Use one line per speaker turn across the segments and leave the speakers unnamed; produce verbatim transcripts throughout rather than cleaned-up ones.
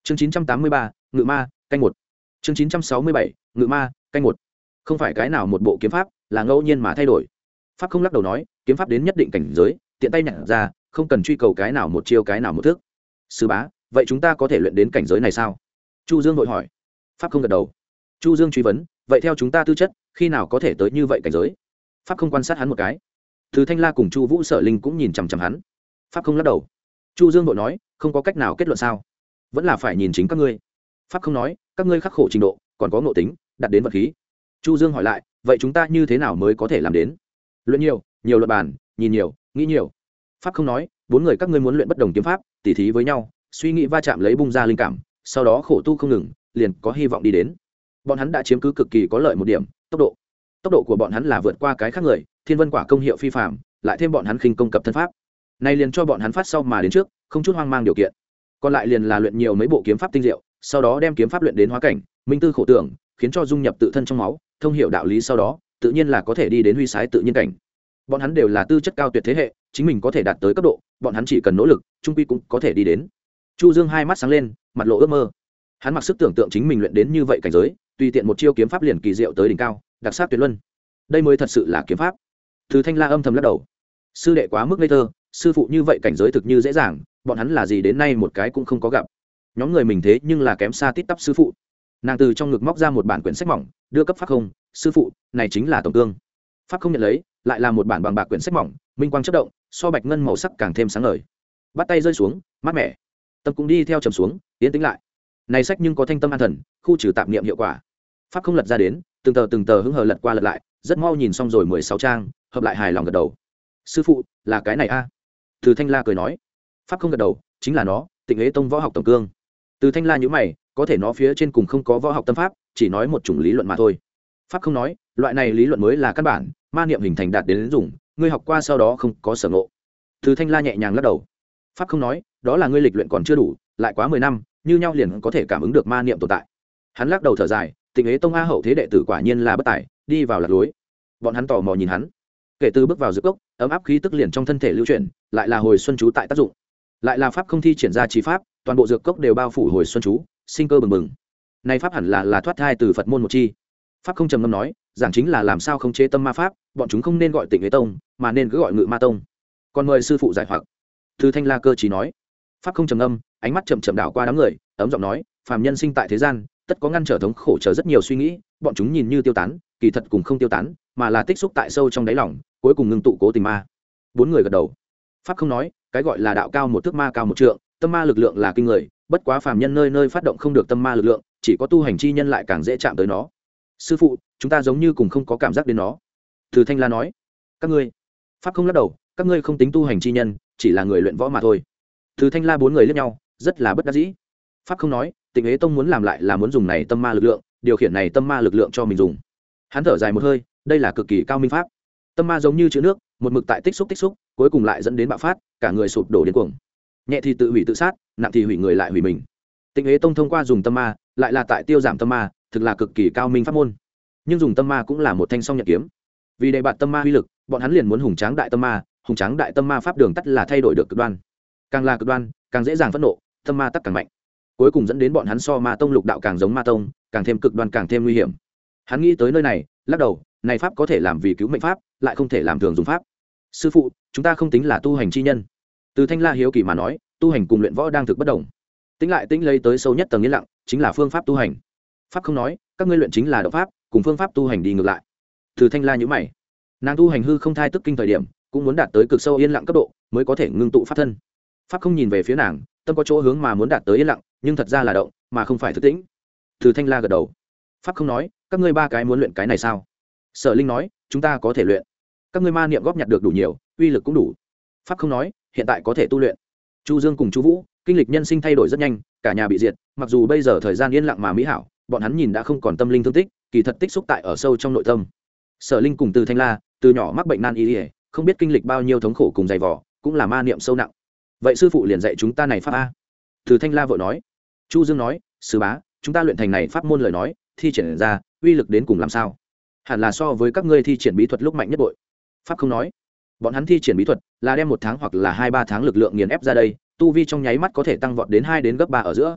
chương chín trăm tám mươi ba ngự ma canh một. chương chín trăm sáu mươi bảy ngự ma canh một. Không phải cái nào một bộ kiếm pháp là ngẫu nhiên mà thay đổi. Pháp không lắc đầu nói, kiếm pháp đến nhất định cảnh giới tiện tay nhặt ra, không cần truy cầu cái nào một chiêu cái nào một thước. Sư bá, vậy chúng ta có thể luyện đến cảnh giới này sao? Chu Dương vội hỏi. Pháp không gật đầu. Chu Dương truy vấn, vậy theo chúng ta tư chất khi nào có thể tới như vậy cảnh giới? Pháp không quan sát hắn một cái. Từ Thanh La cùng Chu Vũ Sở Linh cũng nhìn chằm chằm hắn. Pháp không lắc đầu. Chu Dương vội nói, không có cách nào kết luận sao? Vẫn là phải nhìn chính các ngươi. Pháp không nói, các ngươi khắc khổ trình độ còn có ngộ tính đạt đến vật khí. Chu Dương hỏi lại, vậy chúng ta như thế nào mới có thể làm đến? Luyện nhiều, nhiều luận bàn, nhìn nhiều, nghĩ nhiều. Pháp không nói, bốn người các ngươi muốn luyện bất đồng kiếm pháp, tỉ thí với nhau, suy nghĩ va chạm lấy bung ra linh cảm, sau đó khổ tu không ngừng, liền có hy vọng đi đến. Bọn hắn đã chiếm cứ cực kỳ có lợi một điểm, tốc độ. Tốc độ của bọn hắn là vượt qua cái khác người, thiên vân quả công hiệu phi phàm, lại thêm bọn hắn khinh công cập thân pháp. Này liền cho bọn hắn phát sau mà đến trước, không chút hoang mang điều kiện. Còn lại liền là luyện nhiều mấy bộ kiếm pháp tinh diệu, sau đó đem kiếm pháp luyện đến hóa cảnh, minh tư khổ tưởng, khiến cho dung nhập tự thân trong máu, thông hiểu đạo lý sau đó, tự nhiên là có thể đi đến huy sái tự nhiên cảnh. Bọn hắn đều là tư chất cao tuyệt thế hệ, chính mình có thể đạt tới cấp độ, bọn hắn chỉ cần nỗ lực, trung quy cũng có thể đi đến. Chu Dương hai mắt sáng lên, mặt lộ ước mơ. Hắn mặc sức tưởng tượng chính mình luyện đến như vậy cảnh giới, tùy tiện một chiêu kiếm pháp liền kỳ diệu tới đỉnh cao, đặc sắc tuyệt luân. Đây mới thật sự là kiếm pháp. Từ Thanh La âm thầm lắc đầu. Sư đệ quá mức ngây thơ, sư phụ như vậy cảnh giới thực như dễ dàng, bọn hắn là gì đến nay một cái cũng không có gặp. Nhóm người mình thế nhưng là kém xa tít tắp sư phụ. Nàng từ trong ngực móc ra một bản quyển sách mỏng, đưa cấp Pháp Không, sư phụ, này chính là tổng cương. Pháp Không nhận lấy, lại là một bản bằng bạc quyển sách mỏng, minh quang chớp động, so bạch ngân màu sắc càng thêm sáng ngời. Bắt tay rơi xuống, mát mẻ. Tâm cũng đi theo trầm xuống, tiến tĩnh lại. Này sách nhưng có thanh tâm an thần, khu trừ tạp niệm hiệu quả. Pháp Không lật ra đến, từng tờ từng tờ hứng hờ lật qua lật lại, rất mau nhìn xong rồi mười sáu trang, hợp lại hài lòng gật đầu. Sư phụ, là cái này a? Từ Thanh La cười nói. Pháp Không gật đầu, chính là nó, Tịnh Hế Tông võ học tổng cương. Từ Thanh La nhíu mày, có thể nó phía trên cùng không có võ học tâm pháp, chỉ nói một chủng lý luận mà thôi. Pháp Không nói, loại này lý luận mới là căn bản, ma niệm hình thành đạt đến dùng, ngươi học qua sau đó không có sở ngộ. Từ Thanh La nhẹ nhàng lắc đầu. Pháp Không nói, đó là ngươi lịch luyện còn chưa đủ, lại quá mười năm, như nhau liền có thể cảm ứng được ma niệm tồn tại. Hắn lắc đầu thở dài, Tịnh Hế Tông a hậu thế đệ tử quả nhiên là bất tài, đi vào lạc lối. Bọn hắn tò mò nhìn hắn. Kể từ bước vào dược cốc, ấm áp khí tức liền trong thân thể lưu chuyển, lại là hồi xuân chú tại tác dụng, lại là Pháp Không thi triển ra trí pháp, toàn bộ dược cốc đều bao phủ hồi xuân chú, sinh cơ bừng bừng. Này pháp hẳn là là thoát thai từ Phật môn một chi. Pháp Không trầm ngâm nói, giảng chính là làm sao không chế tâm ma pháp, bọn chúng không nên gọi Tịnh Hế Tông, mà nên cứ gọi Ngự Ma Tông. Còn mời sư phụ giải hoặc. Từ Thanh La cơ trí nói. Pháp Không trầm ngâm, ánh mắt chậm chậm đảo qua đám người, ấm giọng nói, phàm nhân sinh tại thế gian, tất có ngăn trở thống khổ chờ rất nhiều suy nghĩ, bọn chúng nhìn như tiêu tán, kỳ thật cùng không tiêu tán, mà là tích xúc tại sâu trong đáy lòng, cuối cùng ngưng tụ cố tình ma. Bốn người gật đầu. Pháp Không nói, cái gọi là đạo cao một thước ma cao một trượng, tâm ma lực lượng là kinh người, bất quá phàm nhân nơi nơi phát động không được tâm ma lực lượng, chỉ có tu hành chi nhân lại càng dễ chạm tới nó. Sư phụ, chúng ta giống như cùng không có cảm giác đến nó. Từ Thanh La nói. Các ngươi. Pháp Không lắc đầu, các ngươi không tính tu hành chi nhân, chỉ là người luyện võ mà thôi. Từ Thanh La bốn người liếc nhau, rất là bất đắc dĩ. Pháp Không nói, Tịnh Hế Tông muốn làm lại là muốn dùng này tâm ma lực lượng, điều khiển này tâm ma lực lượng cho mình dùng. Hắn thở dài một hơi, đây là cực kỳ cao minh pháp. Tâm ma giống như chữ nước, một mực tại tích xúc tích xúc, cuối cùng lại dẫn đến bạo phát, cả người sụp đổ điên cuồng. Nhẹ thì tự hủy tự sát, nặng thì hủy người lại hủy mình. Tịnh Hế Tông thông qua dùng tâm ma, lại là tại tiêu giảm tâm ma, thực là cực kỳ cao minh pháp môn. Nhưng dùng tâm ma cũng là một thanh song nhật kiếm. Vì đề bạt tâm ma uy lực, bọn hắn liền muốn hùng tráng đại tâm ma, hùng tráng đại tâm ma pháp đường tắt là thay đổi được cực đoan. Càng là cực đoan, càng dễ dàng phẫn nộ, tâm ma tắc càng mạnh. Cuối cùng dẫn đến bọn hắn so ma tông lục đạo càng giống ma tông, càng thêm cực đoan càng thêm nguy hiểm. Hắn nghĩ tới nơi này, lắc đầu, này pháp có thể làm vì cứu mệnh pháp, lại không thể làm thường dùng pháp. Sư phụ, chúng ta không tính là tu hành chi nhân. Từ Thanh La hiếu kỳ mà nói, tu hành cùng luyện võ đang thực bất đồng. Tính lại tính lấy tới sâu nhất tầng yên lặng, chính là phương pháp tu hành. Pháp Không nói, các ngươi luyện chính là đạo pháp, cùng phương pháp tu hành đi ngược lại. Từ Thanh La nhíu mày, nàng tu hành hư không thai tức kinh thời điểm, cũng muốn đạt tới cực sâu yên lặng cấp độ, mới có thể ngưng tụ pháp thân. Pháp Không nhìn về phía nàng, tâm có chỗ hướng mà muốn đạt tới yên lặng, nhưng thật ra là động, mà không phải thực tĩnh. Từ Thanh La gật đầu. Pháp Không nói, các ngươi ba cái muốn luyện cái này sao? Sở Linh nói, chúng ta có thể luyện. Các ngươi ma niệm góp nhặt được đủ nhiều, uy lực cũng đủ. Pháp Không nói, hiện tại có thể tu luyện. Chu Dương cùng Chu Vũ, kinh lịch nhân sinh thay đổi rất nhanh, cả nhà bị diệt, mặc dù bây giờ thời gian yên lặng mà mỹ hảo, bọn hắn nhìn đã không còn tâm linh thương tích, kỳ thật tích xúc tại ở sâu trong nội tâm. Sở Linh cùng Từ Thanh La, từ nhỏ mắc bệnh nan y, không biết kinh lịch bao nhiêu thống khổ cùng dày vò, cũng là ma niệm sâu nặng. Vậy sư phụ liền dạy chúng ta này pháp a. Từ Thanh La vội nói. Chu Dương nói, sư bá, chúng ta luyện thành này pháp môn lời nói, thi triển ra, uy lực đến cùng làm sao? Hẳn là so với các ngươi thi triển bí thuật lúc mạnh nhất đội. Pháp Không nói, bọn hắn thi triển bí thuật là đem một tháng hoặc là hai ba tháng lực lượng nghiền ép ra đây, tu vi trong nháy mắt có thể tăng vọt đến hai đến gấp ba ở giữa.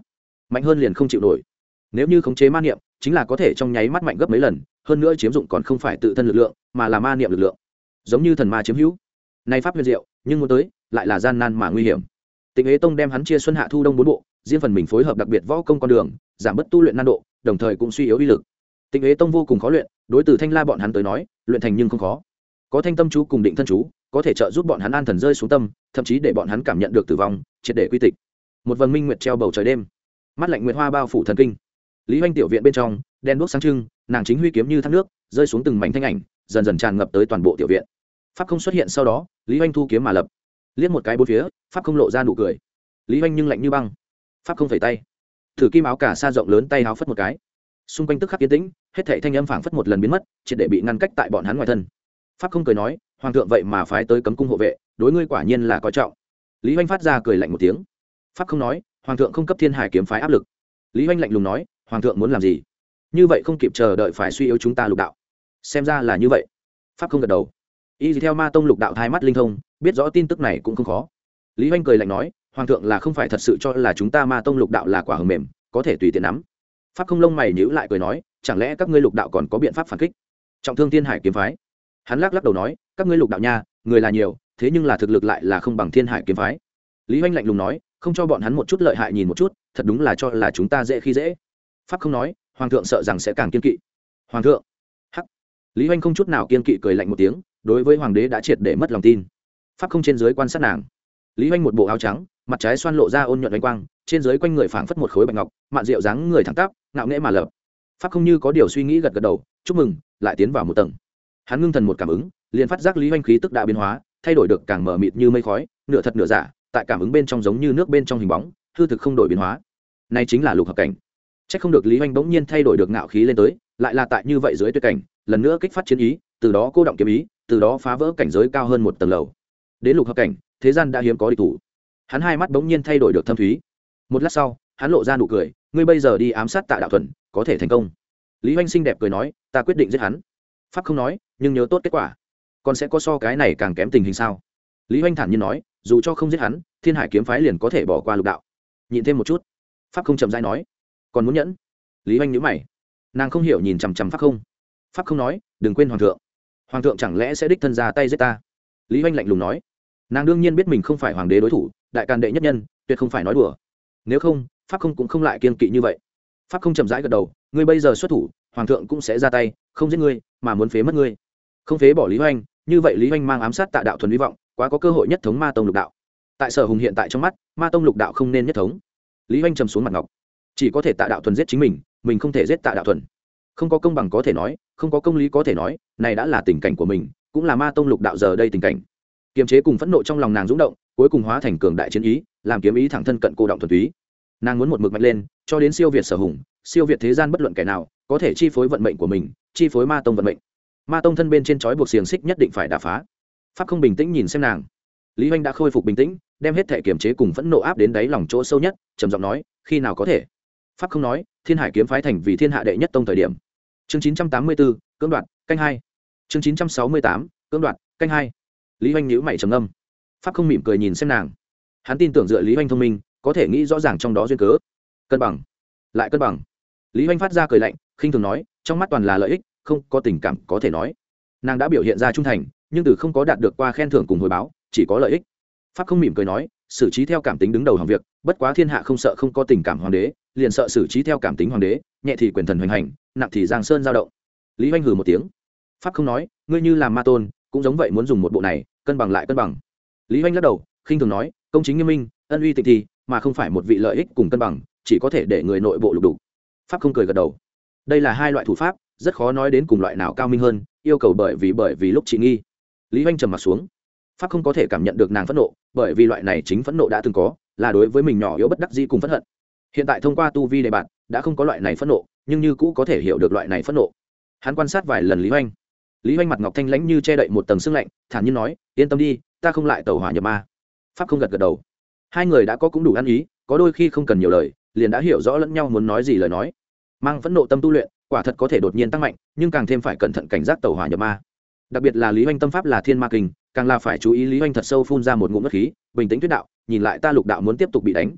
mạnh hơn liền không chịu nổi. Nếu như khống chế ma niệm chính là có thể trong nháy mắt mạnh gấp mấy lần, hơn nữa chiếm dụng còn không phải tự thân lực lượng mà là ma niệm lực lượng, giống như thần ma chiếm hữu. Này pháp huyền diệu, nhưng muốn tới lại là gian nan mà nguy hiểm. Tịnh Ế Tông đem hắn chia xuân hạ thu đông bốn bộ, riêng phần mình phối hợp đặc biệt võ công con đường, giảm bớt tu luyện nan độ, đồng thời cũng suy yếu uy lực. Tịnh Ế Tông vô cùng khó luyện, đối từ Thanh La bọn hắn tới nói, luyện thành nhưng không khó. Có thanh tâm chú cùng định thân chú, có thể trợ giúp bọn hắn an thần rơi xuống tâm, thậm chí để bọn hắn cảm nhận được tử vong, triệt để quy tịch. Một vầng minh nguyệt treo bầu trời đêm, mắt lạnh nguyệt hoa bao phủ thần kinh. Lý Hoành tiểu viện bên trong, đèn đuốc sáng trưng, nàng chính huy kiếm như thác nước, rơi xuống từng mảnh thanh ảnh, dần dần tràn ngập tới toàn bộ tiểu viện. Pháp không xuất hiện sau đó, Lý Hoành thu kiếm mà lập, liếc một cái bốn phía, pháp không lộ ra nụ cười. Lý Hoành nhưng lạnh như băng. Pháp không phẩy tay, thử kim áo cả sa rộng lớn tay áo phất một cái, xung quanh tức khắc yên tĩnh, hết thảy thanh âm phảng phất một lần biến mất, triệt để bị ngăn cách tại bọn hắn ngoài thân. Pháp không cười nói, hoàng thượng vậy mà phái tới cấm cung hộ vệ, đối ngươi quả nhiên là coi trọng. Lý Hoành phát ra cười lạnh một tiếng. Pháp không nói, hoàng thượng không cấp Thiên Hải kiếm phái áp lực. Lý Hoành lạnh lùng nói, hoàng thượng muốn làm gì? Như vậy không kịp chờ đợi phải suy yếu chúng ta lục đạo. Xem ra là như vậy. Pháp không gật đầu. Y theo Ma tông lục đạo hai mắt linh thông, biết rõ tin tức này cũng không khó. Lý Hoành cười lạnh nói, hoàng thượng là không phải thật sự cho là chúng ta Ma tông lục đạo là quả hờ mềm, có thể tùy tiện nắm. Pháp không lông mày nhíu lại cười nói, chẳng lẽ các ngươi lục đạo còn có biện pháp phản kích? Trọng thương Thiên Hải kiếm phái. Hắn lắc lắc đầu nói, các ngươi lục đạo nha, người là nhiều, thế nhưng là thực lực lại là không bằng Thiên Hải kiếm phái. Lý Hoành lạnh lùng nói, không cho bọn hắn một chút lợi hại nhìn một chút, thật đúng là cho là chúng ta dễ khi dễ. Pháp không nói, hoàng thượng sợ rằng sẽ càng kiên kỵ. Hoàng thượng. Hắc. Lý Hoành không chút nào kiên kỵ cười lạnh một tiếng, đối với hoàng đế đã triệt để mất lòng tin. Pháp không trên dưới quan sát nàng. Lý Hoành một bộ áo trắng, mặt trái xoan lộ ra ôn nhuận ánh quang, trên dưới quanh người phảng phất một khối bạch ngọc, mạn rượu dáng người thẳng tắp, ngạo nghễ mà lập. Pháp không như có điều suy nghĩ gật gật đầu, chúc mừng, lại tiến vào một tầng. Hắn ngưng thần một cảm ứng, liền phát giác Lý Hoành khí tức đã biến hóa, thay đổi được càng mờ mịt như mây khói, nửa thật nửa giả, tại cảm ứng bên trong giống như nước bên trong hình bóng, hư thực không đổi biến hóa. Này chính là lục hợp cảnh. Chắc không được Lý Hoành bỗng nhiên thay đổi được ngạo khí lên tới, lại là tại như vậy dưới tuyệt cảnh, lần nữa kích phát chiến ý, từ đó cô động kiếm ý, từ đó phá vỡ cảnh giới cao hơn một tầng lầu. Đến lục hợp cảnh, thế gian đã hiếm có địch thủ. Hắn hai mắt bỗng nhiên thay đổi được thâm thúy. Một lát sau, hắn lộ ra nụ cười, ngươi bây giờ đi ám sát Tạ Đạo Thuần, có thể thành công. Lý Hoành xinh đẹp cười nói, ta quyết định giết hắn. Pháp không nói, nhưng nhớ tốt kết quả. Còn sẽ có so cái này càng kém tình hình sao? Lý Hoành thản nhiên nói, dù cho không giết hắn, Thiên Hải kiếm phái liền có thể bỏ qua lục đạo. Nhịn thêm một chút. Pháp không chậm rãi nói, còn muốn nhẫn? Lý Hoành nhíu mày. Nàng không hiểu nhìn chằm chằm Pháp không. Pháp không nói, đừng quên hoàng thượng. Hoàng thượng chẳng lẽ sẽ đích thân ra tay giết ta? Lý Hoành lạnh lùng nói. Nàng đương nhiên biết mình không phải hoàng đế đối thủ, đại càn đệ nhất nhân, tuyệt không phải nói đùa. Nếu không, Pháp không cũng không lại kiên kỵ như vậy. Pháp không chậm rãi gật đầu, ngươi bây giờ xuất thủ, hoàng thượng cũng sẽ ra tay, không giết ngươi, mà muốn phế mất ngươi. Không phế bỏ Lý Hoành, như vậy Lý Hoành mang ám sát Tạ Đạo Thuần hy vọng, quá có cơ hội nhất thống Ma tông lục đạo. Tại Sở Hùng hiện tại trong mắt, Ma tông lục đạo không nên nhất thống. Lý Hoành trầm xuống mặt ngọc, chỉ có thể Tạ Đạo Thuần giết chính mình, mình không thể giết Tạ Đạo Thuần. Không có công bằng có thể nói, không có công lý có thể nói, này đã là tình cảnh của mình, cũng là Ma tông lục đạo giờ đây tình cảnh. Kiềm chế cùng phẫn nộ trong lòng nàng dũng động, cuối cùng hóa thành cường đại chiến ý, làm kiếm ý thẳng thân cận cô động thuần túy. Nàng muốn một mực mạnh lên, cho đến siêu việt Sở Hùng, siêu việt thế gian bất luận kẻ nào, có thể chi phối vận mệnh của mình, chi phối Ma tông vận mệnh. Ma tông thân bên trên trói buộc xiềng xích nhất định phải đả phá. Pháp không bình tĩnh nhìn xem nàng. Lý Hoành đã khôi phục bình tĩnh, đem hết thể kiềm chế cùng phẫn nộ áp đến đáy lòng chỗ sâu nhất, trầm giọng nói, khi nào có thể? Pháp không nói, Thiên Hải kiếm phái thành vì thiên hạ đệ nhất tông thời điểm. Chương chín trăm tám mươi bốn, cưỡng đoạt, canh hai. Chương chín trăm sáu mươi tám, cưỡng đoạt, canh hai. Lý Hoành nhíu mày trầm ngâm. Pháp không mỉm cười nhìn xem nàng. Hắn tin tưởng dựa Lý Hoành thông minh, có thể nghĩ rõ ràng trong đó duyên cớ. Cân bằng, lại cân bằng. Lý Hoành phát ra cười lạnh, khinh thường nói, trong mắt toàn là lợi ích, không có tình cảm có thể nói. Nàng đã biểu hiện ra trung thành, nhưng từ không có đạt được qua khen thưởng cùng hồi báo, chỉ có lợi ích. Pháp không mỉm cười nói, xử trí theo cảm tính đứng đầu hàng việc, bất quá thiên hạ không sợ không có tình cảm hoàng đế, liền sợ xử trí theo cảm tính hoàng đế, nhẹ thì quyền thần hoành hành, nặng thì giang sơn dao động. Lý Hoành hừ một tiếng. Pháp không nói, ngươi như làm ma tôn, cũng giống vậy muốn dùng một bộ này, cân bằng lại cân bằng. Lý Hoành lắc đầu, khinh thường nói, công chính nghiêm minh, ân uy tịnh thì, mà không phải một vị lợi ích cùng cân bằng, chỉ có thể để người nội bộ lục đủ. Pháp không cười gật đầu. Đây là hai loại thủ pháp, rất khó nói đến cùng loại nào cao minh hơn, yêu cầu bởi vì bởi vì lúc chị nghi. Lý Hoành trầm mặt xuống. Pháp không có thể cảm nhận được nàng phẫn nộ, bởi vì loại này chính phẫn nộ đã từng có, là đối với mình nhỏ yếu bất đắc dĩ cùng phẫn hận. Hiện tại thông qua tu vi đề bạn, đã không có loại này phẫn nộ, nhưng như cũ có thể hiểu được loại này phẫn nộ. Hắn quan sát vài lần Lý Hoành. Lý Hoành mặt ngọc thanh lãnh như che đậy một tầng sương lạnh, thản nhiên nói, yên tâm đi, ta không lại tẩu hỏa nhập ma. Pháp không gật gật đầu. Hai người đã có cũng đủ ăn ý, có đôi khi không cần nhiều lời, liền đã hiểu rõ lẫn nhau muốn nói gì lời nói. Mang phẫn nộ tâm tu luyện, quả thật có thể đột nhiên tăng mạnh, nhưng càng thêm phải cẩn thận cảnh giác tẩu hỏa nhập ma. Đặc biệt là Lý Hoành tâm pháp là Thiên Ma Kình, càng là phải chú ý Lý Hoành thật sâu phun ra một ngụm nước khí, bình tĩnh tuyết đạo, nhìn lại ta lục đạo muốn tiếp tục bị đánh.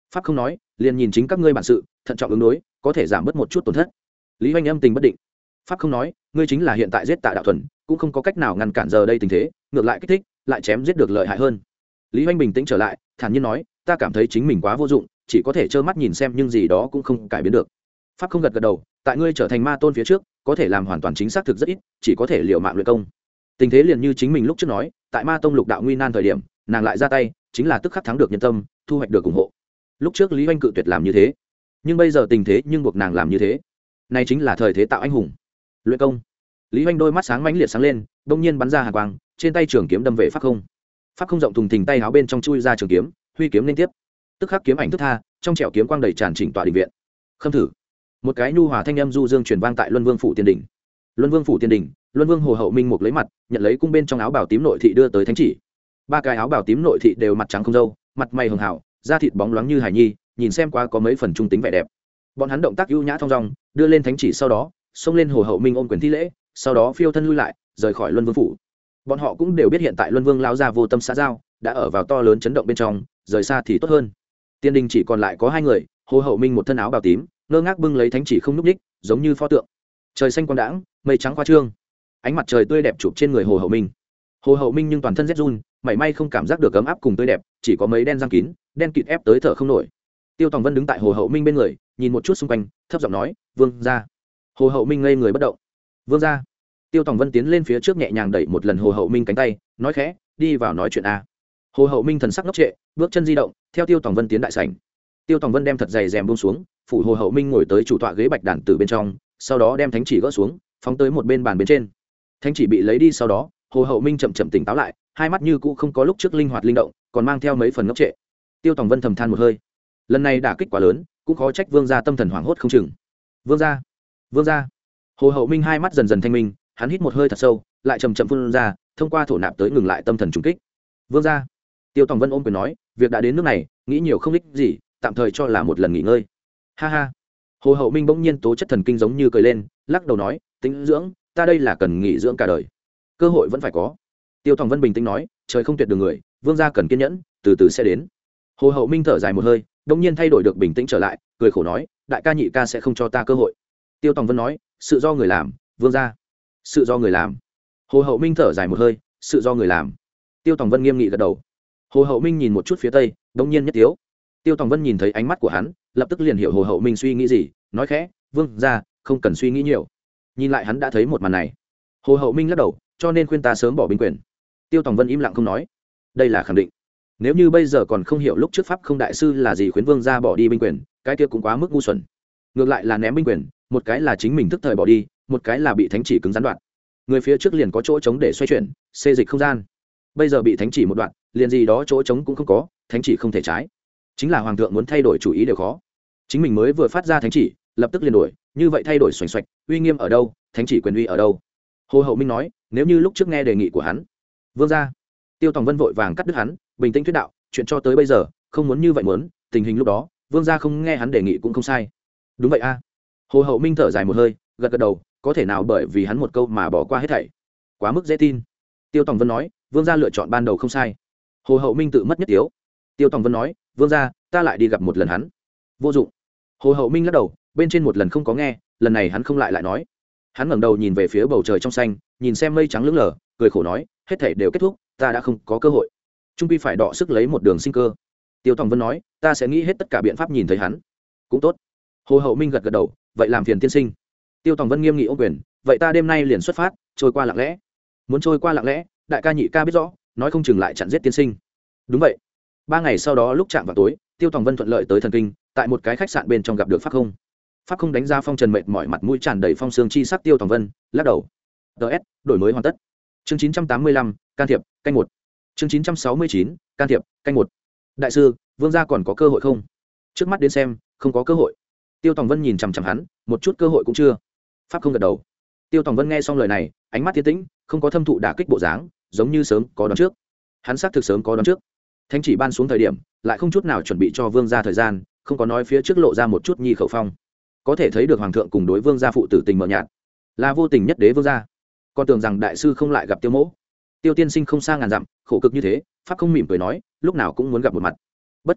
pháp không nói, liền nhìn chính các ngươi bản sự, thận trọng ứng đối, có thể giảm bớt một chút tổn thất. Lý Hoành âm tình bất định. Pháp không nói, ngươi chính là hiện tại giết Tạ Đạo Thuần, cũng không có cách nào ngăn cản giờ đây tình thế, ngược lại kích thích, lại chém giết được lợi hại hơn. Lý Hoành bình tĩnh trở lại, thản nhiên nói, ta cảm thấy chính mình quá vô dụng, chỉ có thể trơ mắt nhìn xem nhưng gì đó cũng không cải biến được. Pháp không gật gật đầu, tại ngươi trở thành ma tôn phía trước, có thể làm hoàn toàn chính xác thực rất ít, chỉ có thể liều mạng luyện công. Tình thế liền như chính mình lúc trước nói, tại ma tông lục đạo nguy nan thời điểm, nàng lại ra tay, chính là tức khắc thắng được nhân tâm, thu hoạch được ủng hộ. Lúc trước Lý Hoành cự tuyệt làm như thế, nhưng bây giờ tình thế nhưng buộc nàng làm như thế. Này chính là thời thế tạo anh hùng. Luyện công. Lý Hoành đôi mắt sáng mãnh liệt sáng lên, bỗng nhiên bắn ra hàn quang, trên tay trường kiếm đâm về Pháp không. Pháp không rộng thùng thình tay áo bên trong chui ra trường kiếm, huy kiếm liên tiếp. Tức khắc kiếm ảnh thức tha, trong trẻo kiếm quang đầy tràn chỉnh tọa đình viện. Khâm thử. Một cái nhu hòa thanh âm du dương truyền vang tại Luân Vương phủ tiên đỉnh. Luân Vương phủ tiên đỉnh, Luân Vương Hồ Hậu Minh Mục lấy mặt, nhận lấy cung bên trong áo bào tím nội thị đưa tới thánh chỉ. Ba cái áo bào tím nội thị đều mặt trắng không râu, mặt mày hường hảo, da thịt bóng loáng như hải nhi, nhìn xem qua có mấy phần trung tính vẻ đẹp. Bọn hắn động tác ưu nhã thong dong, đưa lên thánh chỉ sau đó, xông lên Hồ Hậu Minh ôm quyền thi lễ, sau đó phiêu thân lui lại, rời khỏi Luân Vương phủ. Bọn họ cũng đều biết hiện tại Luân Vương lão gia vô tâm xã giao, đã ở vào to lớn chấn động bên trong, rời xa thì tốt hơn. Tiên đình chỉ còn lại có hai người, Hồ Hậu Minh một thân áo bào tím, ngơ ngác bưng lấy thánh chỉ không nhúc nhích, giống như pho tượng. Trời xanh quang đãng, mây trắng khoa trương, ánh mặt trời tươi đẹp chụp trên người Hồ Hậu Minh. Hồ Hậu Minh nhưng toàn thân rét run, mảy may không cảm giác được ấm áp cùng tươi đẹp, chỉ có mấy đen răng kín, đen kịt ép tới thở không nổi. Tiêu Tòng Vân đứng tại Hồ Hậu Minh bên người, nhìn một chút xung quanh, thấp giọng nói, "Vương gia." Hồ Hậu Minh ngây người bất động. "Vương gia." Tiêu Tòng Vân tiến lên phía trước nhẹ nhàng đẩy một lần Hồ Hậu Minh cánh tay, nói khẽ, "Đi vào nói chuyện a." Hồ Hậu Minh thần sắc ngốc trệ, bước chân di động, theo Tiêu Tòng Vân tiến đại sảnh. Tiêu Tòng Vân đem thật dày rèm buông xuống, phủ Hồ Hậu Minh ngồi tới chủ tọa ghế bạch đàn tử bên trong, sau đó đem thánh chỉ gỡ xuống, phóng tới một bên bàn bên trên. Thánh chỉ bị lấy đi sau đó, Hồ Hậu Minh chậm chậm tỉnh táo lại, hai mắt như cũ không có lúc trước linh hoạt linh động, còn mang theo mấy phần ngốc trệ. Tiêu Tòng Vân thầm than một hơi, lần này đả kích quá lớn, cũng khó trách Vương gia tâm thần hoảng hốt không chừng. "Vương gia, Vương gia." Hồ Hậu Minh hai mắt dần dần thanh minh, hắn hít một hơi thật sâu, lại chậm chậm phun ra, thông qua thổ nạp tới ngừng lại tâm thần trùng kích. "Vương gia." Tiêu Tòng Vân ôm quyền nói, "Việc đã đến nước này, nghĩ nhiều không ích gì, tạm thời cho là một lần nghỉ ngơi." "Ha ha." Hồ Hậu Minh bỗng nhiên tố chất thần kinh giống như cười lên, lắc đầu nói, "Tĩnh dưỡng, ta đây là cần nghỉ dưỡng cả đời, cơ hội vẫn phải có." Tiêu Tòng Vân bình tĩnh nói, "Trời không tuyệt đường người, Vương gia cần kiên nhẫn, từ từ sẽ đến." Hồ Hậu Minh thở dài một hơi, bỗng nhiên thay đổi được bình tĩnh trở lại, cười khổ nói, "Đại ca nhị ca sẽ không cho ta cơ hội." Tiêu Tòng Vân nói, "Sự do người làm, Vương gia." "Sự do người làm." Hồ Hậu Minh thở dài một hơi, "Sự do người làm." Tiêu Tòng Vân nghiêm nghị gật đầu. Hồ Hậu Minh nhìn một chút phía tây, bỗng nhiên nhất tiếu. Tiêu Tòng Vân nhìn thấy ánh mắt của hắn, lập tức liền hiểu Hồ Hậu Minh suy nghĩ gì, nói khẽ, "Vương gia, không cần suy nghĩ nhiều." Nhìn lại hắn đã thấy một màn này. Hồ Hậu Minh lắc đầu, "Cho nên khuyên ta sớm bỏ binh quyền." Tiêu Tòng Vân im lặng không nói. Đây là khẳng định. Nếu như bây giờ còn không hiểu lúc trước pháp không đại sư là gì khuyến Vương gia bỏ đi binh quyền, cái kia cũng quá mức ngu xuẩn. Ngược lại là ném binh quyền, một cái là chính mình thức thời bỏ đi, một cái là bị thánh chỉ cứng rắn đoạn. Người phía trước liền có chỗ trống để xoay chuyển, xê dịch không gian. Bây giờ bị thánh chỉ một đoạn, liền gì đó chỗ trống cũng không có, thánh chỉ không thể trái. Chính là hoàng thượng muốn thay đổi chủ ý đều khó. Chính mình mới vừa phát ra thánh chỉ, lập tức liền đổi, như vậy thay đổi xoành xoạch, uy nghiêm ở đâu, thánh chỉ quyền uy ở đâu? Hồ Hậu Minh nói, nếu như lúc trước nghe đề nghị của hắn, Vương gia. Tiêu Tòng Vân vội vàng cắt đứt hắn, bình tĩnh thuyết đạo, chuyện cho tới bây giờ, không muốn như vậy muốn, tình hình lúc đó, Vương gia không nghe hắn đề nghị cũng không sai. Đúng vậy a. Hồ Hậu Minh thở dài một hơi, gật gật đầu, có thể nào bởi vì hắn một câu mà bỏ qua hết thảy? Quá mức dễ tin. Tiêu Tòng Vân nói, Vương gia lựa chọn ban đầu không sai. Hồ Hậu Minh tự mất nhất tiếu. Tiêu Tòng Vân nói, Vương gia, ta lại đi gặp một lần hắn. Vô dụng. Hồ Hậu Minh lắc đầu, bên trên một lần không có nghe, lần này hắn không lại lại nói. Hắn ngẩng đầu nhìn về phía bầu trời trong xanh, nhìn xem mây trắng lững lờ, cười khổ nói, hết thảy đều kết thúc, ta đã không có cơ hội. Trung quy phải đọ sức lấy một đường sinh cơ. Tiêu Tòng Vân nói, ta sẽ nghĩ hết tất cả biện pháp nhìn thấy hắn. Cũng tốt. Hồ Hậu Minh gật gật đầu, vậy làm phiền tiên sinh. Tiêu Tòng Vân nghiêm nghị ôm quyền, vậy ta đêm nay liền xuất phát, trôi qua lặng lẽ. Muốn trôi qua lặng lẽ, đại ca nhị ca biết rõ, nói không chừng lại chặn giết tiên sinh. Đúng vậy. Ba ngày sau đó lúc chạm vào tối, Tiêu Tòng Vân thuận lợi tới thần kinh, tại một cái khách sạn bên trong gặp được Pháp Không. Pháp Không đánh ra phong trần mệt mỏi, mặt mũi tràn đầy phong sương chi sắc. Tiêu Tòng Vân lắc đầu. ts đổi mới hoàn tất. Chương chín trăm tám mươi lăm, can thiệp, canh một. Chương chín trăm sáu mươi chín, can thiệp, canh một. Đại sư, Vương gia còn có cơ hội không? Trước mắt đến xem, không có cơ hội. Tiêu Tòng Vân nhìn chằm chằm hắn, một chút cơ hội cũng chưa. Pháp Không gật đầu. Tiêu Tòng Vân nghe xong lời này, ánh mắt tiến tĩnh, không có thâm thụ đả kích bộ dáng, giống như sớm có đoán trước. Hắn xác thực sớm có đoán trước. Thánh chỉ ban xuống thời điểm, lại không chút nào chuẩn bị cho Vương gia thời gian, không có nói phía trước lộ ra một chút nhi khẩu phong. Có thể thấy được hoàng thượng cùng đối Vương gia phụ tử tình mờ nhạt, là vô tình nhất đế Vương gia. Còn tưởng rằng đại sư không lại gặp Tiêu Mỗ. Tiêu tiên sinh không xa ngàn dặm, khổ cực như thế, Pháp Không mỉm cười nói, lúc nào cũng muốn gặp một mặt. Bất quá,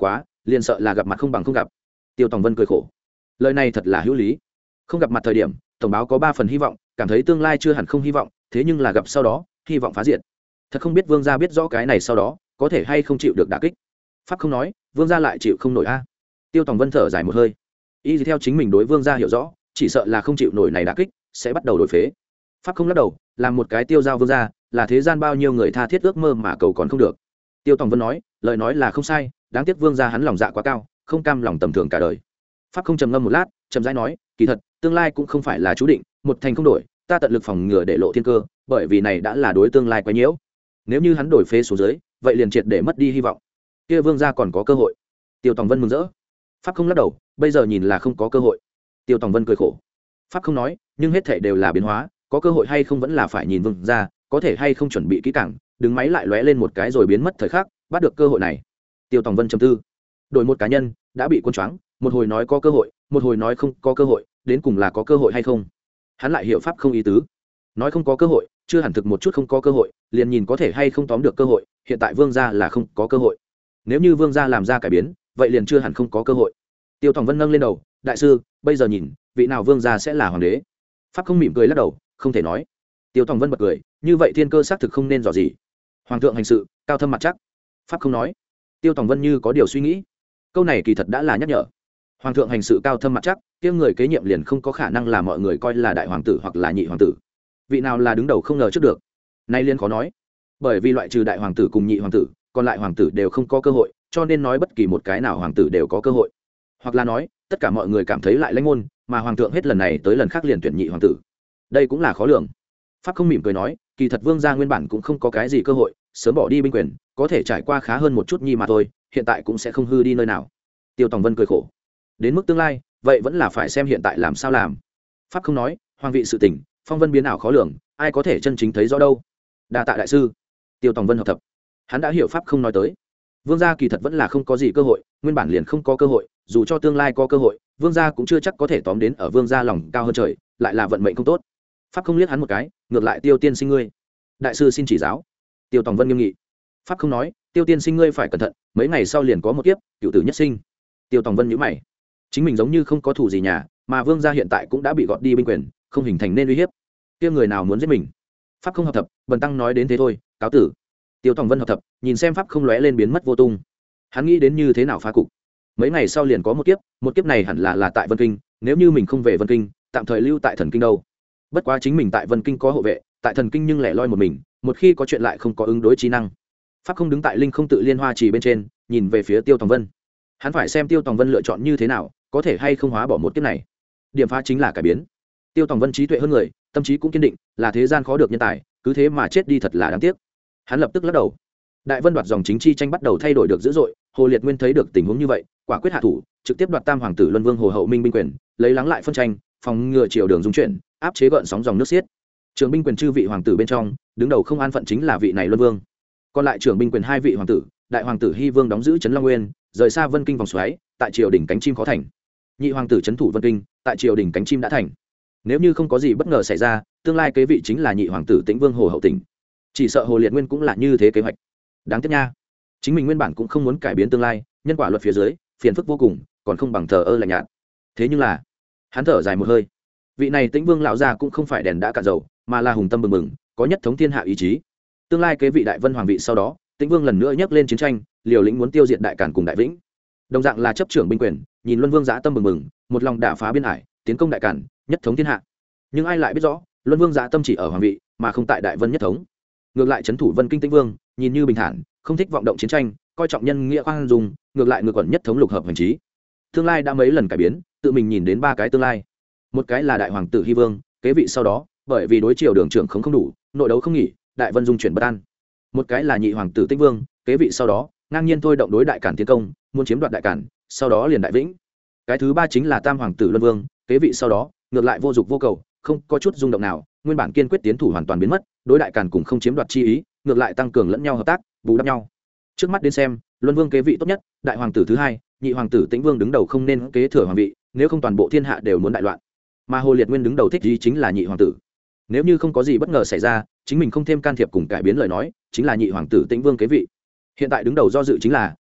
liền sợ là gặp mặt không bằng không gặp. Tiêu Tòng Vân cười khổ, lời này thật là hữu lý. Không gặp mặt thời điểm tổng báo có ba phần hy vọng, cảm thấy tương lai chưa hẳn không hy vọng, thế nhưng là gặp sau đó hy vọng phá diệt. Thật không biết vương gia biết rõ cái này sau đó có thể hay không chịu được đả kích. Pháp không nói, vương gia lại chịu không nổi a. Tiêu Tòng Vân thở dài một hơi, y theo chính mình đối vương gia hiểu rõ, chỉ sợ là không chịu nổi này đả kích sẽ bắt đầu đổi phế. Pháp không lắc đầu, làm một cái tiêu giao vương gia là thế gian bao nhiêu người tha thiết ước mơ mà cầu còn không được. Tiêu Tòng Vân nói, lời nói là không sai, đáng tiếc vương gia hắn lòng dạ quá cao, không cam lòng tầm thường cả đời. Pháp không trầm ngâm một lát, trầm rãi nói, kỳ thật tương lai cũng không phải là chú định, một thành không đổi, ta tận lực phòng ngừa để lộ thiên cơ, bởi vì này đã là đối tương lai quá nhiễu. Nếu như hắn đổi phế xuống dưới, vậy liền triệt để mất đi hy vọng. Kia vương gia còn có cơ hội. Tiêu Tòng Vân mừng rỡ. Pháp không lắc đầu, bây giờ nhìn là không có cơ hội. Tiêu Tòng Vân cười khổ. Pháp không nói, nhưng hết thảy đều là biến hóa, có cơ hội hay không vẫn là phải nhìn vương gia, có thể hay không chuẩn bị kỹ càng, đứng máy lại lóe lên một cái rồi biến mất thời khắc, bắt được cơ hội này. Tiêu Tòng Vân trầm tư, đổi một cá nhân đã bị cuốn choáng, một hồi nói có cơ hội, một hồi nói không có cơ hội, đến cùng là có cơ hội hay không. Hắn lại hiểu pháp không ý tứ, nói không có cơ hội, chưa hẳn thực một chút không có cơ hội, liền nhìn có thể hay không tóm được cơ hội, hiện tại vương gia là không có cơ hội. Nếu như vương gia làm ra cải biến, vậy liền chưa hẳn không có cơ hội. Tiêu Tòng Vân nâng lên đầu, đại sư, bây giờ nhìn, vị nào vương gia sẽ là hoàng đế? Pháp không mỉm cười lắc đầu, không thể nói. Tiêu Tòng Vân bật cười, như vậy thiên cơ xác thực không nên dò gì. Hoàng thượng hành sự cao thâm mặt chắc. Pháp không nói. Tiêu Tòng Vân như có điều suy nghĩ, câu này kỳ thật đã là nhắc nhở. Hoàng thượng hành sự cao thâm mặt chắc, kia người kế nhiệm liền không có khả năng là mọi người coi là đại hoàng tử hoặc là nhị hoàng tử. Vị nào là đứng đầu không ngờ trước được, nay liên khó nói, bởi vì loại trừ đại hoàng tử cùng nhị hoàng tử, còn lại hoàng tử đều không có cơ hội, cho nên nói bất kỳ một cái nào hoàng tử đều có cơ hội, hoặc là nói tất cả mọi người cảm thấy lại lãnh môn, mà hoàng thượng hết lần này tới lần khác liền tuyển nhị hoàng tử, đây cũng là khó lường. Pháp không mỉm cười nói, kỳ thật vương gia nguyên bản cũng không có cái gì cơ hội, sớm bỏ đi binh quyền, có thể trải qua khá hơn một chút nhi mà thôi, hiện tại cũng sẽ không hư đi nơi nào. Tiêu Tòng Vân cười khổ, đến mức tương lai vậy vẫn là phải xem hiện tại làm sao làm. Pháp không nói, hoàng vị sự tỉnh phong vân biến ảo khó lường, ai có thể chân chính thấy rõ đâu. Đa tạ đại sư. Tiêu Tòng Vân hợp thập, hắn đã hiểu pháp không nói tới, vương gia kỳ thật vẫn là không có gì cơ hội, nguyên bản liền không có cơ hội, dù cho tương lai có cơ hội, vương gia cũng chưa chắc có thể tóm đến, ở vương gia lòng cao hơn trời, lại là vận mệnh không tốt. Pháp không liếc hắn một cái, ngược lại, Tiêu tiên sinh ngươi, đại sư xin chỉ giáo. Tiêu Tòng Vân nghiêm nghị. Pháp không nói, Tiêu tiên sinh ngươi phải cẩn thận, mấy ngày sau liền có một kiếp, cựu tử nhất sinh. Tiêu Tòng Vân nhíu mày, chính mình giống như không có thù gì nhà, mà vương gia hiện tại cũng đã bị gọt đi binh quyền, không hình thành nên uy hiếp, kia người nào muốn giết mình. Pháp không hợp thập, bần tăng nói đến thế thôi, cáo tử. Tiêu Tòng Vân hợp thập, nhìn xem pháp không lóe lên biến mất vô tung, hắn nghĩ đến như thế nào phá cục. Mấy ngày sau liền có một kiếp, một kiếp này hẳn là là tại Vân Kinh, nếu như mình không về Vân Kinh, tạm thời lưu tại Thần Kinh đâu. Bất quá chính mình tại Vân Kinh có hộ vệ, tại Thần Kinh nhưng lẻ loi một mình, một khi có chuyện lại không có ứng đối trí năng. Pháp không đứng tại Linh Không Tự Liên Hoa Trì bên trên, nhìn về phía Tiêu Tòng Vân. Hắn phải xem Tiêu Tòng Vân lựa chọn như thế nào, có thể hay không hóa bỏ một kiếp này. Điểm phá chính là cải biến. Tiêu Tòng Vân trí tuệ hơn người, tâm trí cũng kiên định, là thế gian khó được nhân tài, cứ thế mà chết đi thật là đáng tiếc. Hắn lập tức lắc đầu. Đại Vân đoạt dòng chính chi tranh bắt đầu thay đổi được dữ dội, Hồ Liệt Nguyên thấy được tình huống như vậy, quả quyết hạ thủ, trực tiếp đoạt Tam hoàng tử Luân Vương Hồ Hậu Minh binh quyền, lấy lắng lại phân tranh, phòng ngừa triều đường dung chuyển, áp chế gợn sóng dòng nước xiết. Trường binh quyền chư vị hoàng tử bên trong, đứng đầu không an phận chính là vị này Luân Vương. Còn lại trưởng binh quyền hai vị hoàng tử, đại hoàng tử Hy Vương đóng giữ trấn Long Nguyên, rời xa Vân Kinh vòng xoáy, tại triều đỉnh cánh chim khó thành. Nhị hoàng tử trấn thủ Vân Kinh, tại triều đỉnh cánh chim đã thành. Nếu như không có gì bất ngờ xảy ra, tương lai kế vị chính là nhị hoàng tử Tĩnh Vương Hồ Hậu Tỉnh. Chỉ sợ Hồ Liệt Nguyên cũng là như thế kế hoạch. Đáng tiếc nha, chính mình nguyên bản cũng không muốn cải biến tương lai, nhân quả luật phía dưới phiền phức vô cùng, còn không bằng thờ ơ lạnh nhạt. Thế nhưng là, hắn thở dài một hơi, vị này Tĩnh Vương lão gia cũng không phải đèn đã cạn dầu, mà là hùng tâm bừng bừng, có nhất thống thiên hạ ý chí. Tương lai kế vị Đại Vân hoàng vị sau đó, Tĩnh Vương lần nữa nhấc lên chiến tranh, liều lĩnh muốn tiêu diệt Đại Càn cùng Đại Vĩnh. Đồng dạng là chấp trưởng binh quyền, nhìn Luân Vương dã tâm bừng bừng, một lòng đả phá biên ải, tiến công Đại Càn, nhất thống thiên hạ. Nhưng ai lại biết rõ, Luân Vương dã tâm chỉ ở hoàng vị, mà không tại Đại Vân nhất thống. Ngược lại trấn thủ Vân Kinh Tĩnh Vương, nhìn như bình thản, không thích vọng động chiến tranh, coi trọng nhân nghĩa khoan dung, ngược lại ngược quẩn nhất thống lục hợp hành trí. Tương lai đã mấy lần cải biến, tự mình nhìn đến ba cái tương lai. Một cái là đại hoàng tử Hy Vương, kế vị sau đó, bởi vì đối triều đường trưởng không không đủ, nội đấu không nghỉ, Đại Vân dung chuyển bất an. Một cái là nhị hoàng tử Tĩnh Vương, kế vị sau đó, ngang nhiên thôi động đối Đại Càn tiến công, muốn chiếm đoạt Đại Càn, sau đó liền Đại Vĩnh. Cái thứ ba chính là tam hoàng tử Luân Vương, kế vị sau đó, ngược lại vô dục vô cầu, không có chút rung động nào, nguyên bản kiên quyết tiến thủ hoàn toàn biến mất, đối Đại Càn cùng không chiếm đoạt chi ý, ngược lại tăng cường lẫn nhau hợp tác, bù đắp nhau. Trước mắt đến xem, Luân Vương kế vị tốt nhất, đại hoàng tử thứ hai, nhị hoàng tử Tĩnh Vương đứng đầu không nên kế thừa hoàng vị, nếu không toàn bộ thiên hạ đều muốn đại loạn. Mà Hồ Liệt Nguyên đứng đầu thích gì chính là nhị hoàng tử. Nếu như không có gì bất ngờ xảy ra, chính mình không thêm can thiệp cùng cải biến lời nói, chính là nhị hoàng tử Tĩnh Vương kế vị. Hiện tại đứng đầu do dự chính là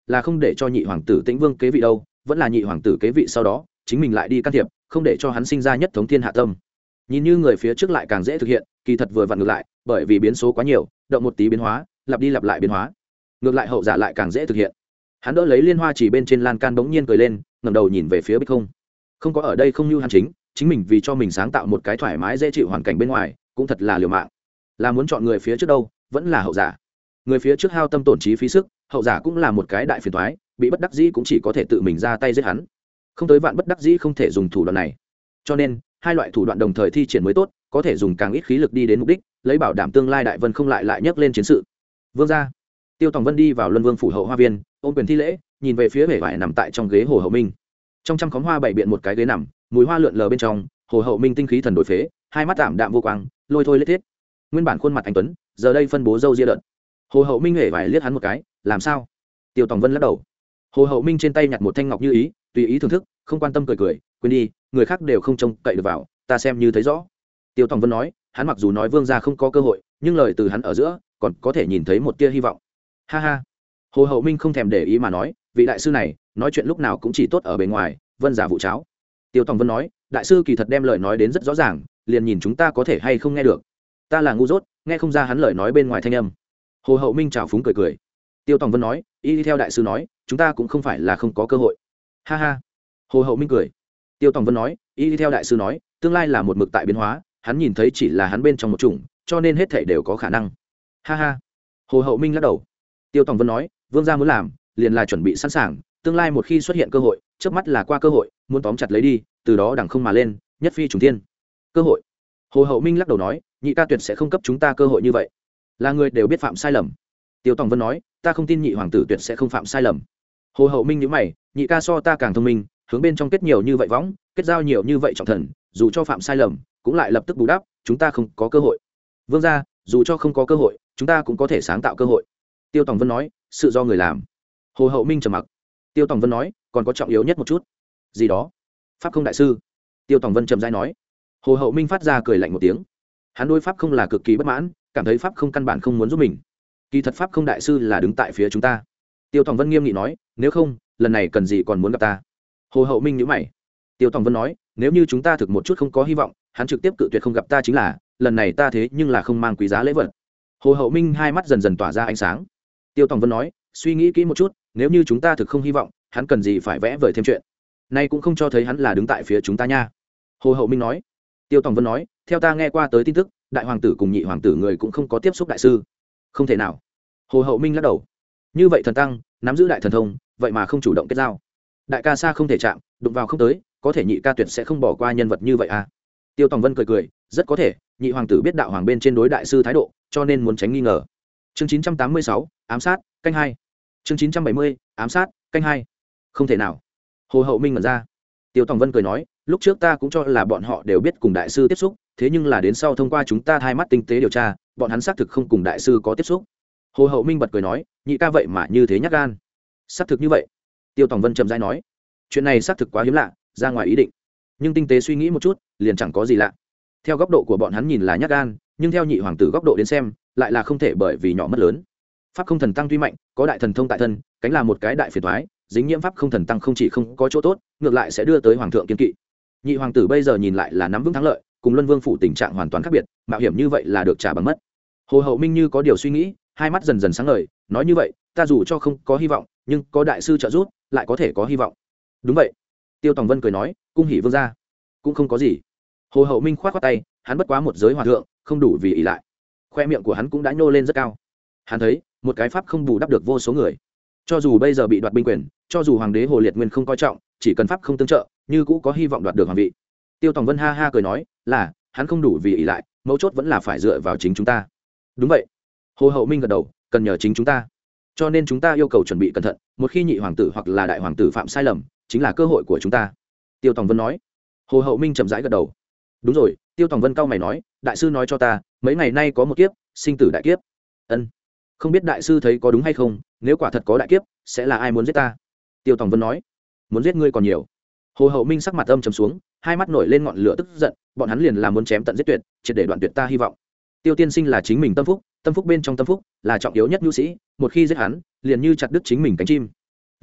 là không để cho nhị hoàng tử Tĩnh Vương kế vị đâu, vẫn là nhị hoàng tử kế vị sau đó chính mình lại đi can thiệp, không để cho hắn sinh ra nhất thống thiên hạ tâm. Nhìn như người phía trước lại càng dễ thực hiện, kỳ thật vừa vặn ngược lại, bởi vì biến số quá nhiều, động một tí biến hóa, lặp đi lặp lại biến hóa. Ngược lại hậu giả lại càng dễ thực hiện. Hắn đỡ lấy liên hoa chỉ bên trên lan can bỗng nhiên cười lên, ngẩng đầu nhìn về phía Bích Không. Không có ở đây không như hắn chính, chính mình vì cho mình sáng tạo một cái thoải mái dễ chịu hoàn cảnh bên ngoài, cũng thật là liều mạng. Là muốn chọn người phía trước đâu, vẫn là hậu giả. Người phía trước hao tâm tổn trí phí sức, hậu giả cũng là một cái đại phiền toái, bị bất đắc dĩ cũng chỉ có thể tự mình ra tay giết hắn. Không tới vạn bất đắc dĩ không thể dùng thủ đoạn này. Cho nên, hai loại thủ đoạn đồng thời thi triển mới tốt, có thể dùng càng ít khí lực đi đến mục đích, lấy bảo đảm tương lai đại vân không lại lại nhấc lên chiến sự. Vương gia. Tiêu Tòng Vân đi vào Luân Vương phủ hậu hoa viên, ôm quyền thi lễ, nhìn về phía vẻ vải nằm tại trong ghế Hồ Hậu Minh. Trong trăm khóm hoa bảy biện một cái ghế nằm, mùi hoa lượn lờ bên trong, Hồ Hậu Minh tinh khí thần đổi phế, hai mắt tạm đạm vô quang, lôi thôi lết thiết. Nguyên bản khuôn mặt anh tuấn, giờ đây phân bố râu ria đợt. Hồ Hậu Minh hề vải liếc hắn một cái, làm sao? Tiêu Tòng Vân lắc đầu. Hồ Hậu Minh trên tay nhặt một thanh ngọc như ý, tùy ý thưởng thức, không quan tâm cười cười, quên đi, người khác đều không trông cậy được vào, ta xem như thấy rõ. Tiêu Tòng Vân nói, hắn mặc dù nói Vương gia không có cơ hội, nhưng lời từ hắn ở giữa, còn có thể nhìn thấy một tia hy vọng. Ha ha. Hồ Hậu Minh không thèm để ý mà nói, vị đại sư này, nói chuyện lúc nào cũng chỉ tốt ở bề ngoài, Vân giả vụ cháo. Tiêu Tòng Vân nói, đại sư kỳ thật đem lời nói đến rất rõ ràng, liền nhìn chúng ta có thể hay không nghe được. Ta là ngu dốt, nghe không ra hắn lời nói bên ngoài thanh âm. Hồ Hậu Minh trào phúng cười cười. Tiêu Tòng Vân nói, y theo đại sư nói, chúng ta cũng không phải là không có cơ hội. Ha ha. Hồ Hậu Minh cười. Tiêu Tòng Vân nói, y theo đại sư nói, tương lai là một mực tại biến hóa, hắn nhìn thấy chỉ là hắn bên trong một chủng, cho nên hết thảy đều có khả năng. Ha ha. Hồ Hậu Minh lắc đầu. Tiêu Tòng Vân nói, Vương gia muốn làm, liền là chuẩn bị sẵn sàng, tương lai một khi xuất hiện cơ hội, trước mắt là qua cơ hội, muốn tóm chặt lấy đi, từ đó đằng không mà lên, nhất phi trùng thiên. Cơ hội. Hồ Hậu Minh lắc đầu nói, nhị ca tuyệt sẽ không cấp chúng ta cơ hội như vậy. Là người đều biết phạm sai lầm. Tiêu Tòng Vân nói, ta không tin nhị hoàng tử tuyệt sẽ không phạm sai lầm. Hồ Hậu Minh nhíu mày, nhị ca so ta càng thông minh, hướng bên trong kết nhiều như vậy võng, kết giao nhiều như vậy trọng thần, dù cho phạm sai lầm, cũng lại lập tức bù đắp, chúng ta không có cơ hội. Vương gia, dù cho không có cơ hội, chúng ta cũng có thể sáng tạo cơ hội. Tiêu Tòng Vân nói, sự do người làm. Hồ Hậu Minh trầm mặc. Tiêu Tòng Vân nói, còn có trọng yếu nhất một chút. Gì đó? Pháp không đại sư. Tiêu Tòng Vân trầm rãi nói. Hồ Hậu Minh phát ra cười lạnh một tiếng. Hắn đối pháp không là cực kỳ bất mãn, cảm thấy pháp không căn bản không muốn giúp mình. Kỳ thật pháp không đại sư là đứng tại phía chúng ta. Tiêu Tòng Vân nghiêm nghị nói, nếu không, lần này cần gì còn muốn gặp ta? Hồ Hậu Minh nhíu mày. Tiêu Tòng Vân nói, nếu như chúng ta thực một chút không có hy vọng, hắn trực tiếp cự tuyệt không gặp ta chính là, lần này ta thế nhưng là không mang quý giá lễ vật. Hồ Hậu Minh hai mắt dần dần tỏa ra ánh sáng. Tiêu Tòng Vân nói, suy nghĩ kỹ một chút, nếu như chúng ta thực không hy vọng, hắn cần gì phải vẽ vời thêm chuyện. Nay cũng không cho thấy hắn là đứng tại phía chúng ta nha. Hồ Hậu Minh nói. Tiêu Tòng Vân nói, theo ta nghe qua tới tin tức, đại hoàng tử cùng nhị hoàng tử người cũng không có tiếp xúc đại sư. Không thể nào. Hồ Hậu Minh lắc đầu. Như vậy thần tăng nắm giữ đại thần thông, vậy mà không chủ động kết giao. Đại ca xa không thể chạm, đụng vào không tới, có thể nhị ca tuyệt sẽ không bỏ qua nhân vật như vậy à? Tiêu Tòng Vân cười cười, rất có thể, nhị hoàng tử biết đạo hoàng bên trên đối đại sư thái độ, cho nên muốn tránh nghi ngờ. Chương chín trăm tám mươi sáu, ám sát, canh hai. Chương chín trăm bảy mươi, ám sát, canh hai. Không thể nào. Hồ Hậu Minh ngẩn ra. Tiêu Tòng Vân cười nói, lúc trước ta cũng cho là bọn họ đều biết cùng đại sư tiếp xúc, thế nhưng là đến sau thông qua chúng ta thay mắt tinh tế điều tra, bọn hắn xác thực không cùng đại sư có tiếp xúc. Hồ Hậu Minh bật cười nói, nhị ca vậy mà như thế nhát gan. Xác thực như vậy. Tiêu Tòng Vân trầm rãi nói, chuyện này xác thực quá hiếm lạ, ra ngoài ý định. Nhưng tinh tế suy nghĩ một chút, liền chẳng có gì lạ. Theo góc độ của bọn hắn nhìn là nhát gan, nhưng theo nhị hoàng tử góc độ đến xem, lại là không thể bởi vì nhỏ mất lớn. Pháp không thần tăng tuy mạnh, có đại thần thông tại thân, cánh là một cái đại phiền toái, dính nhiễm pháp không thần tăng không chỉ không có chỗ tốt, ngược lại sẽ đưa tới hoàng thượng kiên kỵ. Nhị hoàng tử bây giờ nhìn lại là nắm vững thắng lợi, cùng Luân Vương phủ tình trạng hoàn toàn khác biệt, mạo hiểm như vậy là được trả bằng mất. Hồ Hậu Minh như có điều suy nghĩ, hai mắt dần dần sáng ngời, nói như vậy, ta dù cho không có hy vọng, nhưng có đại sư trợ giúp, lại có thể có hy vọng. Đúng vậy. Tiêu Tòng Vân cười nói, cung hỉ vương gia. Cũng không có gì. Hồ Hậu Minh khoát khoát tay, hắn bất quá một giới hòa thượng, không đủ vì ỷ lại. Khoe miệng của hắn cũng đã nhô lên rất cao. Hắn thấy, một cái pháp không bù đắp được vô số người. Cho dù bây giờ bị đoạt binh quyền, cho dù hoàng đế Hồ Liệt Nguyên không coi trọng, chỉ cần pháp không tương trợ, như cũ có hy vọng đoạt được hoàng vị. Tiêu Tòng Vân ha ha cười nói, là, hắn không đủ vì ỷ lại, mấu chốt vẫn là phải dựa vào chính chúng ta. Đúng vậy. Hồ Hậu Minh gật đầu, cần nhờ chính chúng ta. Cho nên chúng ta yêu cầu chuẩn bị cẩn thận, một khi nhị hoàng tử hoặc là đại hoàng tử phạm sai lầm, chính là cơ hội của chúng ta. Tiêu Tòng Vân nói. Hồ Hậu Minh chậm rãi gật đầu. Đúng rồi, Tiêu Tòng Vân cau mày nói, đại sư nói cho ta, mấy ngày nay có một kiếp, sinh tử đại kiếp. Ân. Không biết đại sư thấy có đúng hay không, nếu quả thật có đại kiếp, sẽ là ai muốn giết ta? Tiêu Tòng Vân nói, muốn giết ngươi còn nhiều. Hồ Hậu Minh sắc mặt âm trầm xuống, hai mắt nổi lên ngọn lửa tức giận, bọn hắn liền là muốn chém tận giết tuyệt, triệt để đoạn tuyệt ta hy vọng. Tiêu tiên sinh là chính mình tâm phúc, tâm phúc bên trong tâm phúc là trọng yếu nhất nhu sĩ, một khi giết hắn, liền như chặt đứt chính mình cánh chim.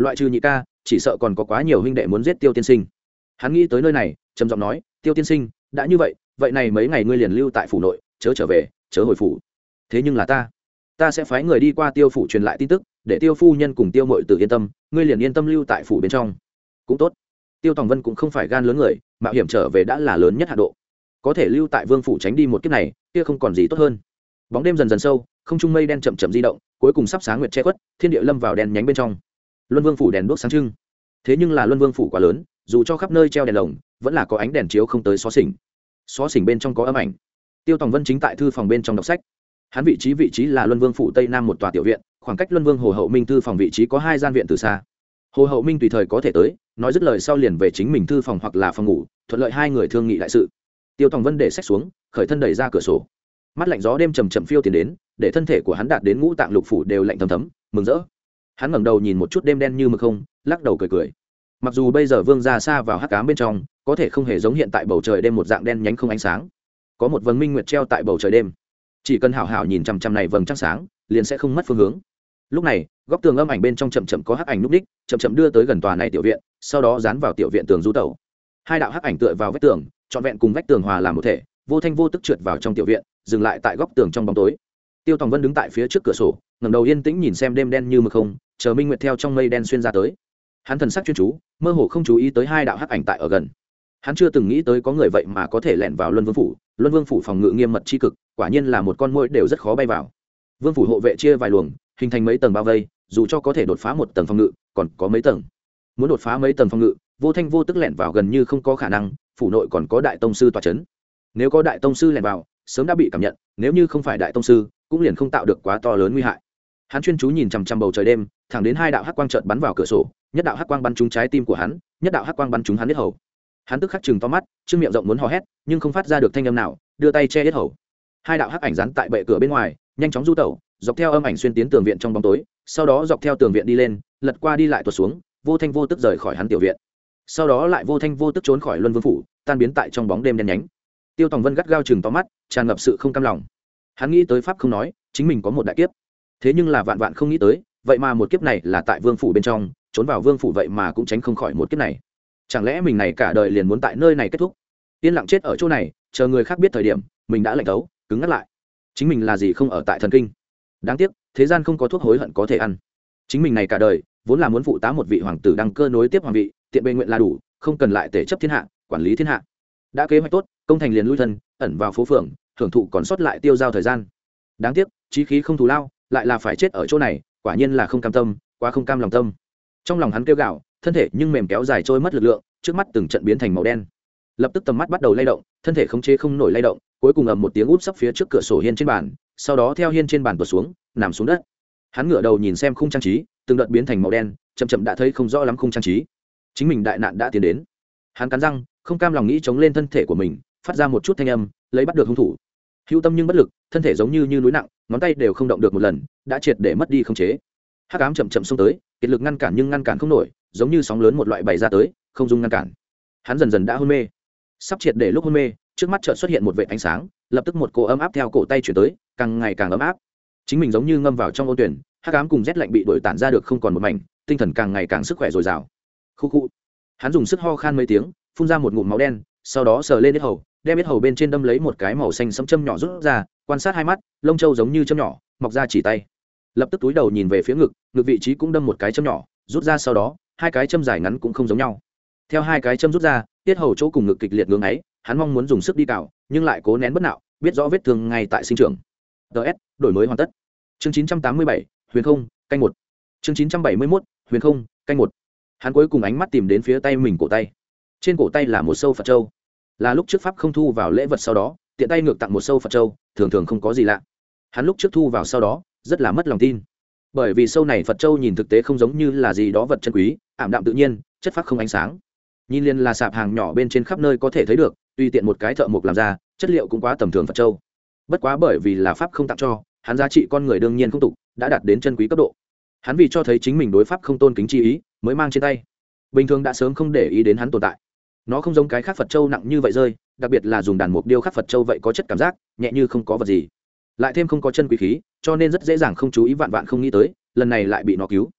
loại trừ nhị ca chỉ sợ còn có quá nhiều huynh đệ muốn giết Tiêu tiên sinh. Hắn nghĩ tới nơi này trầm giọng nói, Tiêu tiên sinh đã như vậy vậy này mấy ngày ngươi liền lưu tại phủ nội, chớ trở về, chớ hồi phủ. Thế nhưng là ta ta sẽ phái người đi qua Tiêu phủ truyền lại tin tức, để Tiêu phu nhân cùng Tiêu muội tử yên tâm, ngươi liền yên tâm lưu tại phủ bên trong. Cũng tốt. Tiêu Tòng Vân cũng không phải gan lớn người, mạo hiểm trở về đã là lớn nhất hạ độ, có thể lưu tại vương phủ tránh đi một kiếp này kia không còn gì tốt hơn. Bóng đêm dần dần sâu, không trung mây đen chậm chậm di động, cuối cùng sắp sáng nguyệt che khuất, thiên địa lâm vào đèn nhánh bên trong. Luân Vương phủ đèn đuốc sáng trưng, thế nhưng là Luân Vương phủ quá lớn, dù cho khắp nơi treo đèn lồng vẫn là có ánh đèn chiếu không tới xó xỉnh. Xó xỉnh bên trong có âm ảnh. Tiêu Tòng Vân chính tại thư phòng bên trong đọc sách. Hắn vị trí vị trí là Luân Vương phủ tây nam một tòa tiểu viện, khoảng cách Luân Vương Hồ Hậu Minh thư phòng vị trí có hai gian viện từ xa. Hồ Hậu Minh tùy thời có thể tới, nói dứt lời sau liền về chính mình thư phòng hoặc là phòng ngủ, thuận lợi hai người thương nghị đại sự. Tiêu Tòng Vân để sách xuống, khởi thân đẩy ra cửa sổ. Mắt lạnh gió đêm chầm chậm phiêu tiến đến, để thân thể của hắn đạt đến ngũ tạng lục phủ đều lạnh thấm thấm, mừng rỡ. Hắn ngẩng đầu nhìn một chút đêm đen như mực không, lắc đầu cười cười. Mặc dù bây giờ Vương gia xa vào hắc ám bên trong, có thể không hề giống hiện tại bầu trời đêm một dạng đen nhánh không ánh sáng. Có một vầng minh nguyệt treo tại bầu trời đêm. Chỉ cần hảo hảo nhìn chằm chằm này vầng trăng sáng, liền sẽ không mất phương hướng. Lúc này, góc tường âm ảnh bên trong chậm chậm có hắc ảnh núp đích, chậm chậm đưa tới gần tòa này tiểu viện, sau đó dán vào tiểu viện tường du tẩu. Hai đạo hắc ảnh tựa vào vách tường, trọn vẹn cùng vách tường hòa làm một thể, vô thanh vô tức trượt vào trong tiểu viện, dừng lại tại góc tường trong bóng tối. Tiêu Tòng Vân đứng tại phía trước cửa sổ, ngẩng đầu yên tĩnh nhìn xem đêm đen như mực không, chờ minh nguyệt theo trong mây đen xuyên ra tới. Hắn thần sắc chuyên chú, mơ hồ không chú ý tới hai đạo hắc ảnh tại ở gần. Hắn chưa từng nghĩ tới có người vậy mà có thể lẻn vào Luân Vương phủ, Luân Vương phủ phòng ngự nghiêm mật chi cực, quả nhiên là một con muỗi đều rất khó bay vào. Vương phủ hộ vệ chia vài luồng, hình thành mấy tầng bao vây, dù cho có thể đột phá một tầng phòng ngự, còn có mấy tầng. Muốn đột phá mấy tầng phòng ngự, vô thanh vô tức lẻn vào gần như không có khả năng, phủ nội còn có đại tông sư tọa chấn. Nếu có đại tông sư lẻn vào, sớm đã bị cảm nhận, nếu như không phải đại tông sư, cũng liền không tạo được quá to lớn nguy hại. Hắn chuyên chú nhìn chằm chằm bầu trời đêm, thẳng đến hai đạo hắc quang chợt bắn vào cửa sổ, nhất đạo hắc quang bắn trúng trái tim của hắn, nhất đạo hắc quang bắn trúng hắn huyết hầu. Hắn tức khắc trừng to mắt, trương miệng rộng muốn hò hét, nhưng không phát ra được thanh âm nào, đưa tay che huyết hầu. Hai đạo hắc ảnh dán tại bệ cửa bên ngoài, nhanh chóng du tẩu, dọc theo âm ảnh xuyên tiến tường viện trong bóng tối, sau đó dọc theo tường viện đi lên, lật qua đi lại tuột xuống, vô thanh vô tức rời khỏi hắn tiểu viện. Sau đó lại vô thanh vô tức trốn khỏi Luân Vương phủ, tan biến tại trong bóng đêm đen nhánh. Tiêu Tòng Vân gắt gao chừng to mắt, tràn ngập sự không cam lòng. Hắn nghĩ tới pháp không nói, chính mình có một đại kiếp. Thế nhưng là vạn vạn không nghĩ tới, vậy mà một kiếp này là tại Vương phủ bên trong, trốn vào Vương phủ vậy mà cũng tránh không khỏi một kiếp này. Chẳng lẽ mình này cả đời liền muốn tại nơi này kết thúc? Yên lặng chết ở chỗ này, chờ người khác biết thời điểm, mình đã lạnh thấu, cứng ngắt lại. Chính mình là gì không ở tại thần kinh? Đáng tiếc, thế gian không có thuốc hối hận có thể ăn. Chính mình này cả đời, vốn là muốn phụ tá một vị hoàng tử đăng cơ nối tiếp hoàng vị, tiện bề nguyện là đủ, không cần lại tể chấp thiên hạ, quản lý thiên hạ. Đã kế hoạch tốt, công thành liền lui thân, ẩn vào phố phường, thưởng thụ còn sót lại tiêu giao thời gian. Đáng tiếc, chí khí không thù lao, lại là phải chết ở chỗ này, quả nhiên là không cam tâm, quá không cam lòng tâm. Trong lòng hắn kêu gào, thân thể nhưng mềm kéo dài trôi mất lực lượng, trước mắt từng trận biến thành màu đen. Lập tức tầm mắt bắt đầu lay động, thân thể khống chế không nổi lay động, cuối cùng ầm một tiếng úp sấp phía trước cửa sổ hiên trên bàn, sau đó theo hiên trên bàn tuột xuống, nằm xuống đất. Hắn ngửa đầu nhìn xem khung trang trí, từng đợt biến thành màu đen, chậm chậm đã thấy không rõ lắm khung trang trí. Chính mình đại nạn đã tiến đến. Hắn cắn răng, không cam lòng nghĩ chống lên thân thể của mình, phát ra một chút thanh âm, lấy bắt được hung thủ. Hữu tâm nhưng bất lực, thân thể giống như như núi nặng, ngón tay đều không động được một lần, đã triệt để mất đi khống chế. Hắc ám chậm chậm xông tới, kiệt lực ngăn cản nhưng ngăn cản không nổi, giống như sóng lớn một loại bày ra tới, không dung ngăn cản. Hắn dần dần đã hôn mê. Sắp triệt để lúc hôn mê, trước mắt chợt xuất hiện một vệt ánh sáng, lập tức một cỗ ấm áp theo cổ tay chuyển tới, càng ngày càng ấm áp. Chính mình giống như ngâm vào trong ôn tuyển, hắc ám cùng rét lạnh bị đổi tản ra được không còn một mảnh, tinh thần càng ngày càng sức khỏe dồi dào. Khu khu. Hắn dùng sức ho khan mấy tiếng, phun ra một ngụm máu đen, sau đó sờ lên yết hầu, đem yết hầu bên trên đâm lấy một cái màu xanh sẫm châm nhỏ rút ra, quan sát hai mắt, lông châu giống như châm nhỏ, mọc ra chỉ tay. Lập tức túi đầu nhìn về phía ngực, ngực vị trí cũng đâm một cái châm nhỏ, rút ra sau đó, hai cái châm dài ngắn cũng không giống nhau. Theo hai cái châm rút ra, yết hầu chỗ cùng ngực kịch liệt ngưỡng ấy, hắn mong muốn dùng sức đi cào, nhưng lại cố nén bất nạo, biết rõ vết thương ngay tại sinh trưởng. ds đổi mới hoàn tất. Chương chín trăm tám mươi bảy, Huyền Không, canh một. Chương chín trăm bảy mươi mốt, Huyền Không, canh một. Hắn cuối cùng ánh mắt tìm đến phía tay mình cổ tay. Trên cổ tay là một sâu Phật châu, là lúc trước pháp không thu vào lễ vật sau đó, tiện tay ngược tặng một sâu Phật châu, thường thường không có gì lạ. Hắn lúc trước thu vào sau đó, rất là mất lòng tin. Bởi vì sâu này Phật châu nhìn thực tế không giống như là gì đó vật chân quý, ảm đạm tự nhiên, chất phác không ánh sáng. Nhìn liền là sạp hàng nhỏ bên trên khắp nơi có thể thấy được, tùy tiện một cái thợ mộc làm ra, chất liệu cũng quá tầm thường Phật châu. Bất quá bởi vì là pháp không tặng cho, hắn giá trị con người đương nhiên không tục, đã đạt đến chân quý cấp độ. Hắn vì cho thấy chính mình đối pháp không tôn kính chi ý, mới mang trên tay. Bình thường đã sớm không để ý đến hắn tồn tại. Nó không giống cái khác Phật châu nặng như vậy rơi, đặc biệt là dùng đàn mục điêu khắc Phật châu vậy có chất cảm giác nhẹ như không có vật gì, lại thêm không có chân quý khí, cho nên rất dễ dàng không chú ý, vạn vạn không nghĩ tới lần này lại bị nó cứu.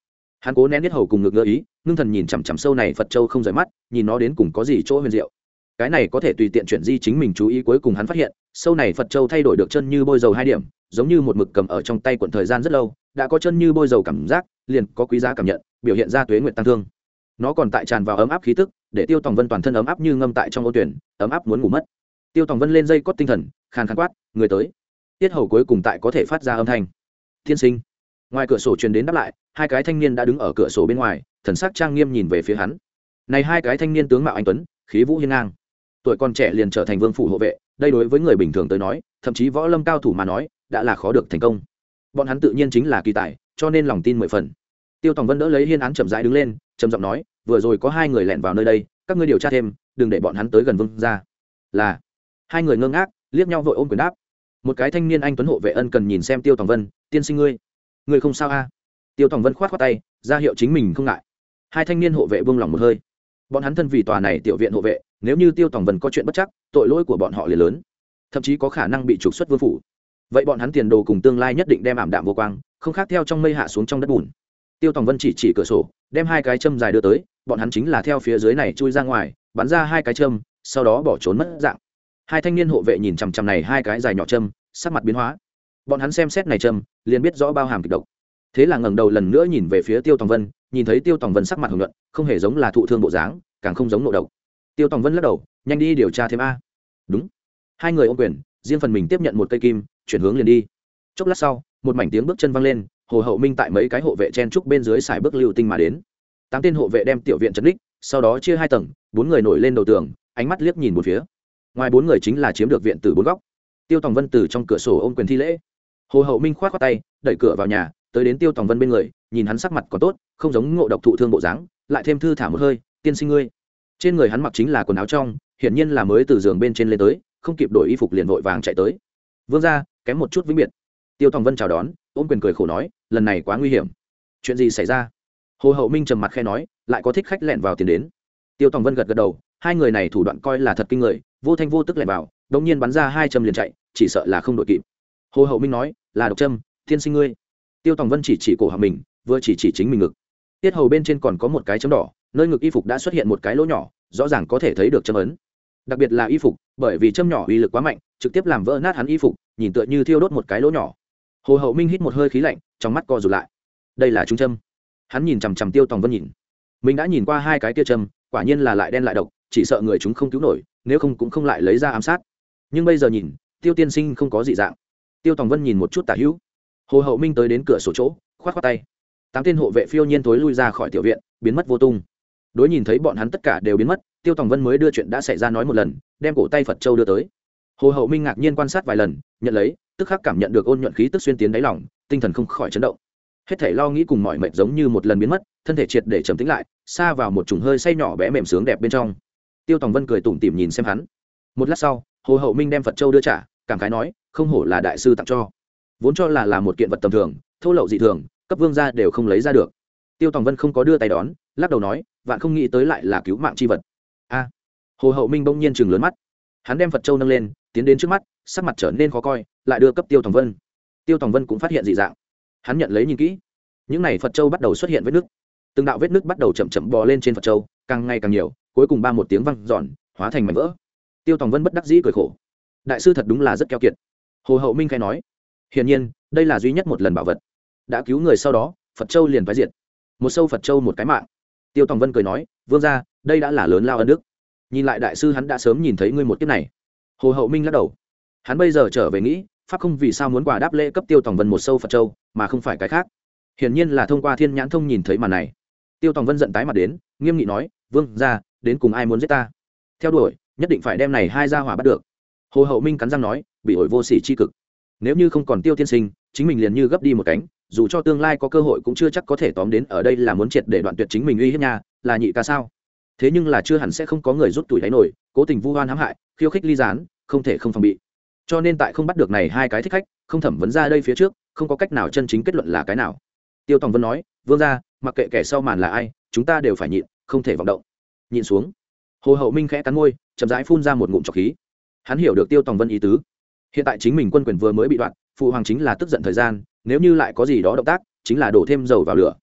hắn cố nén biết hầu cùng ngược ngỡ ý, ngưng thần nhìn chằm chằm sâu này Phật châu không rời mắt, nhìn nó đến cùng có gì chỗ huyền diệu. Cái này có thể tùy tiện chuyển di chính mình chú ý, cuối cùng hắn phát hiện sâu này Phật châu thay đổi được chân như bôi dầu hai điểm, giống như một mực cầm ở trong tay cuộn thời gian rất lâu, đã có chân như bôi dầu cảm giác, liền có quý giá cảm nhận, biểu hiện ra tuế nguyệt tăng thương. Nó còn tại tràn vào ấm áp khí tức, để Tiêu Tòng Vân toàn thân ấm áp như ngâm tại trong ô tuyển, ấm áp muốn ngủ mất. Tiêu Tòng Vân lên dây cót tinh thần, khàn khàn quát, người tới. Tiết hầu cuối cùng tại có thể phát ra âm thanh. Thiên sinh. Ngoài cửa sổ truyền đến đáp lại, hai cái thanh niên đã đứng ở cửa sổ bên ngoài, thần sắc trang nghiêm nhìn về phía hắn. Này hai cái thanh niên tướng mạo anh tuấn, khí vũ hiên ngang, tuổi còn trẻ liền trở thành vương phủ hộ vệ, đây đối với người bình thường tới nói, thậm chí võ lâm cao thủ mà nói, đã là khó được thành công. Bọn hắn tự nhiên chính là kỳ tài, cho nên lòng tin mười phần. Tiêu Tòng Vân đỡ lấy Hiên Án chậm rãi đứng lên, trầm giọng nói, vừa rồi có hai người lẻn vào nơi đây, các ngươi điều tra thêm, đừng để bọn hắn tới gần vương gia. Là. Hai người ngơ ngác, liếc nhau vội ôm quyền đáp. Một cái thanh niên anh tuấn hộ vệ ân cần nhìn xem Tiêu Tòng Vân, tiên sinh ngươi, ngươi không sao a? À? Tiêu Tòng Vân khoát khoát tay, ra hiệu chính mình không ngại. Hai thanh niên hộ vệ buông lòng một hơi. Bọn hắn thân vì tòa này tiểu viện hộ vệ, nếu như Tiêu Tòng Vân có chuyện bất chắc, tội lỗi của bọn họ liền lớn, thậm chí có khả năng bị trục xuất vương phủ. Vậy bọn hắn tiền đồ cùng tương lai nhất định đem ảm đạm vô quang, không khác theo trong mây hạ xuống trong đất bùn. Tiêu Tòng Vân chỉ chỉ cửa sổ, đem hai cái châm dài đưa tới, bọn hắn chính là theo phía dưới này chui ra ngoài, bắn ra hai cái châm, sau đó bỏ trốn mất dạng. Hai thanh niên hộ vệ nhìn chằm chằm này hai cái dài nhỏ châm, sắc mặt biến hóa. Bọn hắn xem xét này châm, liền biết rõ bao hàm kịch độc. Thế là ngẩng đầu lần nữa nhìn về phía Tiêu Tòng Vân, nhìn thấy Tiêu Tòng Vân sắc mặt hồng nhuận, không hề giống là thụ thương bộ dáng, càng không giống nộ độc. Tiêu Tòng Vân lắc đầu, nhanh đi điều tra thêm a. Đúng. Hai người ôm quyền, riêng phần mình tiếp nhận một cây kim, chuyển hướng liền đi. Chốc lát sau, một mảnh tiếng bước chân vang lên, Hồ Hậu Minh tại mấy cái hộ vệ chen trúc bên dưới xài bước lưu tinh mà đến. Tám tên hộ vệ đem tiểu viện trấn đích, sau đó chia hai tầng, bốn người nổi lên đầu tường, ánh mắt liếc nhìn một phía. Ngoài bốn người chính là chiếm được viện từ bốn góc. Tiêu Tòng Vân từ trong cửa sổ ôm quyền thi lễ. Hồ Hậu Minh khoát khoát tay, đẩy cửa vào nhà, tới đến Tiêu Tòng Vân bên người, nhìn hắn sắc mặt còn tốt, không giống ngộ độc thụ thương bộ dáng, lại thêm thư thả một hơi, tiên sinh ngươi. Trên người hắn mặc chính là quần áo trong, hiển nhiên là mới từ giường bên trên lên tới, không kịp đổi y phục liền vội vàng chạy tới. Vương gia, kém một chút vĩnh biệt. Tiêu Tòng Vân chào đón, ôm quyền cười khổ nói, lần này quá nguy hiểm. Chuyện gì xảy ra? Hồ Hậu Minh trầm mặt khẽ nói, lại có thích khách lẻn vào tiền đến. Tiêu Tòng Vân gật gật đầu, hai người này thủ đoạn coi là thật kinh người, vô thanh vô tức lẻn vào, đống nhiên bắn ra hai châm liền chạy, chỉ sợ là không đội kịp. Hồ Hậu Minh nói, là độc châm, thiên sinh ngươi. Tiêu Tòng Vân chỉ chỉ cổ họng mình, vừa chỉ chỉ chính mình ngực. Tiết hầu bên trên còn có một cái chấm đỏ, nơi ngực y phục đã xuất hiện một cái lỗ nhỏ, rõ ràng có thể thấy được châm ấn. Đặc biệt là y phục, bởi vì châm nhỏ uy lực quá mạnh, trực tiếp làm vỡ nát hắn y phục, nhìn tựa như thiêu đốt một cái lỗ nhỏ. Hồ Hậu Minh hít một hơi khí lạnh, trong mắt co rụt lại. Đây là trung châm. Hắn nhìn chằm chằm Tiêu Tòng Vân nhìn. Mình đã nhìn qua hai cái kia châm, quả nhiên là lại đen lại độc, chỉ sợ người chúng không cứu nổi, nếu không cũng không lại lấy ra ám sát. Nhưng bây giờ nhìn, Tiêu tiên sinh không có dị dạng. Tiêu Tòng Vân nhìn một chút tả hữu. Hồ Hậu Minh tới đến cửa sổ chỗ, khoát khoát tay. Tám tên hộ vệ phiêu nhiên tối lui ra khỏi tiểu viện, biến mất vô tung. Đối nhìn thấy bọn hắn tất cả đều biến mất, Tiêu Tòng Vân mới đưa chuyện đã xảy ra nói một lần, đem cổ tay Phật châu đưa tới. Hồ Hậu Minh ngạc nhiên quan sát vài lần, nhận lấy, tức khắc cảm nhận được ôn nhuận khí tức xuyên tiến đáy lòng, tinh thần không khỏi chấn động. Hết thảy lo nghĩ cùng mọi mệt giống như một lần biến mất, thân thể triệt để trầm tĩnh lại, xa vào một chủng hơi say nhỏ bé mềm sướng đẹp bên trong. Tiêu Tòng Vân cười tủm tỉm nhìn xem hắn. Một lát sau, Hồ Hậu Minh đem Phật châu đưa trả, cảm khái nói, không hổ là đại sư tặng cho, vốn cho là là một kiện vật tầm thường, thô lậu dị thường, cấp vương gia đều không lấy ra được. Tiêu Tòng Vân không có đưa tay đón, lắc đầu nói, vạn không nghĩ tới lại là cứu mạng chi vật. A. Hồ Hậu Minh bỗng nhiên trừng lớn mắt. Hắn đem Phật châu nâng lên, tiến đến trước mắt, sắc mặt trở nên khó coi, lại đưa cấp Tiêu Tòng Vân. Tiêu Tòng Vân cũng phát hiện dị dạng. Hắn nhận lấy nhìn kỹ, những này Phật châu bắt đầu xuất hiện vết nứt, từng đạo vết nứt bắt đầu chậm chậm bò lên trên Phật châu, càng ngày càng nhiều, cuối cùng ba một tiếng vang giòn, hóa thành mảnh vỡ. Tiêu Tòng Vân bất đắc dĩ cười khổ, đại sư thật đúng là rất keo kiệt. Hồ Hậu Minh khai nói, hiển nhiên đây là duy nhất một lần bảo vật, đã cứu người sau đó Phật châu liền phái diệt, một sâu Phật châu một cái mạng. Tiêu Tòng Vân cười nói, vương gia, đây đã là lớn lao ân đức, nhìn lại đại sư hắn đã sớm nhìn thấy ngươi một kiếp này. Hồ Hậu Minh lắc đầu, hắn bây giờ trở về nghĩ, pháp không vì sao muốn quà đáp lễ cấp Tiêu Tòng Vân một sâu Phật châu, mà không phải cái khác. Hiển nhiên là thông qua thiên nhãn thông nhìn thấy màn này. Tiêu Tòng Vân giận tái mặt đến, nghiêm nghị nói, vương gia, đến cùng ai muốn giết ta? Theo đuổi, nhất định phải đem này hai gia hỏa bắt được. Hồ Hậu Minh cắn răng nói, bị ổi vô sỉ chi cực. Nếu như không còn Tiêu tiên sinh, chính mình liền như gấp đi một cánh, dù cho tương lai có cơ hội cũng chưa chắc có thể tóm đến. Ở đây là muốn triệt để đoạn tuyệt chính mình uy hiếp nha, là nhị ca sao? Thế nhưng là chưa hẳn sẽ không có người rút tuổi đáy nổi, cố tình vu oan hãm hại, khiêu khích ly gián, không thể không phòng bị. Cho nên tại không bắt được này hai cái thích khách, không thẩm vấn ra đây phía trước, không có cách nào chân chính kết luận là cái nào. Tiêu Tòng Vân nói, vương gia, mặc kệ kẻ sau màn là ai, chúng ta đều phải nhịn, không thể vọng động. Nhịn xuống. Hồ Hậu Minh khẽ cắn môi, chậm rãi phun ra một ngụm trọc khí. Hắn hiểu được Tiêu Tòng Vân ý tứ. Hiện tại chính mình quân quyền vừa mới bị đoạn, phụ hoàng chính là tức giận thời gian, nếu như lại có gì đó động tác, chính là đổ thêm dầu vào lửa.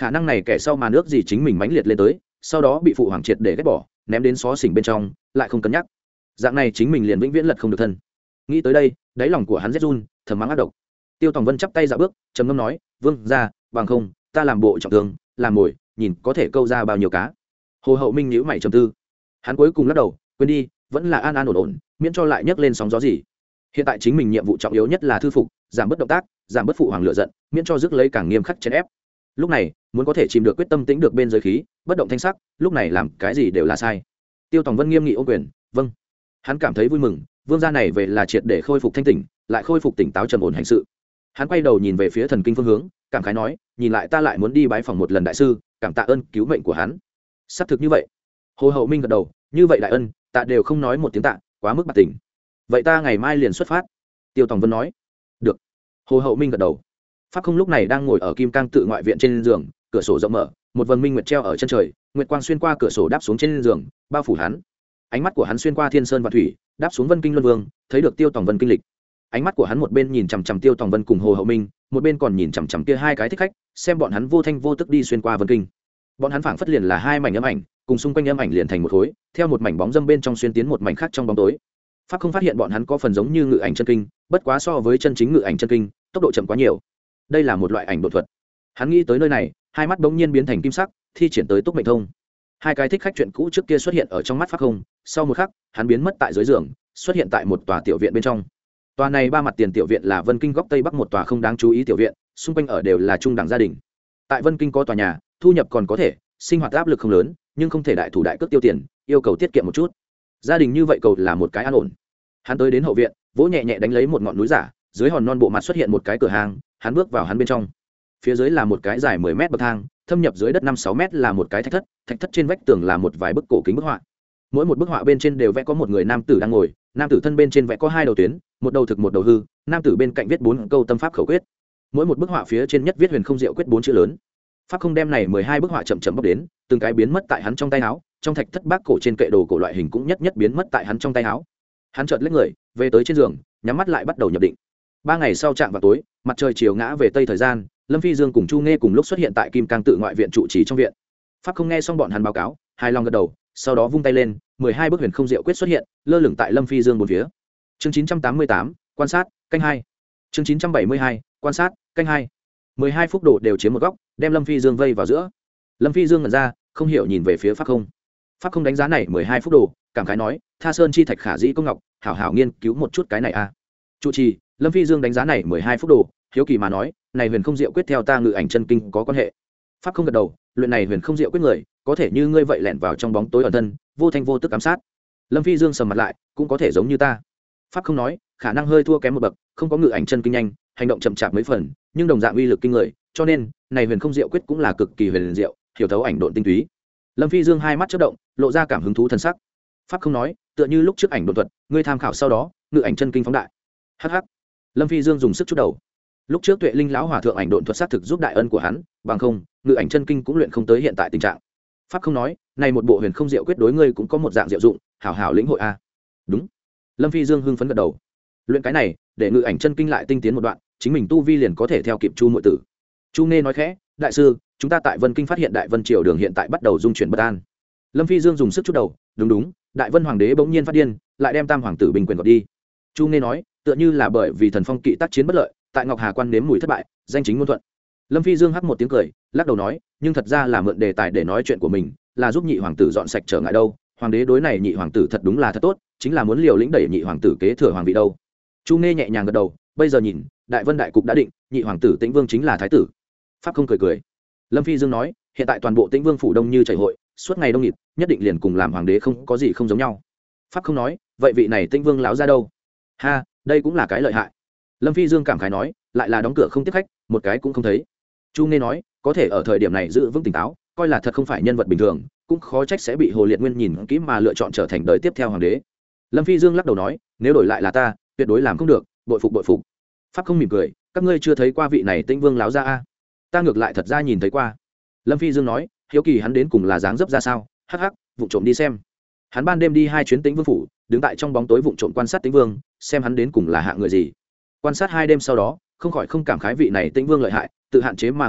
khả năng này kẻ sau màn ước gì chính mình mãnh liệt lên tới, sau đó bị phụ hoàng triệt để ghét bỏ, ném đến xó xỉnh bên trong, lại không cân nhắc, dạng này chính mình liền vĩnh viễn lật không được thân. Nghĩ tới đây, đáy lòng của hắn rét run, thầm mắng ác độc. Tiêu Tòng Vân chắp tay dạo bước, trầm ngâm nói, vương ra, bằng không ta làm bộ trọng thương, làm mồi, nhìn có thể câu ra bao nhiêu cá. Hồ Hậu Minh nhíu mày trầm tư, hắn cuối cùng lắc đầu, quên đi, vẫn là an an ổn ổn, miễn cho lại nhấc lên sóng gió gì. Hiện tại chính mình nhiệm vụ trọng yếu nhất là thư phục, giảm bớt động tác, giảm bớt phụ hoàng lựa giận, miễn cho rước lấy càng nghiêm khắc chèn ép. Lúc này muốn có thể chìm được quyết tâm tĩnh được bên giới khí, bất động thanh sắc, lúc này làm cái gì đều là sai. Tiêu Tòng Vân nghiêm nghị ôm quyền, vâng. Hắn cảm thấy vui mừng, vương gia này về là triệt để khôi phục thanh tỉnh, lại khôi phục tỉnh táo trầm ổn hành sự. Hắn quay đầu nhìn về phía thần kinh phương hướng, cảm khái nói, nhìn lại ta lại muốn đi bái phòng một lần đại sư, cảm tạ ơn cứu mệnh của hắn. Xác thực như vậy. Hồ Hậu Minh gật đầu, như vậy đại ân, tạ đều không nói một tiếng tạ, quá mức bạc tình. Vậy ta ngày mai liền xuất phát. Tiêu Tòng Vân nói. Được. Hồ Hậu Minh gật đầu. Pháp Không lúc này đang ngồi ở Kim Cang tự ngoại viện trên giường, cửa sổ rộng mở, một vầng minh nguyệt treo ở chân trời, nguyệt quang xuyên qua cửa sổ đáp xuống trên giường, bao phủ hắn. Ánh mắt của hắn xuyên qua thiên sơn và thủy, đáp xuống Vân Kinh Luân Vương, thấy được Tiêu Tòng Vân kinh lịch. Ánh mắt của hắn một bên nhìn chằm chằm Tiêu Tòng Vân cùng Hồ Hậu Minh, một bên còn nhìn chằm chằm kia hai cái thích khách, xem bọn hắn vô thanh vô tức đi xuyên qua Vân Kinh. Bọn hắn phảng phất liền là hai mảnh âm ảnh, cùng xung quanh âm ảnh liền thành một khối, theo một mảnh bóng dâm bên trong xuyên tiến một mảnh khác trong bóng tối. Pháp Không phát hiện bọn hắn có phần giống như ngự ảnh chân kinh, bất quá so với chân chính ngự ảnh chân kinh, tốc độ chậm quá nhiều. Đây là một loại ảnh đột thuật. Hắn nghĩ tới nơi này, hai mắt bỗng nhiên biến thành kim sắc, thi triển tới túc mệnh thông. Hai cái thích khách chuyện cũ trước kia xuất hiện ở trong mắt Pháp Không, sau một khắc, hắn biến mất tại dưới giường, xuất hiện tại một tòa tiểu viện bên trong. Tòa này ba mặt tiền tiểu viện là Vân Kinh góc tây bắc một tòa không đáng chú ý tiểu viện, xung quanh ở đều là trung đẳng gia đình. Tại Vân Kinh có tòa nhà, thu nhập còn có thể, sinh hoạt áp lực không lớn, nhưng không thể đại thủ đại cước tiêu tiền, yêu cầu tiết kiệm một chút. Gia đình như vậy cầu là một cái an ổn. Hắn tới đến hậu viện, vỗ nhẹ nhẹ đánh lấy một ngọn núi giả, dưới hòn non bộ mặt xuất hiện một cái cửa hàng, hắn bước vào hắn bên trong. Phía dưới là một cái dài mười mét bậc thang, thâm nhập dưới đất năm sáu mét là một cái thạch thất, thạch thất trên vách tường là một vài bức cổ kính bức họa. Mỗi một bức họa bên trên đều vẽ có một người nam tử đang ngồi, nam tử thân bên trên vẽ có hai đầu tuyến, một đầu thực một đầu hư, nam tử bên cạnh viết bốn câu tâm pháp khẩu quyết. Mỗi một bức họa phía trên nhất viết huyền không diệu quyết bốn chữ lớn. Pháp Không đem này mười hai bức họa chậm chậm bóc đến, từng cái biến mất tại hắn trong tay áo, trong thạch thất bác cổ trên kệ đồ cổ loại hình cũng nhất nhất biến mất tại hắn trong tay áo. Hắn chợt lách người, về tới trên giường, nhắm mắt lại bắt đầu nhập định. Ba ngày sau chạm vào tối, mặt trời chiều ngã về tây thời gian, Lâm Phi Dương cùng Chu Nghe cùng lúc xuất hiện tại Kim Cang tự ngoại viện trụ trì trong viện. Pháp Không nghe xong bọn hắn báo cáo, hài lòng gật đầu, sau đó vung tay lên, mười hai bức huyền không diệu quyết xuất hiện, lơ lửng tại Lâm Phi Dương bốn phía. Chương chín trăm tám mươi tám, quan sát, canh hai. Chương chín trăm bảy mươi hai, quan sát, canh hai. mười hai phúc đồ đều chiếm một góc, đem Lâm Phi Dương vây vào giữa. Lâm Phi Dương ngẩn ra, không hiểu nhìn về phía Pháp Không. Pháp Không đánh giá này mười hai phúc đồ, cảm khái nói, Tha Sơn chi thạch khả dĩ công ngọc, hảo hảo nghiên cứu một chút cái này a. À. Trụ trì, Lâm Phi Dương đánh giá này mười hai phúc đồ, hiếu kỳ mà nói, này huyền không diệu quyết theo ta ngự ảnh chân kinh có quan hệ. Pháp Không gật đầu, luyện này huyền không diệu quyết người, có thể như ngươi vậy lẻn vào trong bóng tối ẩn thân, vô thanh vô tức ám sát. Lâm Phi Dương sầm mặt lại, cũng có thể giống như ta. Pháp Không nói, khả năng hơi thua kém một bậc, không có ngự ảnh chân kinh nhanh, hành động chậm chạp mấy phần, nhưng đồng dạng uy lực kinh người, cho nên này huyền không diệu quyết cũng là cực kỳ huyền diệu, hiểu thấu ảnh độn tinh túy. Lâm Phi Dương hai mắt chớp động, lộ ra cảm hứng thú thần sắc. Pháp Không nói, tựa như lúc trước ảnh độn thuật, ngươi tham khảo sau đó, ngự ảnh chân kinh phóng đại. Hắc hắc. Lâm Phi Dương dùng sức chút đầu. Lúc trước Tuệ Linh lão hòa thượng ảnh độn thuật sát thực giúp đại ân của hắn, bằng không, ngự ảnh chân kinh cũng luyện không tới hiện tại tình trạng. Pháp Không nói, này một bộ huyền không diệu quyết đối ngươi cũng có một dạng diệu dụng, hảo hảo lĩnh hội a. Đúng. Lâm Phi Dương hưng phấn gật đầu. Luyện cái này, để ngự ảnh chân kinh lại tinh tiến một đoạn, chính mình tu vi liền có thể theo kịp Chu muội tử. Chu Nghe nói khẽ, đại sư, chúng ta tại Vân Kinh phát hiện Đại Vân triều đường hiện tại bắt đầu dung chuyển bất an. Lâm Phi Dương dùng sức chút đầu, đúng đúng, Đại Vân hoàng đế bỗng nhiên phát điên, lại đem Tam hoàng tử bình quyền gọt đi. Chu Nghe nói, tựa như là bởi vì thần phong kỵ tác chiến bất lợi, tại Ngọc Hà quan nếm mùi thất bại, danh chính ngôn thuận. Lâm Phi Dương hắc một tiếng cười, lắc đầu nói, nhưng thật ra là mượn đề tài để nói chuyện của mình, là giúp nhị hoàng tử dọn sạch trở ngại đâu. Hoàng đế đối này nhị hoàng tử thật đúng là thật tốt, chính là muốn liều lĩnh đẩy nhị hoàng tử kế thừa hoàng vị đâu. Chu Nghe nhẹ nhàng gật đầu, bây giờ nhìn, Đại Vân đại cục đã định, nhị hoàng tử Tĩnh Vương chính là thái tử. Pháp Không cười cười. Lâm Phi Dương nói, hiện tại toàn bộ Tĩnh Vương phủ đông như chảy hội, suốt ngày đông nghịt, nhất định liền cùng làm hoàng đế không có gì không giống nhau. Pháp Không nói, vậy vị này Tĩnh Vương lão ra đâu? Ha, đây cũng là cái lợi hại. Lâm Phi Dương cảm khái nói, lại là đóng cửa không tiếp khách, một cái cũng không thấy. Chu Nghe nói, có thể ở thời điểm này giữ vững tỉnh táo, coi là thật không phải nhân vật bình thường, cũng khó trách sẽ bị Hồ Liệt Nguyên nhìn kỹ mà lựa chọn trở thành đời tiếp theo hoàng đế. Lâm Phi Dương lắc đầu nói, nếu đổi lại là ta, tuyệt đối làm không được, bội phục bội phục. Pháp Không mỉm cười, các ngươi chưa thấy qua vị này Tĩnh Vương láo ra a? Ta ngược lại thật ra nhìn thấy qua. Lâm Phi Dương nói, hiếu kỳ hắn đến cùng là dáng dấp ra sao, hắc hắc, vụng trộm đi xem. Hắn ban đêm đi hai chuyến Tĩnh Vương phủ, đứng tại trong bóng tối vụng trộm quan sát Tĩnh Vương, xem hắn đến cùng là hạng người gì. Quan sát hai đêm sau đó, không khỏi không cảm khái vị này Tĩnh Vương lợi hại, tự hạn chế mà nghiêm ngặt,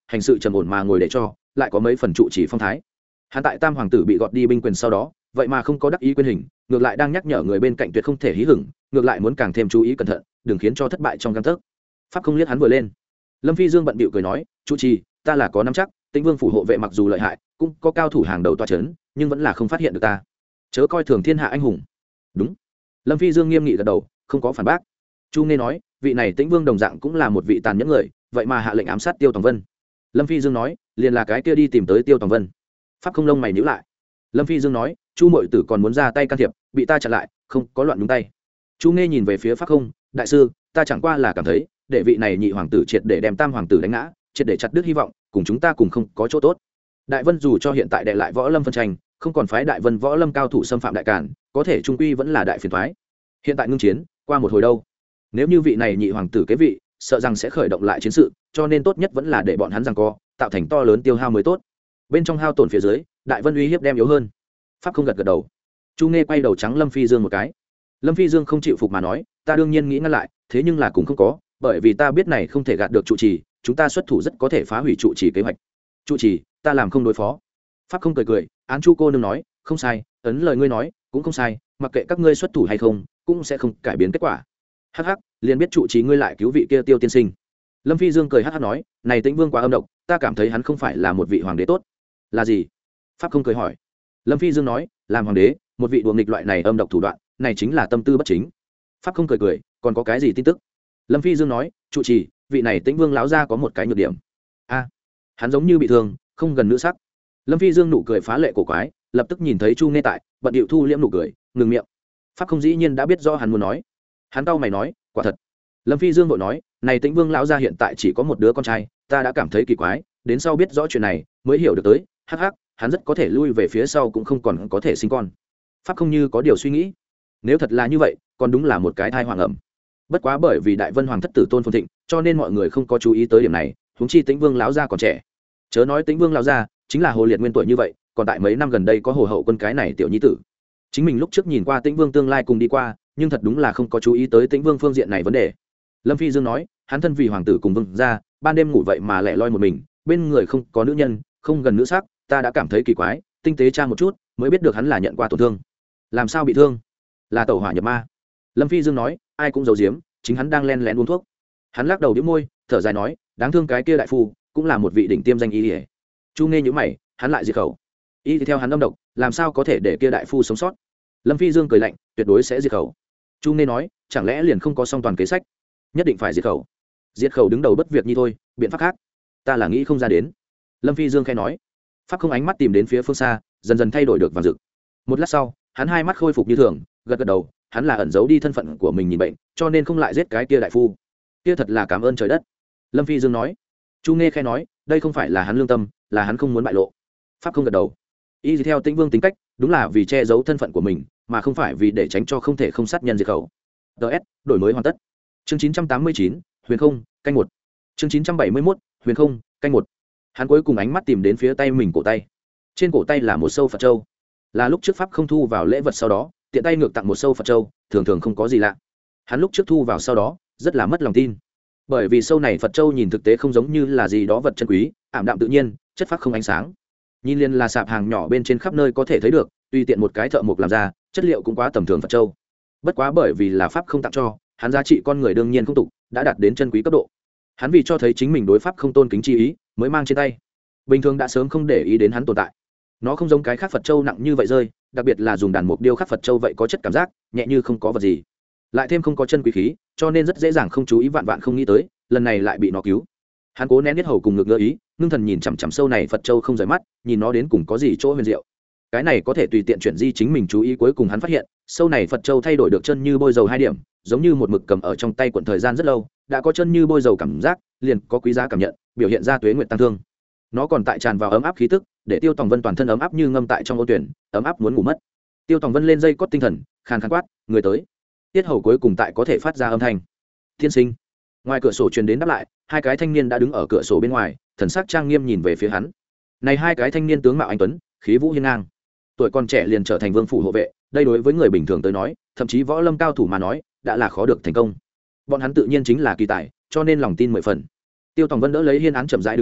hành sự trầm ổn mà ngồi để cho lại có mấy phần trụ chỉ phong thái. Hắn tại tam hoàng tử bị gọt đi binh quyền sau đó vậy mà không có đắc ý quyền hình, ngược lại đang nhắc nhở người bên cạnh tuyệt không thể hí hửng, ngược lại muốn càng thêm chú ý cẩn thận, đừng khiến cho thất bại trong gang tấc. Pháp không liếc hắn vừa lên. Lâm Phi Dương bận bịu cười nói, chủ trì, ta là có nắm chắc, Tĩnh Vương phủ hộ vệ mặc dù lợi hại, cũng có cao thủ hàng đầu tọa chấn, nhưng vẫn là không phát hiện được ta. Chớ coi thường thiên hạ anh hùng. Đúng. Lâm Phi Dương nghiêm nghị gật đầu, không có phản bác. Chu Nghe nói, vị này Tĩnh Vương đồng dạng cũng là một vị tàn nhẫn người, vậy mà hạ lệnh ám sát Tiêu Tòng Vân. Lâm Phi Dương nói, liền là cái kia đi tìm tới Tiêu Tòng Vân. Pháp không lông mày nhíu lại. Lâm Phi Dương nói, Chu muội tử còn muốn ra tay can thiệp, bị ta chặn lại, không có loạn nhúng tay. Chu Nghe nhìn về phía Pháp không, đại sư, ta chẳng qua là cảm thấy, để vị này nhị hoàng tử triệt để đem tam hoàng tử đánh ngã, triệt để chặt đứt hy vọng, cùng chúng ta cùng không có chỗ tốt. Đại Vân dù cho hiện tại đệ lại Võ Lâm phân tranh, không còn phái Đại Vân Võ Lâm cao thủ xâm phạm đại cản, có thể trung quy vẫn là đại phiền toái. Hiện tại ngưng chiến, qua một hồi đâu, nếu như vị này nhị hoàng tử kế vị, sợ rằng sẽ khởi động lại chiến sự, cho nên tốt nhất vẫn là để bọn hắn giằng co, tạo thành to lớn tiêu hao mới tốt. Bên trong hao tổn phía dưới, Đại Vân uy hiếp đem yếu hơn. Pháp không gật gật đầu. Chu Nghe quay đầu trắng Lâm Phi Dương một cái. Lâm Phi Dương không chịu phục mà nói, ta đương nhiên nghĩ ngăn lại, thế nhưng là cũng không có, bởi vì ta biết này không thể gạt được trụ trì, chúng ta xuất thủ rất có thể phá hủy trụ trì kế hoạch. Trụ trì, ta làm không đối phó. Pháp không cười cười, án Chu cô nương nói, không sai, ấn lời ngươi nói, cũng không sai, mặc kệ các ngươi xuất thủ hay không, cũng sẽ không cải biến kết quả. Hắc hắc, liền biết trụ trì ngươi lại cứu vị kia Tiêu tiên sinh. Lâm Phi Dương cười hắc hắc nói, này Tĩnh Vương quá âm độc, ta cảm thấy hắn không phải là một vị hoàng đế tốt. Là gì? Pháp không cười hỏi. Lâm Phi Dương nói, làm hoàng đế, một vị đùa nghịch loại này âm độc thủ đoạn, này chính là tâm tư bất chính. Pháp không cười cười, còn có cái gì tin tức? Lâm Phi Dương nói, trụ trì, vị này Tĩnh Vương lão gia có một cái nhược điểm. A, hắn giống như bị thương, không gần nữ sắc. Lâm Phi Dương nụ cười phá lệ cổ quái, lập tức nhìn thấy Chu Nghe tại, bận điệu thu liễm nụ cười, ngừng miệng. Pháp không dĩ nhiên đã biết rõ hắn muốn nói. Hắn cau mày nói, quả thật. Lâm Phi Dương vội nói, này Tĩnh Vương lão gia hiện tại chỉ có một đứa con trai, ta đã cảm thấy kỳ quái, đến sau biết rõ chuyện này, mới hiểu được tới, hắc hắc, hắn rất có thể lui về phía sau cũng không còn có thể sinh con. Pháp không như có điều suy nghĩ, nếu thật là như vậy, còn đúng là một cái thai hoàng ẩm. Bất quá bởi vì Đại Vân hoàng thất tử tôn phồn thịnh, cho nên mọi người không có chú ý tới điểm này, huống chi Tĩnh Vương lão gia còn trẻ. Chớ nói Tĩnh Vương lão gia, chính là Hồ Liệt nguyên tuổi như vậy, còn tại mấy năm gần đây có Hồ Hậu Quân cái này tiểu nhi tử. Chính mình lúc trước nhìn qua Tĩnh Vương tương lai cùng đi qua, nhưng thật đúng là không có chú ý tới Tĩnh Vương phương diện này vấn đề. Lâm Phi Dương nói, hắn thân vì hoàng tử cùng vương gia, ban đêm ngủ vậy mà lẻ loi một mình, bên người không có nữ nhân, không gần nữ sắc, ta đã cảm thấy kỳ quái, tinh tế tra một chút, mới biết được hắn là nhận qua tổn thương. Làm sao bị thương? Là tẩu hỏa nhập ma. Lâm Phi Dương nói, ai cũng giấu giếm, chính hắn đang len lén uống thuốc. Hắn lắc đầu bĩu môi, thở dài nói, đáng thương cái kia đại phu, cũng là một vị đỉnh tiêm danh y y. Chu Nghe nhíu mày, hắn lại diệt khẩu. Y thì theo hắn âm độc, làm sao có thể để kia đại phu sống sót? Lâm Phi Dương cười lạnh, tuyệt đối sẽ diệt khẩu. Chu Nghe nói, chẳng lẽ liền không có song toàn kế sách, nhất định phải diệt khẩu. Diệt khẩu đứng đầu bất việc như thôi, biện pháp khác, ta là nghĩ không ra đến. Lâm Phi Dương khẽ nói. Pháp không ánh mắt tìm đến phía phương xa, dần dần thay đổi được vàng rực. Một lát sau, hắn hai mắt khôi phục như thường, gật gật đầu, hắn là ẩn giấu đi thân phận của mình nhìn bệnh, cho nên không lại giết cái kia đại phu. Kia thật là cảm ơn trời đất. Lâm Phi Dương nói. Chu Nghe khẽ nói, đây không phải là hắn lương tâm, là hắn không muốn bại lộ. Pháp không gật đầu. Y theo Tĩnh Vương tính cách, đúng là vì che giấu thân phận của mình, mà không phải vì để tránh cho không thể không sát nhân diệt khẩu. ds đổi mới hoàn tất. Chương chín trăm tám mươi chín, Huyền Không, canh một. Chương chín trăm bảy mươi mốt, Huyền Không, canh một. Hắn cuối cùng ánh mắt tìm đến phía tay mình cổ tay. Trên cổ tay là một sâu Phật châu, là lúc trước Pháp không thu vào lễ vật sau đó, tiện tay ngược tặng một sâu Phật châu, thường thường không có gì lạ. Hắn lúc trước thu vào sau đó, rất là mất lòng tin, bởi vì sâu này Phật châu nhìn thực tế không giống như là gì đó vật chân quý, ảm đạm tự nhiên, chất phác không ánh sáng. Nhìn liền là sạp hàng nhỏ bên trên khắp nơi có thể thấy được, tùy tiện một cái thợ mộc làm ra, chất liệu cũng quá tầm thường Phật châu. Bất quá bởi vì là Pháp không tặng cho, hắn giá trị con người đương nhiên không tục, đã đạt đến chân quý cấp độ. Hắn vì cho thấy chính mình đối Pháp không tôn kính chi ý, mới mang trên tay. Bình thường đã sớm không để ý đến hắn tồn tại. Nó không giống cái khác Phật châu nặng như vậy rơi, đặc biệt là dùng đàn mục điêu khắc Phật châu vậy có chất cảm giác nhẹ như không có vật gì, lại thêm không có chân quý khí, cho nên rất dễ dàng không chú ý, vạn vạn không nghĩ tới lần này lại bị nó cứu. Hắn cố nén biết hầu cùng ngược ngỡ ý, ngưng thần nhìn chằm chằm sâu này Phật châu không rời mắt, nhìn nó đến cùng có gì chỗ huyền diệu. Cái này có thể tùy tiện chuyển di chính mình chú ý, cuối cùng hắn phát hiện sâu này Phật châu thay đổi được chân như bôi dầu hai điểm, giống như một mực cầm ở trong tay quận thời gian rất lâu, đã có chân như bôi dầu cảm giác, liền có quý giá cảm nhận, biểu hiện ra tuế nguyện tăng thương. Nó còn tại tràn vào ấm áp khí tức, để Tiêu Tòng Vân toàn thân ấm áp như ngâm tại trong ô tuyển, ấm áp muốn ngủ mất. Tiêu Tòng Vân lên dây cót tinh thần, khàn khàn quát, người tới. Tiết hầu cuối cùng tại có thể phát ra âm thanh. Thiên sinh. Ngoài cửa sổ truyền đến đáp lại, hai cái thanh niên đã đứng ở cửa sổ bên ngoài, thần sắc trang nghiêm nhìn về phía hắn. Này hai cái thanh niên tướng mạo anh tuấn, khí vũ hiên ngang, tuổi còn trẻ liền trở thành vương phủ hộ vệ, đây đối với người bình thường tới nói, thậm chí võ lâm cao thủ mà nói, đã là khó được thành công. Bọn hắn tự nhiên chính là kỳ tài, cho nên lòng tin mười phần. Tiêu Tòng Vân đỡ lấy hiên án chậm rãi đứng lên,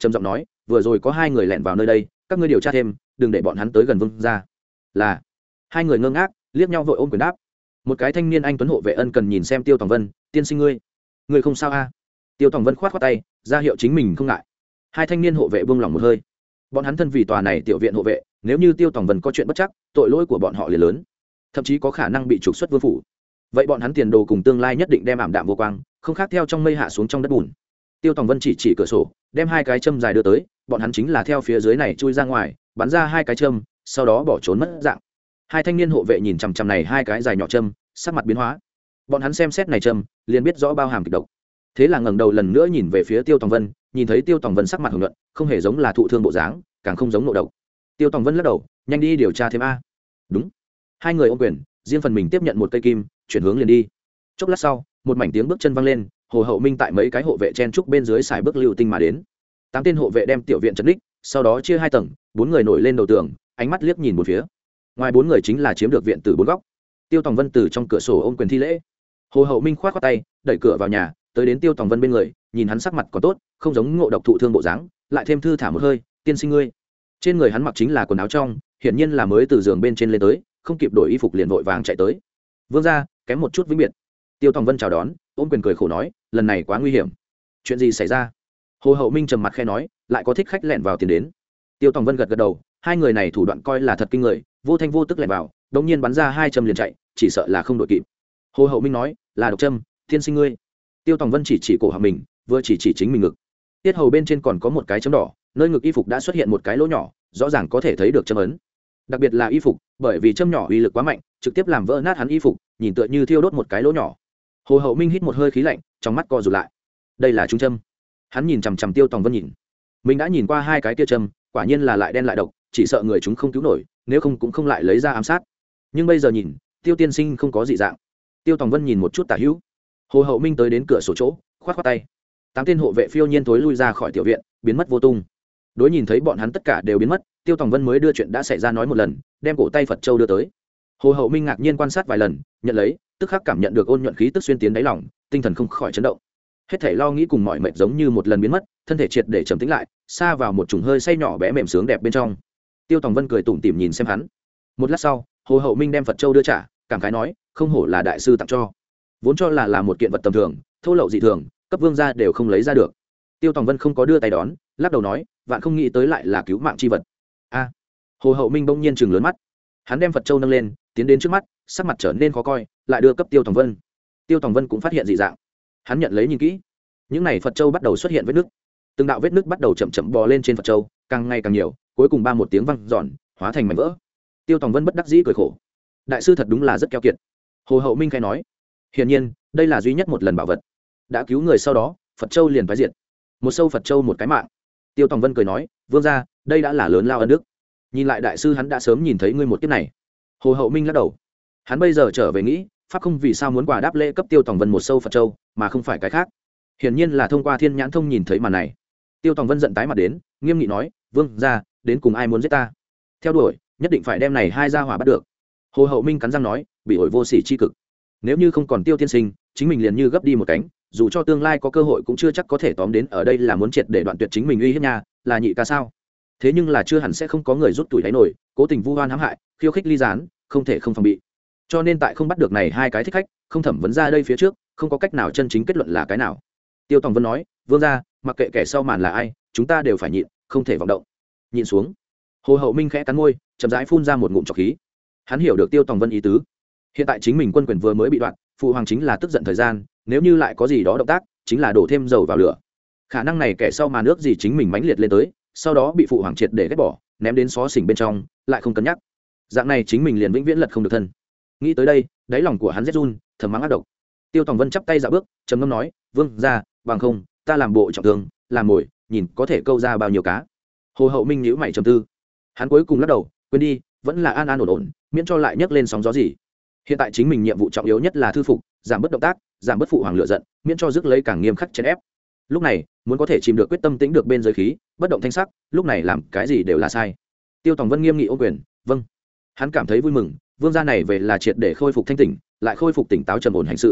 trầm giọng nói vừa rồi có hai người lẻn vào nơi đây, các ngươi điều tra thêm, đừng để bọn hắn tới gần vương ra. Là. Hai người ngơ ngác liếc nhau vội ôm quyền đáp. Một cái thanh niên anh tuấn hộ vệ ân cần nhìn xem Tiêu Tòng Vân, tiên sinh ngươi ngươi không sao a? À? Tiêu Tòng Vân khoát khoát tay ra hiệu chính mình không ngại. Hai thanh niên hộ vệ buông lỏng một hơi. Bọn hắn thân vì tòa này tiểu viện hộ vệ, nếu như Tiêu Tòng Vân có chuyện bất chắc, tội lỗi của bọn họ liền lớn, thậm chí có khả năng bị trục xuất vương phủ. Vậy bọn hắn tiền đồ cùng tương lai nhất định đem ảm đạm vô quang, không khác theo trong mây hạ xuống trong đất bùn. Tiêu Tòng Vân chỉ chỉ cửa sổ, đem hai cái châm dài đưa tới, bọn hắn chính là theo phía dưới này chui ra ngoài, bắn ra hai cái châm, sau đó bỏ trốn mất dạng. Hai thanh niên hộ vệ nhìn chằm chằm này hai cái dài nhỏ châm, sắc mặt biến hóa. Bọn hắn xem xét này châm, liền biết rõ bao hàm kịch độc. Thế là ngẩng đầu lần nữa nhìn về phía Tiêu Tòng Vân, nhìn thấy Tiêu Tòng Vân sắc mặt hồng nhuận, không hề giống là thụ thương bộ dáng, càng không giống nộ độc. Tiêu Tòng Vân lắc đầu, nhanh đi điều tra thêm a. Đúng. Hai người ôm quyền, riêng phần mình tiếp nhận một cây kim, chuyển hướng liền đi. Chốc lát sau, một mảnh tiếng bước chân vang lên, Hồ Hậu Minh tại mấy cái hộ vệ chen trúc bên dưới xài bước lưu tinh mà đến. Tám tên hộ vệ đem tiểu viện trấn đích, sau đó chia hai tầng, bốn người nổi lên đầu tường, ánh mắt liếc nhìn một phía. Ngoài bốn người chính là chiếm được viện từ bốn góc. Tiêu Tòng Vân từ trong cửa sổ ôm quyền thi lễ. Hồ Hậu Minh khoát khoát tay, đẩy cửa vào nhà, tới đến Tiêu Tòng Vân bên người, nhìn hắn sắc mặt còn tốt, không giống ngộ độc thụ thương bộ dáng, lại thêm thư thả một hơi, tiên sinh ngươi. Trên người hắn mặc chính là quần áo trong, hiển nhiên là mới từ giường bên trên lên tới, không kịp đổi y phục liền vội vàng chạy tới. Vương gia, kém một chút vĩnh biệt. Tiêu Tòng Vân chào đón, ôm quyền cười khổ nói, lần này quá nguy hiểm. Chuyện gì xảy ra? Hồ Hậu Minh trầm mặt khẽ nói, lại có thích khách lẻn vào tiền đến. Tiêu Tòng Vân gật gật đầu, hai người này thủ đoạn coi là thật kinh người, vô thanh vô tức lẻn vào, đột nhiên bắn ra hai châm liền chạy, chỉ sợ là không đội kịp. Hồ Hậu Minh nói, là độc châm, tiên sinh ngươi. Tiêu Tòng Vân chỉ chỉ cổ họng mình, vừa chỉ chỉ chính mình ngực. Tiết hầu bên trên còn có một cái chấm đỏ, nơi ngực y phục đã xuất hiện một cái lỗ nhỏ, rõ ràng có thể thấy được châm ấn. Đặc biệt là y phục, bởi vì châm nhỏ uy lực quá mạnh, trực tiếp làm vỡ nát hắn y phục, nhìn tựa như thiêu đốt một cái lỗ nhỏ. Hồ Hậu Minh hít một hơi khí lạnh, trong mắt co rụt lại. Đây là trung châm. Hắn nhìn chằm chằm Tiêu Tòng Vân nhìn. Mình đã nhìn qua hai cái kia châm, quả nhiên là lại đen lại độc, chỉ sợ người chúng không cứu nổi, nếu không cũng không lại lấy ra ám sát. Nhưng bây giờ nhìn, Tiêu tiên sinh không có dị dạng. Tiêu Tòng Vân nhìn một chút tả hữu. Hồ Hậu Minh tới đến cửa sổ chỗ, khoát khoát tay. Tám tên hộ vệ phiêu nhiên tối lui ra khỏi tiểu viện, biến mất vô tung. Đối nhìn thấy bọn hắn tất cả đều biến mất, Tiêu Tòng Vân mới đưa chuyện đã xảy ra nói một lần, đem cổ tay Phật châu đưa tới. Hồ Hậu Minh ngạc nhiên quan sát vài lần, nhận lấy, tức khắc cảm nhận được ôn nhuận khí tức xuyên tiến đáy lòng, tinh thần không khỏi chấn động. Hết thảy lo nghĩ cùng mọi mệt giống như một lần biến mất, thân thể triệt để trầm tĩnh lại, xa vào một chủng hơi say nhỏ bé mềm sướng đẹp bên trong. Tiêu Tòng Vân cười tủm tỉm nhìn xem hắn. Một lát sau, Hồ Hậu Minh đem Phật châu đưa trả, cảm khái nói, không hổ là đại sư tặng cho, vốn cho là là một kiện vật tầm thường, thô lậu dị thường, cấp vương gia đều không lấy ra được. Tiêu Tòng Vân không có đưa tay đón, lắc đầu nói, vạn không nghĩ tới lại là cứu mạng chi vật. A. Hồ Hậu Minh bỗng nhiên trừng lớn mắt. Hắn đem Phật châu nâng lên, tiến đến trước mắt, sắc mặt trở nên khó coi, lại đưa cấp Tiêu Tòng Vân. Tiêu Tòng Vân cũng phát hiện dị dạng. Hắn nhận lấy nhìn kỹ. Những này Phật châu bắt đầu xuất hiện vết nứt. Từng đạo vết nứt bắt đầu chậm chậm bò lên trên Phật châu, càng ngày càng nhiều, cuối cùng ba một tiếng vang giòn, hóa thành mảnh vỡ. Tiêu Tòng Vân bất đắc dĩ cười khổ. Đại sư thật đúng là rất keo kiệt. Hồ Hậu Minh khai nói. Hiển nhiên, đây là duy nhất một lần bảo vật. Đã cứu người sau đó, Phật châu liền phá diệt. Một sâu Phật châu một cái mạng. Tiêu Tòng Vân cười nói, vương gia, đây đã là lớn lao ân đức. Nhìn lại đại sư hắn đã sớm nhìn thấy ngươi một kiếp này. Hồ Hậu Minh lắc đầu. Hắn bây giờ trở về nghĩ, pháp không vì sao muốn quà đáp lễ cấp Tiêu Tòng Vân một sâu Phật châu, mà không phải cái khác. Hiển nhiên là thông qua thiên nhãn thông nhìn thấy màn này. Tiêu Tòng Vân giận tái mặt đến, nghiêm nghị nói, vương gia, đến cùng ai muốn giết ta? Theo đuổi, nhất định phải đem này hai gia hỏa bắt được. Hồ Hậu Minh cắn răng nói, bị ổi vô sỉ chi cực. Nếu như không còn Tiêu tiên sinh, chính mình liền như gấp đi một cánh, dù cho tương lai có cơ hội cũng chưa chắc có thể tóm đến. Ở đây là muốn triệt để đoạn tuyệt chính mình uy hiếp nha, là nhị ca sao? Thế nhưng là chưa hẳn sẽ không có người rút tuổi đáy nổi, cố tình vu oan hãm hại, khiêu khích ly gián, không thể không phòng bị. Cho nên tại không bắt được này hai cái thích khách, không thẩm vấn ra đây phía trước, không có cách nào chân chính kết luận là cái nào. Tiêu Tòng Vân nói, vương gia, mặc kệ kẻ sau màn là ai, chúng ta đều phải nhịn, không thể vọng động. Nhịn xuống. Hồ Hậu Minh khẽ cắn môi, chậm rãi phun ra một ngụm trọc khí. Hắn hiểu được Tiêu Tòng Vân ý tứ. Hiện tại chính mình quân quyền vừa mới bị đoạn, phụ hoàng chính là tức giận thời gian, nếu như lại có gì đó động tác, chính là đổ thêm dầu vào lửa. Khả năng này kẻ sau màn nước gì chính mình mãnh liệt lên tới, sau đó bị phụ hoàng triệt để ghét bỏ, ném đến xó xỉnh bên trong, lại không cân nhắc. Dạng này chính mình liền vĩnh viễn lật không được thân. Nghĩ tới đây, đáy lòng của hắn rét run, thầm mắng ác độc. Tiêu Tòng Vân chắp tay dạo bước, trầm ngâm nói, vương gia, bằng không, ta làm bộ trọng thương, làm mồi, nhìn có thể câu ra bao nhiêu cá. Hồ Hậu Minh nhíu mày trầm tư. Hắn cuối cùng lắc đầu, quên đi, vẫn là an an ổn ổn, miễn cho lại nhấc lên sóng gió gì. Hiện tại chính mình nhiệm vụ trọng yếu nhất là thư phục, giảm bớt động tác, giảm bớt phụ hoàng lửa giận, miễn cho rước lấy càng nghiêm khắc chèn ép. Lúc này, muốn có thể chìm được quyết tâm tĩnh được bên giới khí, bất động thanh sắc, lúc này làm cái gì đều là sai. Tiêu Tòng Vân nghiêm nghị ô quyền, vâng. Hắn cảm thấy vui mừng, vương gia này về là triệt để khôi phục thanh tỉnh, lại khôi phục tỉnh táo trầm ổn hành sự.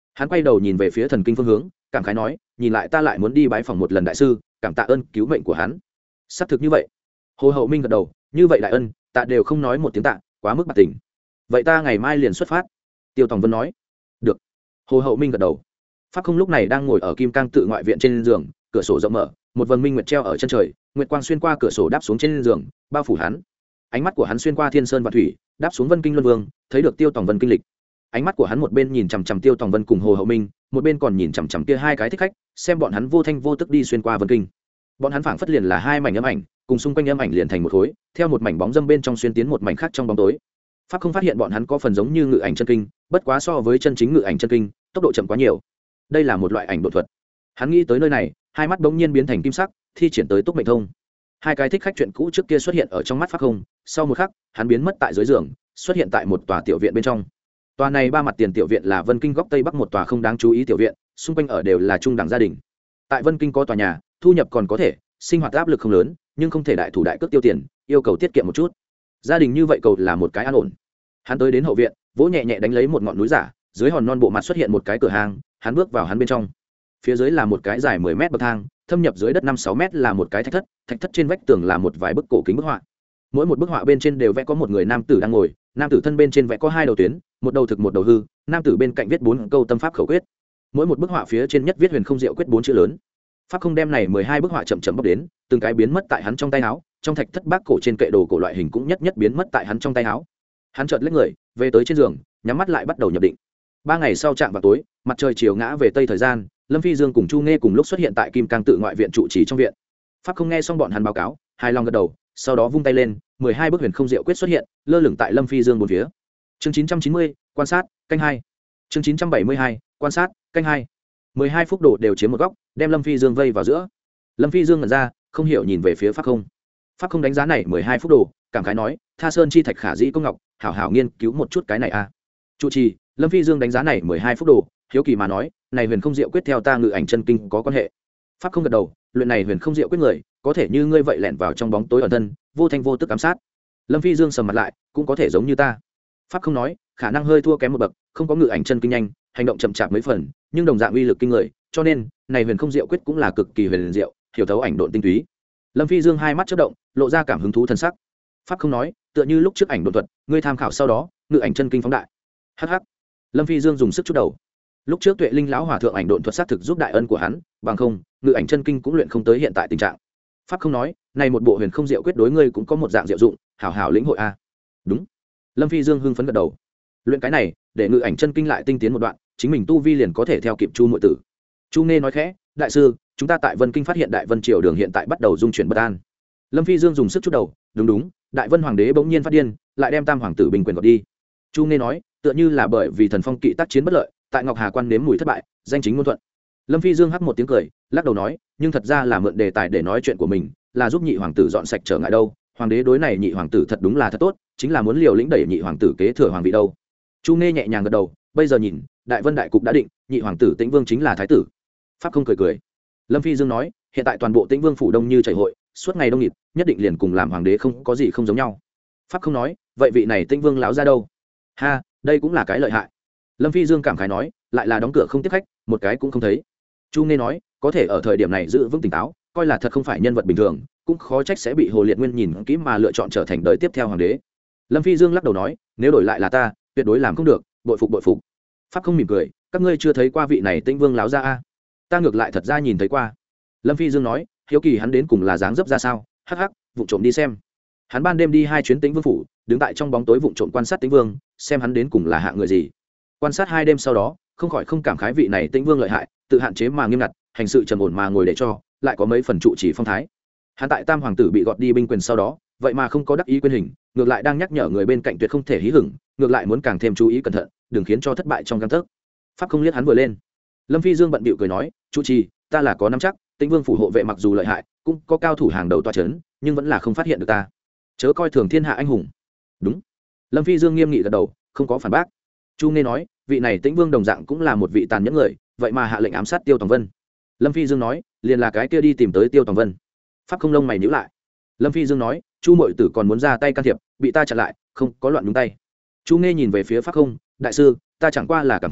Hắn quay đầu nhìn về phía thần kinh phương hướng, cảm khái nói, nhìn lại ta lại muốn đi bái phòng một lần đại sư, cảm tạ ơn cứu mệnh của hắn. Xác thực như vậy. Hồ Hậu Minh gật đầu, như vậy đại ân tạ đều không nói một tiếng tạ, quá mức bạc tình. Vậy ta ngày mai liền xuất phát. Tiêu Tòng Vân nói. Được. Hồ Hậu Minh gật đầu. Pháp Không lúc này đang ngồi ở Kim Cang tự ngoại viện trên giường, cửa sổ rộng mở, một vầng minh nguyệt treo ở chân trời, nguyệt quang xuyên qua cửa sổ đáp xuống trên giường, bao phủ hắn. Ánh mắt của hắn xuyên qua thiên sơn và thủy, đáp xuống Vân Kinh Luân Vương, thấy được Tiêu Tòng Vân kinh lịch. Ánh mắt của hắn một bên nhìn chằm chằm Tiêu Tòng Vân cùng Hồ Hậu Minh, một bên còn nhìn chằm chằm kia hai cái thích khách, xem bọn hắn vô thanh vô tức đi xuyên qua Vân Kinh. Bọn hắn phảng phất liền là hai mảnh âm ảnh, cùng xung quanh âm ảnh liền thành một khối, theo một mảnh bóng dâm bên trong xuyên tiến một mảnh khác trong bóng tối. Pháp Không phát hiện bọn hắn có phần giống như ngự ảnh chân kinh, bất quá so với chân chính ngự ảnh chân kinh, tốc độ chậm quá nhiều. Đây là một loại ảnh độ thuật. Hắn nghĩ tới nơi này, hai mắt bỗng nhiên biến thành kim sắc, thi triển tới túc mệnh thông. Hai cái thích khách chuyện cũ trước kia xuất hiện ở trong mắt Pháp Không, sau một khắc, hắn biến mất tại dưới giường, xuất hiện tại một tòa tiểu viện bên trong. Tòa này ba mặt tiền tiểu viện là Vân Kinh góc tây bắc một tòa không đáng chú ý tiểu viện, xung quanh ở đều là trung đẳng gia đình. Tại Vân Kinh có tòa nhà, thu nhập còn có thể, sinh hoạt áp lực không lớn, nhưng không thể đại thủ đại cước tiêu tiền, yêu cầu tiết kiệm một chút. Gia đình như vậy cầu là một cái an ổn. Hắn tới đến hậu viện, vỗ nhẹ nhẹ đánh lấy một ngọn núi giả, dưới hòn non bộ mặt xuất hiện một cái cửa hàng, hắn bước vào hắn bên trong. Phía dưới là một cái dài mười mét bậc thang, thâm nhập dưới đất năm sáu mét là một cái thạch thất, thạch thất trên vách tường là một vài bức cổ kính bức họa. Mỗi một bức họa bên trên đều vẽ có một người nam tử đang ngồi, nam tử thân bên trên vẽ có hai đầu tuyến, một đầu thực một đầu hư, nam tử bên cạnh viết bốn câu tâm pháp khẩu quyết. Mỗi một bức họa phía trên nhất viết huyền không diệu quyết bốn chữ lớn. Pháp Không đem này mười hai bức họa chậm chậm bóc đến, từng cái biến mất tại hắn trong tay áo, trong thạch thất bác cổ trên kệ đồ cổ loại hình cũng nhất nhất biến mất tại hắn trong tay áo. Hắn chợt lách người, về tới trên giường, nhắm mắt lại bắt đầu nhập định. Ba ngày sau chạm vào tối, mặt trời chiều ngã về tây thời gian, Lâm Phi Dương cùng Chu Nghe cùng lúc xuất hiện tại Kim Cang tự ngoại viện trụ trì trong viện. Pháp Không nghe xong bọn hắn báo cáo, hài lòng gật đầu, sau đó vung tay lên, mười hai bức huyền không diệu quyết xuất hiện, lơ lửng tại Lâm Phi Dương bốn phía. Chương chín trăm chín mươi, quan sát, canh hai. Chương chín trăm bảy mươi hai, quan sát, canh hai. mười hai phúc độ đều chiếm một góc, đem Lâm Phi Dương vây vào giữa. Lâm Phi Dương ngẩn ra, không hiểu nhìn về phía Pháp Không. Pháp Không đánh giá này mười hai phúc độ, cảm khái nói, Tha Sơn chi thạch khả dĩ công ngọc, hảo hảo nghiên cứu một chút cái này a. À. Trụ trì, Lâm Phi Dương đánh giá này mười hai phúc độ, hiếu kỳ mà nói, này huyền không diệu quyết theo ta ngự ảnh chân kinh có quan hệ. Pháp Không gật đầu, luyện này huyền không diệu quyết người, có thể như ngươi vậy lẻn vào trong bóng tối ẩn thân, vô thanh vô tức ám sát. Lâm Phi Dương sầm mặt lại, cũng có thể giống như ta. Pháp Không nói, khả năng hơi thua kém một bậc, không có ngự ảnh chân kinh nhanh, hành động chậm chạp mấy phần, nhưng đồng dạng uy lực kinh người, cho nên này huyền không diệu quyết cũng là cực kỳ huyền diệu, hiểu thấu ảnh độn tinh túy. Lâm Phi Dương hai mắt chớp động, lộ ra cảm hứng thú thần sắc. Pháp Không nói, tựa như lúc trước ảnh độn thuật, ngươi tham khảo sau đó, ngự ảnh chân kinh phóng đại. Hắc hắc. Lâm Phi Dương dùng sức chút đầu. Lúc trước Tuệ Linh lão hòa thượng ảnh độn thuật sát thực giúp đại ân của hắn, bằng không, ngự ảnh chân kinh cũng luyện không tới hiện tại tình trạng. Pháp Không nói, này một bộ huyền không diệu quyết đối ngươi cũng có một dạng diệu dụng, hảo hảo lĩnh hội a. Đúng. Lâm Phi Dương hưng phấn gật đầu. Luyện cái này, để ngự ảnh chân kinh lại tinh tiến một đoạn, chính mình tu vi liền có thể theo kịp Chu muội tử. Chu Nghe nói khẽ, đại sư, chúng ta tại Vân Kinh phát hiện Đại Vân triều đường hiện tại bắt đầu dung chuyển bất an. Lâm Phi Dương dùng sức chút đầu, đúng đúng, Đại Vân hoàng đế bỗng nhiên phát điên, lại đem Tam hoàng tử bình quyền gọt đi. Chu Nghe nói, tựa như là bởi vì thần phong kỵ tác chiến bất lợi, tại Ngọc Hà quan nếm mùi thất bại, danh chính ngôn thuận. Lâm Phi Dương hắc một tiếng cười, lắc đầu nói, nhưng thật ra là mượn đề tài để nói chuyện của mình, là giúp nhị hoàng tử dọn sạch trở ngại đâu. Hoàng đế đối này nhị hoàng tử thật đúng là thật tốt, chính là muốn liều lĩnh đẩy nhị hoàng tử kế thừa hoàng vị đâu. Chu Nghe nhẹ nhàng gật đầu, bây giờ nhìn, Đại Vân đại cục đã định, nhị hoàng tử Tĩnh Vương chính là thái tử. Pháp Không cười cười. Lâm Phi Dương nói, hiện tại toàn bộ Tĩnh Vương phủ đông như chảy hội, suốt ngày đông nghịt, nhất định liền cùng làm hoàng đế không có gì không giống nhau. Pháp Không nói, vậy vị này Tĩnh Vương lão ra đâu? Ha, đây cũng là cái lợi hại. Lâm Phi Dương cảm khái nói, lại là đóng cửa không tiếp khách, một cái cũng không thấy. Chu Nghe nói, có thể ở thời điểm này giữ vững tỉnh táo, coi là thật không phải nhân vật bình thường, cũng khó trách sẽ bị Hồ Liệt Nguyên nhìn kỹ mà lựa chọn trở thành đời tiếp theo hoàng đế. Lâm Phi Dương lắc đầu nói, nếu đổi lại là ta, tuyệt đối làm không được, bội phục bội phục. Pháp Không mỉm cười, các ngươi chưa thấy qua vị này Tĩnh Vương láo ra a? Ta ngược lại thật ra nhìn thấy qua. Lâm Phi Dương nói, hiếu kỳ hắn đến cùng là dáng dấp ra sao, hắc hắc, vụng trộm đi xem. Hắn ban đêm đi hai chuyến Tĩnh Vương phủ, đứng tại trong bóng tối vụng trộm quan sát Tĩnh Vương, xem hắn đến cùng là hạng người gì. Quan sát hai đêm sau đó, không khỏi không cảm khái vị này Tĩnh Vương lợi hại, tự hạn chế mà nghiêm ngặt, hành sự trầm ổn mà ngồi để cho, lại có mấy phần trụ chỉ phong thái. Hắn tại Tam hoàng tử bị gọt đi binh quyền sau đó, vậy mà không có đắc ý quyền hình, ngược lại đang nhắc nhở người bên cạnh tuyệt không thể hí hửng, ngược lại muốn càng thêm chú ý cẩn thận, đừng khiến cho thất bại trong gang tấc. Pháp Không liếc hắn vừa lên. Lâm Phi Dương bận bịu cười nói, chủ trì, ta là có nắm chắc, Tĩnh Vương phủ hộ vệ mặc dù lợi hại, cũng có cao thủ hàng đầu tọa chấn, nhưng vẫn là không phát hiện được ta. Chớ coi thường thiên hạ anh hùng. Đúng. Lâm Phi Dương nghiêm nghị gật đầu, không có phản bác. Chu Nghe nói, vị này Tĩnh Vương đồng dạng cũng là một vị tàn nhẫn người, vậy mà hạ lệnh ám sát Tiêu Tòng Vân. Lâm Phi Dương nói, liền là cái kia đi tìm tới Tiêu Tòng Vân. Pháp Không lông mày nhíu lại. Lâm Phi Dương nói, Chu muội tử còn muốn ra tay can thiệp, bị ta chặn lại, không có loạn nhúng tay. Chu Nghe nhìn về phía Pháp Không, đại sư, ta chẳng qua là cảm thấy,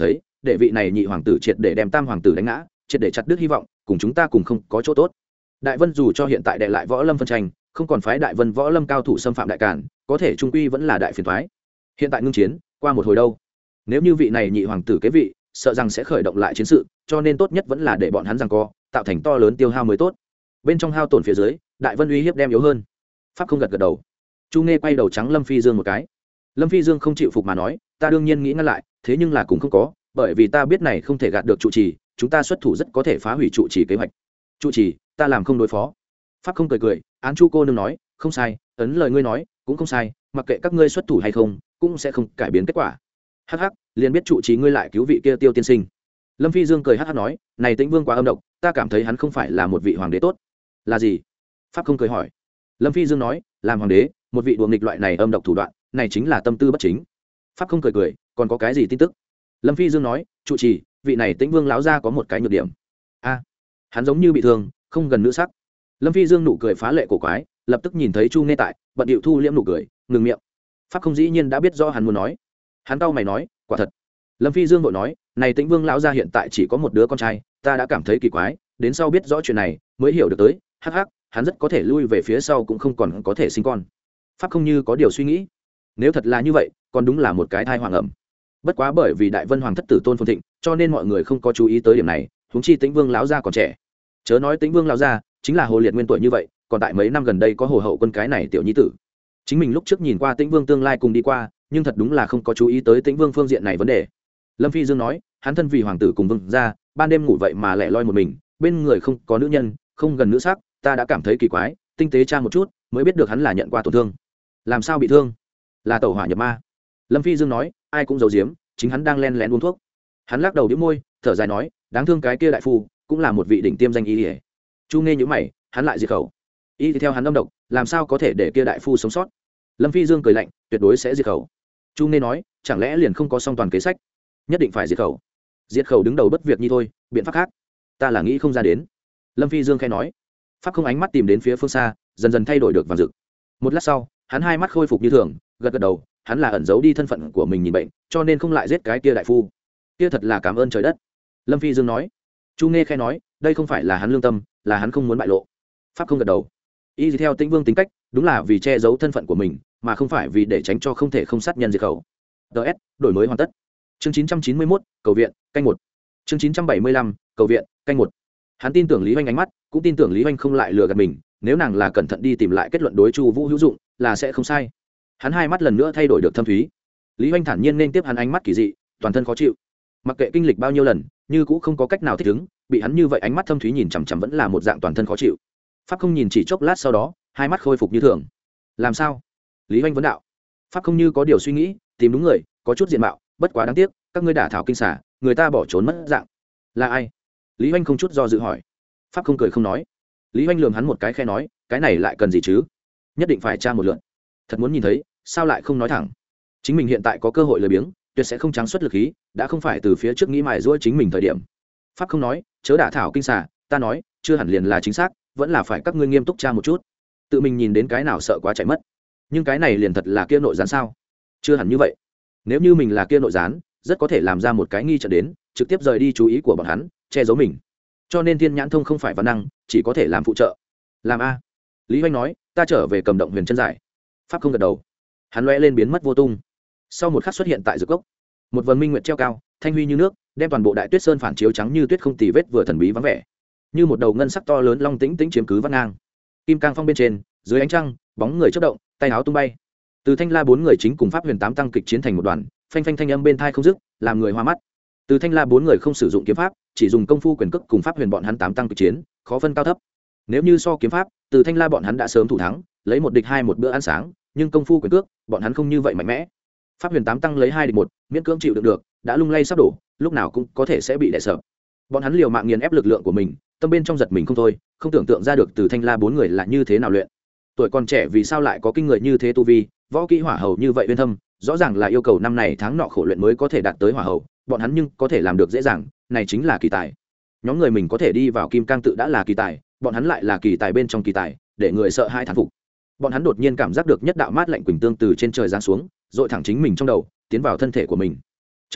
để vị này nhị hoàng tử triệt để đem tam hoàng tử đánh ngã, triệt để chặt đứt hy vọng, cùng chúng ta cùng không có chỗ tốt. Đại Vân dù cho hiện tại đệ lại võ lâm phân tranh, không còn phái Đại Vân võ lâm cao thủ xâm phạm đại càn, có thể trung quy vẫn là đại phiền toái. Hiện tại ngưng chiến, qua một hồi đâu, nếu như vị này nhị hoàng tử kế vị, sợ rằng sẽ khởi động lại chiến sự, cho nên tốt nhất vẫn là để bọn hắn giằng co, tạo thành to lớn tiêu hao mới tốt. Bên trong hao tổn phía dưới, Đại Vân uy hiếp đem yếu hơn. Pháp không gật gật đầu. Chu Nghe quay đầu trắng Lâm Phi Dương một cái. Lâm Phi Dương không chịu phục mà nói, ta đương nhiên nghĩ ngăn lại, thế nhưng là cũng không có, bởi vì ta biết này không thể gạt được trụ trì, chúng ta xuất thủ rất có thể phá hủy trụ trì kế hoạch. Trụ trì, ta làm không đối phó. Pháp không cười cười, án Chu cô nương nói, không sai, ấn lời ngươi nói, cũng không sai, mặc kệ các ngươi xuất thủ hay không, cũng sẽ không cải biến kết quả. Hắc hắc, liền biết trụ trì ngươi lại cứu vị kia Tiêu tiên sinh. Lâm Phi Dương cười hắc hắc nói, này Tĩnh Vương quá âm độc, ta cảm thấy hắn không phải là một vị hoàng đế tốt. Là gì? Pháp không cười hỏi. Lâm Phi Dương nói, làm hoàng đế, một vị đùa nghịch loại này âm độc thủ đoạn, này chính là tâm tư bất chính. Pháp không cười cười, còn có cái gì tin tức? Lâm Phi Dương nói, trụ trì, vị này Tĩnh Vương lão gia có một cái nhược điểm. A, hắn giống như bị thương, không gần nữ sắc. Lâm Phi Dương nụ cười phá lệ cổ quái, lập tức nhìn thấy Chu Nghe tại, bận điệu thu liễm nụ cười, ngừng miệng. Pháp không dĩ nhiên đã biết rõ hắn muốn nói. Hắn cau mày nói, quả thật. Lâm Phi Dương vội nói, này Tĩnh Vương lão gia hiện tại chỉ có một đứa con trai, ta đã cảm thấy kỳ quái, đến sau biết rõ chuyện này, mới hiểu được tới, hắc hắc, hắn rất có thể lui về phía sau cũng không còn có thể sinh con. Pháp không như có điều suy nghĩ, nếu thật là như vậy, còn đúng là một cái thai hoàng ẩm. Bất quá bởi vì Đại Vân hoàng thất tử tôn phồn thịnh, cho nên mọi người không có chú ý tới điểm này, huống chi Tĩnh Vương lão gia còn trẻ. Chớ nói Tĩnh Vương lão gia, chính là Hồ Liệt nguyên tuổi như vậy, còn tại mấy năm gần đây có Hồ hậu quân cái này tiểu nhi tử. Chính mình lúc trước nhìn qua Tĩnh Vương tương lai cùng đi qua, nhưng thật đúng là không có chú ý tới Tĩnh Vương phương diện này vấn đề. Lâm Phi Dương nói, hắn thân vì hoàng tử cùng vương gia, ban đêm ngủ vậy mà lẻ loi một mình, bên người không có nữ nhân, không gần nữ sắc, ta đã cảm thấy kỳ quái, tinh tế tra một chút, mới biết được hắn là nhận qua tổn thương. Làm sao bị thương? Là tẩu hỏa nhập ma. Lâm Phi Dương nói, ai cũng giấu giếm, chính hắn đang len lén uống thuốc. Hắn lắc đầu bĩu môi, thở dài nói, đáng thương cái kia đại phu, cũng là một vị đỉnh tiêm danh y y. Chu Nghe nhíu mày, hắn lại diệt khẩu. Y thì theo hắn âm độc, làm sao có thể để kia đại phu sống sót? Lâm Phi Dương cười lạnh, tuyệt đối sẽ diệt khẩu. Chu Nghe nói, chẳng lẽ liền không có song toàn kế sách? Nhất định phải diệt khẩu. Diệt khẩu đứng đầu bất việc như thôi, biện pháp khác, ta là nghĩ không ra đến. Lâm Phi Dương khẽ nói. Pháp không ánh mắt tìm đến phía phương xa, dần dần thay đổi được vàng rực. Một lát sau, hắn hai mắt khôi phục như thường, gật gật đầu, hắn là ẩn giấu đi thân phận của mình nhìn bệnh, cho nên không lại giết cái kia đại phu. Kia thật là cảm ơn trời đất. Lâm Phi Dương nói. Chu Nghe khẽ nói, đây không phải là hắn lương tâm, là hắn không muốn bại lộ. Pháp không gật đầu. Y theo Tĩnh Vương tính cách, đúng là vì che giấu thân phận của mình, mà không phải vì để tránh cho không thể không sát nhân diệt khẩu. ds đổi mới hoàn tất. Chương chín trăm chín mươi mốt, cầu viện, canh một. Chương chín trăm bảy mươi lăm, cầu viện, canh một. Hắn tin tưởng Lý Hoành ánh mắt, cũng tin tưởng Lý Hoành không lại lừa gạt mình, nếu nàng là cẩn thận đi tìm lại kết luận đối Chu Vũ hữu dụng, là sẽ không sai. Hắn hai mắt lần nữa thay đổi được thâm thúy. Lý Hoành thản nhiên nên tiếp hắn ánh mắt kỳ dị, toàn thân khó chịu. Mặc kệ kinh lịch bao nhiêu lần, như cũng không có cách nào thích ứng, bị hắn như vậy ánh mắt thâm thúy nhìn chằm chằm vẫn là một dạng toàn thân khó chịu. Pháp không nhìn chỉ chốc lát sau đó, hai mắt khôi phục như thường. Làm sao? Lý Hoành vấn đạo. Pháp không như có điều suy nghĩ, tìm đúng người, có chút diện mạo, bất quá đáng tiếc, các ngươi đả thảo kinh xả, người ta bỏ trốn mất dạng. Là ai? Lý Hoành không chút do dự hỏi. Pháp không cười không nói. Lý Hoành lườm hắn một cái khẽ nói, cái này lại cần gì chứ? Nhất định phải tra một lượt. Thật muốn nhìn thấy, sao lại không nói thẳng? Chính mình hiện tại có cơ hội lười biếng, tuyệt sẽ không trắng xuất lực khí, đã không phải từ phía trước nghĩ mài giũa chính mình thời điểm. Pháp không nói, chớ đả thảo kinh xả, ta nói, chưa hẳn liền là chính xác, vẫn là phải các ngươi nghiêm túc tra một chút. Tự mình nhìn đến cái nào sợ quá chạy mất. Nhưng cái này liền thật là kia nội gián sao? Chưa hẳn như vậy. Nếu như mình là kia nội gián, rất có thể làm ra một cái nghi trận đến, trực tiếp rời đi chú ý của bọn hắn, che giấu mình. Cho nên thiên nhãn thông không phải văn năng, chỉ có thể làm phụ trợ. Làm a? Lý Hoành nói, ta trở về cầm động huyền chân giải. Pháp không gật đầu. Hắn lóe lên biến mất vô tung. Sau một khắc xuất hiện tại dược gốc, một vầng minh nguyệt treo cao, thanh huy như nước, đem toàn bộ đại tuyết sơn phản chiếu trắng như tuyết không tì vết vừa thần bí vắng vẻ, như một đầu ngân sắc to lớn long tĩnh tĩnh chiếm cứ vắt ngang. Kim cang phong bên trên, dưới ánh trăng, bóng người chớp động, tay áo tung bay. Từ Thanh La bốn người chính cùng Pháp Huyền tám tăng kịch chiến thành một đoàn, phanh phanh thanh âm bên tai không dứt, làm người hoa mắt. Từ Thanh La bốn người không sử dụng kiếm pháp, chỉ dùng công phu quyền cước cùng Pháp Huyền bọn hắn tám tăng kịch chiến, khó phân cao thấp. Nếu như so kiếm pháp, Từ Thanh La bọn hắn đã sớm thủ thắng, lấy một địch hai một bữa ăn sáng, nhưng công phu quyền cước, bọn hắn không như vậy mạnh mẽ. Pháp Huyền tám tăng lấy hai địch một, miễn cưỡng chịu đựng được, đã lung lay sắp đổ, lúc nào cũng có thể sẽ bị đè sập. Bọn hắn liều mạng nghiền ép lực lượng của mình, tâm bên trong giật mình không thôi, không tưởng tượng ra được Từ Thanh La bốn người là như thế nào luyện. Tuổi còn trẻ vì sao lại có kinh người như thế tu vi, võ kỹ hỏa hầu như vậy uyên thâm, rõ ràng là yêu cầu năm này tháng nọ khổ luyện mới có thể đạt tới hỏa hầu, bọn hắn nhưng có thể làm được dễ dàng, này chính là kỳ tài. Nhóm người mình có thể đi vào kim cang tự đã là kỳ tài, bọn hắn lại là kỳ tài bên trong kỳ tài, để người sợ hai thán phục. Bọn hắn đột nhiên cảm giác được nhất đạo mát lạnh quỳnh tương từ trên trời giáng xuống, dội thẳng chính mình trong đầu, tiến vào thân thể của mình. Trong nháy mắt,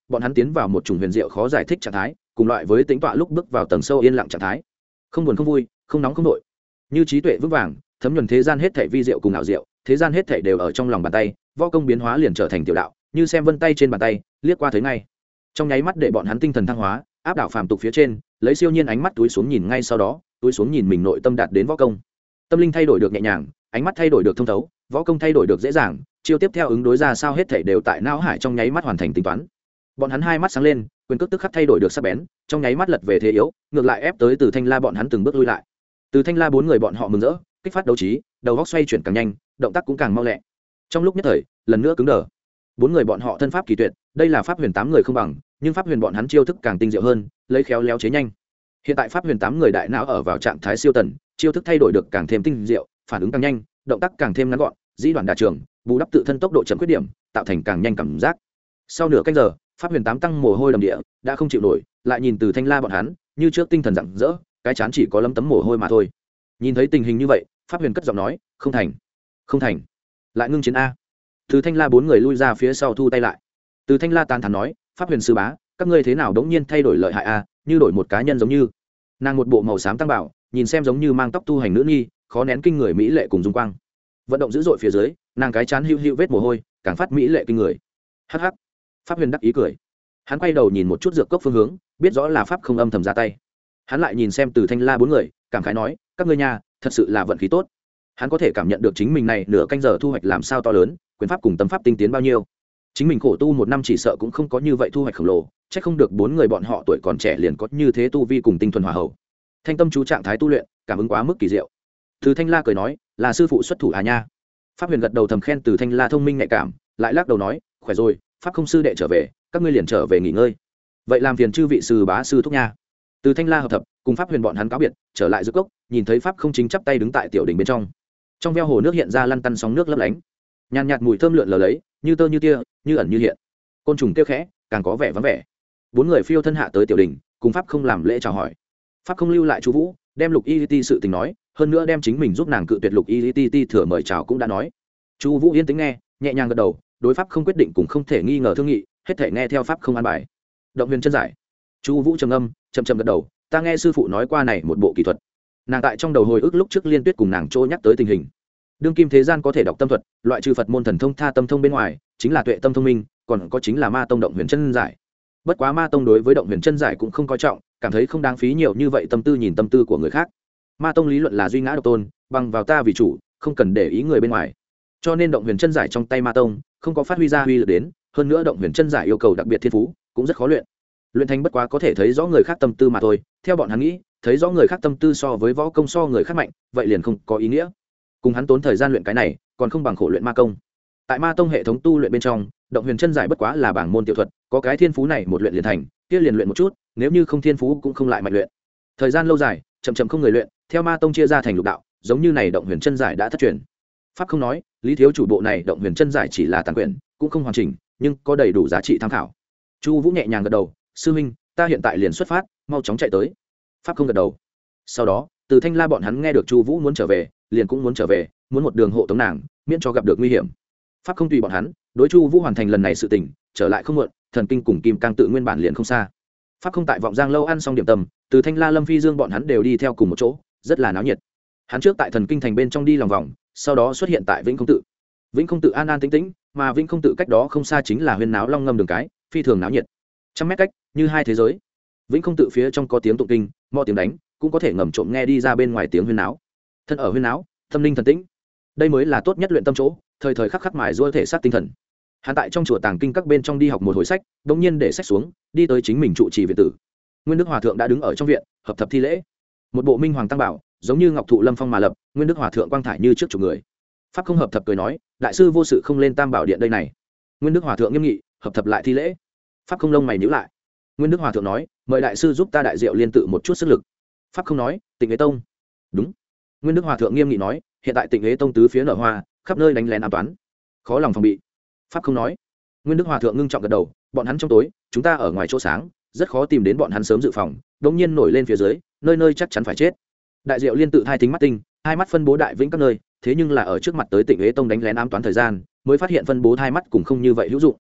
bọn hắn tiến vào một chủng huyền diệu khó giải thích trạng thái, cùng loại với tĩnh tọa lúc bước vào tầng sâu yên lặng trạng thái, không buồn không vui, không nóng không nội, như trí tuệ vững vàng thấm nhuần thế gian hết thảy vi diệu cùng ảo diệu, thế gian hết thảy đều ở trong lòng bàn tay, võ công biến hóa liền trở thành tiểu đạo, như xem vân tay trên bàn tay, liếc qua thấy ngay. Trong nháy mắt để bọn hắn tinh thần thăng hóa, áp đảo phàm tục phía trên, lấy siêu nhiên ánh mắt túi xuống nhìn ngay sau đó, túi xuống nhìn mình nội tâm đạt đến võ công. Tâm linh thay đổi được nhẹ nhàng, ánh mắt thay đổi được thông thấu, võ công thay đổi được dễ dàng, chiêu tiếp theo ứng đối ra sao hết thảy đều tại não hải trong nháy mắt hoàn thành tính toán. Bọn hắn hai mắt sáng lên, quyền cước tức khắc thay đổi được sắc bén, trong nháy mắt lật về thế yếu, ngược lại ép tới Từ Thanh La bọn hắn từng bước lui lại. Từ Thanh La bốn người bọn họ mừng rỡ, kích phát đấu trí, đầu óc xoay chuyển càng nhanh, động tác cũng càng mau lẹ. Trong lúc nhất thời, lần nữa cứng đờ. Bốn người bọn họ thân pháp kỳ tuyệt, đây là pháp huyền tám người không bằng, nhưng pháp huyền bọn hắn chiêu thức càng tinh diệu hơn, lấy khéo léo chế nhanh. Hiện tại pháp huyền tám người đại não ở vào trạng thái siêu tần, chiêu thức thay đổi được càng thêm tinh diệu, phản ứng càng nhanh, động tác càng thêm ngắn gọn, dĩ đoạn đả trường, bù đắp tự thân tốc độ chậm khuyết điểm, tạo thành càng nhanh cảm giác. Sau nửa canh giờ, pháp huyền tám tăng mồ hôi đầm địa, đã không chịu nổi, lại nhìn Từ Thanh La bọn hắn, như trước tinh thần rạng rỡ, cái chán chỉ có lấm tấm mồ hôi mà thôi. Nhìn thấy tình hình như vậy, pháp huyền cất giọng nói, không thành, không thành, lại ngưng chiến a. Từ Thanh La bốn người lui ra phía sau thu tay lại. Từ Thanh La tán thán nói, pháp huyền sư bá, các ngươi thế nào đống nhiên thay đổi lợi hại a, như đổi một cá nhân giống như. Nàng một bộ màu xám tăng bảo, nhìn xem giống như mang tóc tu hành nữ nghi, khó nén kinh người mỹ lệ cùng dung quang. Vận động dữ dội phía dưới, nàng cái chán hữu hữu vết mồ hôi, càng phát mỹ lệ kinh người. Hắc hắc. Pháp huyền đắc ý cười. Hắn quay đầu nhìn một chút dược cốc phương hướng, biết rõ là pháp không âm thầm ra tay. Hắn lại nhìn xem Từ Thanh La bốn người, cảm khái nói, các ngươi nha, thật sự là vận khí tốt. Hắn có thể cảm nhận được chính mình này nửa canh giờ thu hoạch làm sao to lớn, quyền pháp cùng tâm pháp tinh tiến bao nhiêu. Chính mình khổ tu một năm chỉ sợ cũng không có như vậy thu hoạch khổng lồ, chắc không được bốn người bọn họ tuổi còn trẻ liền có như thế tu vi cùng tinh thuần hòa hậu. Thanh tâm chú trạng thái tu luyện, cảm ứng quá mức kỳ diệu. Từ Thanh La cười nói, là sư phụ xuất thủ à nha. Pháp huyền gật đầu thầm khen Từ Thanh La thông minh nhạy cảm, lại lắc đầu nói, khỏe rồi, pháp không sư đệ trở về, các ngươi liền trở về nghỉ ngơi. Vậy làm phiền chư vị sư bá sư thúc nha. Từ Thanh La hợp thập, cùng pháp huyền bọn hắn cáo biệt, trở lại dược cốc, nhìn thấy pháp không chính chắp tay đứng tại tiểu đỉnh bên trong. Trong veo hồ nước hiện ra lăn tăn sóng nước lấp lánh, nhàn nhạt mùi thơm lượn lờ lấy, như tơ như tia, như ẩn như hiện. Côn trùng kêu khẽ, càng có vẻ vắng vẻ. Bốn người phiêu thân hạ tới tiểu đỉnh, cùng pháp không làm lễ chào hỏi. Pháp không lưu lại chú Vũ, đem Lục Y Ti sự tình nói, hơn nữa đem chính mình giúp nàng cự tuyệt Lục Y Ti ti thừa mời chào cũng đã nói. Chu Vũ yên tĩnh nghe, nhẹ nhàng gật đầu, đối pháp không quyết định cũng không thể nghi ngờ thương nghị, hết thể nghe theo pháp không an bài. Động huyền chân giải. Chu Vũ trầm ngâm, chậm chậm gật đầu, ta nghe sư phụ nói qua này một bộ kỹ thuật. Nàng tại trong đầu hồi ức lúc trước Liên Tuyết cùng nàng trô nhắc tới tình hình. Đương kim thế gian có thể đọc tâm thuật, loại trừ Phật môn thần thông tha tâm thông bên ngoài, chính là tuệ tâm thông minh, còn có chính là Ma tông động huyền chân giải. Bất quá Ma tông đối với động huyền chân giải cũng không coi trọng, cảm thấy không đáng phí nhiều như vậy tâm tư nhìn tâm tư của người khác. Ma tông lý luận là duy ngã độc tôn, bằng vào ta vì chủ, không cần để ý người bên ngoài. Cho nên động huyền chân giải trong tay Ma tông không có phát huy ra huy lực đến, hơn nữa động huyền chân giải yêu cầu đặc biệt thiên phú, cũng rất khó luyện. Luyện thành bất quá có thể thấy rõ người khác tâm tư mà thôi, theo bọn hắn nghĩ, thấy rõ người khác tâm tư so với võ công so người khác mạnh, vậy liền không có ý nghĩa. Cùng hắn tốn thời gian luyện cái này, còn không bằng khổ luyện ma công. Tại Ma tông hệ thống tu luyện bên trong, động huyền chân giải bất quá là bảng môn tiểu thuật, có cái thiên phú này một luyện liền thành, kia liền luyện một chút, nếu như không thiên phú cũng không lại mạnh luyện. Thời gian lâu dài, chậm chậm không người luyện, theo Ma tông chia ra thành lục đạo, giống như này động huyền chân giải đã thất truyền. Pháp không nói, lý thiếu chủ bộ này động huyền chân giải chỉ là tàn quyển, cũng không hoàn chỉnh, nhưng có đầy đủ giá trị tham khảo. Chu Vũ nhẹ nhàng gật đầu, sư huynh, ta hiện tại liền xuất phát, mau chóng chạy tới. Pháp không gật đầu. Sau đó, Từ Thanh La bọn hắn nghe được Chu Vũ muốn trở về, liền cũng muốn trở về, muốn một đường hộ tống nàng, miễn cho gặp được nguy hiểm. Pháp không tùy bọn hắn, đối Chu Vũ hoàn thành lần này sự tình, trở lại không muộn, thần kinh cùng kim cang tự nguyên bản liền không xa. Pháp không tại vọng giang lâu ăn xong điểm tâm, Từ Thanh La Lâm Phi Dương bọn hắn đều đi theo cùng một chỗ, rất là náo nhiệt. Hắn trước tại thần kinh thành bên trong đi lòng vòng, sau đó xuất hiện tại Vĩnh Không tự. Vĩnh Không tự an an tĩnh tĩnh, mà Vĩnh Không tự cách đó không xa chính là huyên náo long ngâm đường cái, phi thường náo nhiệt. Trăm mét cách, như hai thế giới. Vĩnh Không tự phía trong có tiếng tụng kinh, mõ tiếng đánh, cũng có thể ngầm trộm nghe đi ra bên ngoài tiếng huyên náo. Thân ở huyên náo, tâm linh thần tĩnh. Đây mới là tốt nhất luyện tâm chỗ, thời thời khắc khắc mài giũa thể xác tinh thần. Hắn tại trong chùa tàng kinh các bên trong đi học một hồi sách, đột nhiên để sách xuống, đi tới chính mình trụ trì viện tử. Nguyên Đức Hòa thượng đã đứng ở trong viện, hợp thập thi lễ. Một bộ minh hoàng tăng bảo, giống như ngọc thụ lâm phong mà lập, Nguyên Đức Hòa thượng quang thải như trước chục người. Pháp không hợp thập cười nói, đại sư vô sự không lên tam bảo điện đây này. Nguyên Đức Hòa thượng nghiêm nghị, hợp thập lại thi lễ. Pháp không lông mày nhíu lại. Nguyên Đức Hòa thượng nói, mời đại sư giúp ta đại diệu liên tự một chút sức lực. Pháp không nói, Tịnh Ế tông. Đúng. Nguyên Đức Hòa thượng nghiêm nghị nói, hiện tại Tịnh Ế tông tứ phía nở hoa, khắp nơi đánh lén ám toán, khó lòng phòng bị. Pháp không nói. Nguyên Đức Hòa thượng ngưng trọng gật đầu, bọn hắn trong tối, chúng ta ở ngoài chỗ sáng, rất khó tìm đến bọn hắn sớm dự phòng, đống nhiên nổi lên phía dưới, nơi nơi chắc chắn phải chết. Đại diệu liên tự hai thính mắt tinh, hai mắt phân bố đại vĩnh các nơi, thế nhưng là ở trước mặt tới Tịnh Ế tông đánh lén ám toán thời gian, mới phát hiện phân bố hai mắt cùng không như vậy hữu dụng.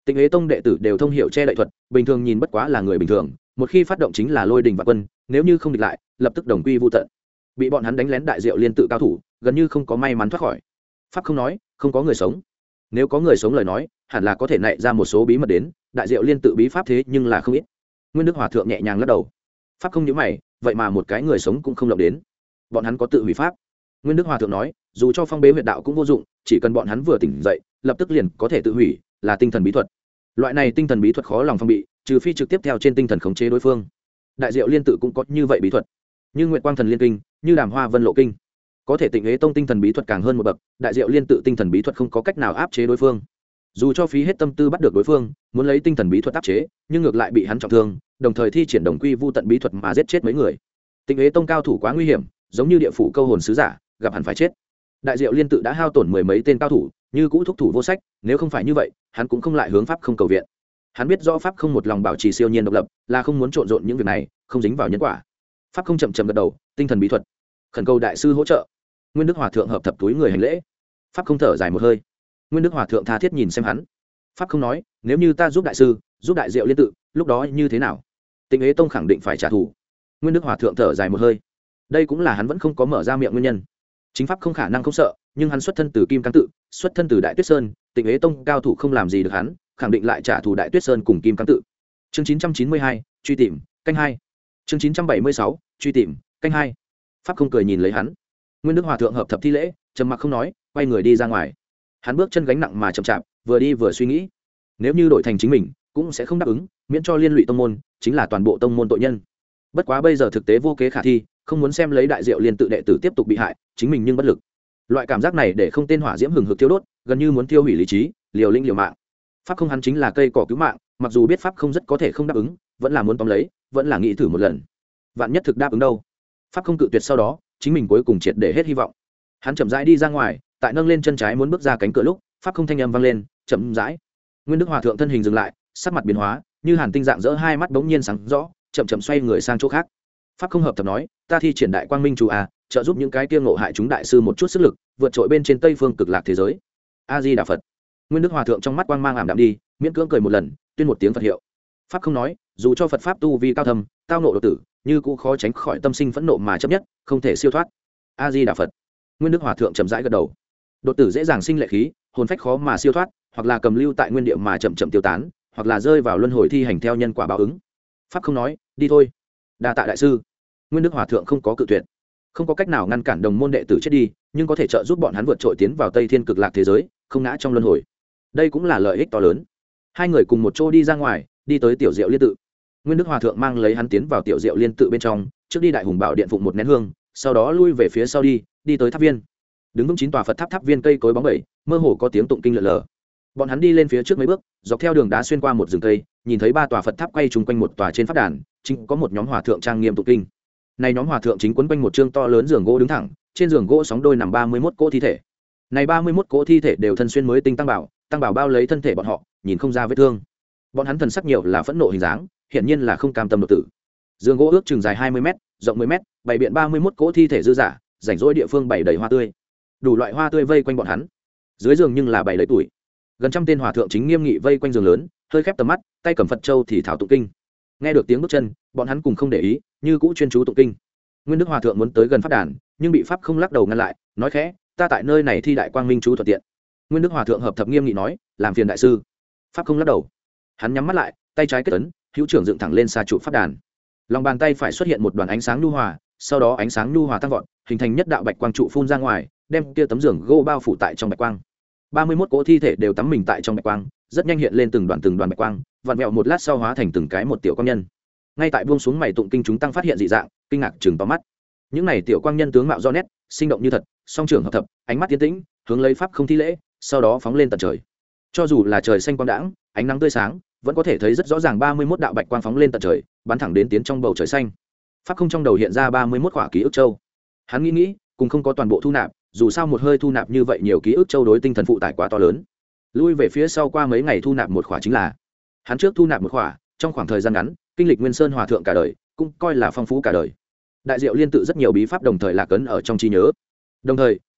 Tịnh Ế Tông đệ tử đều thông hiểu che đậy thuật, bình thường nhìn bất quá là người bình thường, một khi phát động chính là lôi đình và quân, nếu như không địch lại, lập tức đồng quy vu tận. Bị bọn hắn đánh lén đại diệu liên tự cao thủ, gần như không có may mắn thoát khỏi. Pháp không nói, không có người sống. Nếu có người sống lời nói, hẳn là có thể nảy ra một số bí mật đến, đại diệu liên tự bí pháp thế nhưng là không ít. Nguyên Đức Hòa thượng nhẹ nhàng lắc đầu. Pháp không nhíu mày, vậy mà một cái người sống cũng không động đến. Bọn hắn có tự hủy pháp. Nguyên Đức Hòa thượng nói, dù cho phong bế huyệt đạo cũng vô dụng, chỉ cần bọn hắn vừa tỉnh dậy, lập tức liền có thể tự hủy, là tinh thần bí thuật. Loại này tinh thần bí thuật khó lòng phòng bị, trừ phi trực tiếp theo trên tinh thần khống chế đối phương. Đại diệu liên tự cũng có như vậy bí thuật, như Nguyệt Quang Thần Liên Kinh, như Đàm Hoa Vân Lộ Kinh, có thể Tịnh Ế Tông tinh thần bí thuật càng hơn một bậc, đại diệu liên tự tinh thần bí thuật không có cách nào áp chế đối phương. Dù cho phí hết tâm tư bắt được đối phương, muốn lấy tinh thần bí thuật áp chế, nhưng ngược lại bị hắn trọng thương, đồng thời thi triển đồng quy vu tận bí thuật mà giết chết mấy người. Tịnh Ế Tông cao thủ quá nguy hiểm, giống như địa phủ câu hồn sứ giả, gặp hẳn phải chết. Đại diệu liên tự đã hao tổn mười mấy tên cao thủ, như cũ thúc thủ vô sách, nếu không phải như vậy, hắn cũng không lại hướng pháp không cầu viện. Hắn biết rõ pháp không một lòng bảo trì siêu nhiên độc lập, là không muốn trộn rộn những việc này, không dính vào nhân quả. Pháp không chậm chậm gật đầu, tinh thần bí thuật, khẩn cầu đại sư hỗ trợ. Nguyên Đức Hòa thượng hợp thập túi người hành lễ. Pháp không thở dài một hơi. Nguyên Đức Hòa thượng tha thiết nhìn xem hắn. Pháp không nói, nếu như ta giúp đại sư, giúp đại diệu liên tự, lúc đó như thế nào? Tịnh Ế Tông khẳng định phải trả thù. Nguyên Đức Hòa thượng thở dài một hơi. Đây cũng là hắn vẫn không có mở ra miệng nguyên nhân. Chính pháp không khả năng không sợ, nhưng hắn xuất thân từ Kim Cang tự, xuất thân từ Đại Tuyết Sơn, Tịnh Ế Tông cao thủ không làm gì được hắn, khẳng định lại trả thù Đại Tuyết Sơn cùng Kim Cang tự. Chương chín trăm chín mươi hai, truy tìm, canh hai. Chương chín trăm bảy mươi sáu, truy tìm, canh hai. Pháp không cười nhìn lấy hắn. Nguyên Đức Hòa thượng hợp thập thi lễ, trầm mặc không nói, quay người đi ra ngoài. Hắn bước chân gánh nặng mà chậm chạp, vừa đi vừa suy nghĩ. Nếu như đổi thành chính mình, cũng sẽ không đáp ứng, miễn cho liên lụy tông môn, chính là toàn bộ tông môn tội nhân. Bất quá bây giờ thực tế vô kế khả thi, không muốn xem lấy đại diệu liên tự đệ tử tiếp tục bị hại, chính mình nhưng bất lực. Loại cảm giác này để không tên hỏa diễm hừng hực thiêu đốt, gần như muốn tiêu hủy lý trí, liều lĩnh liều mạng. Pháp không hắn chính là cây cỏ cứu mạng, mặc dù biết pháp không rất có thể không đáp ứng, vẫn là muốn tóm lấy, vẫn là nghĩ thử một lần. Vạn nhất thực đáp ứng đâu? Pháp không cự tuyệt, sau đó chính mình cuối cùng triệt để hết hy vọng. Hắn chậm rãi đi ra ngoài, tại nâng lên chân trái muốn bước ra cánh cửa lúc, pháp không thanh âm vang lên, chậm rãi. Nguyên Đức Hòa thượng thân hình dừng lại, sắc mặt biến hóa, như hàn tinh dạng dỡ, hai mắt bỗng nhiên sáng rõ, chậm chậm xoay người sang chỗ khác. Pháp không hợp thập nói, ta thi triển đại quang minh chú à, trợ giúp những cái kia ngộ hại chúng đại sư một chút sức lực, vượt trội bên trên tây phương cực lạc thế giới. A Di Đà Phật. Nguyên Đức Hòa thượng trong mắt quang mang ảm đạm đi, miễn cưỡng cười một lần, tuyên một tiếng Phật hiệu. Pháp không nói, dù cho Phật pháp tu vi cao thâm, tao nộ độ tử, như cũng khó tránh khỏi tâm sinh phẫn nộ mà chấp nhất, không thể siêu thoát. A Di Đà Phật. Nguyên Đức Hòa thượng chậm rãi gật đầu. Độ tử dễ dàng sinh lệ khí, hồn phách khó mà siêu thoát, hoặc là cầm lưu tại nguyên địa mà chậm chậm tiêu tán, hoặc là rơi vào luân hồi thi hành theo nhân quả báo ứng. Pháp không nói, đi thôi. Đa tạ đại sư. Nguyên Đức Hòa thượng không có cự tuyệt, không có cách nào ngăn cản đồng môn đệ tử chết đi, nhưng có thể trợ giúp bọn hắn vượt trội tiến vào Tây Thiên Cực Lạc thế giới, không ngã trong luân hồi. Đây cũng là lợi ích to lớn. Hai người cùng một chỗ đi ra ngoài, đi tới Tiểu Diệu Liên tự. Nguyên Đức Hòa thượng mang lấy hắn tiến vào Tiểu Diệu Liên tự bên trong, trước đi Đại Hùng Bảo điện phụng một nén hương, sau đó lui về phía sau đi, đi tới tháp viên. Đứng vững chín tòa Phật tháp, tháp viên cây cối bóng bẩy, mơ hồ có tiếng tụng kinh lượn lờ. Bọn hắn đi lên phía trước mấy bước, dọc theo đường đá xuyên qua một rừng cây, nhìn thấy ba tòa Phật tháp quay chung quanh một tòa trên pháp đàn, chính có một nhóm hòa thượng trang nghiêm tụng kinh. Này nhóm hòa thượng chính quấn quanh một trương to lớn giường gỗ đứng thẳng, trên giường gỗ sóng đôi nằm ba mươi mốt cỗ thi thể. Này ba mươi mốt cỗ thi thể đều thân xuyên mới tinh tăng bảo, tăng bảo bao lấy thân thể bọn họ, nhìn không ra vết thương. Bọn hắn thần sắc nhiều là phẫn nộ hình dáng, hiển nhiên là không cam tâm đột tử. Giường gỗ ước chừng dài hai mươi mét, rộng mười mét, bày biện ba mươi mốt cỗ thi thể dư dả, rảnh rỗi địa phương bày đầy hoa tươi. Đủ loại hoa tươi vây quanh bọn hắn. Dưới giường nhưng là bày đầy tuổi. Gần trăm tên hòa thượng chính nghiêm nghị vây quanh giường lớn, hơi khép tầm mắt, tay cầm Phật châu thì thảo tụng kinh. Nghe được tiếng bước chân, bọn hắn cùng không để ý, như cũ chuyên chú tụng kinh. Nguyên Đức Hòa thượng muốn tới gần pháp đàn, nhưng bị pháp không lắc đầu ngăn lại, nói khẽ, ta tại nơi này thi đại quang minh chú thuận tiện. Nguyên Đức Hòa thượng hợp thập nghiêm nghị nói, làm phiền đại sư. Pháp không lắc đầu. Hắn nhắm mắt lại, tay trái kết ấn, hữu trưởng dựng thẳng lên xa trụ pháp đàn. Lòng bàn tay phải xuất hiện một đoàn ánh sáng nhu hòa, sau đó ánh sáng nhu hòa tăng vọt, hình thành nhất đạo bạch quang trụ phun ra ngoài, đem kia tấm giường gỗ bao phủ tại trong bạch quang. ba mươi mốt cỗ thi thể đều tắm mình tại trong bạch quang, rất nhanh hiện lên từng đoàn từng đoàn bạch quang, vặn vẹo một lát sau hóa thành từng cái một tiểu quang nhân. Ngay tại buông xuống mày tụng kinh, chúng tăng phát hiện dị dạng, kinh ngạc chừng to mắt. Những này tiểu quang nhân tướng mạo do nét, sinh động như thật, song trưởng hợp thập, ánh mắt tiến tĩnh, hướng lấy pháp không thi lễ, sau đó phóng lên tận trời. Cho dù là trời xanh quang đãng, ánh nắng tươi sáng, vẫn có thể thấy rất rõ ràng ba mươi mốt đạo bạch quang phóng lên tận trời, bắn thẳng đến tiến trong bầu trời xanh. Pháp không trong đầu hiện ra ba mươi mốt quả ký ức châu. Hắn nghĩ nghĩ, cùng không có toàn bộ thu nạp, dù sao một hơi thu nạp như vậy nhiều ký ức châu đối tinh thần phụ tải quá to lớn. Lui về phía sau qua mấy ngày thu nạp một khỏa chính là. Hắn trước thu nạp một khỏa, trong khoảng thời gian ngắn, kinh lịch Nguyên Sơn hòa thượng cả đời, cũng coi là phong phú cả đời. Đại diệu liên tự rất nhiều bí pháp đồng thời lạc ấn ở trong trí nhớ. Đồng thời,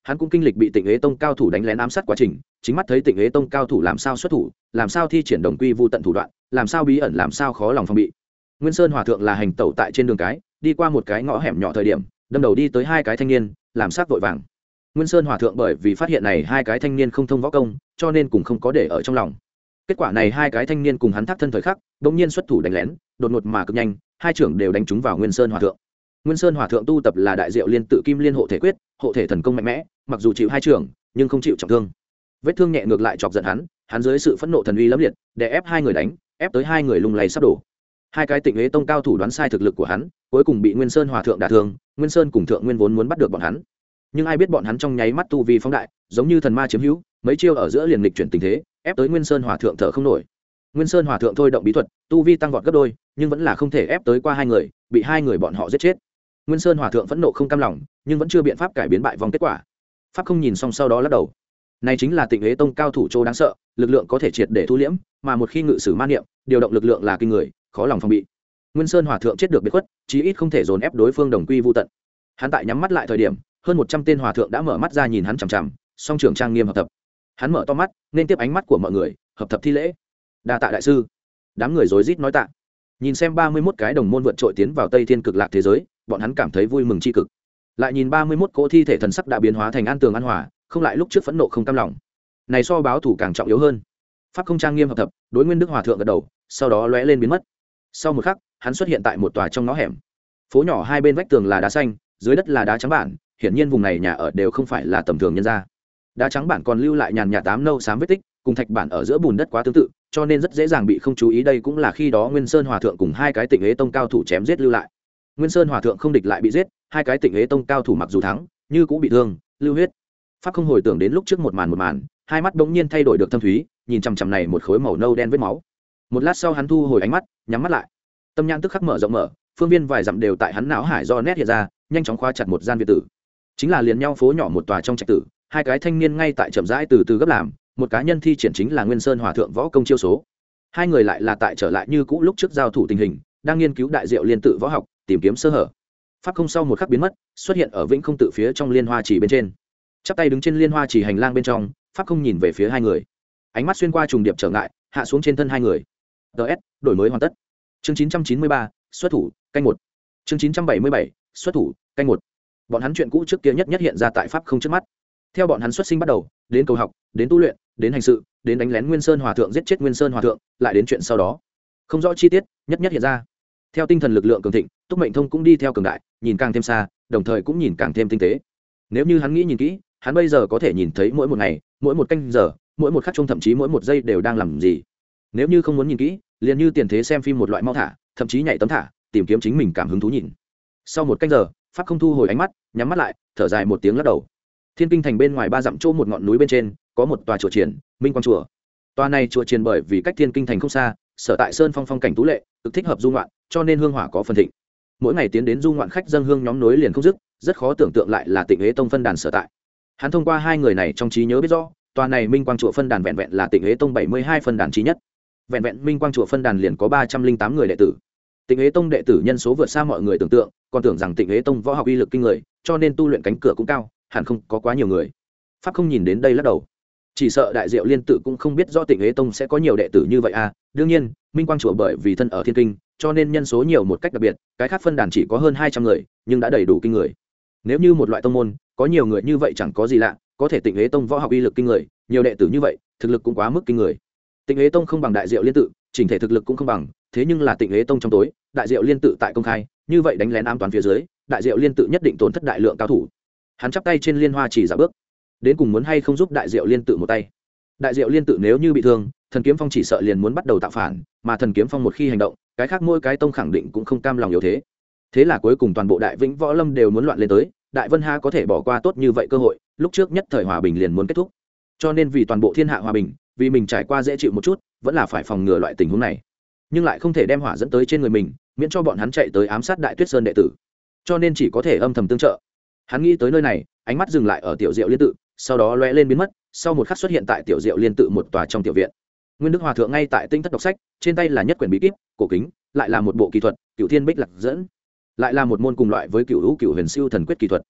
hắn cũng kinh lịch bị Tịnh Ế Tông cao thủ đánh lén ám sát quá trình, chính mắt thấy Tịnh Ế Tông cao thủ làm sao xuất thủ, làm sao thi triển đồng quy vu tận thủ đoạn, làm sao bí ẩn, làm sao khó lòng phòng bị. Nguyên Sơn Hòa thượng là hành tẩu tại trên đường cái, đi qua một cái ngõ hẻm nhỏ thời điểm, đâm đầu đi tới hai cái thanh niên, làm sát vội vàng. Nguyên Sơn Hòa thượng bởi vì phát hiện này hai cái thanh niên không thông võ công, cho nên cũng không có để ở trong lòng. Kết quả này hai cái thanh niên cùng hắn thác thân thời khắc, bỗng nhiên xuất thủ đánh lén, đột ngột mà cực nhanh, hai trưởng đều đánh trúng vào Nguyên Sơn Hòa thượng. Nguyên Sơn Hòa thượng tu tập là Đại Diệu Liên Tự Kim Liên hộ thể quyết, hộ thể thần công mạnh mẽ, mặc dù chịu hai trưởng, nhưng không chịu trọng thương. Vết thương nhẹ ngược lại chọc giận hắn, hắn dưới sự phẫn nộ thần uy lẫm liệt, để ép hai người đánh, ép tới hai người lung lay sắp đổ. Hai cái Tịnh Ế Tông cao thủ đoán sai thực lực của hắn, cuối cùng bị Nguyên Sơn Hòa thượng đả thương. Nguyên Sơn cùng Thượng Nguyên vốn muốn bắt được bọn hắn, nhưng ai biết bọn hắn trong nháy mắt tu vi phóng đại, giống như thần ma chiếm hữu, mấy chiêu ở giữa liền nghịch chuyển tình thế, ép tới Nguyên Sơn Hòa thượng thở không nổi. Nguyên Sơn Hòa thượng thôi động bí thuật, tu vi tăng vọt gấp đôi, nhưng vẫn là không thể ép tới qua hai người, bị hai người bọn họ giết chết. Nguyên Sơn Hòa thượng phẫn nộ không cam lòng, nhưng vẫn chưa biện pháp cải biến bại vòng kết quả. Pháp không nhìn xong sau đó lắc đầu. Này chính là Tịnh Ế Tông cao thủ chỗ đáng sợ, lực lượng có thể triệt để thu liễm, mà một khi ngự sử ma niệm, điều động lực lượng là kinh người, khó lòng phòng bị. Nguyên Sơn Hòa thượng chết được biệt khuất, chí ít không thể dồn ép đối phương đồng quy vu tận. Hắn tại nhắm mắt lại thời điểm, hơn một trăm tên hòa thượng đã mở mắt ra nhìn hắn chằm chằm, song trưởng trang nghiêm hợp tập. Hắn mở to mắt, nên tiếp ánh mắt của mọi người, hợp tập thi lễ. Đa tạ đại sư. Đám người rối rít nói tạ. Nhìn xem ba mươi mốt cái đồng môn vượt trội tiến vào Tây Thiên Cực Lạc thế giới, bọn hắn cảm thấy vui mừng chi cực. Lại nhìn ba mươi mốt cỗ thi thể thần sắc đã biến hóa thành an tường an hòa, không lại lúc trước phẫn nộ không cam lòng. Này so báo thủ càng trọng yếu hơn. Pháp không trang nghiêm hợp tập, đối Nguyên Đức Hòa thượng gật đầu, sau đó lóe lên biến mất. Sau một khắc, hắn xuất hiện tại một tòa trong ngõ hẻm. Phố nhỏ hai bên vách tường là đá xanh, dưới đất là đá trắng bản, hiển nhiên vùng này nhà ở đều không phải là tầm thường nhân gia. Đá trắng bản còn lưu lại nhàn nhạt tám nâu xám vết tích, cùng thạch bản ở giữa bùn đất quá tương tự, cho nên rất dễ dàng bị không chú ý. Đây cũng là khi đó Nguyên Sơn Hòa thượng cùng hai cái Tịnh Ế Tông cao thủ chém giết lưu lại. Nguyên Sơn Hòa thượng không địch lại bị giết, hai cái Tịnh Ế Tông cao thủ mặc dù thắng, như cũng bị thương, lưu huyết. Pháp không hồi tưởng đến lúc trước một màn một màn, hai mắt bỗng nhiên thay đổi được thâm thúy, nhìn chằm chằm này một khối màu nâu đen vết máu. Một lát sau hắn thu hồi ánh mắt, nhắm mắt lại. Tâm nhãn tức khắc mở rộng mở, phương viên vài dặm đều tại hắn não hải do nét hiện ra, nhanh chóng khóa chặt một gian biệt tử. Chính là liền nhau phố nhỏ một tòa trong trạch tử, hai cái thanh niên ngay tại chậm rãi từ từ gấp làm, một cá nhân thi triển chính là Nguyên Sơn Hòa thượng võ công chiêu số. Hai người lại là tại trở lại như cũ lúc trước giao thủ tình hình, đang nghiên cứu Đại Diệu Liên Tự võ học, tìm kiếm sơ hở. Pháp không sau một khắc biến mất, xuất hiện ở Vĩnh Không tự phía trong Liên Hoa Chỉ bên trên. Chắp tay đứng trên Liên Hoa Chỉ hành lang bên trong, Pháp không nhìn về phía hai người, ánh mắt xuyên qua trùng điệp trở ngại, hạ xuống trên thân hai người. ts đổi mới hoàn tất. Chương chín trăm chín mươi ba, xuất thủ, canh một. Chương chín trăm bảy mươi bảy, xuất thủ, canh một. Bọn hắn chuyện cũ trước kia nhất nhất hiện ra tại Pháp không trước mắt. Theo bọn hắn xuất sinh bắt đầu, đến cầu học, đến tu luyện, đến hành sự, đến đánh lén Nguyên Sơn Hòa thượng giết chết Nguyên Sơn Hòa thượng, lại đến chuyện sau đó, không rõ chi tiết, nhất nhất hiện ra. Theo tinh thần lực lượng cường thịnh, Túc Mệnh Thông cũng đi theo cường đại, nhìn càng thêm xa, đồng thời cũng nhìn càng thêm tinh tế. Nếu như hắn nghĩ nhìn kỹ, hắn bây giờ có thể nhìn thấy mỗi một ngày, mỗi một canh giờ, mỗi một khắc chung, thậm chí mỗi một giây đều đang làm gì. Nếu như không muốn nhìn kỹ, liền như tiền thế xem phim một loại mau thả, thậm chí nhảy tấm thả, tìm kiếm chính mình cảm hứng thú nhìn. Sau một canh giờ, Pháp không thu hồi ánh mắt, nhắm mắt lại, thở dài một tiếng lắc đầu. Thiên Kinh thành bên ngoài ba dặm chỗ một ngọn núi bên trên, có một tòa chùa triển, Minh Quang chùa. Tòa này chùa triển bởi vì cách Thiên Kinh thành không xa, sở tại sơn phong phong cảnh tú lệ, cực thích hợp du ngoạn, cho nên hương hỏa có phần thịnh. Mỗi ngày tiến đến du ngoạn khách dâng hương nhóm nối liền không dứt, rất khó tưởng tượng lại là Tịnh Ế Tông phân đàn sở tại. Hắn thông qua hai người này trong trí nhớ biết rõ, tòa này Minh Quang chùa phân đàn vẹn vẹn là Tịnh Ế Tông bảy mươi hai phân đàn chí nhất. Vẹn vẹn Minh Quang chùa phân đàn liền có ba trăm linh tám người đệ tử. Tịnh Ế Tông đệ tử nhân số vượt xa mọi người tưởng tượng, còn tưởng rằng Tịnh Ế Tông võ học uy lực kinh người, cho nên tu luyện cánh cửa cũng cao, hẳn không có quá nhiều người. Pháp không nhìn đến đây lắc đầu, chỉ sợ Đại Diệu Liên Tự cũng không biết rõ Tịnh Ế Tông sẽ có nhiều đệ tử như vậy à. Đương nhiên, Minh Quang chùa bởi vì thân ở Thiên Kinh, cho nên nhân số nhiều một cách đặc biệt, cái khác phân đàn chỉ có hơn hai trăm người, nhưng đã đầy đủ kinh người. Nếu như một loại tông môn có nhiều người như vậy chẳng có gì lạ, có thể Tịnh Ế Tông võ học uy lực kinh người, nhiều đệ tử như vậy, thực lực cũng quá mức kinh người. Tịnh Ế Tông không bằng Đại Diệu Liên Tự, chỉnh thể thực lực cũng không bằng, thế nhưng là Tịnh Ế Tông trong tối, Đại Diệu Liên Tự tại công khai, như vậy đánh lén ám toán phía dưới, Đại Diệu Liên Tự nhất định tổn thất đại lượng cao thủ. Hắn chắp tay trên Liên Hoa chỉ dạo bước, đến cùng muốn hay không giúp Đại Diệu Liên Tự một tay. Đại Diệu Liên Tự nếu như bị thương, Thần Kiếm Phong chỉ sợ liền muốn bắt đầu tạo phản, mà Thần Kiếm Phong một khi hành động, cái khác mỗi cái tông khẳng định cũng không cam lòng yếu thế. Thế là cuối cùng toàn bộ Đại Vĩnh Võ Lâm đều muốn loạn lên tới, Đại Vân Ha có thể bỏ qua tốt như vậy cơ hội, lúc trước nhất thời hòa bình liền muốn kết thúc. Cho nên vì toàn bộ thiên hạ hòa bình, vì mình trải qua dễ chịu một chút, vẫn là phải phòng ngừa loại tình huống này, nhưng lại không thể đem hỏa dẫn tới trên người mình, miễn cho bọn hắn chạy tới ám sát Đại Tuyết Sơn đệ tử, cho nên chỉ có thể âm thầm tương trợ. Hắn nghĩ tới nơi này, ánh mắt dừng lại ở Tiểu Diệu Liên Tự, sau đó lóe lên biến mất, sau một khắc xuất hiện tại Tiểu Diệu Liên Tự một tòa trong tiểu viện. Nguyên Đức Hòa thượng ngay tại tinh thất đọc sách, trên tay là nhất quyển bí kíp, cổ kính, lại là một bộ kỳ thuật, Cửu Thiên Bích Lạc dẫn, lại là một môn cùng loại với Cửu Hữu Cửu Huyền Siêu Thần Quyết kỳ thuật.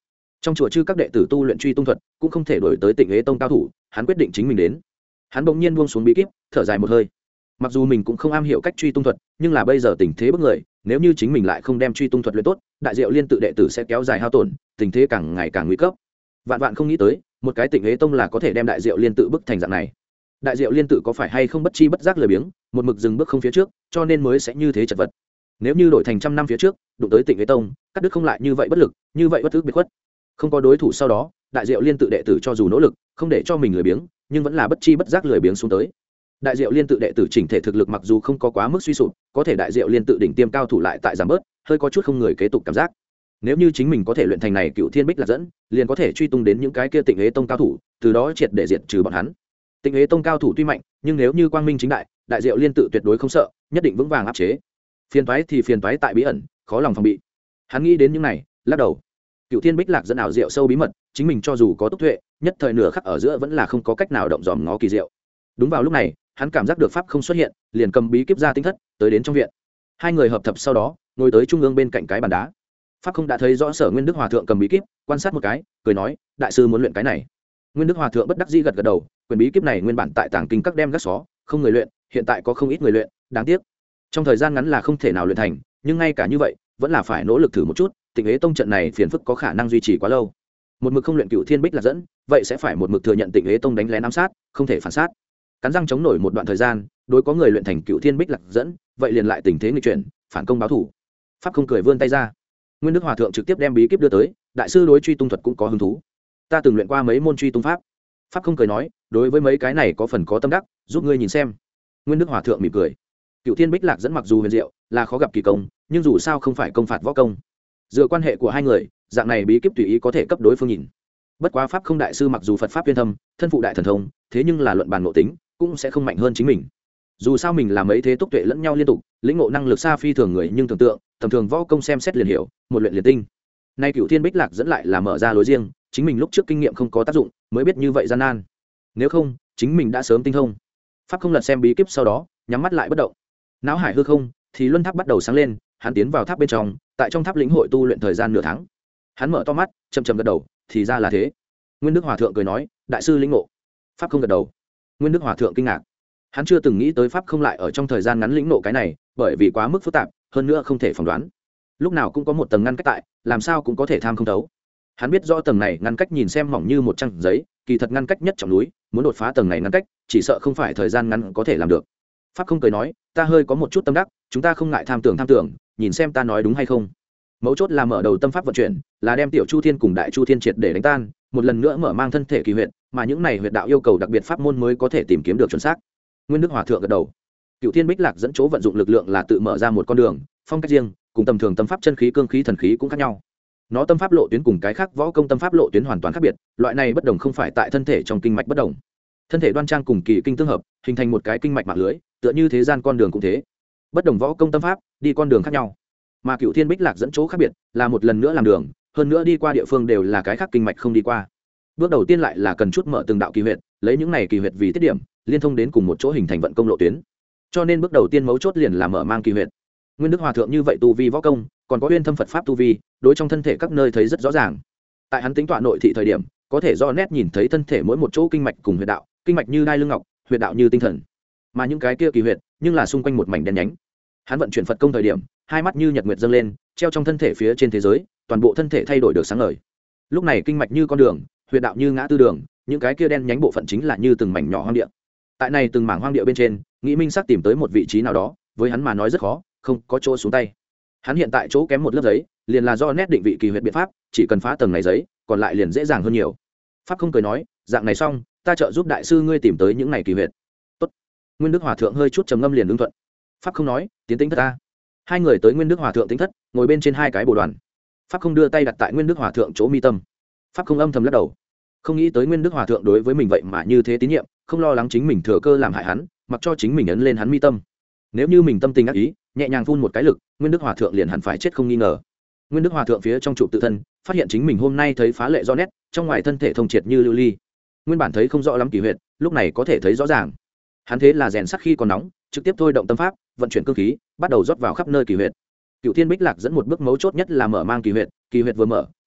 trong chùa chư các đệ tử tu luyện truy tung thuật cũng không thể đổi tới Tịnh Ế Tông cao thủ, hắn quyết định chính mình đến. Hắn bỗng nhiên buông xuống bí kíp, thở dài một hơi. Mặc dù mình cũng không am hiểu cách truy tung thuật, nhưng là bây giờ tình thế bức người, nếu như chính mình lại không đem truy tung thuật luyện tốt, đại diệu liên tự đệ tử sẽ kéo dài hao tổn, tình thế càng ngày càng nguy cấp. Vạn vạn không nghĩ tới, một cái Tịnh Ế Tông là có thể đem đại diệu liên tự bức thành dạng này. Đại diệu liên tự có phải hay không bất chi bất giác lười biếng, một mực dừng bước không phía trước, cho nên mới sẽ như thế chật vật. Nếu như đổi thành trăm năm phía trước, đụng tới Tịnh Ế Tông, cắt đứt không lại như vậy bất lực, như vậy bất tức biệt khuất. Không có đối thủ sau đó, đại diệu liên tự đệ tử cho dù nỗ lực, không để cho mình lười biếng, nhưng vẫn là bất chi bất giác lười biếng xuống tới. Đại diệu liên tự đệ tử chỉnh thể thực lực mặc dù không có quá mức suy sụp, có thể đại diệu liên tự đỉnh tiêm cao thủ lại tại giảm bớt, hơi có chút không người kế tục cảm giác. Nếu như chính mình có thể luyện thành này Cựu Thiên Bích Lạc dẫn, liền có thể truy tung đến những cái kia Tịnh Ế Tông cao thủ, từ đó triệt để diệt trừ bọn hắn. Tịnh Ế Tông cao thủ tuy mạnh, nhưng nếu như quang minh chính đại, đại diệu liên tự tuyệt đối không sợ, nhất định vững vàng áp chế. Phiền toái thì phiền toái tại bí ẩn, khó lòng phòng bị. Hắn nghĩ đến những này, lắc đầu. Cựu Thiên Bích Lạc dẫn ảo diệu sâu bí mật, chính mình cho dù có túc tuệ, nhất thời nửa khắc ở giữa vẫn là không có cách nào động dòm ngó kỳ diệu. Đúng vào lúc này, hắn cảm giác được pháp không xuất hiện, liền cầm bí kíp ra tinh thất, tới đến trong viện. Hai người hợp thập sau đó, ngồi tới trung ương bên cạnh cái bàn đá. Pháp không đã thấy rõ Sở Nguyên Đức Hòa thượng cầm bí kíp, quan sát một cái, cười nói, đại sư muốn luyện cái này. Nguyên Đức Hòa thượng bất đắc dĩ gật gật đầu, quyền bí kíp này nguyên bản tại tàng kinh các đem gác xó, không người luyện, hiện tại có không ít người luyện, đáng tiếc. Trong thời gian ngắn là không thể nào luyện thành, nhưng ngay cả như vậy, vẫn là phải nỗ lực thử một chút, Tịnh Ế Tông trận này phiền phức có khả năng duy trì quá lâu. Một mực không luyện Cựu Thiên Bích Lạc dẫn, vậy sẽ phải một mực thừa nhận Tịnh Ế Tông đánh lén ám sát, không thể phản sát. Cắn răng chống nổi một đoạn thời gian, đối có người luyện thành Cựu Thiên Bích Lạc dẫn, vậy liền lại tình thế nghịch chuyển, phản công báo thủ. Pháp không cười vươn tay ra. Nguyên Đức Hòa thượng trực tiếp đem bí kíp đưa tới, đại sư đối truy tung thuật cũng có hứng thú. Ta từng luyện qua mấy môn truy tung pháp. Pháp không cười nói, đối với mấy cái này có phần có tâm đắc, giúp ngươi nhìn xem. Nguyên Đức Hòa thượng mỉm cười. Cựu Thiên Bích Lạc dẫn mặc dù huyền diệu, là khó gặp kỳ công, nhưng dù sao không phải công phạt võ công. Dựa quan hệ của hai người, dạng này bí kíp tùy ý có thể cấp đối phương nhìn. Bất quá pháp không đại sư mặc dù Phật pháp viên thâm, thân phụ đại thần thông, thế nhưng là luận bàn ngộ tính, cũng sẽ không mạnh hơn chính mình. Dù sao mình là mấy thế túc tuệ lẫn nhau liên tục, lĩnh ngộ năng lực xa phi thường người, nhưng tưởng tượng, tầm thường võ công xem xét liền hiểu, một luyện liền tinh. Nay Cựu Thiên Bích Lạc dẫn lại là mở ra lối riêng, chính mình lúc trước kinh nghiệm không có tác dụng, mới biết như vậy gian nan. Nếu không, chính mình đã sớm tinh thông. Pháp không lật xem bí kíp sau đó, nhắm mắt lại bất động. Não hải hư không, thì luân tháp bắt đầu sáng lên, hắn tiến vào tháp bên trong, tại trong tháp lĩnh hội tu luyện thời gian nửa tháng. Hắn mở to mắt, chậm chậm gật đầu, thì ra là thế. Nguyên Đức Hòa thượng cười nói, đại sư lĩnh ngộ. Pháp không gật đầu. Nguyên Đức Hòa thượng kinh ngạc. Hắn chưa từng nghĩ tới pháp không lại ở trong thời gian ngắn lĩnh ngộ cái này, bởi vì quá mức phức tạp, hơn nữa không thể phỏng đoán. Lúc nào cũng có một tầng ngăn cách tại, làm sao cũng có thể tham không thấu. Hắn biết rõ tầng này ngăn cách nhìn xem mỏng như một trang giấy, kỳ thật ngăn cách nhất trong núi, muốn đột phá tầng này ngăn cách, chỉ sợ không phải thời gian ngắn có thể làm được. Pháp không cười nói, ta hơi có một chút tâm đắc, chúng ta không ngại tham tưởng tham tưởng, nhìn xem ta nói đúng hay không. Mấu chốt là mở đầu tâm pháp vận chuyển, là đem tiểu chu thiên cùng đại chu thiên triệt để đánh tan, một lần nữa mở mang thân thể kỳ huyệt, mà những này huyệt đạo yêu cầu đặc biệt pháp môn mới có thể tìm kiếm được chuẩn xác. Nguyên Đức Hòa thượng gật đầu. Cựu Thiên Bích Lạc dẫn chỗ vận dụng lực lượng là tự mở ra một con đường, phong cách riêng, cùng tầm thường tâm pháp chân khí cương khí thần khí cũng khác nhau. Nó tâm pháp lộ tuyến cùng cái khác võ công tâm pháp lộ tuyến hoàn toàn khác biệt, loại này bất đồng không phải tại thân thể trong kinh mạch bất đồng. Thân thể đoan trang cùng kỳ kinh tương hợp, hình thành một cái kinh mạch mạng lưới, tựa như thế gian con đường cũng thế. Bất đồng võ công tâm pháp, đi con đường khác nhau. Mà Cựu Thiên Bích Lạc dẫn chỗ khác biệt, là một lần nữa làm đường, hơn nữa đi qua địa phương đều là cái khác kinh mạch không đi qua. Bước đầu tiên lại là cần chút mở từng đạo kỳ huyệt, lấy những này kỳ huyệt vì tiết điểm, liên thông đến cùng một chỗ hình thành vận công lộ tuyến. Cho nên bước đầu tiên mấu chốt liền là mở mang kỳ huyệt. Nguyên Đức Hòa thượng như vậy tu vi võ công, còn có uyên thâm Phật pháp tu vi, đối trong thân thể các nơi thấy rất rõ ràng. Tại hắn tính tọa nội thị thời điểm, có thể do nét nhìn thấy thân thể mỗi một chỗ kinh mạch cùng huyệt đạo, kinh mạch như đai lưng ngọc, huyệt đạo như tinh thần. Mà những cái kia kỳ huyệt, nhưng là xung quanh một mảnh đen nhánh. Hắn vận chuyển Phật công thời điểm, hai mắt như nhật nguyệt dâng lên, treo trong thân thể phía trên thế giới, toàn bộ thân thể thay đổi được sáng ngời. Lúc này kinh mạch như con đường, huyệt đạo như ngã tư đường, những cái kia đen nhánh bộ phận chính là như từng mảnh nhỏ hoang địa. Tại này từng mảng hoang địa bên trên, nghĩ minh xác tìm tới một vị trí nào đó, với hắn mà nói rất khó, không có chỗ xuống tay. Hắn hiện tại chỗ kém một lớp giấy, liền là do nét định vị kỳ huyệt biện pháp, chỉ cần phá tầng này giấy, còn lại liền dễ dàng hơn nhiều. Pháp không cười nói, dạng này xong, ta trợ giúp đại sư ngươi tìm tới những này kỳ huyệt. Tốt. Nguyên Đức Hòa thượng hơi chút trầm ngâm liền ứng thuận. Pháp không nói, tiến tính thất ta. Hai người tới Nguyên Đức Hòa thượng tính thất, ngồi bên trên hai cái bồ đoàn. Pháp không đưa tay đặt tại Nguyên Đức Hòa thượng chỗ mi tâm. Pháp không âm thầm lắc đầu, không nghĩ tới Nguyên Đức Hòa thượng đối với mình vậy mà như thế tín nhiệm, không lo lắng chính mình thừa cơ làm hại hắn, mặc cho chính mình ấn lên hắn mi tâm. Nếu như mình tâm tình ác ý, nhẹ nhàng phun một cái lực, Nguyên Đức Hòa thượng liền hẳn phải chết không nghi ngờ. Nguyên Đức Hòa thượng phía trong trụ tự thân, phát hiện chính mình hôm nay thấy phá lệ rõ nét, trong ngoài thân thể thông triệt như lưu ly. Nguyên bản thấy không rõ lắm kỳ huyệt, lúc này có thể thấy rõ ràng. Hắn thế là rèn sắc khi còn nóng, trực tiếp thôi động tâm pháp, vận chuyển cương khí, bắt đầu rót vào khắp nơi kỳ huyệt. Cựu Thiên Bích Lạc dẫn một bước mấu chốt nhất là mở mang kỳ huyệt, kỳ huyệt vừa mở,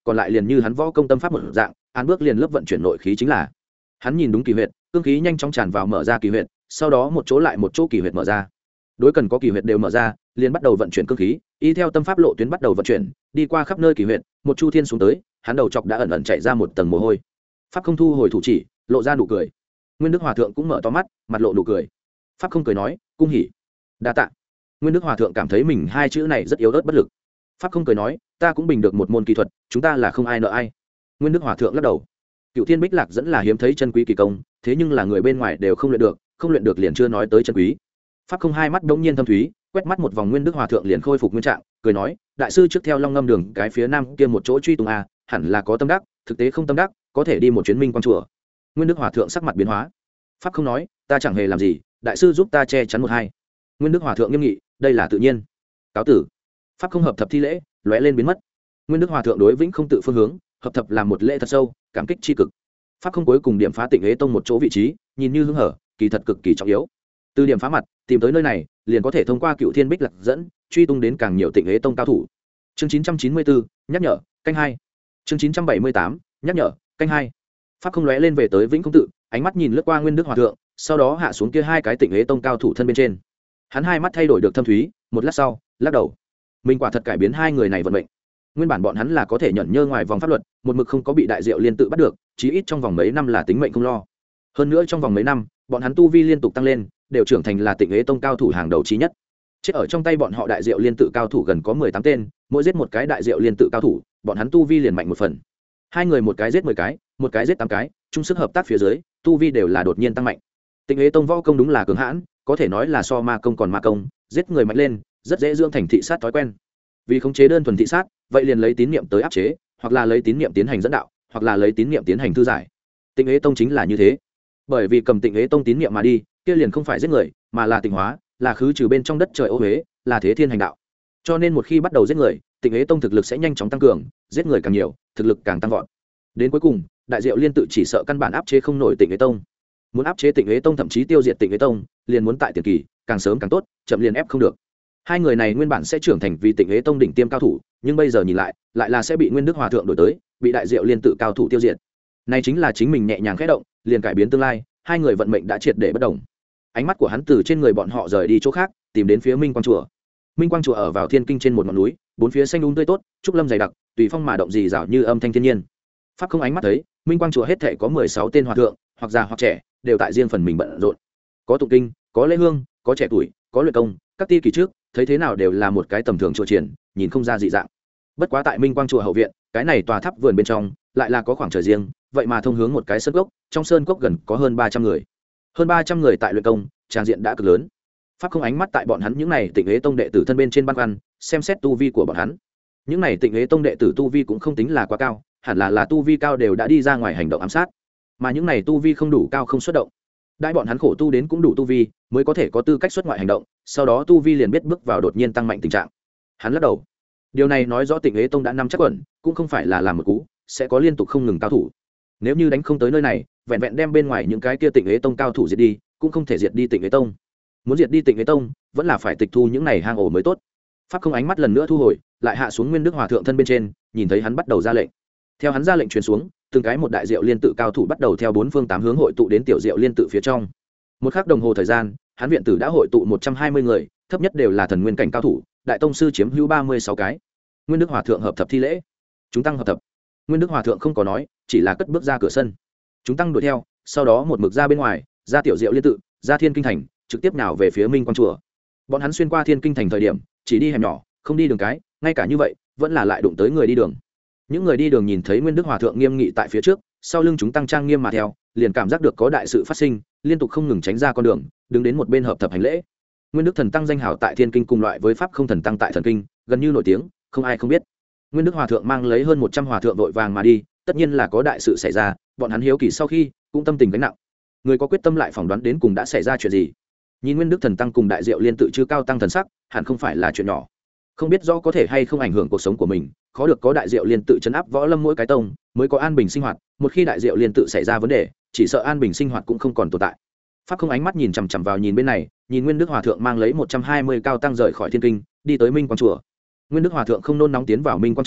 còn lại liền như hắn võ công tâm pháp một dạng án bước liền lớp vận chuyển nội khí chính là. Hắn nhìn đúng kỳ huyệt, cương khí nhanh chóng tràn vào mở ra kỳ huyệt, sau đó một chỗ lại một chỗ kỳ huyệt mở ra. Đối cần có kỳ huyệt đều mở ra, liền bắt đầu vận chuyển cương khí, y theo tâm pháp lộ tuyến bắt đầu vận chuyển, đi qua khắp nơi kỳ huyệt, một chu thiên xuống tới, hắn đầu chọc đã ẩn ẩn chạy ra một tầng mồ hôi. Pháp không thu hồi thủ chỉ, lộ ra nụ cười. Nguyên Đức Hòa thượng cũng mở to mắt, mặt lộ nụ cười. Pháp không cười nói, cung hỉ, đa tạ. Nguyên Đức Hòa thượng cảm thấy mình hai chữ này rất yếu ớt bất lực. Pháp không cười nói, ta cũng bình được một môn kỳ thuật, chúng ta là không ai nợ ai. Nguyên Đức Hòa thượng lắc đầu. Cựu Thiên Bích Lạc dẫn là hiếm thấy chân quý kỳ công, thế nhưng là người bên ngoài đều không luyện được, không luyện được liền chưa nói tới chân quý. Pháp không hai mắt đống nhiên thâm thúy, quét mắt một vòng Nguyên Đức Hòa thượng liền khôi phục nguyên trạng, cười nói, đại sư trước theo Long Ngâm đường cái phía nam kia một chỗ truy tung a, hẳn là có tâm đắc, thực tế không tâm đắc, có thể đi một chuyến Minh Quang chùa. Nguyên Đức Hòa thượng sắc mặt biến hóa. Pháp không nói, ta chẳng hề làm gì, đại sư giúp ta che chắn một hai. Nguyên Đức Hòa thượng nghiêm nghị, đây là tự nhiên. Cáo tử. Pháp không hợp thập thi lễ, lóe lên biến mất. Nguyên Đức Hòa thượng đối vĩnh không tự phương hướng, hợp thập làm một lễ thật sâu, cảm kích tri cực. Pháp không cuối cùng điểm phá Tịnh Ế Tông một chỗ vị trí, nhìn như hứng hở, kỳ thật cực kỳ trọng yếu. Từ điểm phá mặt tìm tới nơi này, liền có thể thông qua Cựu Thiên Bích Lạc dẫn truy tung đến càng nhiều Tịnh Ế Tông cao thủ. Chương chín trăm chín mươi bốn, nhắc nhở, canh hai. Chương chín trăm bảy mươi tám, nhắc nhở, canh hai. Pháp không lóe lên về tới vĩnh không tự, ánh mắt nhìn lướt qua Nguyên Đức Hòa thượng, sau đó hạ xuống kia hai cái Tịnh Ế Tông cao thủ thân bên trên. Hắn hai mắt thay đổi được thâm thúy, một lát sau, lắc đầu. Mình quả thật cải biến hai người này vận mệnh. Nguyên bản bọn hắn là có thể nhận nhơ ngoài vòng pháp luật, một mực không có bị đại diệu liên tự bắt được, chí ít trong vòng mấy năm là tính mệnh không lo. Hơn nữa trong vòng mấy năm, bọn hắn tu vi liên tục tăng lên, đều trưởng thành là Tịnh Ế Tông cao thủ hàng đầu chí nhất. Chết ở trong tay bọn họ đại diệu liên tự cao thủ gần có mười tám tên, mỗi giết một cái đại diệu liên tự cao thủ, bọn hắn tu vi liền mạnh một phần. Hai người một cái giết mười cái, một cái giết tám cái, chung sức hợp tác phía dưới, tu vi đều là đột nhiên tăng mạnh. Tịnh Ế Tông võ công đúng là cường hãn, có thể nói là so ma công còn ma công, giết người mạnh lên, rất dễ dưỡng thành thị sát thói quen. Vì khống chế đơn thuần thị sát, vậy liền lấy tín niệm tới áp chế, hoặc là lấy tín niệm tiến hành dẫn đạo, hoặc là lấy tín niệm tiến hành thư giải. Tịnh Ế Tông chính là như thế. Bởi vì cầm Tịnh Ế Tông tín niệm mà đi, kia liền không phải giết người, mà là tịnh hóa, là khứ trừ bên trong đất trời ô uế, là thế thiên hành đạo. Cho nên một khi bắt đầu giết người, Tịnh Ế Tông thực lực sẽ nhanh chóng tăng cường, giết người càng nhiều, thực lực càng tăng vọt. Đến cuối cùng, đại diệu liên tự chỉ sợ căn bản áp chế không nổi Tịnh Ế Tông. Muốn áp chế Tịnh Ế Tông thậm chí tiêu diệt Tịnh Ế Tông, liền muốn tại tiền kỳ, càng sớm càng tốt, chậm liền ép không được. Hai người này nguyên bản sẽ trưởng thành vì Tịnh Ế Tông đỉnh tiêm cao thủ, nhưng bây giờ nhìn lại, lại là sẽ bị Nguyên Đức Hòa thượng đổi tới, bị đại diệu liên tự cao thủ tiêu diệt. Này chính là chính mình nhẹ nhàng khẽ động, liền cải biến tương lai, hai người vận mệnh đã triệt để bất đồng. Ánh mắt của hắn từ trên người bọn họ rời đi chỗ khác, tìm đến phía Minh Quang chùa. Minh Quang chùa ở vào thiên kinh trên một ngọn núi, bốn phía xanh um tươi tốt, trúc lâm dày đặc, tùy phong mà động rì rào như âm thanh thiên nhiên. Pháp không ánh mắt thấy, Minh Quang chùa hết thảy có mười sáu tên hòa thượng, hoặc già hoặc trẻ, đều tại riêng phần mình bận rộn. Có tụng kinh, có lễ hương, có trẻ tuổi, có luyện công, các ti kỳ trước, thấy thế nào đều là một cái tầm thường chùa triển, nhìn không ra dị dạng. Bất quá tại Minh Quang chùa hậu viện, cái này tòa tháp vườn bên trong, lại là có khoảng trời riêng, vậy mà thông hướng một cái sơn cốc, trong sơn cốc gần có hơn ba trăm người. Hơn ba trăm người tại luyện công, tràng diện đã cực lớn. Pháp không ánh mắt tại bọn hắn những này Tịnh Ế Tông đệ tử thân bên trên ban quan, xem xét tu vi của bọn hắn. Những này Tịnh Ế Tông đệ tử tu vi cũng không tính là quá cao, hẳn là là tu vi cao đều đã đi ra ngoài hành động ám sát. Mà những này tu vi không đủ cao không xuất động. Đại bọn hắn khổ tu đến cũng đủ tu vi, mới có thể có tư cách xuất ngoại hành động, sau đó tu vi liền biết bước vào đột nhiên tăng mạnh tình trạng. Hắn lắc đầu. Điều này nói rõ Tịnh Ế Tông đã nắm chắc ổn, cũng không phải là làm một cú, sẽ có liên tục không ngừng cao thủ. Nếu như đánh không tới nơi này, vẹn vẹn đem bên ngoài những cái kia Tịnh Ế Tông cao thủ diệt đi, cũng không thể diệt đi Tịnh Ế Tông. Muốn diệt đi Tịnh Ế Tông, vẫn là phải tịch thu những này hang ổ mới tốt. Pháp không ánh mắt lần nữa thu hồi, lại hạ xuống Nguyên Đức Hòa thượng thân bên trên, nhìn thấy hắn bắt đầu ra lệnh. Theo hắn ra lệnh truyền xuống, từng cái một đại diệu liên tự cao thủ bắt đầu theo bốn phương tám hướng hội tụ đến tiểu diệu liên tự phía trong. Một khắc đồng hồ thời gian, hắn viện tử đã hội tụ một trăm hai mươi người, thấp nhất đều là thần nguyên cảnh cao thủ, đại tông sư chiếm hữu ba mươi sáu cái. Nguyên Đức Hòa thượng hợp thập thi lễ. Chúng tăng hợp thập. Nguyên Đức Hòa thượng không có nói, chỉ là cất bước ra cửa sân. Chúng tăng đuổi theo, sau đó một mực ra bên ngoài, ra tiểu diệu liên tự, ra thiên kinh thành, trực tiếp nào về phía Minh Quang chùa. Bọn hắn xuyên qua thiên kinh thành thời điểm, chỉ đi hẻm nhỏ, không đi đường cái, ngay cả như vậy, vẫn là lại đụng tới người đi đường. Những người đi đường nhìn thấy Nguyên Đức Hòa thượng nghiêm nghị tại phía trước, sau lưng chúng tăng trang nghiêm mà theo, liền cảm giác được có đại sự phát sinh, liên tục không ngừng tránh ra con đường, đứng đến một bên hợp thập hành lễ. Nguyên Đức thần tăng danh hảo tại thiên kinh cùng loại với pháp không thần tăng tại thần kinh, gần như nổi tiếng, không ai không biết. Nguyên Đức Hòa thượng mang lấy hơn một trăm hòa thượng vội vàng mà đi, tất nhiên là có đại sự xảy ra, bọn hắn hiếu kỳ sau khi cũng tâm tình gánh nặng. Người có quyết tâm lại phỏng đoán đến cùng đã xảy ra chuyện gì. Nhìn Nguyên Đức thần tăng cùng đại diệu liên tự chư cao tăng thần sắc, hẳn không phải là chuyện nhỏ. Không biết rõ có thể hay không ảnh hưởng cuộc sống của mình, khó được có đại diệu liên tự chấn áp võ lâm mỗi cái tông, mới có an bình sinh hoạt, một khi đại diệu liên tự xảy ra vấn đề, chỉ sợ an bình sinh hoạt cũng không còn tồn tại. Pháp không ánh mắt nhìn chằm chằm vào nhìn bên này, nhìn Nguyên Đức Hòa thượng mang lấy một trăm hai mươi cao tăng rời khỏi thiên kinh, đi tới Minh Quang chùa. Nguyên Đức Hòa thượng không nôn nóng tiến vào Minh Quang chùa,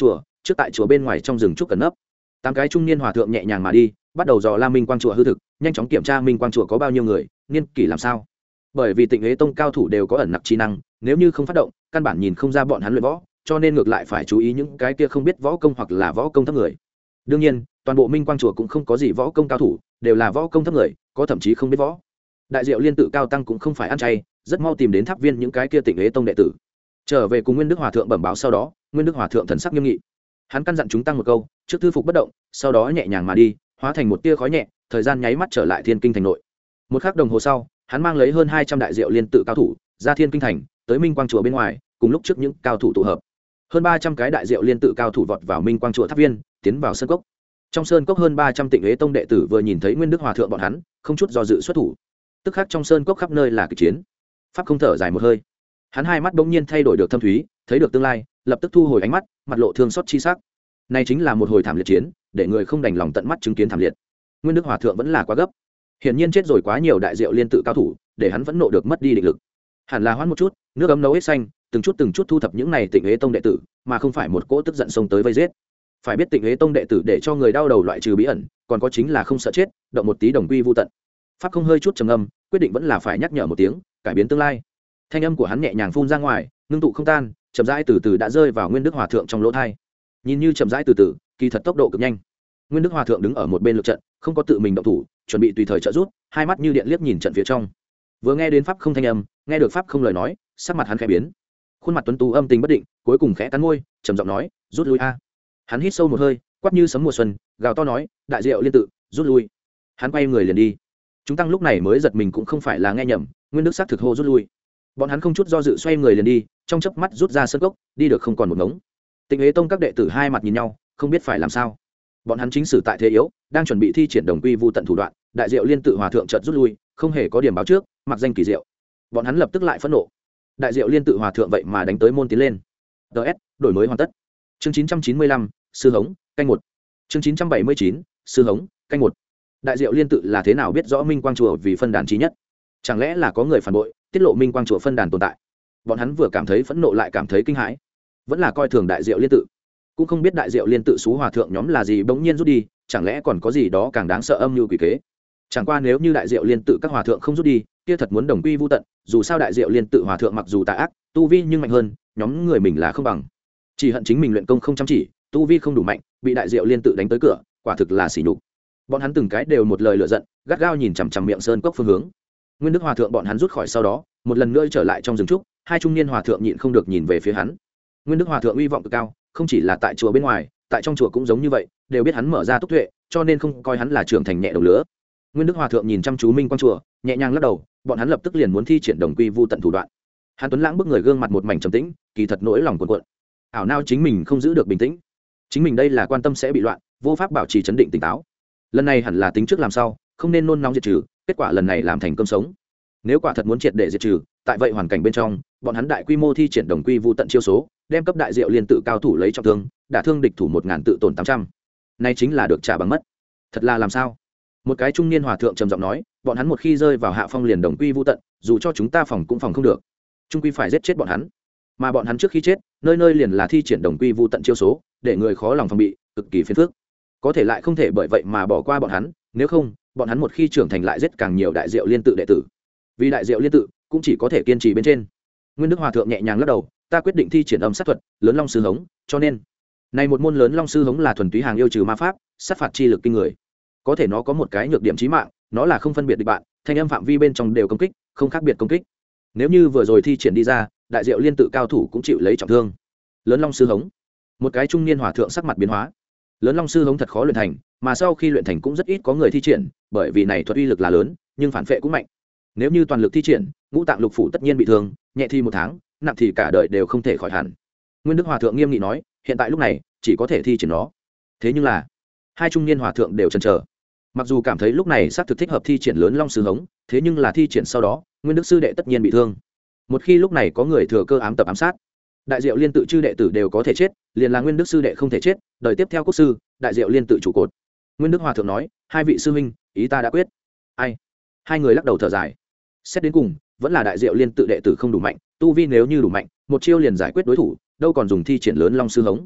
trước tại chùa bên ngoài trong rừng trúc cẩn nấp. Tám cái trung niên hòa thượng nhẹ nhàng mà đi, bắt đầu dò la minh quang chùa hư thực, nhanh chóng kiểm tra minh quang chùa có bao nhiêu người, niên kỷ làm sao. Bởi vì Tịnh Ế Tông cao thủ đều có ẩn nặc trí năng, nếu như không phát động, căn bản nhìn không ra bọn hắn luyện võ, cho nên ngược lại phải chú ý những cái kia không biết võ công hoặc là võ công thấp người. Đương nhiên, toàn bộ minh quang chùa cũng không có gì võ công cao thủ, đều là võ công thấp người, có thậm chí không biết võ. Đại Diệu Liên tự cao tăng cũng không phải ăn chay, rất mau tìm đến tháp viên những cái kia Tịnh Ế Tông đệ tử. Trở về cùng Nguyên Đức Hòa thượng bẩm báo sau đó, Nguyên Đức Hòa thượng thần sắc nghiêm nghị. Hắn căn dặn chúng tăng một câu, trước thư phục bất động, sau đó nhẹ nhàng mà đi, hóa thành một tia khói nhẹ, thời gian nháy mắt trở lại Thiên Kinh thành nội. Một khắc đồng hồ sau, hắn mang lấy hơn hai trăm đại Diệu Liên tự cao thủ, ra Thiên Kinh thành, tới Minh Quang chùa bên ngoài, cùng lúc trước những cao thủ tụ hợp. Hơn ba trăm cái đại Diệu Liên tự cao thủ vọt vào Minh Quang chùa tháp viên, tiến vào sơn cốc. Trong sơn cốc hơn ba trăm Tịnh Ế Tông đệ tử vừa nhìn thấy Nguyên Đức Hòa thượng bọn hắn, không chút do dự xuất thủ. Tức khắc trong sơn cốc khắp nơi là kịch chiến. Pháp không thở dài một hơi, hắn hai mắt bỗng nhiên thay đổi được thâm thúy, thấy được tương lai, lập tức thu hồi ánh mắt, mặt lộ thương xót chi sắc. Này chính là một hồi thảm liệt chiến, để người không đành lòng tận mắt chứng kiến thảm liệt. Nguyên Đức Hòa thượng vẫn là quá gấp, hiển nhiên chết rồi quá nhiều đại Diệu Liên tự cao thủ, để hắn vẫn nộ được mất đi định lực. Hẳn là hoãn một chút, nước ấm nấu hết xanh, từng chút từng chút thu thập những này Tịnh Ế Tông đệ tử, mà không phải một cỗ tức giận xông tới vây giết. Phải biết Tịnh Ế Tông đệ tử để cho người đau đầu loại trừ bí ẩn, còn có chính là không sợ chết, động một tí đồng quy vu tận. Pháp không hơi chút trầm ngâm, quyết định vẫn là phải nhắc nhở một tiếng, cải biến tương lai. Thanh âm của hắn nhẹ nhàng phun ra ngoài, ngưng tụ không tan, chậm rãi từ từ đã rơi vào Nguyên Đức Hòa thượng trong lỗ tai. Nhìn như chậm rãi từ từ, kỳ thật tốc độ cực nhanh. Nguyên Đức Hòa thượng đứng ở một bên lực trận, không có tự mình động thủ, chuẩn bị tùy thời trợ giúp, hai mắt như điện liếc nhìn trận phía trong. Vừa nghe đến pháp không thanh âm, nghe được pháp không lời nói, sắc mặt hắn khẽ biến, khuôn mặt tuấn tú âm tình bất định, cuối cùng khẽ cắn môi, trầm giọng nói, rút lui a. Hắn hít sâu một hơi, quát như sấm mùa xuân, gào to nói, đại Diệu Liên tự, rút lui. Hắn quay người liền đi. Chúng tăng lúc này mới giật mình, cũng không phải là nghe nhầm, Nguyên Đức xác thực hô rút lui. Bọn hắn không chút do dự xoay người liền đi, trong chớp mắt rút ra sân cốc, đi được không còn một ngống. Tịnh Ế Tông các đệ tử hai mặt nhìn nhau, không biết phải làm sao. Bọn hắn chính sử tại thế yếu, đang chuẩn bị thi triển đồng quy vu tận thủ đoạn, đại Diệu Liên tự hòa thượng chợt rút lui, không hề có điểm báo trước, mặc danh kỳ diệu. Bọn hắn lập tức lại phẫn nộ. Đại Diệu Liên tự hòa thượng vậy mà đánh tới môn tiến lên. ds đổi mới hoàn tất. Chương chín trăm chín mươi lăm, sư hống, canh một. Chương chín trăm bảy mươi chín, sư hống, canh một. Đại Diệu Liên tự là thế nào biết rõ Minh Quang chùa vì phân đàn chí nhất? Chẳng lẽ là có người phản bội, tiết lộ Minh Quang chùa phân đàn tồn tại? Bọn hắn vừa cảm thấy phẫn nộ lại cảm thấy kinh hãi, vẫn là coi thường đại Diệu Liên tự, cũng không biết đại Diệu Liên tự xú hòa thượng nhóm là gì bỗng nhiên rút đi, chẳng lẽ còn có gì đó càng đáng sợ âm mưu quỷ kế? Chẳng qua nếu như đại Diệu Liên tự các hòa thượng không rút đi, kia thật muốn đồng quy vu tận, dù sao đại Diệu Liên tự hòa thượng mặc dù tà ác, tu vi nhưng mạnh hơn, nhóm người mình là không bằng. Chỉ hận chính mình luyện công không chăm chỉ, tu vi không đủ mạnh, bị đại Diệu Liên tự đánh tới cửa, quả thực là sỉ nhục. Bọn hắn từng cái đều một lời lựa giận, gắt gao nhìn chằm chằm miệng sơn cốc phương hướng. Nguyên Đức hòa thượng bọn hắn rút khỏi sau đó, một lần nữa trở lại trong rừng trúc, hai trung niên hòa thượng nhịn không được nhìn về phía hắn. Nguyên Đức hòa thượng uy vọng cực cao, không chỉ là tại chùa bên ngoài, tại trong chùa cũng giống như vậy, đều biết hắn mở ra túc tuệ, cho nên không coi hắn là trưởng thành nhẹ đầu lứa. Nguyên Đức hòa thượng nhìn chăm chú Minh Quang chùa, nhẹ nhàng lắc đầu, bọn hắn lập tức liền muốn thi triển đồng quy vu tận thủ đoạn. Hắn tuấn lãng bức người gương mặt một mảnh trầm tĩnh, kỳ thật nỗi lòng cuộn cuộn. Ảo nao chính mình không giữ được bình tĩnh, chính mình đây là quan tâm sẽ bị loạn, vô pháp bảo trì chấn định tỉnh táo. Lần này hẳn là tính trước làm sao, không nên nôn nóng diệt trừ, kết quả lần này làm thành cơm sống. Nếu quả thật muốn triệt để diệt trừ, tại vậy hoàn cảnh bên trong, bọn hắn đại quy mô thi triển đồng quy vu tận chiêu số, đem cấp đại Diệu Liên tự cao thủ lấy trọng thương, đả thương địch thủ một ngàn tự tổn tám trăm. Nay chính là được trả bằng mất. Thật là làm sao? Một cái trung niên hòa thượng trầm giọng nói, bọn hắn một khi rơi vào hạ phong liền đồng quy vu tận, dù cho chúng ta phòng cũng phòng không được. Trung quy phải giết chết bọn hắn. Mà bọn hắn trước khi chết, nơi nơi liền là thi triển đồng quy vu tận chiêu số, để người khó lòng phòng bị, cực kỳ phiền phức. Có thể lại không thể bởi vậy mà bỏ qua bọn hắn, nếu không, bọn hắn một khi trưởng thành lại giết càng nhiều đại Diệu Liên tự đệ tử. Vì đại Diệu Liên tự cũng chỉ có thể kiên trì bên trên. Nguyên Đức hòa thượng nhẹ nhàng lắc đầu, ta quyết định thi triển âm sát thuật, lớn long sư hống, cho nên này một môn lớn long sư hống là thuần túy hàng yêu trừ ma pháp, sát phạt chi lực kinh người. Có thể nó có một cái nhược điểm chí mạng, nó là không phân biệt địch bạn, thanh âm phạm vi bên trong đều công kích, không khác biệt công kích. Nếu như vừa rồi thi triển đi ra, đại Diệu Liên tự cao thủ cũng chịu lấy trọng thương. Lớn long sư hống, một cái trung niên hòa thượng sắc mặt biến hóa. Lớn long sư hống thật khó luyện thành, mà sau khi luyện thành cũng rất ít có người thi triển, bởi vì này thuật uy lực là lớn, nhưng phản phệ cũng mạnh. Nếu như toàn lực thi triển, ngũ tạng lục phủ tất nhiên bị thương, nhẹ thì một tháng, nặng thì cả đời đều không thể khỏi hẳn. Nguyên Đức hòa thượng nghiêm nghị nói, hiện tại lúc này chỉ có thể thi triển nó. Thế nhưng là hai trung niên hòa thượng đều chần chờ. Mặc dù cảm thấy lúc này xác thực thích hợp thi triển lớn long sư hống, thế nhưng là thi triển sau đó, Nguyên Đức sư đệ tất nhiên bị thương. Một khi lúc này có người thừa cơ ám tập ám sát, đại Diệu Liên tự chư đệ tử đều có thể chết, liền là Nguyên Đức sư đệ không thể chết, đời tiếp theo quốc sư, đại Diệu Liên tự trụ cột. Nguyên Đức hòa thượng nói, hai vị sư huynh, ý ta đã quyết. Ai? Hai người lắc đầu thở dài. Xét đến cùng, vẫn là đại Diệu Liên tự đệ tử không đủ mạnh, tu vi nếu như đủ mạnh, một chiêu liền giải quyết đối thủ, đâu còn dùng thi triển lớn long sư hống.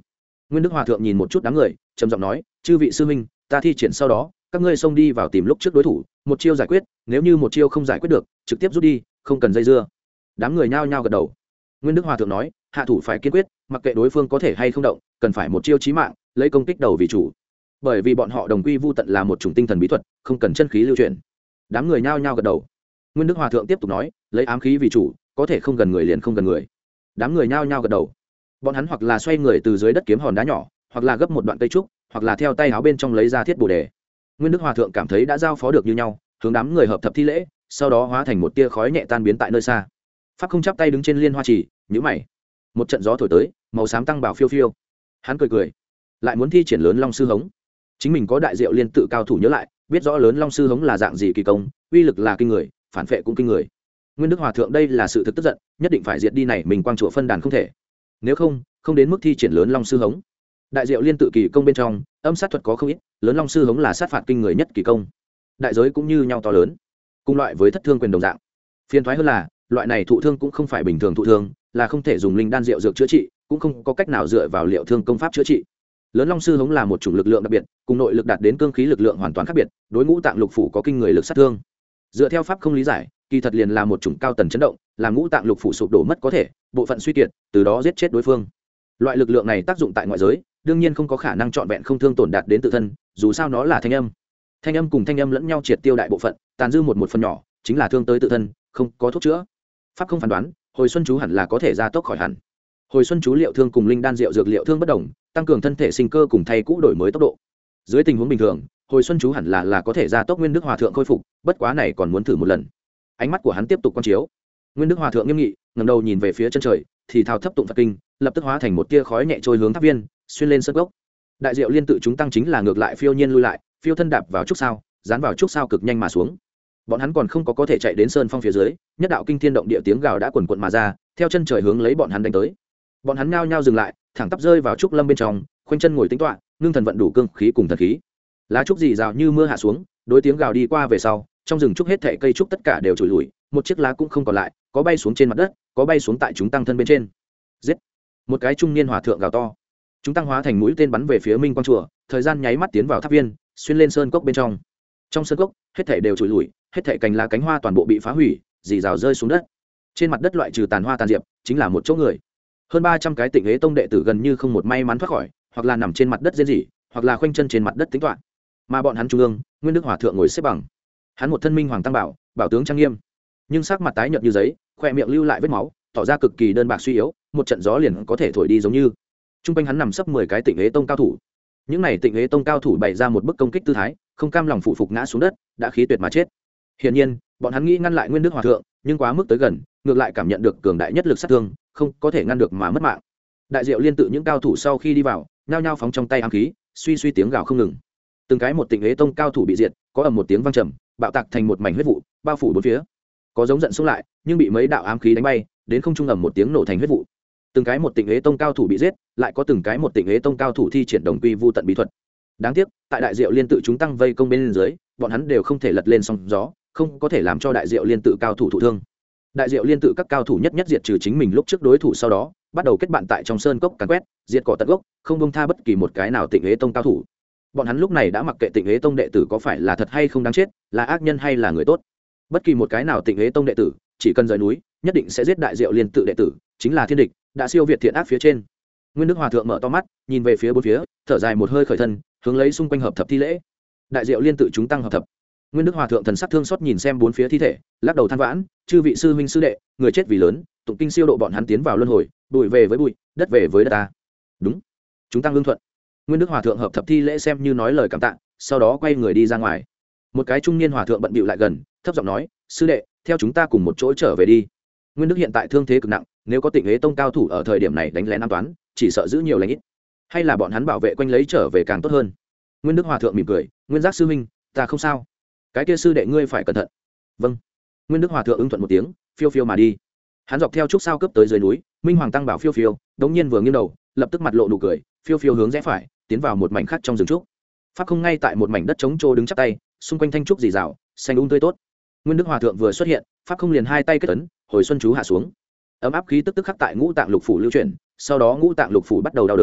Nguyên Đức Hòa thượng nhìn một chút đám người, trầm giọng nói, chư vị sư huynh, ta thi triển sau đó, các ngươi xông đi vào tìm lúc trước đối thủ, một chiêu giải quyết, nếu như một chiêu không giải quyết được, trực tiếp rút đi, không cần dây dưa. Đám người nhao nhao gật đầu. Nguyên Đức Hòa thượng nói, hạ thủ phải kiên quyết, mặc kệ đối phương có thể hay không động, cần phải một chiêu chí mạng, lấy công kích đầu vì chủ. Bởi vì bọn họ đồng quy vu tận là một chủng tinh thần bí thuật, không cần chân khí lưu truyền. Đám người nhao nhao gật đầu. Nguyên Đức Hòa thượng tiếp tục nói, lấy ám khí vì chủ, có thể không gần người liền không gần người. Đám người nhao nhao gật đầu. Bọn hắn hoặc là xoay người từ dưới đất kiếm hòn đá nhỏ, hoặc là gấp một đoạn cây trúc, hoặc là theo tay áo bên trong lấy ra thiết bồ đề. Nguyên Đức Hòa thượng cảm thấy đã giao phó được như nhau, hướng đám người hợp thập thi lễ, sau đó hóa thành một tia khói nhẹ tan biến tại nơi xa. Pháp không chắp tay đứng trên liên hoa trì, nhíu mày. Một trận gió thổi tới, màu xám tăng bảo phiêu phiêu. Hắn cười cười, lại muốn thi triển lớn long sư hống. Chính mình có đại diệu liên tự cao thủ nhớ lại, biết rõ lớn long sư hống là dạng gì kỳ công, uy lực là kinh người, phản phệ cũng kinh người. Nguyên Đức Hòa thượng đây là sự thực tức giận, nhất định phải diệt đi này mình quang chùa phân đàn không thể. Nếu không, không đến mức thi triển lớn long sư hống. Đại diệu liên tự kỳ công bên trong, âm sát thuật có không ít, lớn long sư hống là sát phạt kinh người nhất kỳ công. Đại giới cũng như nhau to lớn, cùng loại với thất thương quyền đồng dạng. Phiền thoái hơn là, loại này thụ thương cũng không phải bình thường thụ thương, là không thể dùng linh đan rượu dược chữa trị, cũng không có cách nào dựa vào liệu thương công pháp chữa trị. Lớn long sư hống là một chủng lực lượng đặc biệt, cùng nội lực đạt đến cương khí lực lượng hoàn toàn khác biệt, đối ngũ tạng lục phủ có kinh người lực sát thương. Dựa theo pháp không lý giải, kỳ thật liền là một chủng cao tần chấn động, làm ngũ tạng lục phủ sụp đổ mất có thể, bộ phận suy kiệt, từ đó giết chết đối phương. Loại lực lượng này tác dụng tại ngoại giới, đương nhiên không có khả năng trọn vẹn không thương tổn đạt đến tự thân, dù sao nó là thanh âm. Thanh âm cùng thanh âm lẫn nhau triệt tiêu đại bộ phận, tàn dư một một phần nhỏ, chính là thương tới tự thân, không có thuốc chữa. Pháp không phán đoán, hồi xuân chú hẳn là có thể gia tốc khỏi hẳn. Hồi xuân chú liệu thương cùng linh đan rượu dược liệu thương bất đồng, tăng cường thân thể sinh cơ cùng thay cũ đổi mới tốc độ. Dưới tình huống bình thường, hồi xuân chú hẳn là là có thể gia tốc Nguyên Đức Hòa thượng khôi phục, bất quá này còn muốn thử một lần. Ánh mắt của hắn tiếp tục quan chiếu. Nguyên Đức Hòa thượng nghiêm nghị, ngẩng đầu nhìn về phía chân trời, thì thao thấp tụng Phật kinh, lập tức hóa thành một tia khói nhẹ trôi hướng tháp viên, xuyên lên sơn gốc. Đại diệu liên tự chúng tăng chính là ngược lại phiêu nhiên lui lại, phiêu thân đạp vào trúc sao, dán vào trúc sao cực nhanh mà xuống. Bọn hắn còn không có có thể chạy đến sơn phong phía dưới, nhất đạo kinh thiên động địa tiếng gào đã quần quật mà ra, theo chân trời hướng lấy bọn hắn đánh tới. Bọn hắn nhao nhao dừng lại, thẳng tắp rơi vào trúc lâm bên trong, khoanh chân ngồi tĩnh tọa, ngưng thần vận đủ cương khí cùng thần khí. Lá trúc rì rào như mưa hạ xuống, đối tiếng gào đi qua về sau, trong rừng trúc hết thảy cây trúc tất cả đều trụi lùi, một chiếc lá cũng không còn lại, có bay xuống trên mặt đất, có bay xuống tại chúng tăng thân bên trên. Giết! Một cái trung niên hòa thượng gào to. Chúng tăng hóa thành mũi tên bắn về phía Minh Quang chùa, thời gian nháy mắt tiến vào tháp viên, xuyên lên sơn cốc bên trong. Trong sơn cốc, hết thảy đều trụi lùi, hết thảy cành lá cánh hoa toàn bộ bị phá hủy, rì rào rơi xuống đất. Trên mặt đất loại trừ tàn hoa tàn diệp, chính là một chỗ người. Hơn ba trăm cái Tịnh Hế tông đệ tử gần như không một may mắn thoát khỏi, hoặc là nằm trên mặt đất rên rỉ, hoặc là khoanh chân trên mặt đất tính toán. Mà bọn hắn trung ương, Nguyên Đức Hòa thượng ngồi xếp bằng. Hắn một thân minh hoàng tăng bảo, bảo tướng trang nghiêm, nhưng sắc mặt tái nhợt như giấy, khóe miệng lưu lại vết máu, tỏ ra cực kỳ đơn bạc suy yếu, một trận gió liền có thể thổi đi giống như. Trung quanh hắn nằm sấp mười cái Tịnh Hế tông cao thủ. Những này Tịnh Hế tông cao thủ bày ra một bức công kích tư thái, không cam lòng phụ phục ngã xuống đất, đã khí tuyệt mà chết. Hiển nhiên, bọn hắn nghĩ ngăn lại Nguyên Đức Hòa thượng, nhưng quá mức tới gần, ngược lại cảm nhận được cường đại nhất lực sát thương, không có thể ngăn được mà mất mạng. Đại diệu liên tự những cao thủ sau khi đi vào, nhao nhao phóng trong tay ám khí, suy suy tiếng gào không ngừng. Từng cái một Tịnh Hế tông cao thủ bị diệt, có ầm một tiếng vang trầm, bạo tạc thành một mảnh huyết vụ, bao phủ bốn phía. Có giống giận xông lại, nhưng bị mấy đạo ám khí đánh bay, đến không trung ầm một tiếng nổ thành huyết vụ. Từng cái một Tịnh Hế tông cao thủ bị giết, lại có từng cái một Tịnh Hế tông cao thủ thi triển đồng quy vu tận bí thuật. Đáng tiếc, tại đại diệu liên tự chúng tăng vây công bên dưới, bọn hắn đều không thể lật lên sóng gió, không có thể làm cho đại diệu liên tự cao thủ thụ thương. Đại diệu liên tự các cao thủ nhất nhất diệt trừ chính mình lúc trước đối thủ, sau đó bắt đầu kết bạn tại trong sơn cốc càn quét, diệt cỏ tận gốc, không buông tha bất kỳ một cái nào Tịnh Hế tông cao thủ. Bọn hắn lúc này đã mặc kệ Tịnh Hế tông đệ tử có phải là thật hay không đáng chết, là ác nhân hay là người tốt. Bất kỳ một cái nào Tịnh Hế tông đệ tử, chỉ cần rời núi, nhất định sẽ giết đại diệu liên tự đệ tử, chính là thiên địch, đã siêu việt thiện ác phía trên. Nguyên Đức Hòa thượng mở to mắt, nhìn về phía bốn phía, thở dài một hơi khởi thân, hướng lấy xung quanh hợp thập thi lễ. Đại diệu liên tự chúng tăng hợp thập. Nguyên Đức Hòa thượng thần sắc thương xót nhìn xem bốn phía thi thể, lắc đầu than vãn, chư vị sư huynh sư đệ, người chết vì lớn, tụng kinh siêu độ bọn hắn tiến vào luân hồi, bụi về với bụi, đất về với đất ta. Đúng, chúng tăng lương thuận. Nguyên Đức Hòa thượng hợp thập thi lễ xem như nói lời cảm tạ, sau đó quay người đi ra ngoài. Một cái trung niên hòa thượng bận bịu lại gần, thấp giọng nói, sư đệ, theo chúng ta cùng một chỗ trở về đi. Nguyên Đức hiện tại thương thế cực nặng, nếu có Tịnh Hế tông cao thủ ở thời điểm này đánh lén an toán, chỉ sợ giữ nhiều lành ít, hay là bọn hắn bảo vệ quanh lấy trở về càng tốt hơn. Nguyên Đức Hòa thượng mỉm cười, Nguyên Giác sư huynh, ta không sao. Cái kia sư đệ ngươi phải cẩn thận. Vâng. Nguyên Đức Hòa thượng ứng thuận một tiếng, phiêu phiêu mà đi. Hắn dọc theo trúc sao cấp tới dưới núi, Minh Hoàng tăng bảo phiêu phiêu, đống nhiên vừa nghiêng đầu, lập tức mặt lộ nụ cười, phiêu phiêu hướng rẽ phải, tiến vào một mảnh khác trong rừng trúc. Pháp không ngay tại một mảnh đất trống trô đứng chắp tay, xung quanh thanh trúc rì rào, xanh um tươi tốt. Nguyên Đức Hòa thượng vừa xuất hiện, Pháp không liền hai tay kết ấn, hồi xuân chú hạ xuống. Ấm áp khí tức tức khắc tại ngũ tạng lục phủ lưu chuyển, sau đó ngũ tạng lục phủ bắt đầu đau đớn,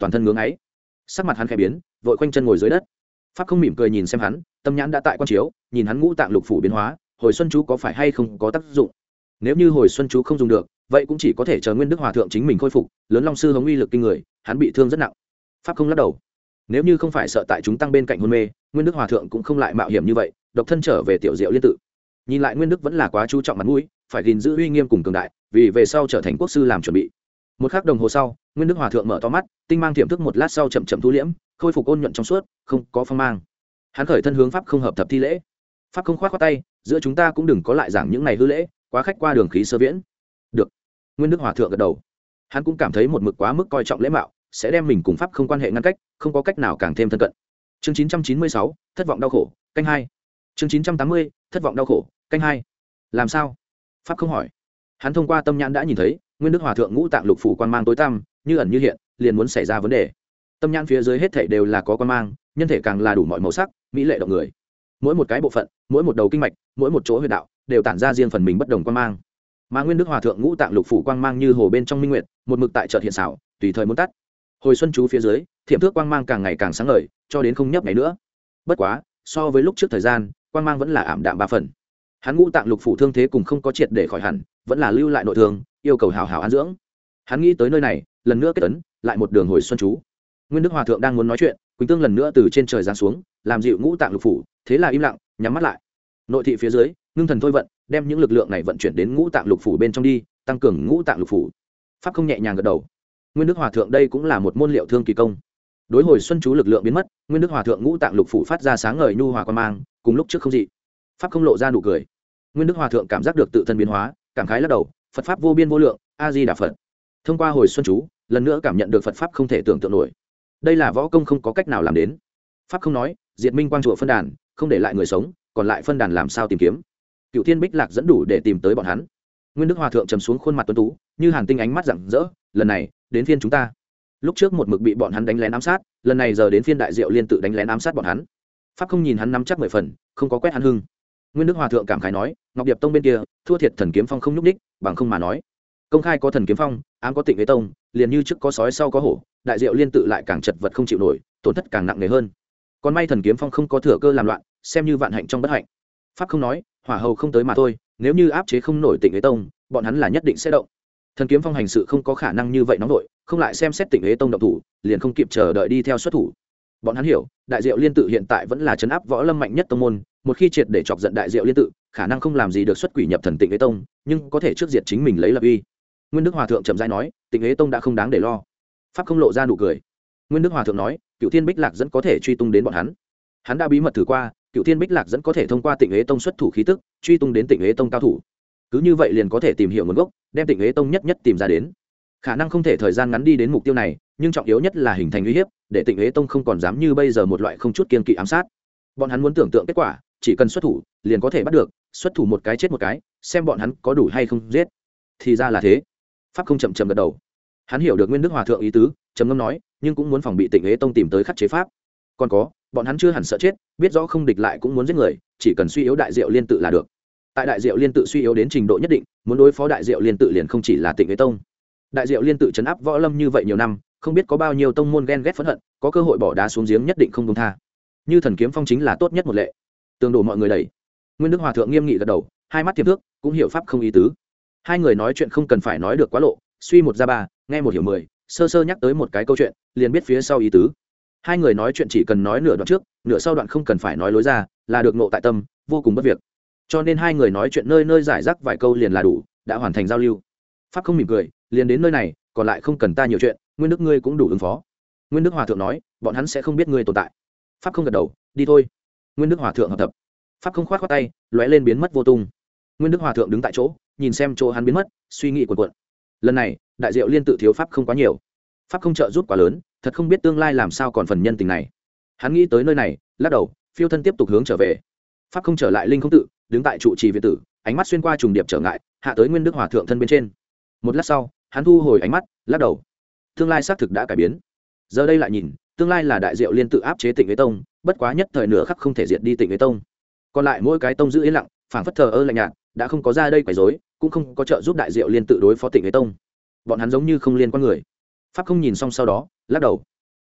toàn thân ngưỡng ấy. Sắc mặt hắn khẽ biến, vội quanh chân ngồi dưới đất. Pháp không mỉm cười nhìn xem hắn, tâm nhãn đã tại quan chiếu, nhìn hắn ngũ tạng lục phủ biến hóa, hồi xuân chú có phải hay không có tác dụng. Nếu như hồi xuân chú không dùng được, vậy cũng chỉ có thể chờ Nguyên Đức Hòa thượng chính mình khôi phục, lớn long sư hống uy lực kinh người, hắn bị thương rất nặng. Pháp không lắc đầu. Nếu như không phải sợ tại chúng tăng bên cạnh hôn mê, Nguyên Đức Hòa thượng cũng không lại mạo hiểm như vậy, độc thân trở về tiểu diệu liên tự. Nhìn lại Nguyên Đức vẫn là quá chú trọng mặt mũi, phải gìn giữ uy nghiêm cùng cường đại, vì về sau trở thành quốc sư làm chuẩn bị. Một khắc đồng hồ sau, Nguyên Đức Hòa thượng mở to mắt, tinh mang tiềm thức một lát sau chậm chậm thu liễm, khôi phục ôn nhuận trong suốt, không có phong mang. Hắn khởi thân hướng Pháp không hợp thập thi lễ. Pháp không khoát khoát tay, giữa chúng ta cũng đừng có lại giảng những này hư lễ, quá khách qua đường khí sơ viễn. Được. Nguyên Đức Hòa thượng gật đầu. Hắn cũng cảm thấy một mực quá mức coi trọng lễ mạo, sẽ đem mình cùng Pháp không quan hệ ngăn cách, không có cách nào càng thêm thân cận. Chương chín trăm chín mươi sáu, thất vọng đau khổ, canh hai. Chương chín trăm tám mươi, thất vọng đau khổ, canh hai. Làm sao? Pháp không hỏi. Hắn thông qua tâm nhãn đã nhìn thấy, Nguyên Đức Hòa thượng ngũ tạng lục phủ quan mang tối tăm, như ẩn như hiện, liền muốn xảy ra vấn đề. Tâm nhãn phía dưới hết thảy đều là có quan mang, nhân thể càng là đủ mọi màu sắc, mỹ lệ động người. Mỗi một cái bộ phận, mỗi một đầu kinh mạch, mỗi một chỗ huyệt đạo, đều tản ra riêng phần mình bất đồng quan mang. Mà Nguyên Đức Hòa thượng ngũ tạng lục phủ quang mang như hồ bên trong minh nguyệt, một mực tại chợt hiện xảo, tùy thời muốn tắt. Hồi xuân chú phía dưới, thiểm thước quang mang càng ngày càng sáng ngời, cho đến không nhấp nháy nữa. Bất quá, so với lúc trước thời gian, quang mang vẫn là ảm đạm ba phần. Hắn ngũ tạng lục phủ thương thế cùng không có triệt để khỏi hẳn, vẫn là lưu lại nội thương, yêu cầu hào hào an dưỡng. Hắn nghĩ tới nơi này, lần nữa kết ấn, lại một đường hồi xuân chú. Nguyên Đức Hòa thượng đang muốn nói chuyện, Quỳnh Tương lần nữa từ trên trời giáng xuống, làm dịu ngũ tạng lục phủ, thế là im lặng, nhắm mắt lại. Nội thị phía dưới, ngưng thần thôi vận, đem những lực lượng này vận chuyển đến ngũ tạng lục phủ bên trong đi, tăng cường ngũ tạng lục phủ. Pháp không nhẹ nhàng gật đầu. Nguyên Đức Hòa thượng đây cũng là một môn liệu thương kỳ công. Đối hồi xuân chú lực lượng biến mất, Nguyên Đức Hòa thượng ngũ tạng lục phủ phát ra sáng ngời nhu hòa quan mang, cùng lúc trước không dị. Pháp không lộ ra nụ cười. Nguyên Đức Hòa thượng cảm giác được tự thân biến hóa, cảm khái lắc đầu, Phật pháp vô biên vô lượng, A Di Đà Phật. Thông qua hồi xuân chú, lần nữa cảm nhận được Phật pháp không thể tưởng tượng nổi. Đây là võ công không có cách nào làm đến. Pháp không nói, diệt minh quang chùa phân đàn, không để lại người sống, còn lại phân đàn làm sao tìm kiếm? Cựu Thiên Bích Lạc dẫn đủ để tìm tới bọn hắn. Nguyên Đức Hòa thượng trầm xuống khuôn mặt tuấn tú, như hàn tinh ánh mắt rạng rỡ, lần này, đến phiên chúng ta. Lúc trước một mực bị bọn hắn đánh lén ám sát, lần này giờ đến phiên đại diệu liên tự đánh lén ám sát bọn hắn. Pháp không nhìn hắn nắm chắc mười phần, không có quét hắn hưng. Nguyên Đức Hòa thượng cảm khái nói, Ngọc Điệp Tông bên kia, thua thiệt Thần Kiếm Phong không nhúc đích, bằng không mà nói, công khai có Thần Kiếm Phong, ám có Tịnh Đế Tông, liền như trước có sói sau có hổ, đại diệu liên tự lại càng chật vật không chịu nổi, tổn thất càng nặng nề hơn. Còn may Thần Kiếm Phong không có thừa cơ làm loạn, xem như vạn hạnh trong bất hạnh. Pháp không nói, hỏa hầu không tới mà thôi, nếu như áp chế không nổi Tịnh Đế Tông, bọn hắn là nhất định sẽ động. Thần Kiếm Phong hành sự không có khả năng như vậy nóng vội, không lại xem xét Tịnh Đế Tông động thủ, liền không kịp chờ đợi đi theo xuất thủ. Bọn hắn hiểu, đại diệu liên tự hiện tại vẫn là trấn áp võ lâm mạnh nhất tông môn, một khi triệt để chọc giận đại diệu liên tự, khả năng không làm gì được xuất quỷ nhập thần Tịnh Đế Tông, nhưng có thể trước diệt chính mình lấy lập uy. Nguyên Đức Hòa thượng chậm rãi nói, Tịnh Đế Tông đã không đáng để lo. Pháp không lộ ra nụ cười. Nguyên Đức Hòa thượng nói, Cựu Thiên Bích Lạc dẫn có thể truy tung đến bọn hắn. Hắn đã bí mật thử qua, Cựu Thiên Bích Lạc dẫn có thể thông qua Tịnh Đế Tông xuất thủ khí tức, truy tung đến Tịnh Đế Tông cao thủ. Cứ như vậy liền có thể tìm hiểu nguồn gốc, đem Tịnh Đế Tông nhất nhất tìm ra đến. Khả năng không thể thời gian ngắn đi đến mục tiêu này, nhưng trọng yếu nhất là hình thành uy hiếp, để Tịnh Đế Tông không còn dám như bây giờ một loại không chút kiên kỵ ám sát. Bọn hắn muốn tưởng tượng kết quả, chỉ cần xuất thủ, liền có thể bắt được, xuất thủ một cái chết một cái, xem bọn hắn có đủ hay không giết. Thì ra là thế. Pháp không chậm chậm gật đầu. Hắn hiểu được Nguyên Đức Hòa thượng ý tứ, trầm ngâm nói, nhưng cũng muốn phòng bị Tịnh Đế Tông tìm tới khắc chế pháp. Còn có, bọn hắn chưa hẳn sợ chết, biết rõ không địch lại cũng muốn giết người, chỉ cần suy yếu đại diệu liên tự là được. Tại đại diệu liên tự suy yếu đến trình độ nhất định, muốn đối phó đại diệu liên tự liền không chỉ là Tịnh Đế Tông. Đại diệu liên tự trấn áp võ lâm như vậy nhiều năm, không biết có bao nhiêu tông môn ghen ghét phẫn hận, có cơ hội bỏ đá xuống giếng nhất định không buông tha. Như Thần Kiếm Phong chính là tốt nhất một lệ. Tương đổ mọi người đẩy. Nguyên Đức Hòa thượng nghiêm nghị gật đầu, hai mắt tiềm thước, cũng hiểu pháp không ý tứ. Hai người nói chuyện không cần phải nói được quá lộ, suy một ra ba, nghe một hiểu mười, sơ sơ nhắc tới một cái câu chuyện, liền biết phía sau ý tứ. Hai người nói chuyện chỉ cần nói nửa đoạn trước, nửa sau đoạn không cần phải nói lối ra, là được ngộ tại tâm, vô cùng bất việc. Cho nên hai người nói chuyện nơi nơi giải rác vài câu liền là đủ, đã hoàn thành giao lưu. Pháp không mỉm cười, liền đến nơi này, còn lại không cần ta nhiều chuyện, Nguyên Đức ngươi cũng đủ ứng phó. Nguyên Đức Hòa thượng nói, bọn hắn sẽ không biết ngươi tồn tại. Pháp không gật đầu, đi thôi. Nguyên Đức Hòa thượng hợp tập. Pháp không khoát khoát tay, lóe lên biến mất vô tung. Nguyên Đức Hòa thượng đứng tại chỗ, nhìn xem chỗ hắn biến mất, suy nghĩ cuộn cuộn. Lần này, đại diệu liên tự thiếu pháp không quá nhiều, pháp không trợ giúp quá lớn, thật không biết tương lai làm sao còn phần nhân tình này. Hắn nghĩ tới nơi này, lắc đầu, phiêu thân tiếp tục hướng trở về. Pháp không trở lại linh không tự, đứng tại trụ trì viện tử, ánh mắt xuyên qua trùng điệp trở ngại, hạ tới Nguyên Đức Hòa thượng thân bên trên. Một lát sau, hắn thu hồi ánh mắt, lắc đầu. Tương lai xác thực đã cải biến. Giờ đây lại nhìn, tương lai là đại diệu liên tự áp chế Tịnh Đế Tông, bất quá nhất thời nửa khắc không thể diệt đi Tịnh Đế Tông. Còn lại mỗi cái tông giữ yên lặng, phảng phất thờ ơ lạnh nhạt, đã không có ra đây quấy rối, cũng không có trợ giúp đại diệu liên tự đối phó Tịnh Đế Tông. Bọn hắn giống như không liên quan người. Pháp không nhìn xong sau đó, lắc đầu.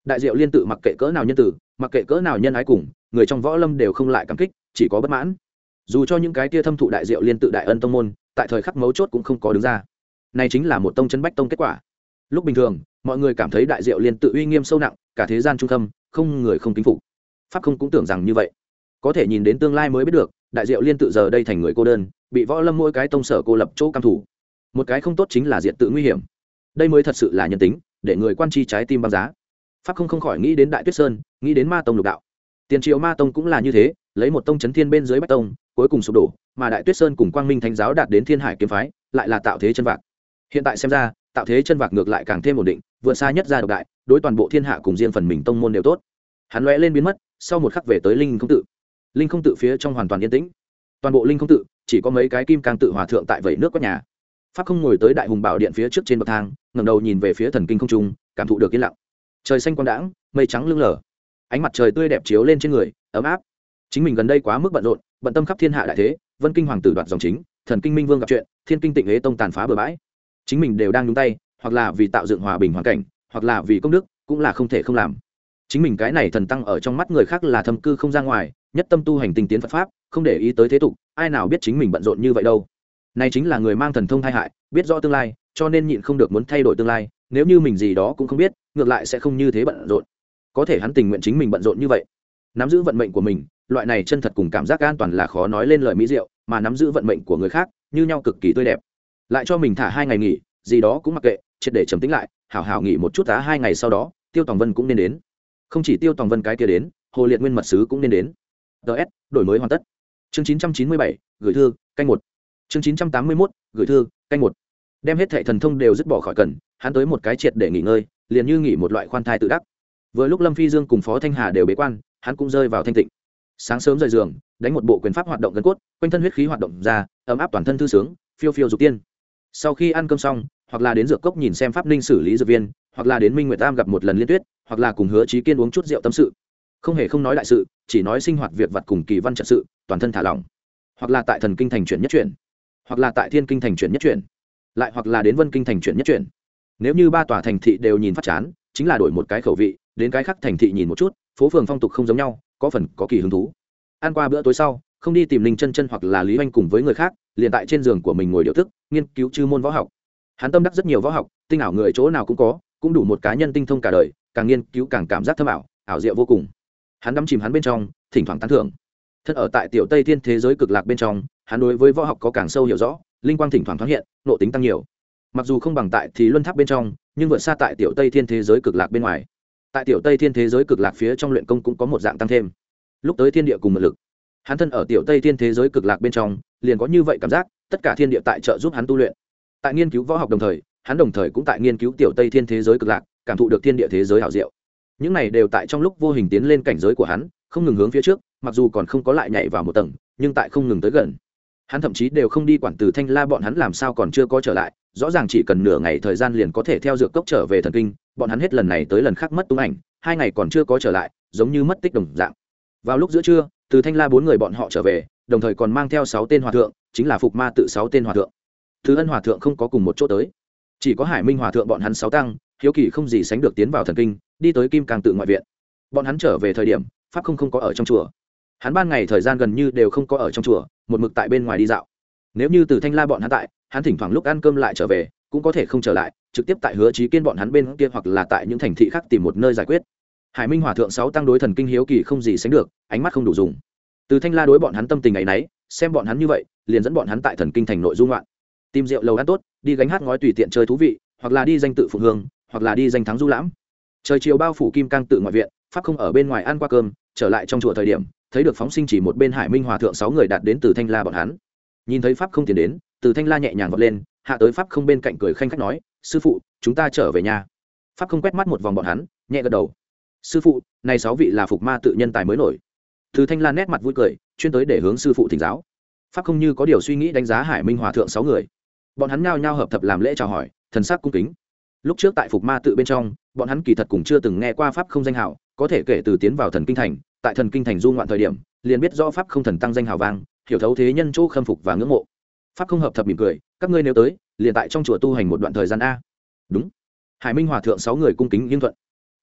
đại diệu liên tự mặc kệ cỡ nào nhân tử, mặc kệ cỡ nào nhân ái cùng người trong võ lâm đều không lại cảm kích, chỉ có bất mãn. Dù cho những cái kia thâm thụ đại diệu liên tự đại ân tông môn tại thời khắc mấu chốt cũng không có đứng ra. Này chính là một tông chân bách tông kết quả. Lúc bình thường mọi người cảm thấy đại diệu liên tự uy nghiêm sâu nặng, cả thế gian trung tâm không người không kính phục. Pháp không cũng tưởng rằng như vậy, có thể nhìn đến tương lai mới biết được đại diệu liên tự giờ đây thành người cô đơn, bị võ lâm mỗi cái tông sở cô lập chỗ cam thủ. Một cái không tốt chính là diệt tự nguy hiểm, đây mới thật sự là nhân tính, để người quan chi trái tim băng giá. Pháp không không khỏi nghĩ đến đại tuyết sơn, nghĩ đến ma tông lục đạo. Tiền triệu ma tông cũng là như thế, lấy một tông chấn thiên bên dưới bách tông, cuối cùng sụp đổ, mà đại tuyết sơn cùng quang minh thánh giáo đạt đến thiên hải kiếm phái, lại là tạo thế chân vạc. Hiện tại xem ra, tạo thế chân vạc ngược lại càng thêm ổn định, vượt xa nhất gia độc đại, đối toàn bộ thiên hạ cùng riêng phần mình tông môn đều tốt. Hắn lóe lên biến mất, sau một khắc về tới linh không tự. Linh không tự phía trong hoàn toàn yên tĩnh, toàn bộ linh không tự chỉ có mấy cái kim cang tự hòa thượng tại vẩy nước quét nhà. Pháp không ngồi tới đại hùng bảo điện phía trước trên bậc thang, ngẩng đầu nhìn về phía thần kinh không trung, cảm thụ được yên lặng. Trời xanh quang đãng, mây trắng lưng lờ, ánh mặt trời tươi đẹp chiếu lên trên người, ấm áp. Chính mình gần đây quá mức bận rộn, bận tâm khắp thiên hạ đại thế, vân kinh hoàng tử đoạt dòng chính, thần kinh minh vương gặp chuyện, thiên kinh tịnh hế tông tàn phá bừa bãi, chính mình đều đang nhúng tay, hoặc là vì tạo dựng hòa bình hoàn cảnh, hoặc là vì công đức, cũng là không thể không làm. Chính mình cái này thần tăng ở trong mắt người khác là thâm cư không ra ngoài, nhất tâm tu hành tinh tiến Phật pháp, không để ý tới thế tục, ai nào biết chính mình bận rộn như vậy đâu. Này chính là người mang thần thông tai hại, biết rõ tương lai, cho nên nhịn không được muốn thay đổi tương lai, nếu như mình gì đó cũng không biết, ngược lại sẽ không như thế bận rộn. Có thể hắn tình nguyện chính mình bận rộn như vậy, nắm giữ vận mệnh của mình, loại này chân thật cùng cảm giác an toàn là khó nói lên lời mỹ diệu, mà nắm giữ vận mệnh của người khác, như nhau cực kỳ tươi đẹp. Lại cho mình thả hai ngày nghỉ, gì đó cũng mặc kệ, triệt để trầm tĩnh lại, hảo hảo nghỉ một chút, tá hai ngày sau đó, Tiêu Tòng Vân cũng nên đến. Không chỉ Tiêu Tòng Vân cái kia đến, Hồ Liệt Nguyên mật sứ cũng nên đến. ds đổi mới hoàn tất. Chương chín trăm chín mươi bảy, gửi thư, canh một. Chương chín trăm tám mươi mốt, gửi thư, canh một. Đem hết thảy thần thông đều dứt bỏ khỏi cần, hắn tới một cái triệt để nghỉ ngơi, liền như nghỉ một loại khoan thai tự đắc. Vừa lúc Lâm Phi Dương cùng Phó Thanh Hà đều bế quan, hắn cũng rơi vào thanh tịnh. Sáng sớm rời giường, đánh một bộ quyền pháp hoạt động gân cốt, quanh thân huyết khí hoạt động ra, ấm áp toàn thân thư sướng, phiêu phiêu dục tiên. Sau khi ăn cơm xong, hoặc là đến dược cốc nhìn xem pháp ninh xử lý dược viên, hoặc là đến Minh Nguyệt Tam gặp một lần Liên Tuyết, hoặc là cùng Hứa Chí Kiên uống chút rượu tâm sự. Không hề không nói đại sự, chỉ nói sinh hoạt việc vặt cùng kỳ văn trận sự, toàn thân thả lỏng. Hoặc là tại Thần Kinh thành chuyển nhất chuyển, hoặc là tại Thiên Kinh thành chuyển nhất chuyển, lại hoặc là đến Vân Kinh thành chuyển nhất chuyển. Nếu như ba tòa thành thị đều nhìn phát chán, chính là đổi một cái khẩu vị, đến cái khác thành thị nhìn một chút, phố phường phong tục không giống nhau, có phần có kỳ hứng thú. Ăn qua bữa tối sau, không đi tìm Linh Chân Chân hoặc là Lý Hoành cùng với người khác, liền tại trên giường của mình ngồi điều tức, nghiên cứu chư môn võ học. Hắn tâm đắc rất nhiều võ học, tinh ảo người chỗ nào cũng có, cũng đủ một cá nhân tinh thông cả đời, càng nghiên cứu càng cảm giác thâm ảo, ảo diệu vô cùng. Hắn đắm chìm hắn bên trong, thỉnh thoảng tán thưởng. Thân ở tại tiểu Tây Thiên thế giới cực lạc bên trong, hắn đối với võ học có càng sâu hiểu rõ, linh quang thỉnh thoảng thoáng hiện, nộ tính tăng nhiều. Mặc dù không bằng tại thì luân tháp bên trong, nhưng vượt xa tại tiểu Tây Thiên thế giới cực lạc bên ngoài. Tại tiểu Tây Thiên thế giới cực lạc phía trong luyện công cũng có một dạng tăng thêm. Lúc tới thiên địa cùng mượn lực, hắn thân ở tiểu Tây Thiên thế giới cực lạc bên trong, liền có như vậy cảm giác, tất cả thiên địa tại trợ giúp hắn tu luyện. Tại nghiên cứu võ học đồng thời, hắn đồng thời cũng tại nghiên cứu tiểu Tây Thiên thế giới cực lạc, cảm thụ được thiên địa thế giới hảo diệu. Những này đều tại trong lúc vô hình tiến lên cảnh giới của hắn, không ngừng hướng phía trước, mặc dù còn không có lại nhảy vào một tầng, nhưng tại không ngừng tới gần. Hắn thậm chí đều không đi quản Từ Thanh La bọn hắn làm sao còn chưa có trở lại, rõ ràng chỉ cần nửa ngày thời gian liền có thể theo dược cốc trở về thần kinh, bọn hắn hết lần này tới lần khác mất tung ảnh, hai ngày còn chưa có trở lại, giống như mất tích đồng dạng. Vào lúc giữa trưa, Từ Thanh La bốn người bọn họ trở về, đồng thời còn mang theo sáu tên hòa thượng, chính là Phục Ma tự sáu tên hòa thượng. Thứ Ân hòa thượng không có cùng một chỗ tới, chỉ có Hải Minh hòa thượng bọn hắn sáu tăng, hiếu kỳ không gì sánh được tiến vào thần kinh, đi tới Kim Cang tự ngoại viện. Bọn hắn trở về thời điểm, pháp không không có ở trong chùa. Hắn ban ngày thời gian gần như đều không có ở trong chùa, một mực tại bên ngoài đi dạo. Nếu như Từ Thanh La bọn hắn tại, hắn thỉnh thoảng lúc ăn cơm lại trở về, cũng có thể không trở lại, trực tiếp tại Hứa Chí Kiên bọn hắn bên kia hoặc là tại những thành thị khác tìm một nơi giải quyết. Hải Minh hòa thượng sáu tăng đối thần kinh hiếu kỳ không gì sánh được, ánh mắt không đủ dùng. Từ Thanh La đối bọn hắn tâm tình ấy nấy, xem bọn hắn như vậy, liền dẫn bọn hắn tại thần kinh thành nội du ngoạn. Tìm rượu lầu ăn tốt, đi gánh hát ngói tùy tiện chơi thú vị, hoặc là đi danh tự phụng hương, hoặc là đi danh thắng du lãm. Trời chiều bao phủ Kim Cang tự ngoại viện, pháp không ở bên ngoài ăn qua cơm, trở lại trong chùa thời điểm, thấy được phóng sinh chỉ một bên Hải Minh hòa thượng sáu người đạt đến Từ Thanh La bọn hắn. Nhìn thấy pháp không tiến đến, Từ Thanh La nhẹ nhàng vọt lên, hạ tới pháp không bên cạnh cười khanh khách nói, sư phụ, chúng ta trở về nhà. Pháp không quét mắt một vòng bọn hắn, nhẹ gật đầu. Sư phụ, này sáu vị là Phục Ma tự nhân tài mới nổi. Từ Thanh La nét mặt vui cười, chuyên tới để hướng sư phụ thỉnh giáo. Pháp không như có điều suy nghĩ đánh giá Hải Minh hòa thượng sáu người. Bọn hắn nhao nhao hợp thập làm lễ chào hỏi, thần sắc cung kính. Lúc trước tại Phục Ma tự bên trong, bọn hắn kỳ thật cũng chưa từng nghe qua pháp không danh hào, có thể kể từ tiến vào thần kinh thành, tại thần kinh thành du ngoạn thời điểm, liền biết rõ pháp không thần tăng danh hào vang, hiểu thấu thế nhân chỗ khâm phục và ngưỡng mộ. Pháp không hợp thập mỉm cười, các ngươi nếu tới, liền tại trong chùa tu hành một đoạn thời gian a. Đúng. Hải Minh hòa thượng sáu người cung kính nghiêm thuận.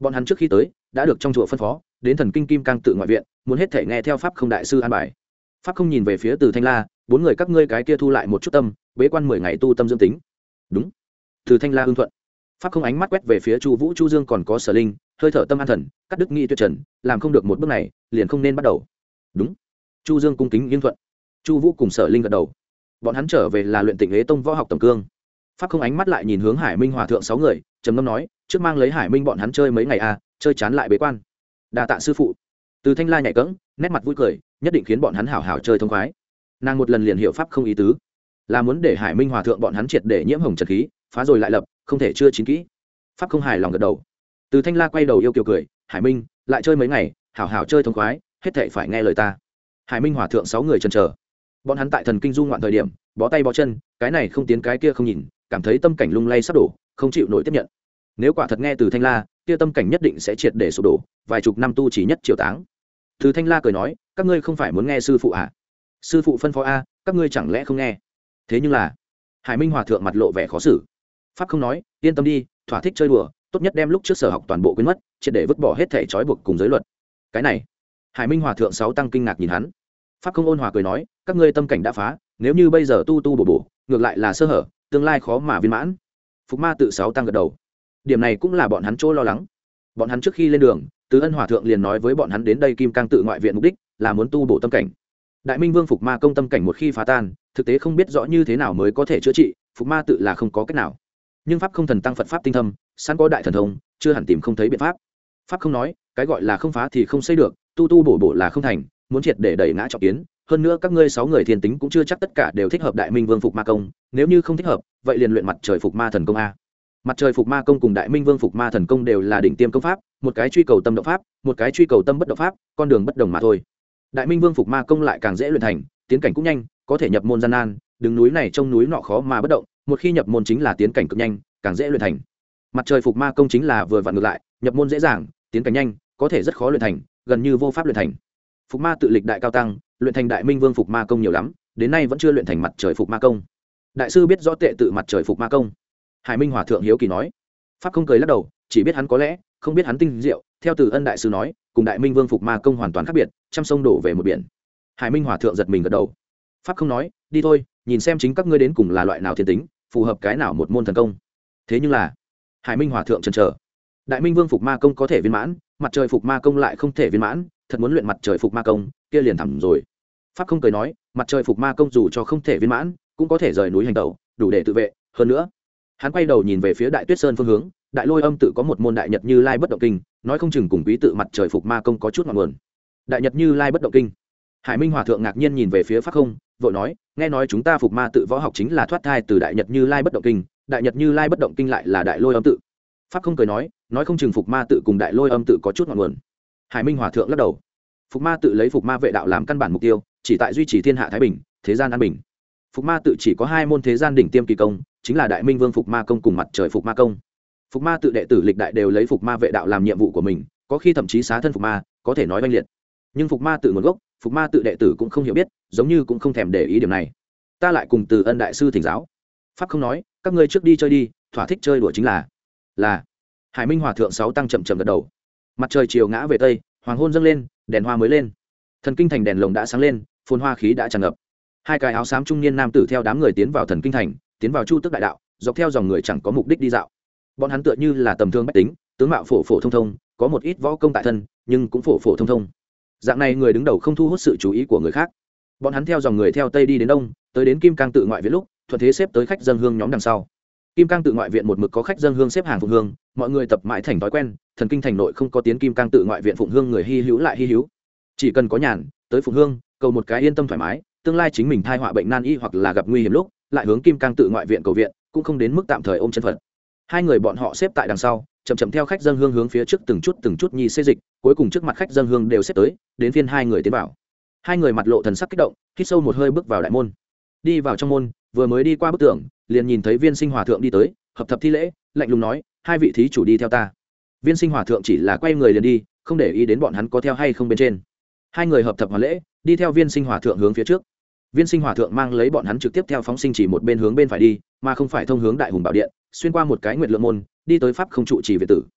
bọn hắn trước khi tới đã được trong chùa phân phó đến thần kinh kim cang tự ngoại viện, muốn hết thể nghe theo pháp không đại sư an bài. Pháp không nhìn về phía Từ Thanh La, bốn người các ngươi cái kia thu lại một chút tâm, bế quan mười ngày tu tâm dưỡng tính. Đúng. Từ Thanh La ưng thuận. Pháp không ánh mắt quét về phía Chu Vũ, Chu Dương còn có Sở Linh, hơi thở tâm an thần, cắt đứt nghi tuyệt trần, làm không được một bước này, liền không nên bắt đầu. Đúng. Chu Dương cung kính nghiêng thuận. Chu Vũ cùng Sở Linh gật đầu. Bọn hắn trở về là luyện Tịnh Ế Tông võ học tầm cương. Pháp không ánh mắt lại nhìn hướng Hải Minh Hòa thượng sáu người, trầm ngâm nói, trước mang lấy Hải Minh bọn hắn chơi mấy ngày à, chơi chán lại bế quan. Đa tạ sư phụ. Từ Thanh La nhảy cẫng, nét mặt vui cười, nhất định khiến bọn hắn hảo hảo chơi thông khoái. Nàng một lần liền hiểu pháp không ý tứ, là muốn để Hải Minh Hòa thượng bọn hắn triệt để nhiễm hồng trần khí, phá rồi lại lập, không thể chưa chín kỹ. Pháp không hài lòng gật đầu. Từ Thanh La quay đầu yêu kiều cười, Hải Minh, lại chơi mấy ngày, hảo hảo chơi thông khoái, hết thảy phải nghe lời ta. Hải Minh Hòa thượng sáu người chần chờ. Bọn hắn tại thần kinh du ngoạn thời điểm, bó tay bó chân, cái này không tiến cái kia không nhìn, cảm thấy tâm cảnh lung lay sắp đổ, không chịu nổi tiếp nhận. Nếu quả thật nghe từ Thanh La, kia tâm cảnh nhất định sẽ triệt để sụp đổ, vài chục năm tu chỉ nhất triều táng. Từ Thanh La cười nói, các ngươi không phải muốn nghe sư phụ à? Sư phụ phân phó a, các ngươi chẳng lẽ không nghe? Thế nhưng là, Hải Minh Hòa thượng mặt lộ vẻ khó xử. Pháp không nói, yên tâm đi, thỏa thích chơi đùa, tốt nhất đem lúc trước sở học toàn bộ quên mất, triệt để vứt bỏ hết thể trói buộc cùng giới luật. Cái này, Hải Minh Hòa thượng sáu tăng kinh ngạc nhìn hắn. Pháp không ôn hòa cười nói, các ngươi tâm cảnh đã phá, nếu như bây giờ tu tu bổ bổ, ngược lại là sơ hở, tương lai khó mà viên mãn. Phục Ma tự sáu tăng gật đầu. Điểm này cũng là bọn hắn chỗ lo lắng. Bọn hắn trước khi lên đường, Tứ Ân Hòa thượng liền nói với bọn hắn đến đây Kim Cang tự ngoại viện mục đích là muốn tu bổ tâm cảnh. Đại Minh Vương Phục Ma công tâm cảnh một khi phá tan, thực tế không biết rõ như thế nào mới có thể chữa trị, Phục Ma tự là không có cách nào. Nhưng pháp không thần tăng Phật pháp tinh thâm, sẵn có đại thần thông, chưa hẳn tìm không thấy biện pháp. Pháp không nói, cái gọi là không phá thì không xây được, tu tu bổ bổ là không thành, muốn triệt để đẩy ngã trọng kiến. Hơn nữa các ngươi sáu người thiên tính cũng chưa chắc tất cả đều thích hợp Đại Minh Vương Phục Ma công, nếu như không thích hợp, vậy liền luyện mặt trời Phục Ma thần công a. Mặt trời Phục Ma công cùng Đại Minh Vương Phục Ma thần công đều là đỉnh tiêm công pháp, một cái truy cầu tâm động pháp, một cái truy cầu tâm bất động pháp, con đường bất đồng mà thôi. Đại Minh Vương Phục Ma công lại càng dễ luyện thành, tiến cảnh cũng nhanh, có thể nhập môn gian nan, đứng núi này trông núi nọ khó mà bất động, một khi nhập môn chính là tiến cảnh cực nhanh, càng dễ luyện thành. Mặt trời Phục Ma công chính là vừa vặn ngược lại, nhập môn dễ dàng, tiến cảnh nhanh, có thể rất khó luyện thành, gần như vô pháp luyện thành. Phục Ma tự lịch đại cao tăng, luyện thành Đại Minh Vương Phục Ma công nhiều lắm, đến nay vẫn chưa luyện thành mặt trời Phục Ma công. Đại sư biết rõ tệ tự mặt trời Phục Ma công. Hải Minh Hòa thượng hiếu kỳ nói. Pháp không cười lắc đầu, chỉ biết hắn có lẽ, không biết hắn tinh diệu, theo Từ Ân đại sư nói, cùng Đại Minh Vương Phục Ma công hoàn toàn khác biệt, trăm sông đổ về một biển. Hải Minh Hòa thượng giật mình gật đầu. Pháp không nói, đi thôi, nhìn xem chính các ngươi đến cùng là loại nào thiên tính, phù hợp cái nào một môn thần công. Thế nhưng là, Hải Minh Hòa thượng chần chờ. Đại Minh Vương Phục Ma công có thể viên mãn, mặt trời Phục Ma công lại không thể viên mãn, thật muốn luyện mặt trời Phục Ma công, kia liền thẳm rồi. Pháp không cười nói, mặt trời Phục Ma công dù cho không thể viên mãn, cũng có thể rời núi hành tẩu, đủ để tự vệ, hơn nữa. Hắn quay đầu nhìn về phía Đại Tuyết Sơn phương hướng, Đại Lôi Âm tự có một môn Đại Nhật Như Lai bất động kinh, nói không chừng cùng quý tự mặt trời Phục Ma công có chút ngọn nguồn. Đại Nhật Như Lai bất động kinh. Hải Minh Hòa thượng ngạc nhiên nhìn về phía Pháp không, vội nói, nghe nói chúng ta Phục Ma tự võ học chính là thoát thai từ Đại Nhật Như Lai bất động kinh, Đại Nhật Như Lai bất động kinh lại là Đại Lôi Âm tự. Pháp không cười nói, nói không chừng Phục Ma tự cùng Đại Lôi Âm tự có chút ngọn nguồn. Hải Minh Hòa thượng lắc đầu. Phục Ma tự lấy Phục Ma vệ đạo làm căn bản mục tiêu, chỉ tại duy trì thiên hạ thái bình, thế gian an bình. Phục Ma tự chỉ có hai môn thế gian đỉnh tiêm kỳ công, chính là Đại Minh Vương Phục Ma công cùng mặt trời Phục Ma công. Phục Ma tự đệ tử lịch đại đều lấy Phục Ma vệ đạo làm nhiệm vụ của mình, có khi thậm chí xá thân Phục Ma, có thể nói oanh liệt. Nhưng Phục Ma tự nguồn gốc, Phục Ma tự đệ tử cũng không hiểu biết, giống như cũng không thèm để ý điểm này. Ta lại cùng Từ Ân đại sư thỉnh giáo. Pháp không nói, các ngươi trước đi chơi đi, thỏa thích chơi đùa chính là. Là. Hải Minh Hòa thượng sáu tăng chậm chậm gật đầu. Mặt trời chiều ngã về tây, hoàng hôn dâng lên, đèn hoa mới lên. Thần kinh thành đèn lồng đã sáng lên, phồn hoa khí đã tràn ngập. Hai cái áo xám trung niên nam tử theo đám người tiến vào thần kinh thành, tiến vào Chu Tức đại đạo, dọc theo dòng người chẳng có mục đích đi dạo. Bọn hắn tựa như là tầm thường bách tính, tướng mạo phổ phổ thông thông, có một ít võ công tại thân, nhưng cũng phổ phổ thông thông. Dạng này người đứng đầu không thu hút sự chú ý của người khác. Bọn hắn theo dòng người theo tây đi đến đông, tới đến Kim Cang tự ngoại viện lúc, thuận thế xếp tới khách dân hương nhóm đằng sau. Kim Cang tự ngoại viện một mực có khách dân hương xếp hàng phụng hương, mọi người tập mãi thành thói quen, thần kinh thành nội không có tiến Kim Cang tự ngoại viện phụng hương người hi hữu lại hi hữu. Chỉ cần có nhàn, tới phụng hương, cầu một cái yên tâm thoải mái, tương lai chính mình thai họa bệnh nan y hoặc là gặp nguy hiểm lúc, lại hướng Kim Cang tự ngoại viện cầu viện, cũng không đến mức tạm thời ôm chân Phật. Hai người bọn họ xếp tại đằng sau, chậm chậm theo khách dân hương hướng phía trước từng chút từng chút nhi xê dịch, cuối cùng trước mặt khách dân hương đều xếp tới, đến phiên hai người tiến vào. Hai người mặt lộ thần sắc kích động, hít sâu một hơi bước vào đại môn. Đi vào trong môn, vừa mới đi qua bức tường, liền nhìn thấy Viên Sinh Hòa thượng đi tới, hợp thập thi lễ, lạnh lùng nói, hai vị thí chủ đi theo ta. Viên Sinh Hòa thượng chỉ là quay người liền đi, không để ý đến bọn hắn có theo hay không bên trên. Hai người hợp thập hoàn lễ, đi theo Viên Sinh Hòa thượng hướng phía trước. Viên Sinh Hòa thượng mang lấy bọn hắn trực tiếp theo phóng sinh chỉ một bên hướng bên phải đi, mà không phải thông hướng Đại Hùng Bảo Điện, xuyên qua một cái nguyệt lượng môn, đi tới pháp không trụ trì viện tử.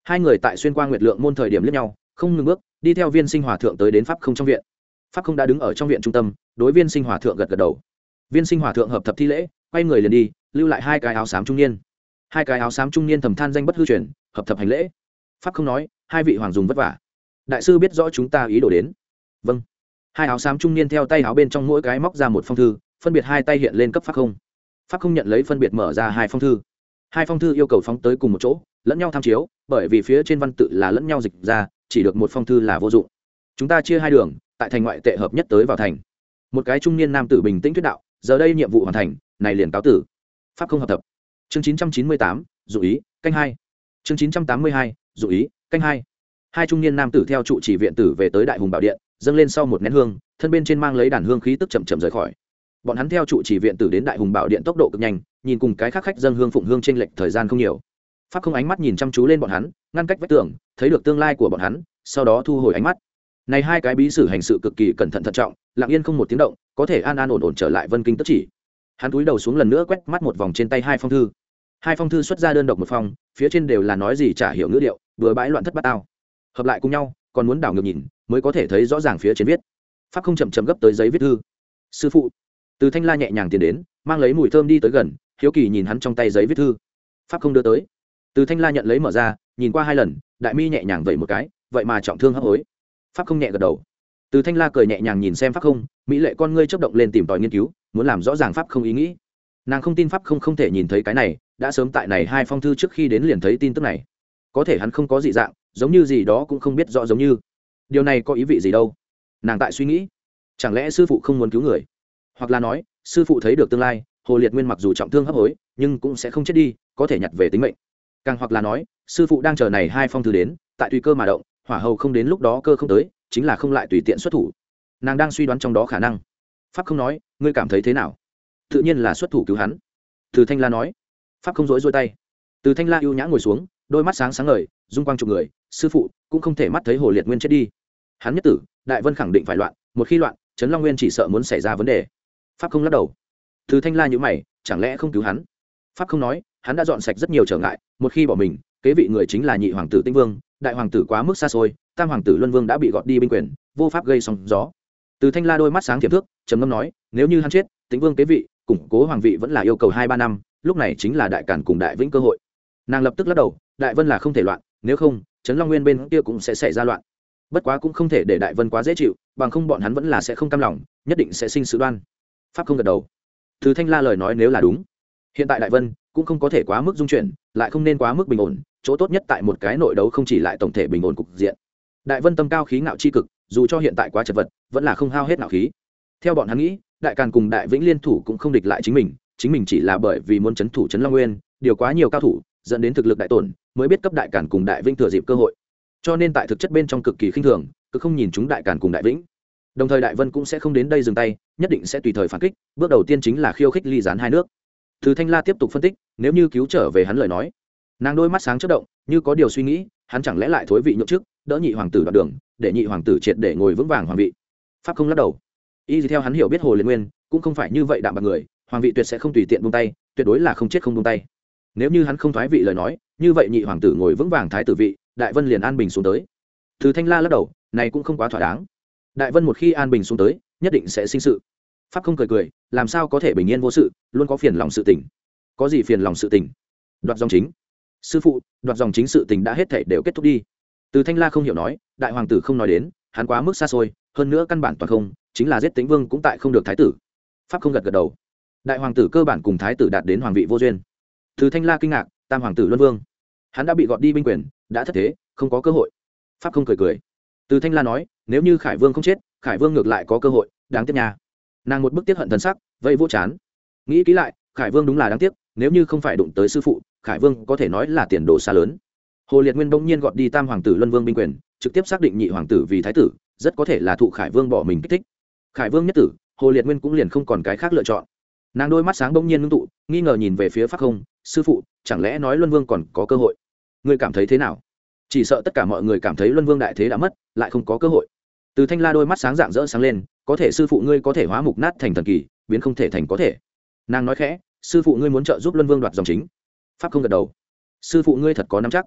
hai người tại xuyên qua nguyệt lượng môn thời điểm liếc nhau không ngừng bước đi theo viên sinh hòa thượng tới đến pháp không trong viện. Pháp không đã đứng ở trong viện trung tâm đối viên sinh hòa thượng gật gật đầu. Viên sinh hòa thượng hợp thập thi lễ quay người liền đi, lưu lại hai cái áo xám trung niên. Hai cái áo xám trung niên thầm than danh bất hư truyền, hợp thập hành lễ. Pháp không nói, hai vị hoàng dùng vất vả, đại sư biết rõ chúng ta ý đồ đến. Vâng. Hai áo xám trung niên theo tay áo bên trong mỗi cái móc ra một phong thư, phân biệt hai tay hiện lên cấp pháp không. Pháp không nhận lấy phân biệt mở ra hai phong thư. Hai phong thư yêu cầu phóng tới cùng một chỗ lẫn nhau tham chiếu, bởi vì phía trên văn tự là lẫn nhau dịch ra, chỉ được một phong thư là vô dụng. Chúng ta chia hai đường, tại thành ngoại tệ hợp nhất tới vào thành. Một cái trung niên nam tử bình tĩnh thuyết đạo, giờ đây nhiệm vụ hoàn thành, này liền cáo tử. Pháp không hợp thập. Chương chín trăm chín mươi tám, dụ ý, canh hai. Chương chín trăm tám mươi hai, dụ ý, canh hai. Hai trung niên nam tử theo trụ chỉ viện tử về tới Đại Hùng Bảo Điện, dâng lên sau một nén hương, thân bên trên mang lấy đàn hương khí tức chậm chậm rời khỏi. Bọn hắn theo trụ chỉ viện tử đến Đại Hùng Bảo Điện tốc độ cực nhanh, nhìn cùng cái khác khách dâng hương phụng hương chênh lệch thời gian không nhiều. Pháp không ánh mắt nhìn chăm chú lên bọn hắn, ngăn cách vách tường, thấy được tương lai của bọn hắn, sau đó thu hồi ánh mắt. Này hai cái bí sử hành sự cực kỳ cẩn thận thận trọng, lặng yên không một tiếng động, có thể an an ổn ổn trở lại Vân Kinh tức chỉ. Hắn cúi đầu xuống lần nữa quét mắt một vòng trên tay hai phong thư. Hai phong thư xuất ra đơn độc một phong, phía trên đều là nói gì chả hiểu ngữ điệu, bừa bãi loạn thất bát ao. Hợp lại cùng nhau, còn muốn đảo ngược nhìn, mới có thể thấy rõ ràng phía trên viết. Pháp không chậm chậm gấp tới giấy viết thư. Sư phụ. Từ Thanh La nhẹ nhàng tiến đến, mang lấy mùi thơm đi tới gần, hiếu kỳ nhìn hắn trong tay giấy viết thư. Pháp không đưa tới. Từ Thanh La nhận lấy mở ra, nhìn qua hai lần, đại mi nhẹ nhàng vẩy một cái, vậy mà trọng thương hấp hối. Pháp không nhẹ gật đầu. Từ Thanh La cười nhẹ nhàng nhìn xem Pháp không, mỹ lệ con ngươi chớp động lên tìm tòi nghiên cứu, muốn làm rõ ràng Pháp không ý nghĩ. Nàng không tin Pháp không không thể nhìn thấy cái này, đã sớm tại này hai phong thư trước khi đến liền thấy tin tức này. Có thể hắn không có dị dạng, giống như gì đó cũng không biết rõ giống như. Điều này có ý vị gì đâu? Nàng tại suy nghĩ, chẳng lẽ sư phụ không muốn cứu người, hoặc là nói sư phụ thấy được tương lai, Hồ Liệt Nguyên mặc dù trọng thương hấp hối, nhưng cũng sẽ không chết đi, có thể nhặt về tính mệnh. Càng hoặc là nói, sư phụ đang chờ này hai phong thư đến, tại tùy cơ mà động, hỏa hầu không đến lúc đó cơ không tới, chính là không lại tùy tiện xuất thủ. Nàng đang suy đoán trong đó khả năng. Pháp không nói, ngươi cảm thấy thế nào? Tự nhiên là xuất thủ cứu hắn. Từ Thanh La nói. Pháp không rối rối tay. Từ Thanh La ưu nhã ngồi xuống, đôi mắt sáng sáng ngời, dung quang chụp người, sư phụ cũng không thể mắt thấy Hồ Liệt Nguyên chết đi. Hắn nhất tử, Đại Vân khẳng định phải loạn, một khi loạn, Trấn Long Nguyên chỉ sợ muốn xảy ra vấn đề. Pháp không lắc đầu. Từ Thanh La nhíu mày, chẳng lẽ không cứu hắn? Pháp không nói, hắn đã dọn sạch rất nhiều trở ngại, một khi bỏ mình, kế vị người chính là nhị hoàng tử Tinh Vương, đại hoàng tử quá mức xa xôi, tam hoàng tử Luân Vương đã bị gọt đi binh quyền, vô pháp gây sóng gió. Từ Thanh La đôi mắt sáng thiểm thước, trầm ngâm nói, nếu như hắn chết, Tĩnh Vương kế vị, củng cố hoàng vị vẫn là yêu cầu hai ba năm, lúc này chính là đại càn cùng đại vĩnh cơ hội. Nàng lập tức lắc đầu, Đại Vân là không thể loạn, nếu không, Trấn Long Nguyên bên kia cũng sẽ xảy ra loạn. Bất quá cũng không thể để Đại Vân quá dễ chịu, bằng không bọn hắn vẫn là sẽ không cam lòng, nhất định sẽ sinh sự đoan. Pháp không gật đầu. Từ Thanh La lời nói nếu là đúng, hiện tại Đại Vân cũng không có thể quá mức dung chuyển, lại không nên quá mức bình ổn, chỗ tốt nhất tại một cái nội đấu không chỉ lại tổng thể bình ổn cục diện. Đại Vân tâm cao khí ngạo chi cực, dù cho hiện tại quá chật vật, vẫn là không hao hết ngạo khí. Theo bọn hắn nghĩ, Đại Càn cùng Đại Vĩnh liên thủ cũng không địch lại chính mình, chính mình chỉ là bởi vì muốn trấn thủ Trấn Long Nguyên, điều quá nhiều cao thủ, dẫn đến thực lực đại tổn, mới biết cấp Đại Càn cùng Đại Vĩnh thừa dịp cơ hội. Cho nên tại thực chất bên trong cực kỳ khinh thường, cứ không nhìn chúng Đại Càn cùng Đại Vĩnh. Đồng thời Đại Vân cũng sẽ không đến đây dừng tay, nhất định sẽ tùy thời phản kích, bước đầu tiên chính là khiêu khích ly gián hai nước. Từ Thanh La tiếp tục phân tích, nếu như cứu trở về hắn lời nói. Nàng đôi mắt sáng chớp động, như có điều suy nghĩ, hắn chẳng lẽ lại thối vị nhượng chức, đỡ nhị hoàng tử đoạt đường, để nhị hoàng tử triệt để ngồi vững vàng hoàng vị. Pháp không lắc đầu. Y theo hắn hiểu biết Hồ Liệt Nguyên, cũng không phải như vậy đạm bạc người, hoàng vị tuyệt sẽ không tùy tiện buông tay, tuyệt đối là không chết không buông tay. Nếu như hắn không thoái vị lời nói, như vậy nhị hoàng tử ngồi vững vàng thái tử vị, Đại Vân liền an bình xuống tới. Từ Thanh La lắc đầu, này cũng không quá thỏa đáng. Đại Vân một khi an bình xuống tới, nhất định sẽ sinh sự. Pháp không cười cười, làm sao có thể bình yên vô sự, luôn có phiền lòng sự tình. Có gì phiền lòng sự tình? Đoạt dòng chính. Sư phụ, đoạt dòng chính sự tình đã hết thảy đều kết thúc đi. Từ Thanh La không hiểu nói, đại hoàng tử không nói đến, hắn quá mức xa xôi, hơn nữa căn bản toàn không, chính là giết Tĩnh Vương cũng tại không được thái tử. Pháp không gật gật đầu. Đại hoàng tử cơ bản cùng thái tử đạt đến hoàng vị vô duyên. Từ Thanh La kinh ngạc, tam hoàng tử Luân Vương, hắn đã bị gọt đi binh quyền, đã thất thế, không có cơ hội. Pháp không cười cười. Từ Thanh La nói, nếu như Khải Vương không chết, Khải Vương ngược lại có cơ hội, đáng tiếc nha. Nàng một bức tiết hận thần sắc, vây vô chán. Nghĩ kỹ lại, Khải Vương đúng là đáng tiếc, nếu như không phải đụng tới sư phụ, Khải Vương có thể nói là tiền đồ xa lớn. Hồ Liệt Nguyên bỗng nhiên gọt đi tam hoàng tử Luân Vương binh quyền, trực tiếp xác định nhị hoàng tử vì thái tử, rất có thể là thụ Khải Vương bỏ mình kích thích. Khải Vương nhất tử, Hồ Liệt Nguyên cũng liền không còn cái khác lựa chọn. Nàng đôi mắt sáng bỗng nhiên ngưng tụ, nghi ngờ nhìn về phía Pháp Không, sư phụ, chẳng lẽ nói Luân Vương còn có cơ hội? Ngươi cảm thấy thế nào? Chỉ sợ tất cả mọi người cảm thấy Luân Vương đại thế đã mất, lại không có cơ hội. Từ Thanh La đôi mắt sáng rạng rỡ sáng lên, có thể sư phụ ngươi có thể hóa mục nát thành thần kỳ, biến không thể thành có thể. Nàng nói khẽ, sư phụ ngươi muốn trợ giúp Luân Vương đoạt dòng chính. Pháp Không gật đầu. Sư phụ ngươi thật có nắm chắc.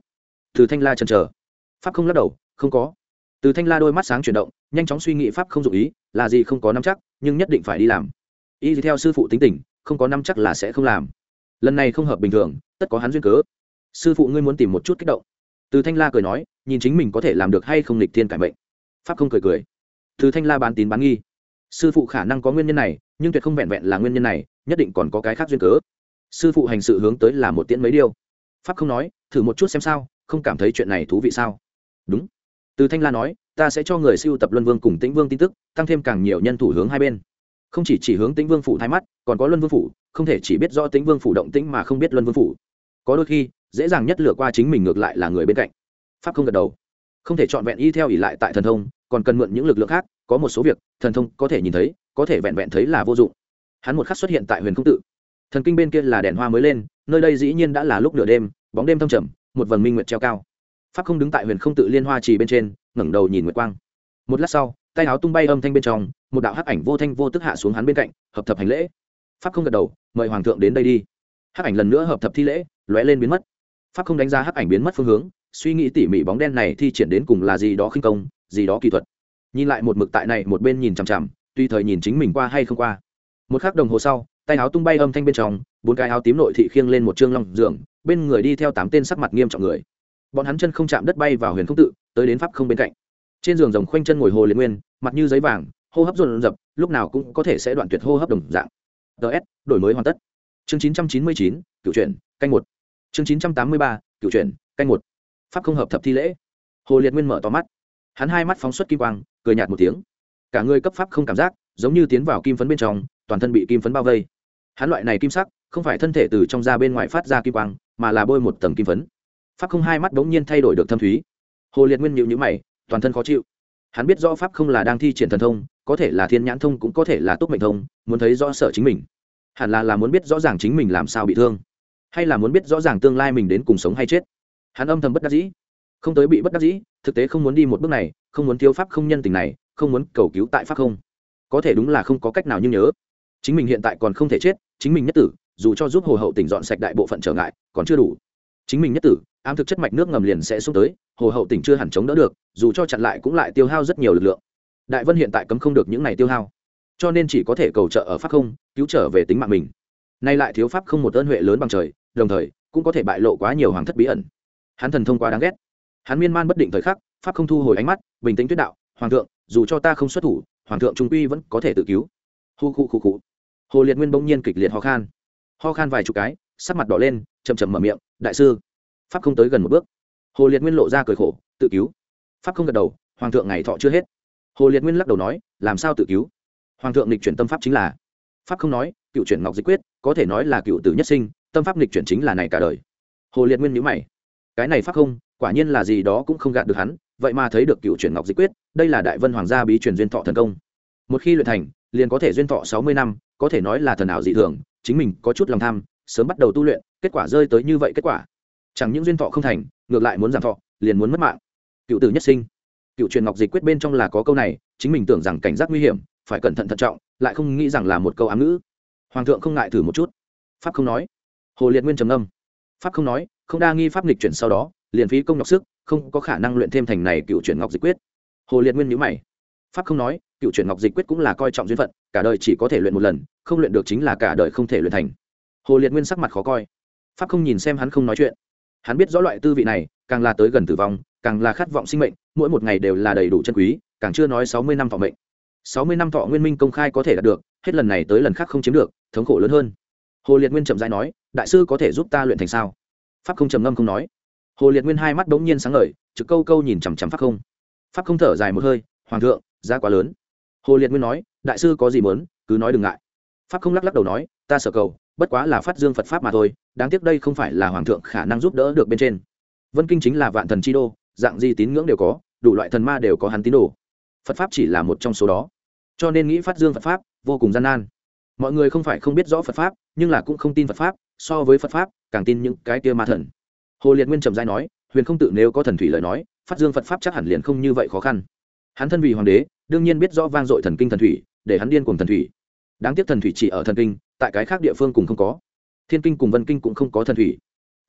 Từ Thanh La chần chờ. Pháp không lắc đầu, không có. Từ Thanh La đôi mắt sáng chuyển động, nhanh chóng suy nghĩ pháp không dụng ý, là gì không có nắm chắc, nhưng nhất định phải đi làm. Y theo sư phụ tính tình, không có nắm chắc là sẽ không làm. Lần này không hợp bình thường, tất có hắn duyên cớ. Sư phụ ngươi muốn tìm một chút kích động. Từ Thanh La cười nói, nhìn chính mình có thể làm được hay không nghịch thiên cải mệnh. Pháp không cười cười. Từ Thanh La bán tín bán nghi. Sư phụ khả năng có nguyên nhân này, nhưng tuyệt không vẹn vẹn là nguyên nhân này, nhất định còn có cái khác duyên cớ. Sư phụ hành sự hướng tới là một tiễn mấy điều. Pháp không nói, thử một chút xem sao, không cảm thấy chuyện này thú vị sao? Đúng. Từ Thanh La nói, ta sẽ cho người siêu tập Luân Vương cùng Tĩnh Vương tin tức, tăng thêm càng nhiều nhân thủ hướng hai bên. Không chỉ chỉ hướng Tĩnh Vương phủ thay mắt, còn có Luân Vương phủ, không thể chỉ biết rõ Tĩnh Vương phủ động tĩnh mà không biết Luân Vương phủ. Có đôi khi, dễ dàng nhất lừa qua chính mình ngược lại là người bên cạnh. Pháp không gật đầu. Không thể chọn vẹn y theo ỷ lại tại thần thông, còn cần mượn những lực lượng khác, có một số việc, thần thông có thể nhìn thấy, có thể vẹn vẹn thấy là vô dụng. Hắn một khắc xuất hiện tại Huyền Không tự. Thần kinh bên kia là đèn hoa mới lên, nơi đây dĩ nhiên đã là lúc nửa đêm, bóng đêm thâm trầm, một vầng minh nguyệt treo cao. Pháp không đứng tại Huyền Không tự liên hoa trì bên trên, ngẩng đầu nhìn nguyệt quang. Một lát sau, tay áo tung bay âm thanh bên trong, một đạo hắc ảnh vô thanh vô tức hạ xuống hắn bên cạnh, hợp thập hành lễ. Pháp không gật đầu, mời hoàng thượng đến đây đi. Hắc ảnh lần nữa hợp thập thi lễ, lóe lên biến mất. Pháp không đánh giá hắc ảnh biến mất phương hướng, suy nghĩ tỉ mỉ bóng đen này thi triển đến cùng là gì đó khinh công, gì đó kỹ thuật. Nhìn lại một mực tại này một bên nhìn chằm chằm, tùy thời nhìn chính mình qua hay không qua. Một khắc đồng hồ sau, tay áo tung bay âm thanh bên trong, bốn cái áo tím nội thị khiêng lên một trương long giường, bên người đi theo tám tên sắc mặt nghiêm trọng người. Bọn hắn chân không chạm đất bay vào Huyền Không tự, tới đến pháp không bên cạnh. Trên giường rồng khoanh chân ngồi Hồ Liệt Nguyên, mặt như giấy vàng, hô hấp dồn dập, lúc nào cũng có thể sẽ đoạn tuyệt hô hấp đồng dạng. ts đổi mới hoàn tất. Chương chín trăm chín mươi chín, cửu truyện, canh một. Chương chín trăm tám mươi ba, cửu truyện, canh một. Pháp không hợp thập thi lễ. Hồ Liệt Nguyên mở to mắt. Hắn hai mắt phóng xuất kim quang, cười nhạt một tiếng. Cả người cấp pháp không cảm giác, giống như tiến vào kim phấn bên trong, toàn thân bị kim phấn bao vây. Hắn loại này kim sắc, không phải thân thể từ trong ra bên ngoài phát ra kim quang, mà là bôi một tầng kim phấn. Pháp không hai mắt bỗng nhiên thay đổi được thâm thúy. Hồ Liệt Nguyên nhíu nhíu mày, toàn thân khó chịu. Hắn biết rõ pháp không là đang thi triển thần thông, có thể là thiên nhãn thông cũng có thể là túc mệnh thông, muốn thấy rõ sở chính mình. Hẳn là là muốn biết rõ ràng chính mình làm sao bị thương, hay là muốn biết rõ ràng tương lai mình đến cùng sống hay chết. Hắn âm thầm bất đắc dĩ, không tới bị bất đắc dĩ, thực tế không muốn đi một bước này, không muốn thiếu pháp không nhân tình này, không muốn cầu cứu tại pháp không. Có thể đúng là không có cách nào, nhưng nhớ chính mình hiện tại còn không thể chết, chính mình nhất tử, dù cho giúp Hồ hậu tỉnh dọn sạch đại bộ phận trở ngại, còn chưa đủ. Chính mình nhất tử, ám thực chất mạch nước ngầm liền sẽ xuống tới, Hồ hậu tỉnh chưa hẳn chống đỡ được, dù cho chặn lại cũng lại tiêu hao rất nhiều lực lượng. Đại Vân hiện tại cấm không được những này tiêu hao, cho nên chỉ có thể cầu trợ ở pháp không, cứu trở về tính mạng mình. Nay lại thiếu pháp không một ơn huệ lớn bằng trời, đồng thời cũng có thể bại lộ quá nhiều hoàng thất bí ẩn. Hắn thần thông quá đáng ghét. Hắn miên man bất định thời khắc, pháp không thu hồi ánh mắt, bình tĩnh tuyết đạo, hoàng thượng, dù cho ta không xuất thủ, hoàng thượng trung quy vẫn có thể tự cứu. Hu khu khu khu. Hồ Liệt Nguyên bỗng nhiên kịch liệt ho khan, ho khan vài chục cái, sắc mặt đỏ lên, chậm chậm mở miệng, đại sư. Pháp không tới gần một bước. Hồ Liệt Nguyên lộ ra cười khổ, tự cứu. Pháp không gật đầu, hoàng thượng ngày thọ chưa hết. Hồ Liệt Nguyên lắc đầu nói, làm sao tự cứu? Hoàng thượng nghịch chuyển tâm pháp chính là. Pháp không nói, cựu chuyển ngọc dịch quyết, có thể nói là cựu tử nhất sinh, tâm pháp nghịch chuyển chính là này cả đời. Hồ Liệt Nguyên nhíu mày, cái này pháp không, quả nhiên là gì đó cũng không gạt được hắn, vậy mà thấy được cựu chuyển ngọc dịch quyết, đây là Đại Vân hoàng gia bí truyền duyên thọ thần công. Một khi luyện thành, liền có thể duyên thọ sáu mươi năm, có thể nói là thần ảo dị thường, chính mình có chút lòng tham, sớm bắt đầu tu luyện, kết quả rơi tới như vậy kết quả. Chẳng những duyên thọ không thành, ngược lại muốn giảm thọ, liền muốn mất mạng. Cựu tử nhất sinh, cựu truyền ngọc dịch quyết bên trong là có câu này, chính mình tưởng rằng cảnh giác nguy hiểm, phải cẩn thận thận trọng, lại không nghĩ rằng là một câu ám ngữ. Hoàng thượng không ngại thử một chút. Pháp không nói. Hồ Liệt Nguyên trầm ngâm. Pháp không nói, không đa nghi pháp nghịch chuyển sau đó, liền phí công nhọc sức, không có khả năng luyện thêm thành này cựu chuyển ngọc dịch quyết. Hồ Liệt Nguyên nhíu mày. Pháp không nói, cựu chuyển ngọc dịch quyết cũng là coi trọng duyên phận, cả đời chỉ có thể luyện một lần, không luyện được chính là cả đời không thể luyện thành. Hồ Liệt Nguyên sắc mặt khó coi. Pháp không nhìn xem hắn không nói chuyện. Hắn biết rõ loại tư vị này, càng là tới gần tử vong, càng là khát vọng sinh mệnh, mỗi một ngày đều là đầy đủ chân quý, càng chưa nói sáu mươi năm thọ mệnh. sáu mươi năm thọ nguyên minh công khai có thể đạt được, hết lần này tới lần khác không chiếm được, thống khổ lớn hơn. Hồ Liệt Nguyên chậm rãi nói, đại sư có thể giúp ta luyện thành sao? Pháp không trầm ngâm không nói. Hồ Liệt Nguyên hai mắt đống nhiên sáng ngời, trực câu câu nhìn chằm chằm pháp không. Pháp không thở dài một hơi, hoàng thượng, giá quá lớn. Hồ Liệt Nguyên nói, đại sư có gì muốn, cứ nói đừng ngại. Pháp không lắc lắc đầu nói, ta sở cầu, bất quá là phát dương Phật pháp mà thôi, đáng tiếc đây không phải là hoàng thượng khả năng giúp đỡ được bên trên. Vân Kinh chính là vạn thần chi đô, dạng gì tín ngưỡng đều có, đủ loại thần ma đều có hắn tín đồ. Phật pháp chỉ là một trong số đó, cho nên nghĩ phát dương Phật pháp vô cùng gian nan. Mọi người không phải không biết rõ Phật pháp, nhưng là cũng không tin Phật pháp, so với Phật pháp càng tin những cái kia ma thần. Hồ Liệt Nguyên trầm rãi nói, Huyền Không tự nếu có thần thủy lời nói, phát dương Phật pháp chắc hẳn liền không như vậy khó khăn. Hắn thân vì hoàng đế, đương nhiên biết rõ vang dội thần kinh thần thủy, để hắn điên cuồng thần thủy. Đáng tiếc thần thủy chỉ ở thần kinh, tại cái khác địa phương cùng không có. Thiên kinh cùng Vân kinh cũng không có thần thủy.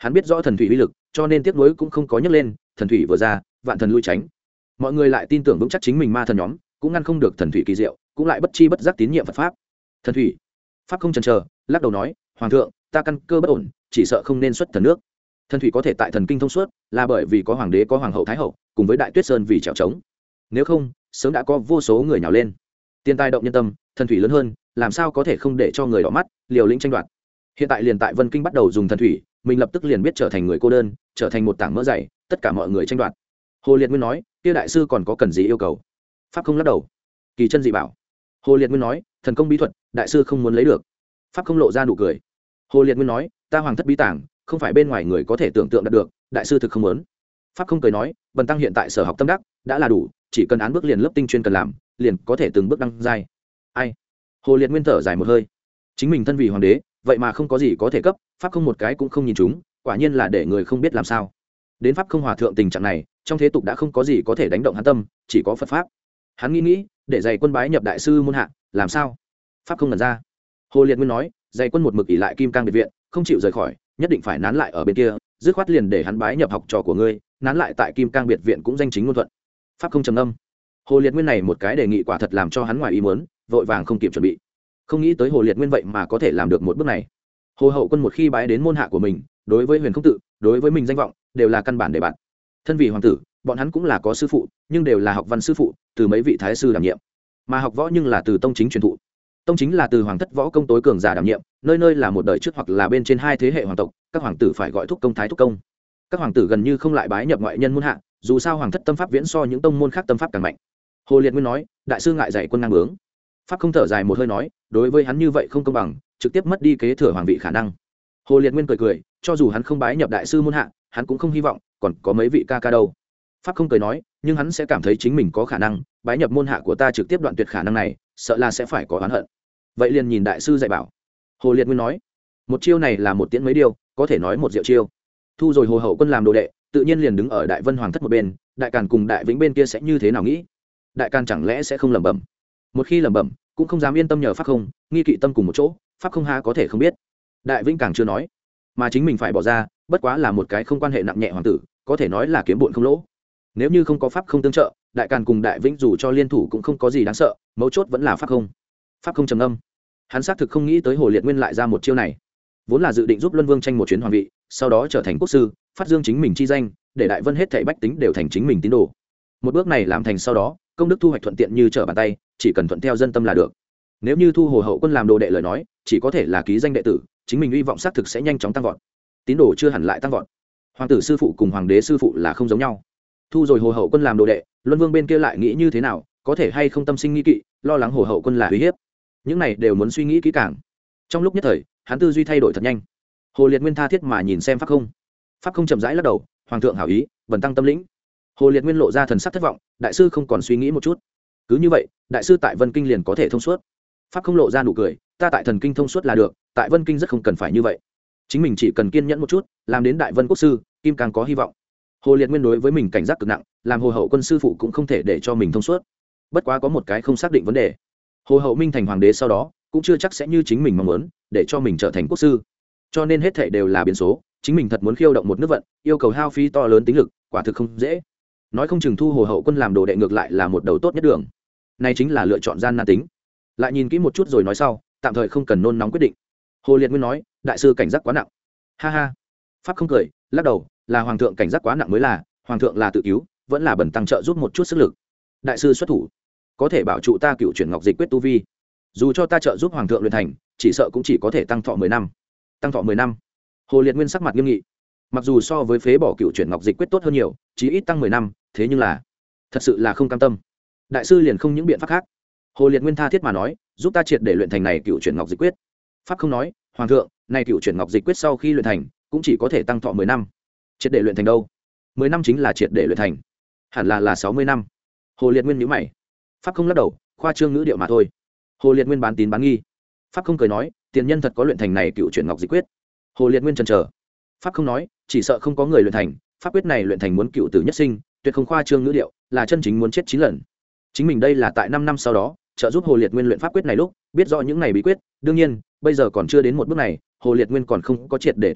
hắn biết rõ thần thủy uy lực cho nên tiếc nuối cũng không có nhấc lên, thần thủy vừa ra vạn thần lui tránh. Mọi người lại tin tưởng vững chắc chính mình ma thần nhóm cũng ngăn không được thần thủy kỳ diệu, cũng lại bất chi bất giác tín nhiệm Phật pháp. Thần thủy pháp không chần chờ lắc đầu nói, hoàng thượng, ta căn cơ bất ổn, chỉ sợ không nên xuất thần nước. Thần thủy có thể tại thần kinh thông suốt là bởi vì có hoàng đế, có hoàng hậu thái hậu cùng với đại tuyết sơn vì trèo trống, nếu không sớm đã có vô số người nhào lên. Tiền tài động nhân tâm, thần thủy lớn hơn làm sao có thể không để cho người đỏ mắt liều lĩnh tranh đoạt. Hiện tại liền tại Vân Kinh bắt đầu dùng thần thủy, mình lập tức liền biết trở thành người cô đơn, trở thành một tảng mỡ dày, tất cả mọi người tranh đoạt. Hồ Liệt Nguyên nói, kia đại sư còn có cần gì yêu cầu? Pháp không lắc đầu. Kỳ chân dị bảo. Hồ Liệt Nguyên nói, thần công bí thuật đại sư không muốn lấy được. Pháp không lộ ra nụ cười. Hồ Liệt Nguyên nói, ta hoàng thất bí tàng không phải bên ngoài người có thể tưởng tượng đạt được, đại sư thực không muốn. Pháp không cười nói, bần tăng hiện tại sở học tâm đắc đã là đủ, chỉ cần án bước liền lớp tinh chuyên cần làm, liền có thể từng bước đăng giai. Ai? Hồ Liệt Nguyên thở dài một hơi. Chính mình thân vì hoàng đế, vậy mà không có gì có thể cấp, pháp không một cái cũng không nhìn chúng, quả nhiên là để người không biết làm sao. Đến pháp không hòa thượng tình trạng này, trong thế tục đã không có gì có thể đánh động hắn tâm, chỉ có Phật pháp. Hắn nghĩ nghĩ, để dạy quân bái nhập đại sư môn hạ, làm sao? Pháp không ngẩn ra. Hồ Liệt Nguyên nói, dạy quân một mực ỷ lại Kim Cang biệt viện, không chịu rời khỏi, nhất định phải nán lại ở bên kia, dứt khoát liền để hắn bái nhập học trò của ngươi, nán lại tại Kim Cang biệt viện cũng danh chính ngôn thuận. Pháp không trầm âm. Hồ Liệt Nguyên này một cái đề nghị quả thật làm cho hắn ngoài ý muốn, vội vàng không kịp chuẩn bị. Không nghĩ tới Hồ Liệt Nguyên vậy mà có thể làm được một bước này. Hồ hậu quân một khi bái đến môn hạ của mình, đối với Huyền Không Tự, đối với mình danh vọng đều là căn bản để bạn. Thân vị hoàng tử, bọn hắn cũng là có sư phụ, nhưng đều là học văn sư phụ, từ mấy vị thái sư đảm nhiệm. Mà học võ nhưng là từ tông chính truyền thụ. Tông chính là từ hoàng thất võ công tối cường giả đảm nhiệm, nơi nơi là một đời trước hoặc là bên trên hai thế hệ hoàng tộc, các hoàng tử phải gọi thúc công thái thúc công. Các hoàng tử gần như không lại bái nhập ngoại nhân môn hạ, dù sao hoàng thất tâm pháp viễn so những tông môn khác tâm pháp càng mạnh. Hồ Liệt Nguyên nói, đại sư ngại dạy quân ngang bướng. Pháp không thở dài một hơi nói, đối với hắn như vậy không công bằng, trực tiếp mất đi kế thừa hoàng vị khả năng. Hồ Liệt Nguyên cười cười, cho dù hắn không bái nhập đại sư môn hạ, hắn cũng không hy vọng còn có mấy vị ca ca đâu. Pháp không cười nói, nhưng hắn sẽ cảm thấy chính mình có khả năng bái nhập môn hạ của ta, trực tiếp đoạn tuyệt khả năng này, sợ là sẽ phải có oán hận. Vậy liền nhìn đại sư dạy bảo. Hồ Liệt Nguyên nói, một chiêu này là một tiễn mấy điều, có thể nói một diệu chiêu. Thu rồi Hồ hậu quân làm đồ đệ, tự nhiên liền đứng ở đại vân hoàng thất một bên, đại càn cùng đại vĩnh bên kia sẽ như thế nào nghĩ? Đại càn chẳng lẽ sẽ không lẩm bẩm? Một khi lẩm bẩm, cũng không dám yên tâm nhờ pháp không, nghi kỵ tâm cùng một chỗ, pháp không ha có thể không biết. Đại vĩnh càng chưa nói, mà chính mình phải bỏ ra, bất quá là một cái không quan hệ nặng nhẹ hoàng tử, có thể nói là kiếm bộn không lỗ. Nếu như không có pháp không tương trợ, đại càn cùng đại vĩnh dù cho liên thủ cũng không có gì đáng sợ, mấu chốt vẫn là pháp không. Pháp không trầm âm, hắn xác thực không nghĩ tới Hồ Liệt Nguyên lại ra một chiêu này, vốn là dự định giúp Luân Vương tranh một chuyến hoàng vị, sau đó trở thành quốc sư, phát dương chính mình chi danh, để đại vân hết thảy bách tính đều thành chính mình tín đồ. Một bước này làm thành sau đó, công đức thu hoạch thuận tiện như trở bàn tay, chỉ cần thuận theo dân tâm là được. Nếu như thu Hồ hậu quân làm đồ đệ lời nói, chỉ có thể là ký danh đệ tử, chính mình uy vọng xác thực sẽ nhanh chóng tăng vọt. Tín đồ chưa hẳn lại tăng vọt. Hoàng tử sư phụ cùng hoàng đế sư phụ là không giống nhau. Thu rồi Hồ hậu quân làm đồ đệ, Luân Vương bên kia lại nghĩ như thế nào, có thể hay không tâm sinh nghi kỵ, lo lắng Hồ hậu quân là uy hiếp. Những này đều muốn suy nghĩ kỹ càng. Trong lúc nhất thời, hắn tư duy thay đổi thật nhanh. Hồ Liệt Nguyên tha thiết mà nhìn xem pháp không. Pháp không chậm rãi lắc đầu, hoàng thượng hảo ý, bần tăng tâm lĩnh. Hồ Liệt Nguyên lộ ra thần sắc thất vọng, đại sư không còn suy nghĩ một chút. Cứ như vậy, đại sư tại Vân Kinh liền có thể thông suốt. Pháp không lộ ra nụ cười, ta tại thần kinh thông suốt là được, tại Vân Kinh rất không cần phải như vậy. Chính mình chỉ cần kiên nhẫn một chút, làm đến đại vân quốc sư, kim càng có hy vọng. Hồ Liệt Nguyên đối với mình cảnh giác cực nặng, làm Hồ hậu quân sư phụ cũng không thể để cho mình thông suốt. Bất quá có một cái không xác định vấn đề. Hồ hậu minh thành hoàng đế sau đó, cũng chưa chắc sẽ như chính mình mong muốn, để cho mình trở thành quốc sư. Cho nên hết thảy đều là biến số, chính mình thật muốn khiêu động một nước vận, yêu cầu hao phí to lớn tính lực, quả thực không dễ. Nói không chừng thu Hồ hậu quân làm đồ đệ ngược lại là một đầu tốt nhất đường. Này chính là lựa chọn gian nan tính. Lại nhìn kỹ một chút rồi nói sau, tạm thời không cần nôn nóng quyết định. Hồ Liệt Nguyên nói, đại sư cảnh giác quá nặng. Ha ha. Pháp không cười, lắc đầu, là hoàng thượng cảnh giác quá nặng mới là, hoàng thượng là tự cứu, vẫn là bẩn tăng trợ giúp một chút sức lực. Đại sư xuất thủ, có thể bảo trụ ta cựu chuyển ngọc dịch quyết tu vi. Dù cho ta trợ giúp hoàng thượng luyện thành, chỉ sợ cũng chỉ có thể tăng thọ mười năm. Tăng thọ mười năm. Hồ Liệt Nguyên sắc mặt nghiêm nghị. Mặc dù so với phế bỏ cựu chuyển ngọc dịch quyết tốt hơn nhiều, chí ít tăng mười năm, thế nhưng là thật sự là không cam tâm. Đại sư liền không những biện pháp khác. Hồ Liệt Nguyên tha thiết mà nói, giúp ta triệt để luyện thành này cựu chuyển ngọc dịch quyết. Pháp không nói, hoàng thượng, này cựu chuyển ngọc dịch quyết sau khi luyện thành, cũng chỉ có thể tăng thọ mười năm. Triệt để luyện thành đâu? Mười năm chính là triệt để luyện thành. Hẳn là là sáu mươi năm. Hồ Liệt Nguyên nhíu mày. Pháp không lắc đầu, khoa trương ngữ điệu mà thôi. Hồ Liệt Nguyên bán tín bán nghi. Pháp không cười nói, tiền nhân thật có luyện thành này cựu chuyển ngọc dịch quyết. Hồ Liệt Nguyên chần chờ. Pháp không nói, chỉ sợ không có người luyện thành, pháp quyết này luyện thành muốn cựu tử nhất sinh, tuyệt không khoa trương ngữ điệu, là chân chính muốn chết chín lần. Chính mình đây là tại năm năm sau đó, trợ giúp Hồ Liệt Nguyên luyện pháp quyết này lúc, biết rõ những này bí quyết, đương nhiên, bây giờ còn chưa đến một bước này, Hồ Liệt Nguyên còn không có triệt để tuyệt vọng,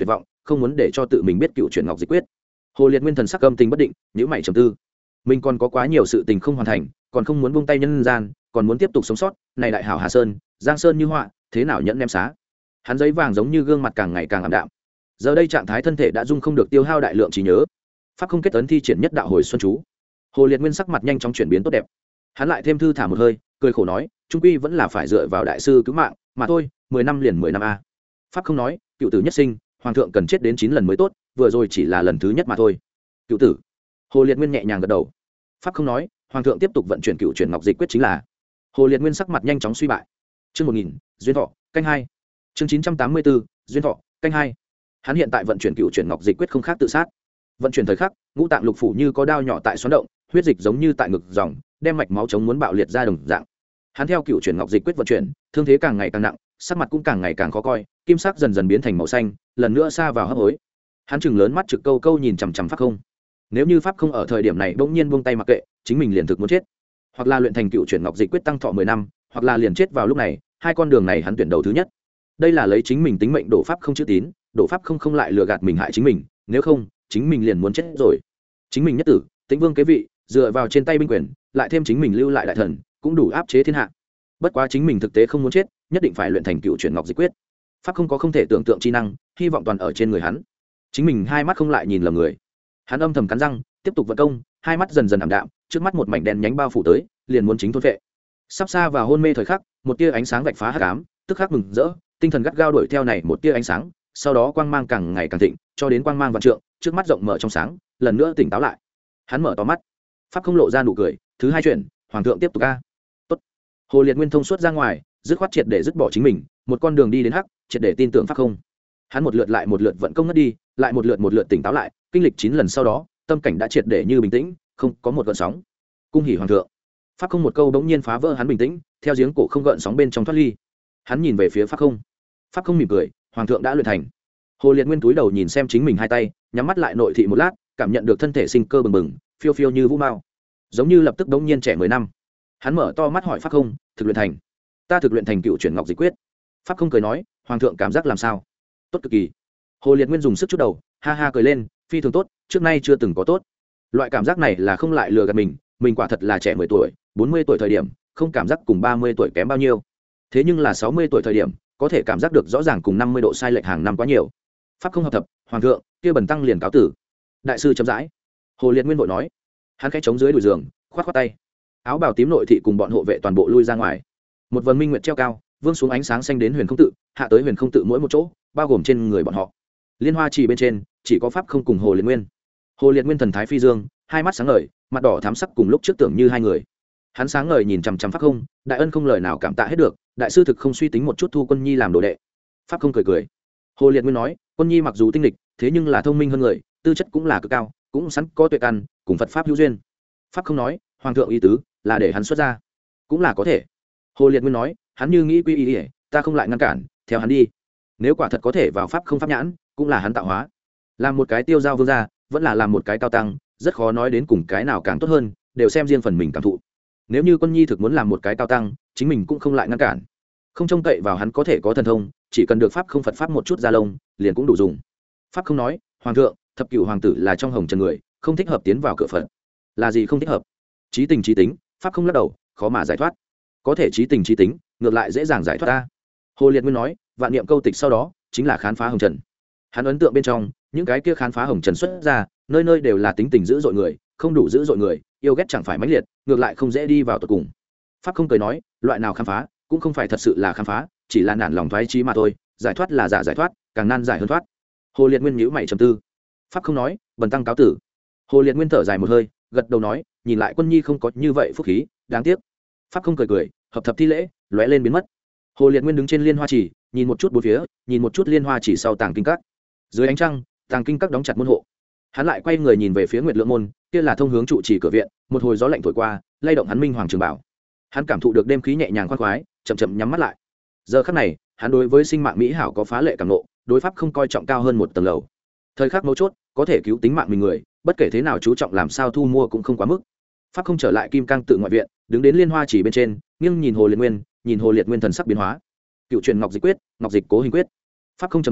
không muốn để cho tự mình biết cựu chuyển ngọc dịch quyết. Hồ Liệt Nguyên thần sắc âm tình bất định, nhíu mày trầm tư. Mình còn có quá nhiều sự tình không hoàn thành, còn không muốn buông tay nhân gian, còn muốn tiếp tục sống sót, này đại hảo Hà Sơn, Giang Sơn như họa, thế nào nhẫn ném xá. Hắn giấy vàng giống như gương mặt càng ngày càng ảm đạm. Giờ đây trạng thái thân thể đã dung không được tiêu hao đại lượng trí nhớ. Pháp không kết ấn thi triển nhất đạo hồi xuân chú. Hồ Liệt Nguyên sắc mặt nhanh chóng chuyển biến tốt đẹp. Hắn lại thêm thư thả một hơi, cười khổ nói, trung quy vẫn là phải dựa vào đại sư cứu mạng, mà thôi, mười năm liền mười năm a. Pháp không nói, cựu tử nhất sinh, hoàng thượng cần chết đến chín lần mới tốt, vừa rồi chỉ là lần thứ nhất mà thôi. Cựu tử. Hồ Liệt Nguyên nhẹ nhàng gật đầu. Pháp không nói, hoàng thượng tiếp tục vận chuyển cựu chuyển ngọc dịch quyết chính là. Hồ Liệt Nguyên sắc mặt nhanh chóng suy bại. Chương một nghìn, duyên thọ, canh hai. Chương chín trăm tám mươi bốn, duyên thọ, canh hai. Hắn hiện tại vận chuyển cựu chuyển ngọc dịch quyết không khác tự sát. Vận chuyển thời khắc, ngũ tạng lục phủ như có đao nhỏ tại xoắn động, huyết dịch giống như tại ngực dòng, đem mạch máu chống muốn bạo liệt ra đồng dạng. Hắn theo cựu chuyển ngọc dịch quyết vận chuyển, thương thế càng ngày càng nặng, sắc mặt cũng càng ngày càng khó coi, kim sắc dần dần biến thành màu xanh, lần nữa xa vào hấp hối. Hắn chừng lớn mắt trực câu câu nhìn chằm chằm pháp không. Nếu như pháp không ở thời điểm này bỗng nhiên buông tay mặc kệ, chính mình liền thực muốn chết. Hoặc là luyện thành cựu chuyển ngọc dịch quyết tăng thọ mười năm, hoặc là liền chết vào lúc này, hai con đường này hắn tuyển đầu thứ nhất. Đây là lấy chính mình tính mệnh đổ pháp không chữ tín, đổ pháp không không lại lừa gạt mình hại chính mình, nếu không, chính mình liền muốn chết rồi. Chính mình nhất tử, Tĩnh Vương kế vị, dựa vào trên tay binh quyền, lại thêm chính mình lưu lại đại thần, cũng đủ áp chế thiên hạ. Bất quá chính mình thực tế không muốn chết, nhất định phải luyện thành cựu chuyển ngọc dịch quyết. Pháp không có không thể tưởng tượng chi năng, hy vọng toàn ở trên người hắn. Chính mình hai mắt không lại nhìn lầm người. Hắn âm thầm cắn răng, tiếp tục vận công, hai mắt dần dần ảm đạm, trước mắt một mảnh đen nhánh bao phủ tới, liền muốn chính thôn vệ. Sắp xa vào hôn mê thời khắc, một tia ánh sáng vạch phá hắc ám, tức khắc mừng rỡ, tinh thần gắt gao đuổi theo này một tia ánh sáng, sau đó quang mang càng ngày càng thịnh, cho đến quang mang vạn trượng, trước mắt rộng mở trong sáng, lần nữa tỉnh táo lại. Hắn mở to mắt. Pháp không lộ ra nụ cười, thứ hai chuyện, hoàng thượng tiếp tục a. Tốt. Hồ Liệt Nguyên thông suốt ra ngoài, dứt khoát triệt để dứt bỏ chính mình, một con đường đi đến hắc, triệt để tin tưởng pháp không. Hắn một lượt lại một lượt vận công ngất đi, lại một lượt một lượt tỉnh táo lại, kinh lịch chín lần sau đó, tâm cảnh đã triệt để như bình tĩnh, không có một gợn sóng. Cung hỉ hoàng thượng. Pháp không một câu bỗng nhiên phá vỡ hắn bình tĩnh, theo giếng cổ không gợn sóng bên trong thoát ly. Hắn nhìn về phía pháp không. Pháp không mỉm cười, hoàng thượng đã luyện thành. Hồ Liệt Nguyên túi đầu nhìn xem chính mình hai tay, nhắm mắt lại nội thị một lát, cảm nhận được thân thể sinh cơ bừng bừng, phiêu phiêu như vũ mao, giống như lập tức đống nhiên trẻ mười năm. Hắn mở to mắt hỏi pháp không, thực luyện thành? Ta thực luyện thành cựu chuyển ngọc dịch quyết. Pháp không cười nói, hoàng thượng cảm giác làm sao? Tốt cực kỳ. Hồ Liệt Nguyên dùng sức chút đầu, ha ha cười lên, phi thường tốt, trước nay chưa từng có tốt. Loại cảm giác này là không lại lừa gạt mình, mình quả thật là trẻ mười tuổi, bốn mươi tuổi thời điểm, không cảm giác cùng ba mươi tuổi kém bao nhiêu. Thế nhưng là sáu mươi tuổi thời điểm, có thể cảm giác được rõ ràng cùng năm mươi độ sai lệch hàng năm quá nhiều. Pháp không hợp thập, hoàng thượng, kia bần tăng liền cáo tử. Đại sư chậm rãi. Hồ Liệt Nguyên vội nói. Hắn khẽ chống dưới đùi giường, khoát khoát tay. Áo bào tím nội thị cùng bọn hộ vệ toàn bộ lui ra ngoài. Một vầng minh nguyệt treo cao, vương xuống ánh sáng xanh đến huyền không tự, hạ tới huyền không tự mỗi một chỗ, bao gồm trên người bọn họ. Liên hoa trì bên trên, chỉ có pháp không cùng Hồ Liệt Nguyên. Hồ Liệt Nguyên thần thái phi dương, hai mắt sáng ngời, mặt đỏ thắm sắc cùng lúc trước tưởng như hai người. Hắn sáng ngời nhìn chằm chằm pháp không, đại ân không lời nào cảm tạ hết được, đại sư thực không suy tính một chút thu Quân Nhi làm đồ đệ. Pháp không cười cười. Hồ Liệt Nguyên nói, Quân Nhi mặc dù tinh lịch, thế nhưng là thông minh hơn người, tư chất cũng là cực cao, cũng sẵn có tuệ căn, cùng Phật pháp hữu duyên. Pháp không nói, hoàng thượng ý tứ là để hắn xuất ra, cũng là có thể. Hồ Liệt Nguyên nói, hắn như nghĩ quy y, ta không lại ngăn cản, theo hắn đi. Nếu quả thật có thể vào pháp không pháp nhãn, cũng là hắn tạo hóa. Làm một cái tiêu giao vương gia, vẫn là làm một cái cao tăng, rất khó nói đến cùng cái nào càng tốt hơn, đều xem riêng phần mình cảm thụ. Nếu như Quân Nhi thực muốn làm một cái cao tăng, chính mình cũng không lại ngăn cản. Không trông cậy vào hắn có thể có thần thông, chỉ cần được pháp không Phật pháp một chút gia lông, liền cũng đủ dùng. Pháp không nói, hoàng thượng, thập cửu hoàng tử là trong hồng trần người, không thích hợp tiến vào cửa Phật. Là gì không thích hợp? Trí tình trí tính, pháp không lắc đầu, khó mà giải thoát. Có thể trí tình trí tính, ngược lại dễ dàng giải thoát ta. Hồ Liệt Nguyên nói, vạn niệm câu tịch sau đó, chính là khám phá hồng trần. Hắn ấn tượng bên trong, những cái kia khám phá hồng trần xuất ra, nơi nơi đều là tính tình dữ dội người, không đủ dữ dội người, yêu ghét chẳng phải mãnh liệt, ngược lại không dễ đi vào tận cùng. Pháp không cười nói, loại nào khám phá, cũng không phải thật sự là khám phá, chỉ là nản lòng thoái chí mà thôi, giải thoát là giả giải thoát, càng nan giải hơn thoát. Hồ Liệt Nguyên nhíu mày trầm tư. Pháp không nói, bần tăng cáo tử. Hồ Liệt Nguyên thở dài một hơi, gật đầu nói, nhìn lại Quân Nhi không có như vậy phúc khí, đáng tiếc. Pháp không cười cười, hợp thập thi lễ, lóe lên biến mất. Hồ Liệt Nguyên đứng trên liên hoa chỉ, nhìn một chút bốn phía, nhìn một chút liên hoa chỉ sau tàng kinh các. Dưới ánh trăng, tàng kinh các đóng chặt môn hộ. Hắn lại quay người nhìn về phía Nguyệt Lượng môn, kia là thông hướng trụ trì cửa viện, một hồi gió lạnh thổi qua, lay động hắn minh hoàng trường bảo. Hắn cảm thụ được đêm khí nhẹ nhàng khoan khoái, chậm chậm nhắm mắt lại. Giờ khắc này, hắn đối với sinh mạng mỹ hảo có phá lệ cảm ngộ, đối pháp không coi trọng cao hơn một tầng lầu. Thời khắc mấu chốt, có thể cứu tính mạng mình người, bất kể thế nào chú trọng làm sao thu mua cũng không quá mức. Pháp không trở lại kim cang tự ngoại viện, đứng đến liên hoa chỉ bên trên, nghiêng nhìn Hồ Liệt Nguyên, nhìn Hồ Liệt Nguyên thần sắc biến hóa. Cựu truyền ngọc dịch quyết, ngọc dịch cố hình quyết. Pháp không trầm ngâm,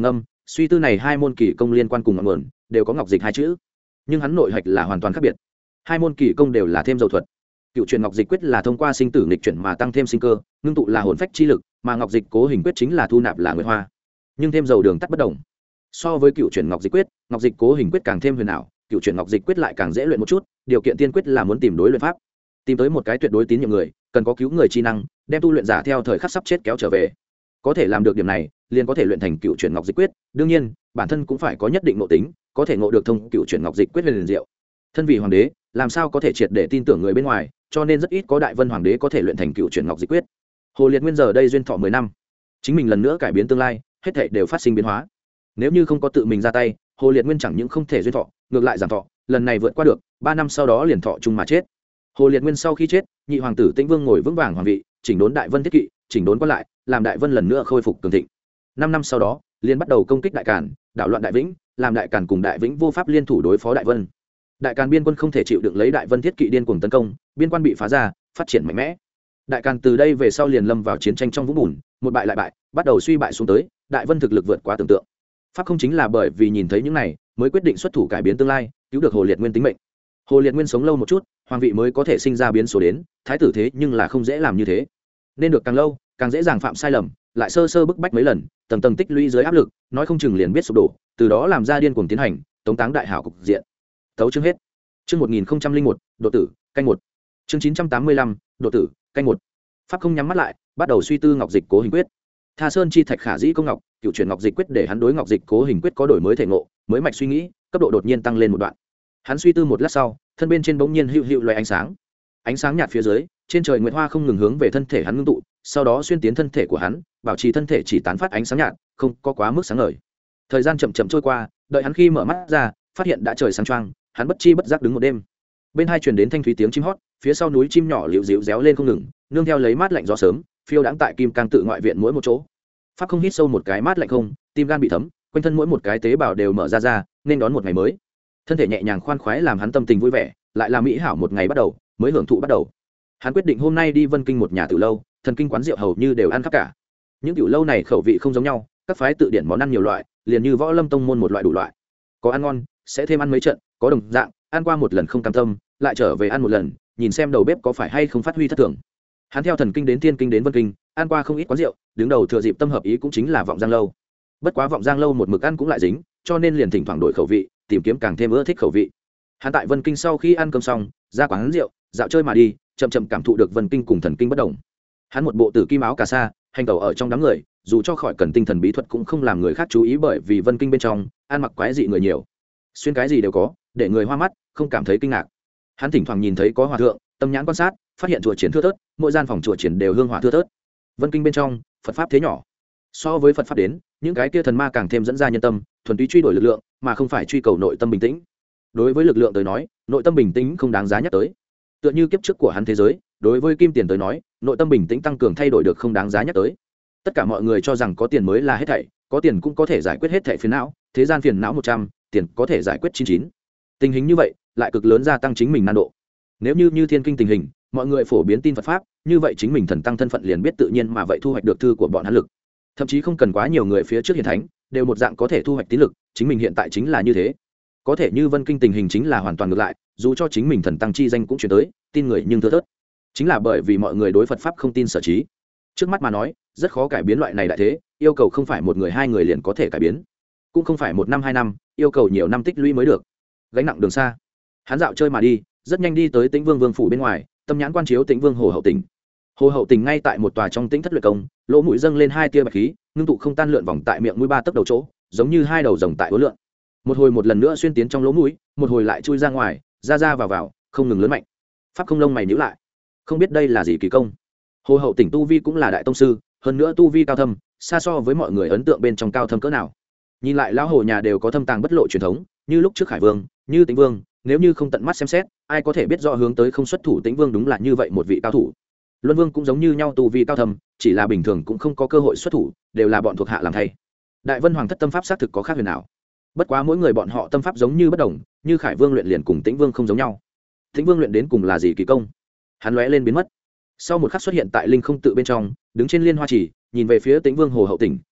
suy tư này hai môn kỳ công liên quan cùng ngọn nguồn đều có ngọc dịch hai chữ, nhưng hắn nội hạch là hoàn toàn khác biệt. Hai môn kỳ công đều là thêm dầu thuật. Cựu truyền ngọc dịch quyết là thông qua sinh tử nghịch chuyển mà tăng thêm sinh cơ, ngưng tụ là hồn phách chi lực, mà ngọc dịch cố hình quyết chính là thu nạp là nguyệt hoa. Nhưng thêm dầu đường tắt bất đồng. So với cựu truyền ngọc dịch quyết, ngọc dịch cố hình quyết càng thêm huyền ảo, cựu truyền ngọc dịch quyết lại càng dễ luyện một chút. Điều kiện tiên quyết là muốn tìm đối luyện pháp, tìm tới một cái tuyệt đối tín nhiệm người, cần có cứu người chi năng, đem tu luyện giả theo thời khắc sắp chết kéo trở về. Có thể làm được điểm này, liền có thể luyện thành cựu truyền ngọc dịch quyết. Đương nhiên, bản thân cũng phải có nhất định nội tính, có thể ngộ được thông cựu truyền ngọc dịch quyết liền diệu. Thân vị hoàng đế, làm sao có thể triệt để tin tưởng người bên ngoài, cho nên rất ít có đại vân hoàng đế có thể luyện thành cựu truyền ngọc dịch quyết. Hồ Liệt Nguyên giờ đây duyên thọ mười năm, chính mình lần nữa cải biến tương lai, hết thảy đều phát sinh biến hóa. Nếu như không có tự mình ra tay, Hồ Liệt Nguyên chẳng những không thể duyên thọ, ngược lại giảm thọ, lần này vượt qua được, ba năm sau đó liền thọ chung mà chết. Hồ Liệt Nguyên sau khi chết, nhị hoàng tử Tĩnh Vương ngồi vững vàng hoàng vị, chỉnh đốn đại vân thiết kỵ, chỉnh đốn qua lại, làm đại vân lần nữa khôi phục cường thịnh. Năm năm sau đó, liền bắt đầu công kích đại càn, đảo loạn đại vĩnh, làm đại càn cùng đại vĩnh vô pháp liên thủ đối phó đại vân. Đại càn biên quân không thể chịu đựng lấy đại vân thiết kỵ điên cuồng tấn công, biên quan bị phá ra, phát triển mạnh mẽ. Đại càn từ đây về sau liền lâm vào chiến tranh trong vũng bùn, một bại lại bại, bắt đầu suy bại xuống tới, đại vân thực lực vượt quá tưởng tượng. Pháp không chính là bởi vì nhìn thấy những này, mới quyết định xuất thủ cải biến tương lai, cứu được Hồ Liệt Nguyên tính mệnh. Hồ Liệt Nguyên sống lâu một chút, hoàng vị mới có thể sinh ra biến số đến, thái tử thế nhưng là không dễ làm như thế. Nên được càng lâu, càng dễ dàng phạm sai lầm, lại sơ sơ bức bách mấy lần, tầng tầng tích lũy dưới áp lực, nói không chừng liền biết sụp đổ, từ đó làm ra điên cuồng tiến hành, tống táng đại hảo cục diện. Tấu chương hết. Chương một nghìn không trăm lẻ một, độ tử, canh một. Chương chín trăm tám mươi lăm, độ tử, canh một. Pháp không nhắm mắt lại, bắt đầu suy tư ngọc dịch cố hình quyết. Tha Sơn chi thạch khả dĩ công ngọc, cựu truyền ngọc dịch quyết để hắn đối ngọc dịch cố hình quyết có đổi mới thể ngộ, mới mạch suy nghĩ, cấp độ đột nhiên tăng lên một đoạn. Hắn suy tư một lát sau, thân bên trên bỗng nhiên hữu hữu loé ánh sáng. Ánh sáng nhạt phía dưới, trên trời nguyệt hoa không ngừng hướng về thân thể hắn ngưng tụ, sau đó xuyên tiến thân thể của hắn, bảo trì thân thể chỉ tán phát ánh sáng nhạt, không có quá mức sáng ngời. Thời gian chậm chậm trôi qua, đợi hắn khi mở mắt ra, phát hiện đã trời sáng choang, hắn bất chi bất giác đứng một đêm. Bên hai truyền đến thanh thúy tiếng chim hót, phía sau núi chim nhỏ liễu díu réo lên không ngừng, nương theo lấy mát lạnh gió sớm, phiêu đãng tại kim cang tự ngoại viện mỗi một chỗ. Pháp không hít sâu một cái mát lạnh không, tim gan bị thấm, quanh thân mỗi một cái tế bào đều mở ra ra, nên đón một ngày mới. Thân thể nhẹ nhàng khoan khoái làm hắn tâm tình vui vẻ, lại là mỹ hảo một ngày bắt đầu, mới hưởng thụ bắt đầu. Hắn quyết định hôm nay đi Vân Kinh một nhà tiểu lâu, thần kinh quán rượu hầu như đều ăn khắp cả. Những tiểu lâu này khẩu vị không giống nhau, các phái tự điển món ăn nhiều loại, liền như Võ Lâm tông môn một loại đủ loại. Có ăn ngon, sẽ thêm ăn mấy trận, có đồng dạng, ăn qua một lần không cam tâm, lại trở về ăn một lần, nhìn xem đầu bếp có phải hay không phát huy thất thường. Hắn theo thần kinh đến thiên kinh đến Vân Kinh, ăn qua không ít quán rượu, đứng đầu thừa dịp tâm hợp ý cũng chính là Vọng Giang lâu. Bất quá Vọng Giang lâu một mực ăn cũng lại dính, cho nên liền thỉnh thoảng đổi khẩu vị, tìm kiếm càng thêm ưa thích khẩu vị. Hắn tại Vân Kinh sau khi ăn cơm xong, ra quán rượu, dạo chơi mà đi, chậm chậm cảm thụ được Vân Kinh cùng thần kinh bất đồng. Hắn một bộ tử kim áo cà sa, hành tẩu ở trong đám người, dù cho khỏi cần tinh thần bí thuật cũng không làm người khác chú ý, bởi vì Vân Kinh bên trong ăn mặc quái dị người nhiều, xuyên cái gì đều có, để người hoa mắt, không cảm thấy kinh ngạc. Hắn thỉnh thoảng nhìn thấy có hòa thượng, tâm nhãn quan sát, phát hiện chùa triển thưa thớt, mỗi gian phòng chùa triển đều hương hỏa thưa thớt. Vân Kinh bên trong, Phật pháp thế nhỏ. So với Phật pháp đến, những cái kia thần ma càng thêm dẫn ra nhân tâm, thuần túy truy đuổi lực lượng, mà không phải truy cầu nội tâm bình tĩnh. Đối với lực lượng tới nói, nội tâm bình tĩnh không đáng giá nhắc tới. Tựa như kiếp trước của hắn thế giới, đối với kim tiền tới nói, nội tâm bình tĩnh tăng cường thay đổi được không đáng giá nhắc tới. Tất cả mọi người cho rằng có tiền mới là hết thảy, có tiền cũng có thể giải quyết hết thảy phiền não, thế gian phiền não một trăm, tiền có thể giải quyết chín chín. Tình hình như vậy, lại cực lớn gia tăng chính mình nan độ. Nếu như như thiên kinh tình hình, mọi người phổ biến tin Phật pháp, như vậy chính mình thần tăng thân phận liền biết tự nhiên mà vậy thu hoạch được thư của bọn hắn lực. Thậm chí không cần quá nhiều người phía trước hiền thánh, đều một dạng có thể thu hoạch tín lực, chính mình hiện tại chính là như thế. Có thể như Vân Kinh tình hình chính là hoàn toàn ngược lại, dù cho chính mình thần tăng chi danh cũng truyền tới, tin người nhưng thưa thớt. Chính là bởi vì mọi người đối Phật pháp không tin sở trí. Trước mắt mà nói, rất khó cải biến loại này đại thế, yêu cầu không phải một người hai người liền có thể cải biến, cũng không phải một năm hai năm, yêu cầu nhiều năm tích lũy mới được. Gánh nặng đường xa, hắn dạo chơi mà đi, rất nhanh đi tới Tĩnh Vương vương phủ bên ngoài, tâm nhãn quan chiếu Tĩnh Vương Hồ Hậu Tỉnh. Hồ Hậu Tỉnh ngay tại một tòa trong tĩnh thất luyện công, lỗ mũi dâng lên hai tia bạch khí, ngưng tụ không tan lượn vòng tại miệng mũi ba tấc đầu chỗ, giống như hai đầu rồng tại uốn lượn. Một hồi một lần nữa xuyên tiến trong lỗ mũi, một hồi lại chui ra ngoài, ra ra vào vào, không ngừng lớn mạnh. Pháp không lông mày nhíu lại, không biết đây là gì kỳ công. Hồ Hậu Tỉnh tu vi cũng là đại tông sư, hơn nữa tu vi cao thâm, xa so với mọi người ấn tượng bên trong cao thâm cỡ nào. Nhìn lại lão hồ nhà đều có thâm tàng bất lộ truyền thống, như lúc trước Khải Vương, như Tĩnh Vương, nếu như không tận mắt xem xét, ai có thể biết rõ hướng tới không xuất thủ Tĩnh Vương đúng là như vậy một vị cao thủ. Luân Vương cũng giống như nhau tu vi cao thâm, chỉ là bình thường cũng không có cơ hội xuất thủ, đều là bọn thuộc hạ làm thay. Đại Vân Hoàng thất tâm pháp xác thực có khác huyền nào. Bất quá mỗi người bọn họ tâm pháp giống như bất đồng, như Khải Vương luyện liền cùng Tĩnh Vương không giống nhau. Tĩnh Vương luyện đến cùng là gì kỳ công? Hắn lóe lên biến mất. Sau một khắc xuất hiện tại linh không tự bên trong, đứng trên liên hoa chỉ, nhìn về phía Tĩnh Vương Hồ Hậu Tỉnh,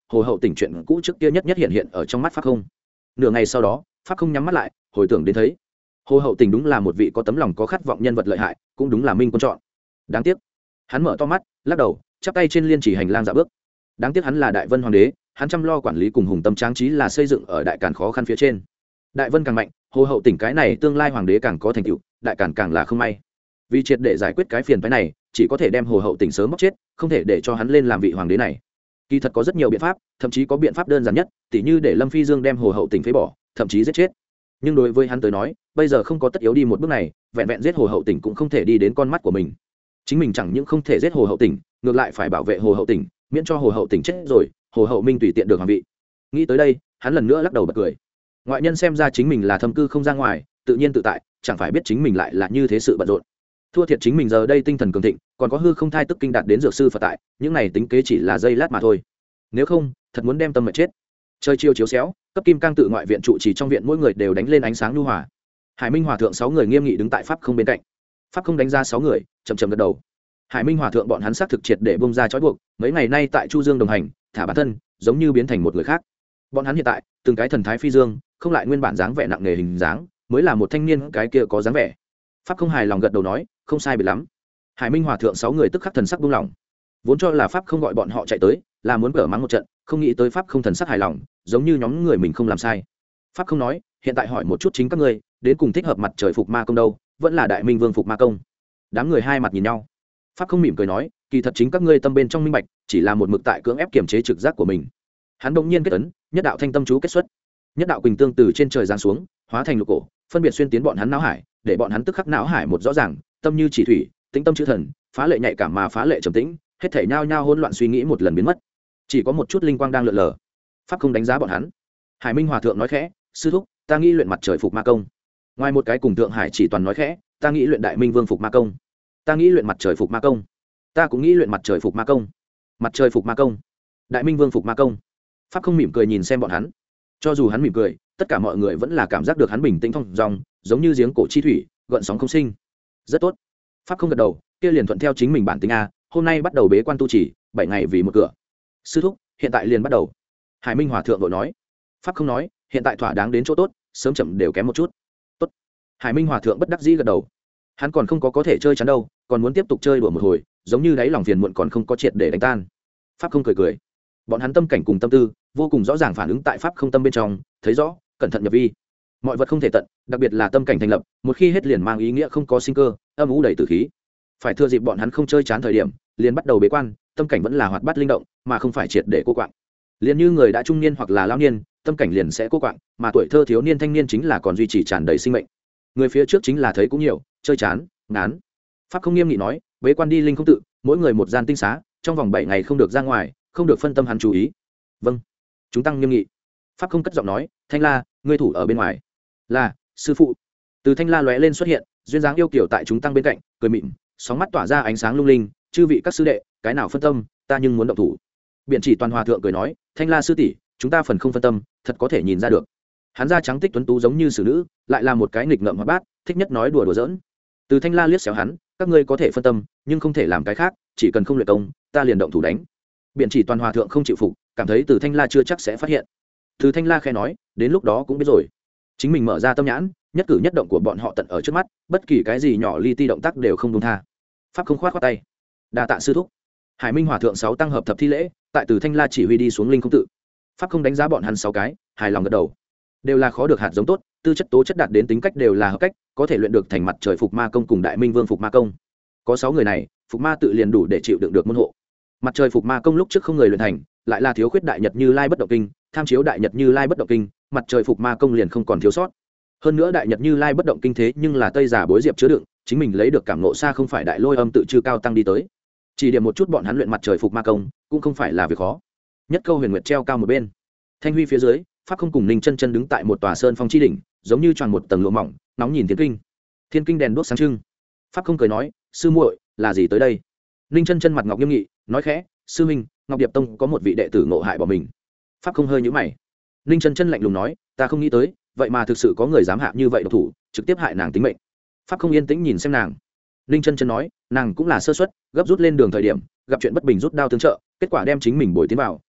hồ hậu tỉnh chuyện cũ trước kia nhất nhất hiện hiện ở trong mắt pháp không. Nửa ngày sau đó pháp không nhắm mắt lại hồi tưởng đến thấy hồ hậu tỉnh đúng là một vị có tấm lòng có khát vọng nhân vật lợi hại, cũng đúng là minh quân chọn. Đáng tiếc hắn mở to mắt lắc đầu chắp tay trên liên chỉ hành lang dạo bước. Đáng tiếc hắn là đại vân hoàng đế, hắn chăm lo quản lý cùng hùng tâm tráng trí là xây dựng ở đại càn khó khăn phía trên. Đại vân càng mạnh, hồ hậu tỉnh cái này tương lai hoàng đế càng có thành tựu, đại càn càng là không may. Vì triệt để giải quyết cái phiền phái này, chỉ có thể đem hồ hậu tỉnh sớm bóc chết, không thể để cho hắn lên làm vị hoàng đế này. Kỳ thật có rất nhiều biện pháp, thậm chí có biện pháp đơn giản nhất, tỉ như để Lâm Phi Dương đem hồ hậu tỉnh phế bỏ, thậm chí giết chết. Nhưng đối với hắn tới nói, bây giờ không có tất yếu đi một bước này, vẹn vẹn giết hồ hậu tỉnh cũng không thể đi đến con mắt của mình. Chính mình chẳng những không thể giết hồ hậu tỉnh, ngược lại phải bảo vệ hồ hậu tỉnh, miễn cho hồ hậu tỉnh chết rồi, hồ hậu minh tùy tiện được hoàng vị. Nghĩ tới đây, hắn lần nữa lắc đầu bật cười. Ngoại nhân xem ra chính mình là thâm cư không ra ngoài, tự nhiên tự tại, chẳng phải biết chính mình lại là như thế sự bận rộn. Thua thiệt chính mình giờ đây tinh thần cường thịnh, còn có hư không thai tức kinh đạt đến dược sư Phật tại, những này tính kế chỉ là giây lát mà thôi. Nếu không, thật muốn đem tâm mà chết. Trời chiều chiếu xéo, cấp kim cang tự ngoại viện trụ trì trong viện mỗi người đều đánh lên ánh sáng nhu hòa. Hải Minh Hòa thượng sáu người nghiêm nghị đứng tại pháp không bên cạnh. Pháp không đánh ra sáu người, chậm chậm gật đầu. Hải Minh Hòa thượng bọn hắn xác thực triệt để bung ra trói buộc, mấy ngày nay tại Chu Dương đồng hành, thả bản thân, giống như biến thành một người khác. Bọn hắn hiện tại, từng cái thần thái phi dương, không lại nguyên bản dáng vẻ nặng nề hình dáng, mới là một thanh niên cái kia có dáng vẻ. Pháp không hài lòng gật đầu nói, không sai biệt lắm. Hải Minh Hòa thượng sáu người tức khắc thần sắc buông lỏng. Vốn cho là pháp không gọi bọn họ chạy tới, là muốn cở mắng một trận, không nghĩ tới pháp không thần sắc hài lòng, giống như nhóm người mình không làm sai. Pháp không nói, hiện tại hỏi một chút chính các ngươi, đến cùng thích hợp mặt trời phục ma công đâu, vẫn là đại minh vương phục ma công. Đám người hai mặt nhìn nhau. Pháp không mỉm cười nói, kỳ thật chính các ngươi tâm bên trong minh bạch, chỉ là một mực tại cưỡng ép kiềm chế trực giác của mình. Hắn bỗng nhiên kết ấn, nhất đạo thanh tâm chú kết xuất, nhất đạo quỳnh tương từ trên trời giáng xuống, hóa thành lục cổ, phân biệt xuyên tiến bọn hắn não hải, để bọn hắn tức khắc não hải một rõ ràng, tâm như chỉ thủy, tĩnh tâm chữ thần, phá lệ nhạy cảm mà phá lệ trầm tĩnh, hết thảy nhao nhao hỗn loạn suy nghĩ một lần biến mất, chỉ có một chút linh quang đang lượn lờ. Pháp không đánh giá bọn hắn. Hải Minh Hòa thượng nói khẽ, sư thúc, ta nghĩ luyện mặt trời phục ma công. Ngoài một cái cùng thượng hải chỉ toàn nói khẽ, ta nghĩ luyện đại minh vương phục ma công. Ta nghĩ luyện mặt trời phục ma công. Ta cũng nghĩ luyện mặt trời phục ma công. Mặt trời phục ma công, đại minh vương phục ma công. Pháp không mỉm cười nhìn xem bọn hắn. Cho dù hắn mỉm cười, tất cả mọi người vẫn là cảm giác được hắn bình tĩnh thong dong, giống như giếng cổ chi thủy, gợn sóng không sinh. Rất tốt. Pháp không gật đầu, kia liền thuận theo chính mình bản tính a, hôm nay bắt đầu bế quan tu chỉ, bảy ngày vì một cửa. Sư thúc, hiện tại liền bắt đầu. Hải Minh Hòa thượng vội nói. Pháp không nói, hiện tại thỏa đáng đến chỗ tốt, sớm chậm đều kém một chút. Tốt. Hải Minh Hòa thượng bất đắc dĩ gật đầu. Hắn còn không có có thể chơi chán đâu, còn muốn tiếp tục chơi đùa một hồi, giống như đáy lòng phiền muộn còn không có triệt để đánh tan. Pháp không cười cười. Bọn hắn tâm cảnh cùng tâm tư vô cùng rõ ràng phản ứng tại pháp không tâm bên trong, thấy rõ, cẩn thận nhập vi. Mọi vật không thể tận, đặc biệt là tâm cảnh thành lập, một khi hết liền mang ý nghĩa không có sinh cơ, âm u đầy tử khí. Phải thừa dịp bọn hắn không chơi chán thời điểm, liền bắt đầu bế quan, tâm cảnh vẫn là hoạt bát linh động, mà không phải triệt để cô quạng. Liền như người đã trung niên hoặc là lão niên, tâm cảnh liền sẽ cô quạng, mà tuổi thơ thiếu niên thanh niên chính là còn duy trì tràn đầy sinh mệnh. Người phía trước chính là thấy cũng nhiều, chơi chán, ngán. Pháp không nghiêm nghị nói, bế quan đi linh không tự, mỗi người một gian tinh xá, trong vòng bảy ngày không được ra ngoài, không được phân tâm hắn chú ý. Vâng. Chúng tăng nghiêm nghị. Pháp không cất giọng nói, Thanh La, ngươi thủ ở bên ngoài. Là, sư phụ. Từ Thanh La lóe lên xuất hiện, duyên dáng yêu kiều tại chúng tăng bên cạnh, cười mịn, sóng mắt tỏa ra ánh sáng lung linh, chư vị các sư đệ, cái nào phân tâm, ta nhưng muốn động thủ. Biện Chỉ Toàn hòa thượng cười nói, Thanh La sư tỷ, chúng ta phần không phân tâm, thật có thể nhìn ra được. Hắn da trắng tích tuấn tú giống như xử nữ, lại là một cái nghịch ngợm hoạt bát, thích nhất nói đùa đùa giỡn. Từ Thanh La liếc xéo hắn, các ngươi có thể phân tâm, nhưng không thể làm cái khác, chỉ cần không luyện công, ta liền động thủ đánh. Biện Chỉ Toàn hòa thượng không chịu phục, cảm thấy Từ Thanh La chưa chắc sẽ phát hiện. Từ Thanh La khẽ nói, đến lúc đó cũng biết rồi. Chính mình mở ra tâm nhãn, nhất cử nhất động của bọn họ tận ở trước mắt, bất kỳ cái gì nhỏ li ti động tác đều không buông tha. Pháp không khoát khoát tay, đa tạ sư thúc. Hải Minh hòa thượng sáu tăng hợp thập thi lễ, tại Từ Thanh La chỉ huy đi xuống linh không tự. Pháp không đánh giá bọn hắn sáu cái, hài lòng gật đầu. Đều là khó được hạt giống tốt, tư chất tố chất đạt đến tính cách đều là hợp cách, có thể luyện được thành mặt trời phục ma công cùng đại minh vương phục ma công. Có sáu người này, phục ma tự liền đủ để chịu đựng được môn hộ. Mặt trời phục ma công lúc trước không người luyện thành, lại là thiếu khuyết đại nhật như lai bất động kinh, tham chiếu đại nhật như lai bất động kinh, mặt trời phục ma công liền không còn thiếu sót. Hơn nữa đại nhật như lai bất động kinh thế nhưng là tây giả bối diệp chứa đựng, chính mình lấy được cảm ngộ xa không phải đại lôi âm tự chư cao tăng đi tới. Chỉ điểm một chút bọn hắn luyện mặt trời phục ma công, cũng không phải là việc khó. Nhất câu huyền nguyệt treo cao một bên, thanh huy phía dưới, pháp không cùng ninh chân chân đứng tại một tòa sơn phong chi đỉnh, giống như tròn một tầng lụa mỏng, nóng nhìn thiên kinh. Thiên kinh đèn đuốc sáng trưng. Pháp không cười nói, sư muội, là gì tới đây? Ninh chân chân mặt ngọc nghiêm nghị, nói khẽ, sư minh, Ngọc Điệp Tông có một vị đệ tử ngộ hại bỏ mình. Pháp không hơi nhíu mày. Ninh chân chân lạnh lùng nói, ta không nghĩ tới, vậy mà thực sự có người dám hạ như vậy độc thủ, trực tiếp hại nàng tính mệnh. Pháp không yên tĩnh nhìn xem nàng. Ninh chân chân nói, nàng cũng là sơ suất, gấp rút lên đường thời điểm, gặp chuyện bất bình rút đao tương trợ, kết quả đem chính mình bồi tiến vào,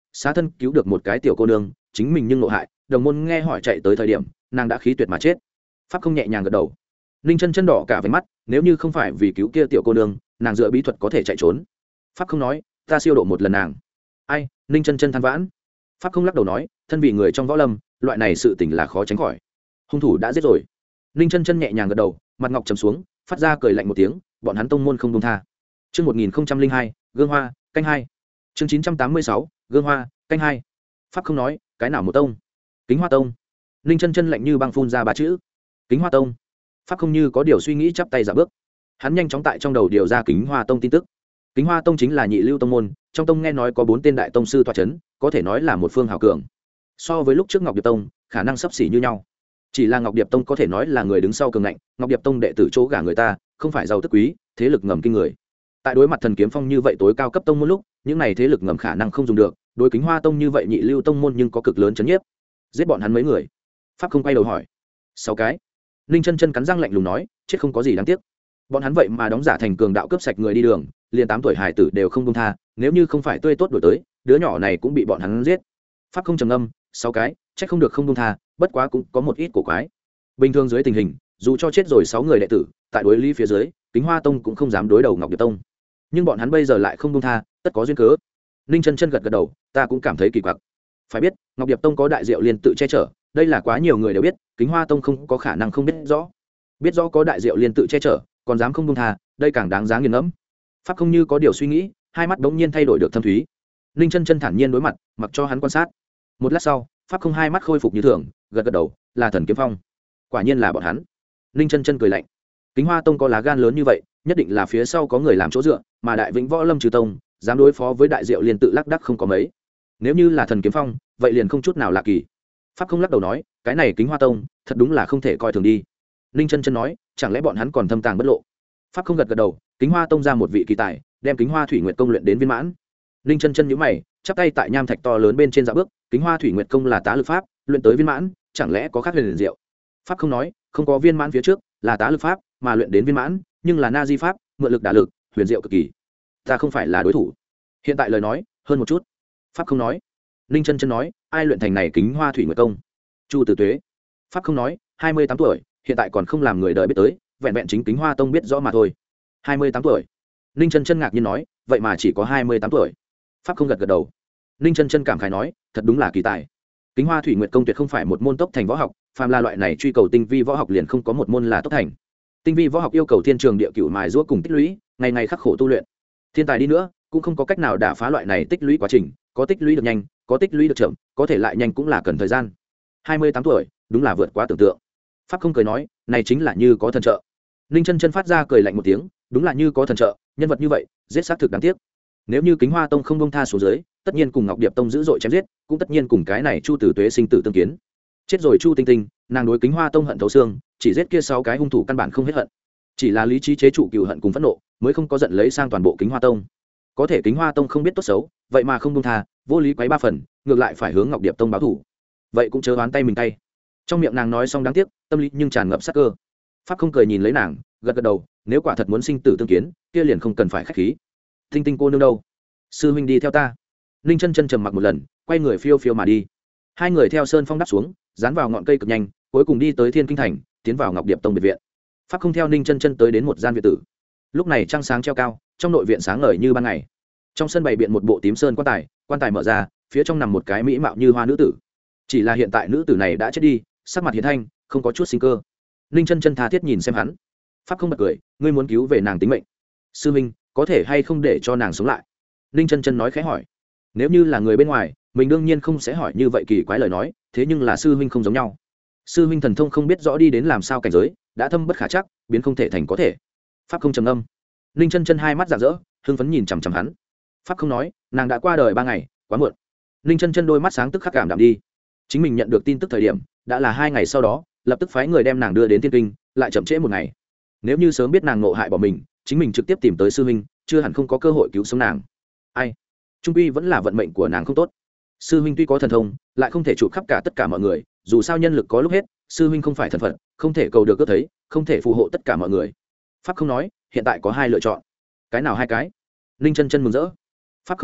xá thân cứu được một cái tiểu cô nương, chính mình nhưng ngộ hại, đồng môn nghe hỏi chạy tới thời điểm nàng đã khí tuyệt mà chết. Pháp không nhẹ nhàng gật đầu. Ninh chân chân đỏ cả váy mắt, nếu như không phải vì cứu kia tiểu cô nương, nàng dựa bí thuật có thể chạy trốn. Pháp không nói, ta siêu độ một lần nàng. Ai? Ninh chân chân than vãn. Pháp không lắc đầu nói, thân vị người trong võ lâm, loại này sự tình là khó tránh khỏi. Hung thủ đã giết rồi. Ninh chân chân nhẹ nhàng gật đầu, mặt ngọc trầm xuống, phát ra cười lạnh một tiếng, bọn hắn tông môn không buông tha. Chương một nghìn không trăm linh hai, Gương Hoa, canh hai. Chương chín trăm tám mươi sáu, Gương Hoa, canh hai. Pháp không nói, cái nào một tông? Kính Hoa tông. Ninh chân chân lạnh như băng phun ra ba chữ. Kính Hoa tông. Pháp không như có điều suy nghĩ, chắp tay giả bước. Hắn nhanh chóng tại trong đầu điều ra Kính Hoa tông tin tức. Kính Hoa tông chính là nhị lưu tông môn, trong tông nghe nói có bốn tên đại tông sư tọa chấn, có thể nói là một phương hào cường. So với lúc trước Ngọc Điệp tông, khả năng sấp xỉ như nhau. Chỉ là Ngọc Điệp tông có thể nói là người đứng sau cường ngạnh, Ngọc Điệp tông đệ tử chỗ gả người ta, không phải giàu tức quý, thế lực ngầm kinh người. Tại đối mặt thần kiếm phong như vậy tối cao cấp tông môn lúc, những này thế lực ngầm khả năng không dùng được, đối Kính Hoa tông như vậy nhị lưu tông môn nhưng có cực lớn chấn nhiếp. Giết bọn hắn mấy người? Pháp không quay đầu hỏi. Sáu cái. Ninh chân chân cắn răng lạnh lùng nói, chết không có gì đáng tiếc. Bọn hắn vậy mà đóng giả thành cường đạo cướp sạch người đi đường, liền tám tuổi hải tử đều không buông tha, nếu như không phải tươi tốt đổi tới, đứa nhỏ này cũng bị bọn hắn giết. Pháp không trầm ngâm, sáu cái, chắc không được không buông tha, bất quá cũng có một ít cổ quái. Bình thường dưới tình hình, dù cho chết rồi sáu người đệ tử, tại đối lý phía dưới, Kính Hoa tông cũng không dám đối đầu Ngọc Điệp tông. Nhưng bọn hắn bây giờ lại không buông tha, tất có duyên cớ. Ninh chân chân gật gật đầu, ta cũng cảm thấy kỳ quặc. Phải biết, Ngọc Điệp tông có đại diệu liên tự che chở, đây là quá nhiều người đều biết, Kính Hoa tông không có khả năng không biết rõ. Biết rõ có đại diệu liên tự che chở, còn dám không buông tha, đây càng đáng giá nghiền ngẫm. Pháp không như có điều suy nghĩ, hai mắt bỗng nhiên thay đổi được thâm thúy. Ninh chân chân thản nhiên đối mặt, mặc cho hắn quan sát. Một lát sau, Pháp không hai mắt khôi phục như thường, gật gật đầu, là thần kiếm phong. Quả nhiên là bọn hắn. Ninh chân chân cười lạnh. Kính Hoa tông có lá gan lớn như vậy, nhất định là phía sau có người làm chỗ dựa, mà Đại Vĩnh Võ Lâm Trừ tông dám đối phó với đại diệu liên tự lắc đắc không có mấy. Nếu như là thần kiếm phong, vậy liền không chút nào lạ kỳ. Pháp không lắc đầu nói, cái này Kính Hoa tông thật đúng là không thể coi thường đi. Ninh chân chân nói, chẳng lẽ bọn hắn còn thâm tàng bất lộ? Pháp không gật gật đầu, Kính Hoa tông ra một vị kỳ tài, đem Kính Hoa Thủy Nguyệt công luyện đến viên mãn. Ninh chân chân nhíu mày, chắp tay tại nham thạch to lớn bên trên dạo bước, Kính Hoa Thủy Nguyệt công là tá lực pháp, luyện tới viên mãn, chẳng lẽ có khác huyền diệu? Pháp không nói, không có viên mãn phía trước là tá lực pháp, mà luyện đến viên mãn, nhưng là na di pháp, mượn lực đả lực, huyền diệu cực kỳ. Ta không phải là đối thủ. Hiện tại lời nói, hơn một chút. Pháp không nói. Ninh chân chân nói, ai luyện thành này Kính Hoa Thủy Nguyệt công? Chu Tử Tuế. Pháp không nói, hai mươi tám tuổi, hiện tại còn không làm người đời biết tới, vẹn vẹn chính Kính Hoa tông biết rõ mà thôi. Hai mươi tám tuổi. Ninh chân chân ngạc nhiên nói, vậy mà chỉ có hai mươi tám tuổi. Pháp không gật gật đầu. Ninh chân chân cảm khái nói, thật đúng là kỳ tài. Kính Hoa Thủy Nguyệt công tuyệt không phải một môn tốc thành võ học, phàm là loại này truy cầu tinh vi võ học liền không có một môn là tốc thành. Tinh vi võ học yêu cầu thiên trường địa cửu mài giũa cùng tích lũy, ngày ngày khắc khổ tu luyện. Thiên tài đi nữa, cũng không có cách nào đả phá loại này tích lũy quá trình, có tích lũy được nhanh, có tích lũy được chậm, có thể lại nhanh cũng là cần thời gian. Hai mươi tám tuổi, đúng là vượt quá tưởng tượng. Pháp không cười nói, này chính là như có thần trợ. Ninh chân chân phát ra cười lạnh một tiếng, đúng là như có thần trợ, nhân vật như vậy, giết xác thực đáng tiếc. Nếu như Kính Hoa tông không buông tha xuống dưới, tất nhiên cùng Ngọc Điệp tông dữ dội chém giết, cũng tất nhiên cùng cái này Chu Tử Tuế sinh tử tương kiến. Chết rồi Chu Tinh Tinh, nàng đối Kính Hoa tông hận thấu xương, chỉ giết kia sáu cái hung thủ căn bản không hết hận. Chỉ là lý trí chế trụ cừu hận cùng phẫn nộ, mới không có giận lấy sang toàn bộ Kính Hoa tông. Có thể Kính Hoa tông không biết tốt xấu, vậy mà không buông tha, vô lý quấy ba phần, ngược lại phải hướng Ngọc Điệp tông báo thù. Vậy cũng chớ oán tay mình tay. Trong miệng nàng nói xong đáng tiếc, tâm lý nhưng tràn ngập sát cơ. Pháp không cười nhìn lấy nàng, gật gật đầu, nếu quả thật muốn sinh tử tương kiến, kia liền không cần phải khách khí. Tinh Tinh cô nương đâu? Sư huynh đi theo ta. Ninh chân chân trầm mặc một lần, quay người phiêu phiêu mà đi. Hai người theo sơn phong đáp xuống, dán vào ngọn cây cực nhanh, cuối cùng đi tới Thiên Kinh thành, tiến vào Ngọc Điệp tông biệt viện. Pháp không theo Ninh chân chân tới đến một gian viện tử. Lúc này trăng sáng treo cao, trong nội viện sáng ngời như ban ngày. Trong sân bày biện một bộ tím sơn quan tài, quan tài mở ra, phía trong nằm một cái mỹ mạo như hoa nữ tử. Chỉ là hiện tại nữ tử này đã chết đi, sắc mặt hiền thanh, không có chút sinh cơ. Ninh chân chân tha thiết nhìn xem hắn. Pháp không bật cười, ngươi muốn cứu về nàng tính mệnh. Sư minh, có thể hay không để cho nàng sống lại? Ninh chân chân nói khẽ hỏi. Nếu như là người bên ngoài, mình đương nhiên không sẽ hỏi như vậy kỳ quái lời nói, thế nhưng là sư huynh không giống nhau. Sư huynh thần thông không biết rõ đi đến làm sao cảnh giới, đã thâm bất khả chắc, biến không thể thành có thể. Pháp không trầm âm. Ninh chân chân hai mắt rạng rỡ, hưng phấn nhìn chằm chằm hắn. Pháp không nói, nàng đã qua đời ba ngày, quá muộn. Ninh chân chân đôi mắt sáng tức khắc cảm đạm đi. Chính mình nhận được tin tức thời điểm đã là hai ngày sau đó, lập tức phái người đem nàng đưa đến Thiên Kinh, lại chậm trễ một ngày. Nếu như sớm biết nàng ngộ hại bỏ mình, chính mình trực tiếp tìm tới sư huynh, chưa hẳn không có cơ hội cứu sống nàng. Ai, trung quy vẫn là vận mệnh của nàng không tốt. Sư huynh tuy có thần thông, lại không thể chụp khắp cả tất cả mọi người, dù sao nhân lực có lúc hết, sư huynh không phải thần phận, không thể cầu được cơ thấy, không thể phù hộ tất cả mọi người. Pháp không nói, hiện tại có hai lựa chọn. Cái nào hai cái? Ninh chân chân mừng rỡ. Pháp không nói,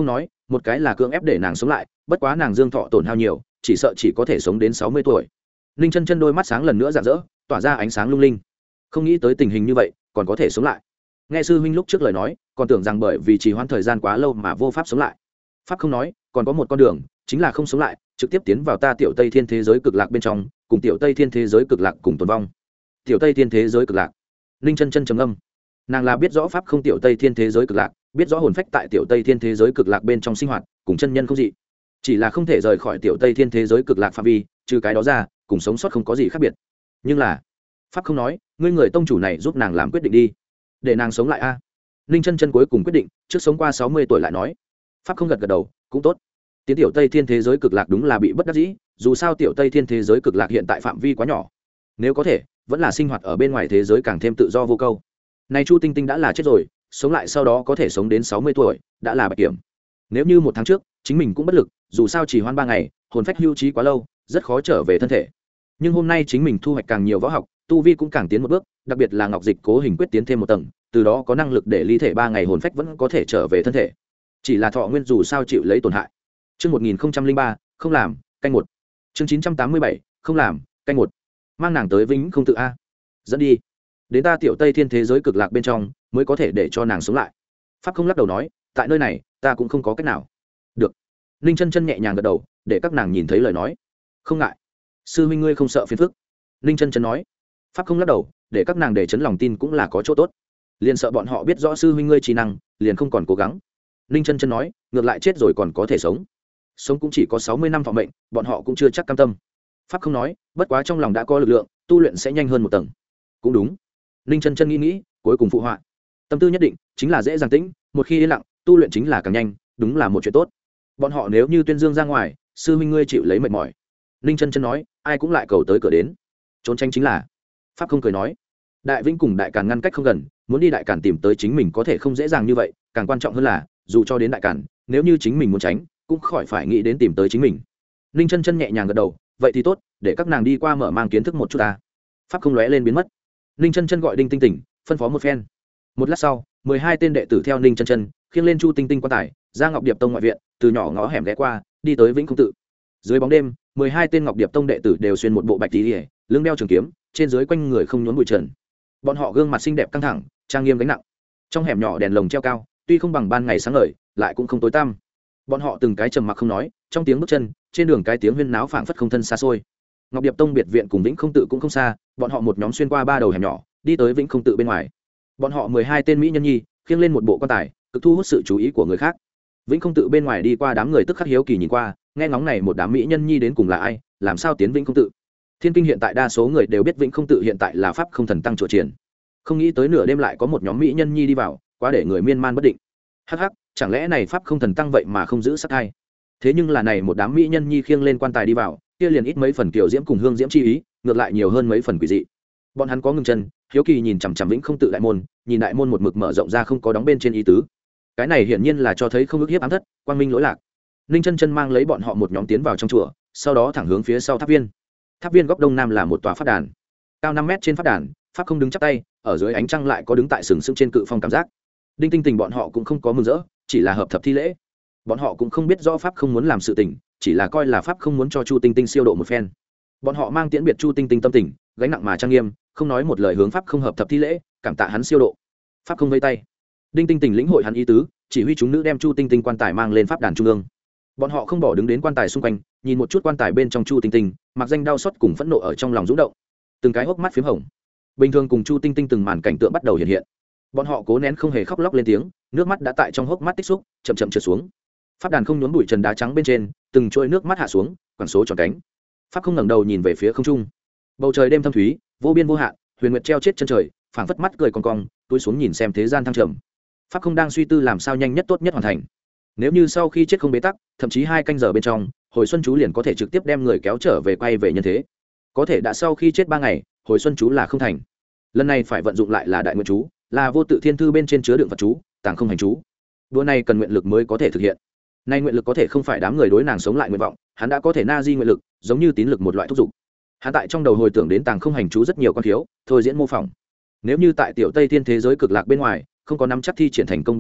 một cái là cưỡng ép để nàng sống lại, bất quá nàng dương thọ tổn hao nhiều, chỉ sợ chỉ có thể sống đến sáu mươi tuổi. Ninh chân chân đôi mắt sáng lần nữa rạng rỡ, tỏa ra ánh sáng lung linh. Không nghĩ tới tình hình như vậy còn có thể sống lại. Nghe sư huynh lúc trước lời nói, còn tưởng rằng bởi vì trì hoãn thời gian quá lâu mà vô pháp sống lại. Pháp không nói, còn có một con đường, chính là không sống lại, trực tiếp tiến vào ta tiểu Tây Thiên thế giới cực lạc bên trong, cùng tiểu Tây Thiên thế giới cực lạc cùng tồn vong. Tiểu Tây Thiên thế giới cực lạc. Ninh chân chân trầm âm. Nàng là biết rõ pháp không tiểu Tây Thiên thế giới cực lạc, biết rõ hồn phách tại tiểu Tây Thiên thế giới cực lạc bên trong sinh hoạt, cùng chân nhân không dị. Chỉ là không thể rời khỏi tiểu Tây Thiên thế giới cực lạc phạm vi, trừ cái đó ra, cùng sống sót không có gì khác biệt. Nhưng là, pháp không nói, ngươi người tông chủ này giúp nàng làm quyết định đi, để nàng sống lại a. À? Ninh chân chân cuối cùng quyết định, trước sống qua sáu mươi tuổi lại nói. Pháp không gật gật đầu, cũng tốt. Tiến tiểu Tây Thiên thế giới cực lạc đúng là bị bất đắc dĩ, dù sao tiểu Tây Thiên thế giới cực lạc hiện tại phạm vi quá nhỏ. Nếu có thể, vẫn là sinh hoạt ở bên ngoài thế giới càng thêm tự do vô câu. Này Chu Tinh Tinh đã là chết rồi, sống lại sau đó có thể sống đến sáu mươi tuổi, đã là bạch kiểm. Nếu như một tháng trước, chính mình cũng bất lực, dù sao chỉ hoãn ba ngày, hồn phách hưu trí quá lâu, rất khó trở về thân thể. Nhưng hôm nay chính mình thu hoạch càng nhiều võ học, tu vi cũng càng tiến một bước, đặc biệt là ngọc dịch cố hình quyết tiến thêm một tầng, từ đó có năng lực để ly thể ba ngày hồn phách vẫn có thể trở về thân thể. Chỉ là thọ nguyên dù sao chịu lấy tổn hại. Chương một nghìn không trăm linh ba, không làm, canh một. Chương chín trăm tám mươi bảy, không làm, canh một. Mang nàng tới Vĩnh Không Tự a. Dẫn đi. Đến ta tiểu Tây Thiên thế giới cực lạc bên trong, mới có thể để cho nàng sống lại. Pháp không lắc đầu nói, tại nơi này, ta cũng không có cách nào. Được. Ninh chân chân nhẹ nhàng gật đầu, để các nàng nhìn thấy lời nói. Không ngại. Sư huynh ngươi không sợ phiền phức. Ninh chân chân nói. Pháp không lắc đầu, để các nàng để chấn lòng tin cũng là có chỗ tốt. Liền sợ bọn họ biết rõ sư huynh ngươi trí năng, liền không còn cố gắng. Ninh chân chân nói, ngược lại chết rồi còn có thể sống. Sống cũng chỉ có sáu mươi năm thọ mệnh, bọn họ cũng chưa chắc cam tâm. Pháp không nói, bất quá trong lòng đã có lực lượng, tu luyện sẽ nhanh hơn một tầng. Cũng đúng. Ninh chân chân nghĩ nghĩ, cuối cùng phụ họa. Tâm tư nhất định chính là dễ dàng tĩnh, một khi yên lặng, tu luyện chính là càng nhanh, đúng là một chuyện tốt. Bọn họ nếu như tuyên dương ra ngoài, sư huynh ngươi chịu lấy mệt mỏi. Ninh chân chân nói, ai cũng lại cầu tới cửa đến. Trốn tránh chính là. Pháp không cười nói, Đại Vĩnh cùng Đại Càn ngăn cách không gần, muốn đi Đại Càn tìm tới chính mình có thể không dễ dàng như vậy, càng quan trọng hơn là, dù cho đến Đại Càn, nếu như chính mình muốn tránh, cũng khỏi phải nghĩ đến tìm tới chính mình. Ninh chân chân nhẹ nhàng gật đầu, vậy thì tốt, để các nàng đi qua mở mang kiến thức một chút ta. Pháp không lóe lên biến mất. Ninh chân chân gọi Đinh Tinh Tỉnh, phân phó một phen. Một lát sau, mười hai tên đệ tử theo Ninh chân chân khiêng lên Chu Tinh Tinh quan tài, ra Ngọc Điệp Tông ngoại viện, từ nhỏ ngõ hẻm ghé qua, đi tới Vĩnh Không Tự. Dưới bóng đêm, mười hai tên Ngọc Điệp Tông đệ tử đều xuyên một bộ bạch tí liễu, lưng đeo trường kiếm, trên dưới quanh người không nhốn bụi trần. Bọn họ gương mặt xinh đẹp căng thẳng, trang nghiêm gánh nặng. Trong hẻm nhỏ đèn lồng treo cao, tuy không bằng ban ngày sáng ngời, lại cũng không tối tăm. Bọn họ từng cái trầm mặc không nói, trong tiếng bước chân, trên đường cái tiếng huyên náo phảng phất không thân xa xôi. Ngọc Điệp Tông biệt viện cùng Vĩnh Không Tự cũng không xa, bọn họ một nhóm xuyên qua ba đầu hẻm nhỏ, đi tới Vĩnh Không Tự bên ngoài. Bọn họ mười hai tên mỹ nhân nhi, khiêng lên một bộ quan tài, cực thu hút sự chú ý của người khác. Vĩnh Không Tự bên ngoài đi qua đám người tức khắc hiếu kỳ nhìn qua, nghe ngóng này một đám mỹ nhân nhi đến cùng là ai, làm sao tiến Vĩnh Không Tự. Thiên Kinh hiện tại đa số người đều biết Vĩnh Không Tự hiện tại là pháp không thần tăng chùa triển. Không nghĩ tới nửa đêm lại có một nhóm mỹ nhân nhi đi vào, quá để người miên man bất định. Hắc hắc, chẳng lẽ này pháp không thần tăng vậy mà không giữ sắc hai? Thế nhưng là này một đám mỹ nhân nhi khiêng lên quan tài đi vào, kia liền ít mấy phần kiểu diễm cùng hương diễm chi ý, ngược lại nhiều hơn mấy phần quỷ dị. Bọn hắn có ngừng chân, hiếu kỳ nhìn chằm chằm Vĩnh Không Tự đại môn, nhìn đại môn một mực mở rộng ra không có đóng bên trên ý tứ. Cái này hiển nhiên là cho thấy không ức hiếp ám thất, quang minh lỗi lạc. Ninh chân chân mang lấy bọn họ một nhóm tiến vào trong chùa, sau đó thẳng hướng phía sau tháp viên. Tháp viên góc đông nam là một tòa pháp đàn, cao năm mét trên pháp đàn, pháp không đứng chắp tay, ở dưới ánh trăng lại có đứng tại sừng sững trên cự phong cảm giác. Đinh Tinh Tình bọn họ cũng không có mừng rỡ, chỉ là hợp thập thi lễ. Bọn họ cũng không biết rõ pháp không muốn làm sự tình, chỉ là coi là pháp không muốn cho Chu Tinh Tinh siêu độ một phen. Bọn họ mang tiễn biệt Chu Tinh Tinh tâm tình, gánh nặng mà trang nghiêm, không nói một lời hướng pháp không hợp thập thi lễ, cảm tạ hắn siêu độ. Pháp không vây tay. Đinh Tinh Tình lĩnh hội hắn ý tứ, chỉ huy chúng nữ đem Chu Tinh Tinh quan tài mang lên pháp đàn trung ương. Bọn họ không bỏ đứng đến quan tài xung quanh, nhìn một chút quan tài bên trong Chu Tinh Tinh, mặc danh đau xót cùng phẫn nộ ở trong lòng rung động. Từng cái hốc mắt phím hồng. Bình thường cùng Chu Tinh Tinh từng màn cảnh tượng bắt đầu hiện hiện. Bọn họ cố nén không hề khóc lóc lên tiếng, nước mắt đã tại trong hốc mắt tích xúc, chậm chậm trượt xuống. Pháp đàn không nhốn bụi trần đá trắng bên trên, từng chuỗi nước mắt hạ xuống, quẳng số tròn cánh. Pháp không ngẩng đầu nhìn về phía không trung. Bầu trời đêm thâm thúy, vô biên vô hạn, huyền nguyệt treo chết chân trời, phảng phất mắt cười cong cong, túi xuống nhìn xem thế gian thăng trầm. Pháp không đang suy tư làm sao nhanh nhất tốt nhất hoàn thành. Nếu như sau khi chết không bế tắc, thậm chí hai canh giờ bên trong, hồi xuân chú liền có thể trực tiếp đem người kéo trở về quay về nhân thế. Có thể đã sau khi chết ba ngày, hồi xuân chú là không thành. Lần này phải vận dụng lại là đại nguyện chú, là vô tự thiên thư bên trên chứa đựng Phật chú, tàng không hành chú. Đua này cần nguyện lực mới có thể thực hiện. Nay nguyện lực có thể không phải đám người đối nàng sống lại nguyện vọng, hắn đã có thể na di nguyện lực, giống như tín lực một loại thúc giục. Hắn tại trong đầu hồi tưởng đến tàng không hành chú rất nhiều con thiếu, thôi diễn mô phỏng. Nếu như tại tiểu Tây Thiên thế giới cực lạc bên ngoài, không có nắm chắc thi triển thành công đùa này,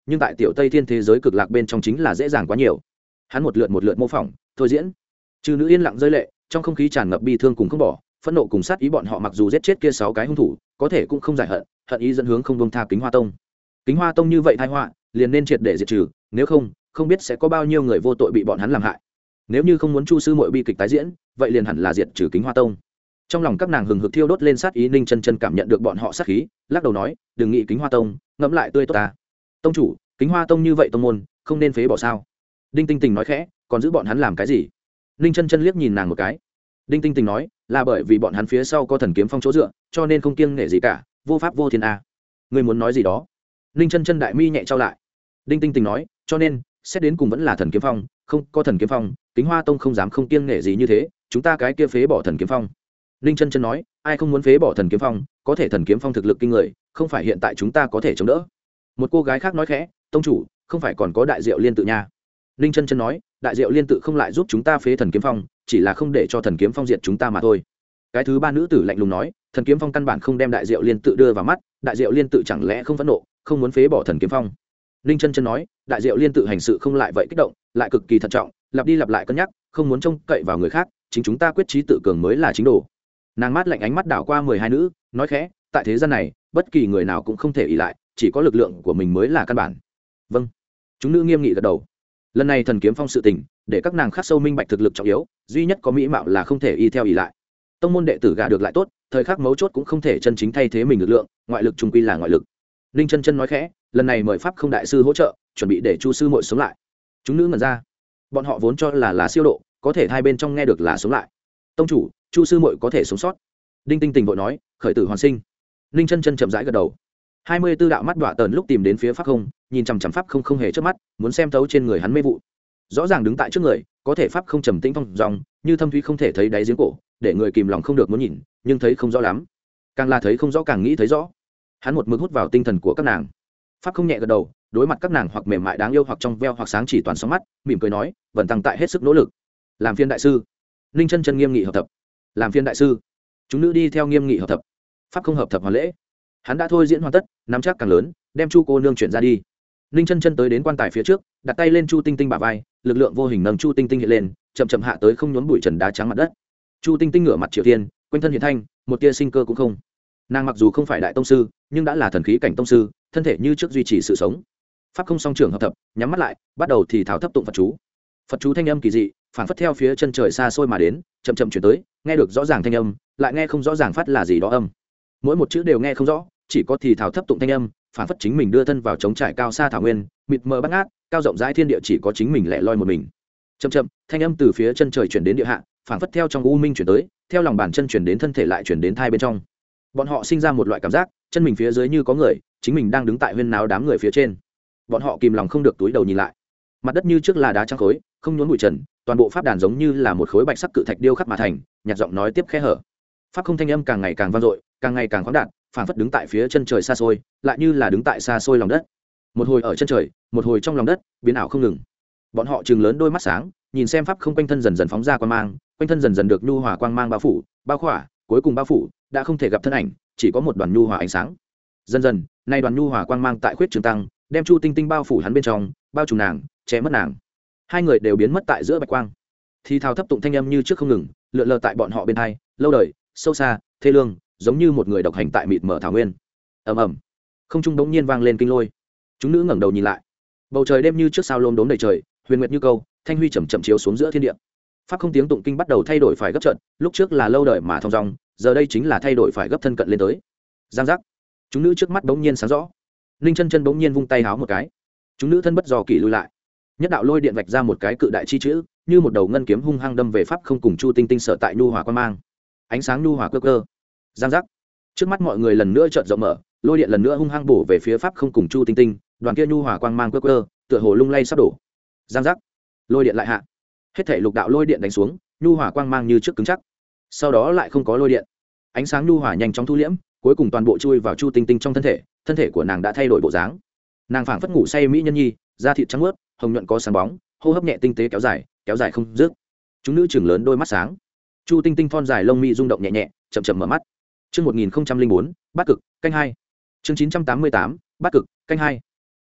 nhưng tại tiểu tây thiên thế giới cực lạc bên trong chính là dễ dàng quá nhiều. Hắn một lượt một lượt mô phỏng thôi diễn. Chư nữ yên lặng rơi lệ, trong không khí tràn ngập bi thương cùng không bỏ, phẫn nộ cùng sát ý. Bọn họ mặc dù giết chết kia sáu cái hung thủ, có thể cũng không giải hận, hận ý dẫn hướng không buông tha Kính Hoa Tông. Kính Hoa Tông như vậy tai họa, liền nên triệt để diệt trừ, nếu không, không biết sẽ có bao nhiêu người vô tội bị bọn hắn làm hại. Nếu như không muốn Chu sư muội bi kịch tái diễn, vậy liền hẳn là diệt trừ Kính Hoa Tông. Trong lòng các nàng hừng hực thiêu đốt lên sát ý. Ninh Chân Chân cảm nhận được bọn họ sát khí, lắc đầu nói, đừng nghĩ Kính Hoa Tông, ngẫm lại tươi tốt ta. Tông chủ, Kính Hoa Tông như vậy tông môn, không nên phế bỏ sao? Đinh Tinh Tình nói khẽ, còn giữ bọn hắn làm cái gì? Ninh Chân Chân liếc nhìn nàng một cái. Đinh Tinh Tình nói, là bởi vì bọn hắn phía sau có Thần Kiếm Phong chỗ dựa, cho nên không kiêng nể gì cả, vô pháp vô thiên a. À. Ngươi muốn nói gì đó? Ninh Chân Chân đại mi nhẹ trao lại. Đinh Tinh Tình nói, cho nên xét đến cùng vẫn là Thần Kiếm Phong, không có Thần Kiếm Phong, Kính Hoa Tông không dám không kiêng nể gì như thế, chúng ta cái kia phế bỏ Thần Kiếm Phong. Ninh Chân Chân nói, ai không muốn phế bỏ Thần Kiếm Phong, có thể Thần Kiếm Phong thực lực kinh người, không phải hiện tại chúng ta có thể chống đỡ. Một cô gái khác nói khẽ, tông chủ, không phải còn có Đại Diệu Liên tự nha. Ninh Chân Chân nói, Đại Diệu Liên tự không lại giúp chúng ta phế Thần Kiếm Phong, chỉ là không để cho Thần Kiếm Phong diệt chúng ta mà thôi. Cái thứ ba nữ tử lạnh lùng nói, Thần Kiếm Phong căn bản không đem Đại Diệu Liên tự đưa vào mắt, Đại Diệu Liên tự chẳng lẽ không phẫn nộ, không muốn phế bỏ Thần Kiếm Phong. Ninh Chân Chân nói, Đại Diệu Liên tự hành sự không lại vậy kích động, lại cực kỳ thận trọng, lặp đi lặp lại cân nhắc, không muốn trông cậy vào người khác, chính chúng ta quyết chí tự cường mới là chính đồ. Nàng mát lạnh ánh mắt đảo qua mười hai nữ, nói khẽ, tại thế gian này, bất kỳ người nào cũng không thể ỷ lại, chỉ có lực lượng của mình mới là căn bản. Vâng. Chúng nữ nghiêm nghị gật đầu. Lần này Thần Kiếm Phong sự tình, để các nàng khắc sâu minh bạch thực lực trọng yếu, duy nhất có mỹ mạo là không thể y theo ỷ lại. Tông môn đệ tử gà được lại tốt, thời khắc mấu chốt cũng không thể chân chính thay thế mình lực lượng, ngoại lực trung quy là ngoại lực. Ninh Chân Chân nói khẽ, lần này mời pháp không đại sư hỗ trợ, chuẩn bị để Chu sư muội sống lại. Chúng nữ ngẩn ra, bọn họ vốn cho là là siêu độ, có thể hai bên trong nghe được là sống lại. Tông chủ, Chu sư muội có thể sống sót. Đinh Tinh Tình vội nói, khởi tử hoàn sinh. Ninh Chân Chân chậm rãi gật đầu. hai mươi tư đạo mắt đọa tần lúc tìm đến phía pháp không, nhìn chằm chằm pháp không không hề chớp mắt, muốn xem thấu trên người hắn mê vụ. Rõ ràng đứng tại trước người, có thể pháp không trầm tĩnh phong dòng, như thâm thúy không thể thấy đáy giếng cổ, để người kìm lòng không được muốn nhìn, nhưng thấy không rõ lắm. Càng là thấy không rõ càng nghĩ thấy rõ. Hắn một mực hút vào tinh thần của các nàng. Pháp không nhẹ gật đầu, đối mặt các nàng hoặc mềm mại đáng yêu hoặc trong veo hoặc sáng chỉ toàn sóng mắt, mỉm cười nói, vẫn tăng tại hết sức nỗ lực. Làm phiên đại sư. Ninh Chân Chân nghiêm nghị hợp thập. Làm phiên đại sư. Chúng nữ đi theo nghiêm nghị hợp thập. Pháp không hợp thập hoàn lễ. Hắn đã thôi diễn hoàn tất, nắm chắc càng lớn, đem Chu cô nương chuyển ra đi. Ninh Chân Chân tới đến quan tài phía trước, đặt tay lên Chu Tinh Tinh bả vai, lực lượng vô hình nâng Chu Tinh Tinh hiện lên, chậm chậm hạ tới không nhốn bụi trần đá trắng mặt đất. Chu Tinh Tinh ngửa mặt Triều Thiên, quanh thân hiện thanh, một tia sinh cơ cũng không. Nàng mặc dù không phải đại tông sư, nhưng đã là thần khí cảnh tông sư, thân thể như trước duy trì sự sống. Pháp không song trưởng hợp thập, nhắm mắt lại, bắt đầu thì thảo thấp tụng Phật chú. Phật chú thanh âm kỳ dị, phản phất theo phía chân trời xa xôi mà đến, chậm chậm chuyển tới, nghe được rõ ràng thanh âm, lại nghe không rõ ràng phát là gì đó âm. Mỗi một chữ đều nghe không rõ, chỉ có thì thảo thấp tụng thanh âm, phản phất chính mình đưa thân vào trống trải cao xa thảo nguyên, mịt mờ bát ngát, cao rộng rãi thiên địa chỉ có chính mình lẻ loi một mình. Chậm chậm, thanh âm từ phía chân trời chuyển đến địa hạ, phản phất theo trong u minh chuyển tới, theo lòng bàn chân chuyển đến thân thể lại chuyển đến thai bên trong. Bọn họ sinh ra một loại cảm giác, chân mình phía dưới như có người, chính mình đang đứng tại huyên náo đám người phía trên. Bọn họ kìm lòng không được túi đầu nhìn lại. Mặt đất như trước là đá trắng khối, không nhốn bụi trần, toàn bộ pháp đàn giống như là một khối bạch sắc cự thạch điêu khắc mà thành, nhạt giọng nói tiếp khe hở. Pháp không thanh âm càng ngày càng vang dội, càng ngày càng khoáng đạt, phảng phất đứng tại phía chân trời xa xôi, lại như là đứng tại xa xôi lòng đất. Một hồi ở chân trời, một hồi trong lòng đất, biến ảo không ngừng. Bọn họ trừng lớn đôi mắt sáng, nhìn xem pháp không quanh thân dần dần phóng ra quang mang, quanh thân dần dần được nhu hòa quang mang bao phủ, bao khỏa, cuối cùng bao phủ, đã không thể gặp thân ảnh, chỉ có một đoàn nhu hòa ánh sáng. Dần dần, nay đoàn nhu hòa quang mang tại khuyết trường tăng, đem Chu Tinh Tinh bao phủ hắn bên trong, bao trùm nàng, che mất nàng. Hai người đều biến mất tại giữa bạch quang. Thì thao thấp tụng thanh âm như trước không ngừng, lượn lờ tại bọn họ bên hai, lâu đời, sâu xa, thê lương, giống như một người độc hành tại mịt mờ thảo nguyên. Ầm ầm, không trung bỗng nhiên vang lên kinh lôi. Chúng nữ ngẩng đầu nhìn lại, bầu trời đêm như trước sao lốm đốm đầy trời, huyền nguyệt như câu, thanh huy chậm chậm chiếu xuống giữa thiên địa. Pháp không tiếng tụng kinh bắt đầu thay đổi phải gấp trận, lúc trước là lâu đời mà thong dong, giờ đây chính là thay đổi phải gấp thân cận lên tới. Giang giác, chúng nữ trước mắt bỗng nhiên sáng rõ. Ninh Chân Chân bỗng nhiên vung tay háo một cái, chúng nữ thân bất dò kỷ lui lại. Nhất đạo lôi điện vạch ra một cái cự đại chi chữ, như một đầu ngân kiếm hung hăng đâm về pháp không cùng Chu Tinh Tinh sở tại nhu hòa quan mang. Ánh sáng nhu hòa cơ cơ. Giang giác, trước mắt mọi người lần nữa chợt rộng mở, lôi điện lần nữa hung hăng bổ về phía pháp không cùng Chu Tinh Tinh, đoàn kia nhu hòa quang mang cơ cơ, tựa hồ lung lay sắp đổ. Giang giác, lôi điện lại hạ. Hết thảy lục đạo lôi điện đánh xuống, nhu hòa quang mang như trước cứng chắc. Sau đó lại không có lôi điện. Ánh sáng nhu hòa nhanh chóng thu liễm, cuối cùng toàn bộ chui vào Chu Tinh Tinh trong thân thể, thân thể của nàng đã thay đổi bộ dáng. Nàng phảng phất ngủ say mỹ nhân nhi, da thịt trắng muốt, hồng nhuận có sáng bóng, hô hấp nhẹ tinh tế kéo dài, kéo dài không dứt. Chúng nữ chừng lớn đôi mắt sáng. Chu Tinh Tinh thon dài lông mi rung động nhẹ nhẹ, chậm chậm mở mắt. Chương một nghìn không trăm lẻ bốn, Bát cực, canh hai. Chương chín trăm tám mươi tám, Bát cực, canh hai.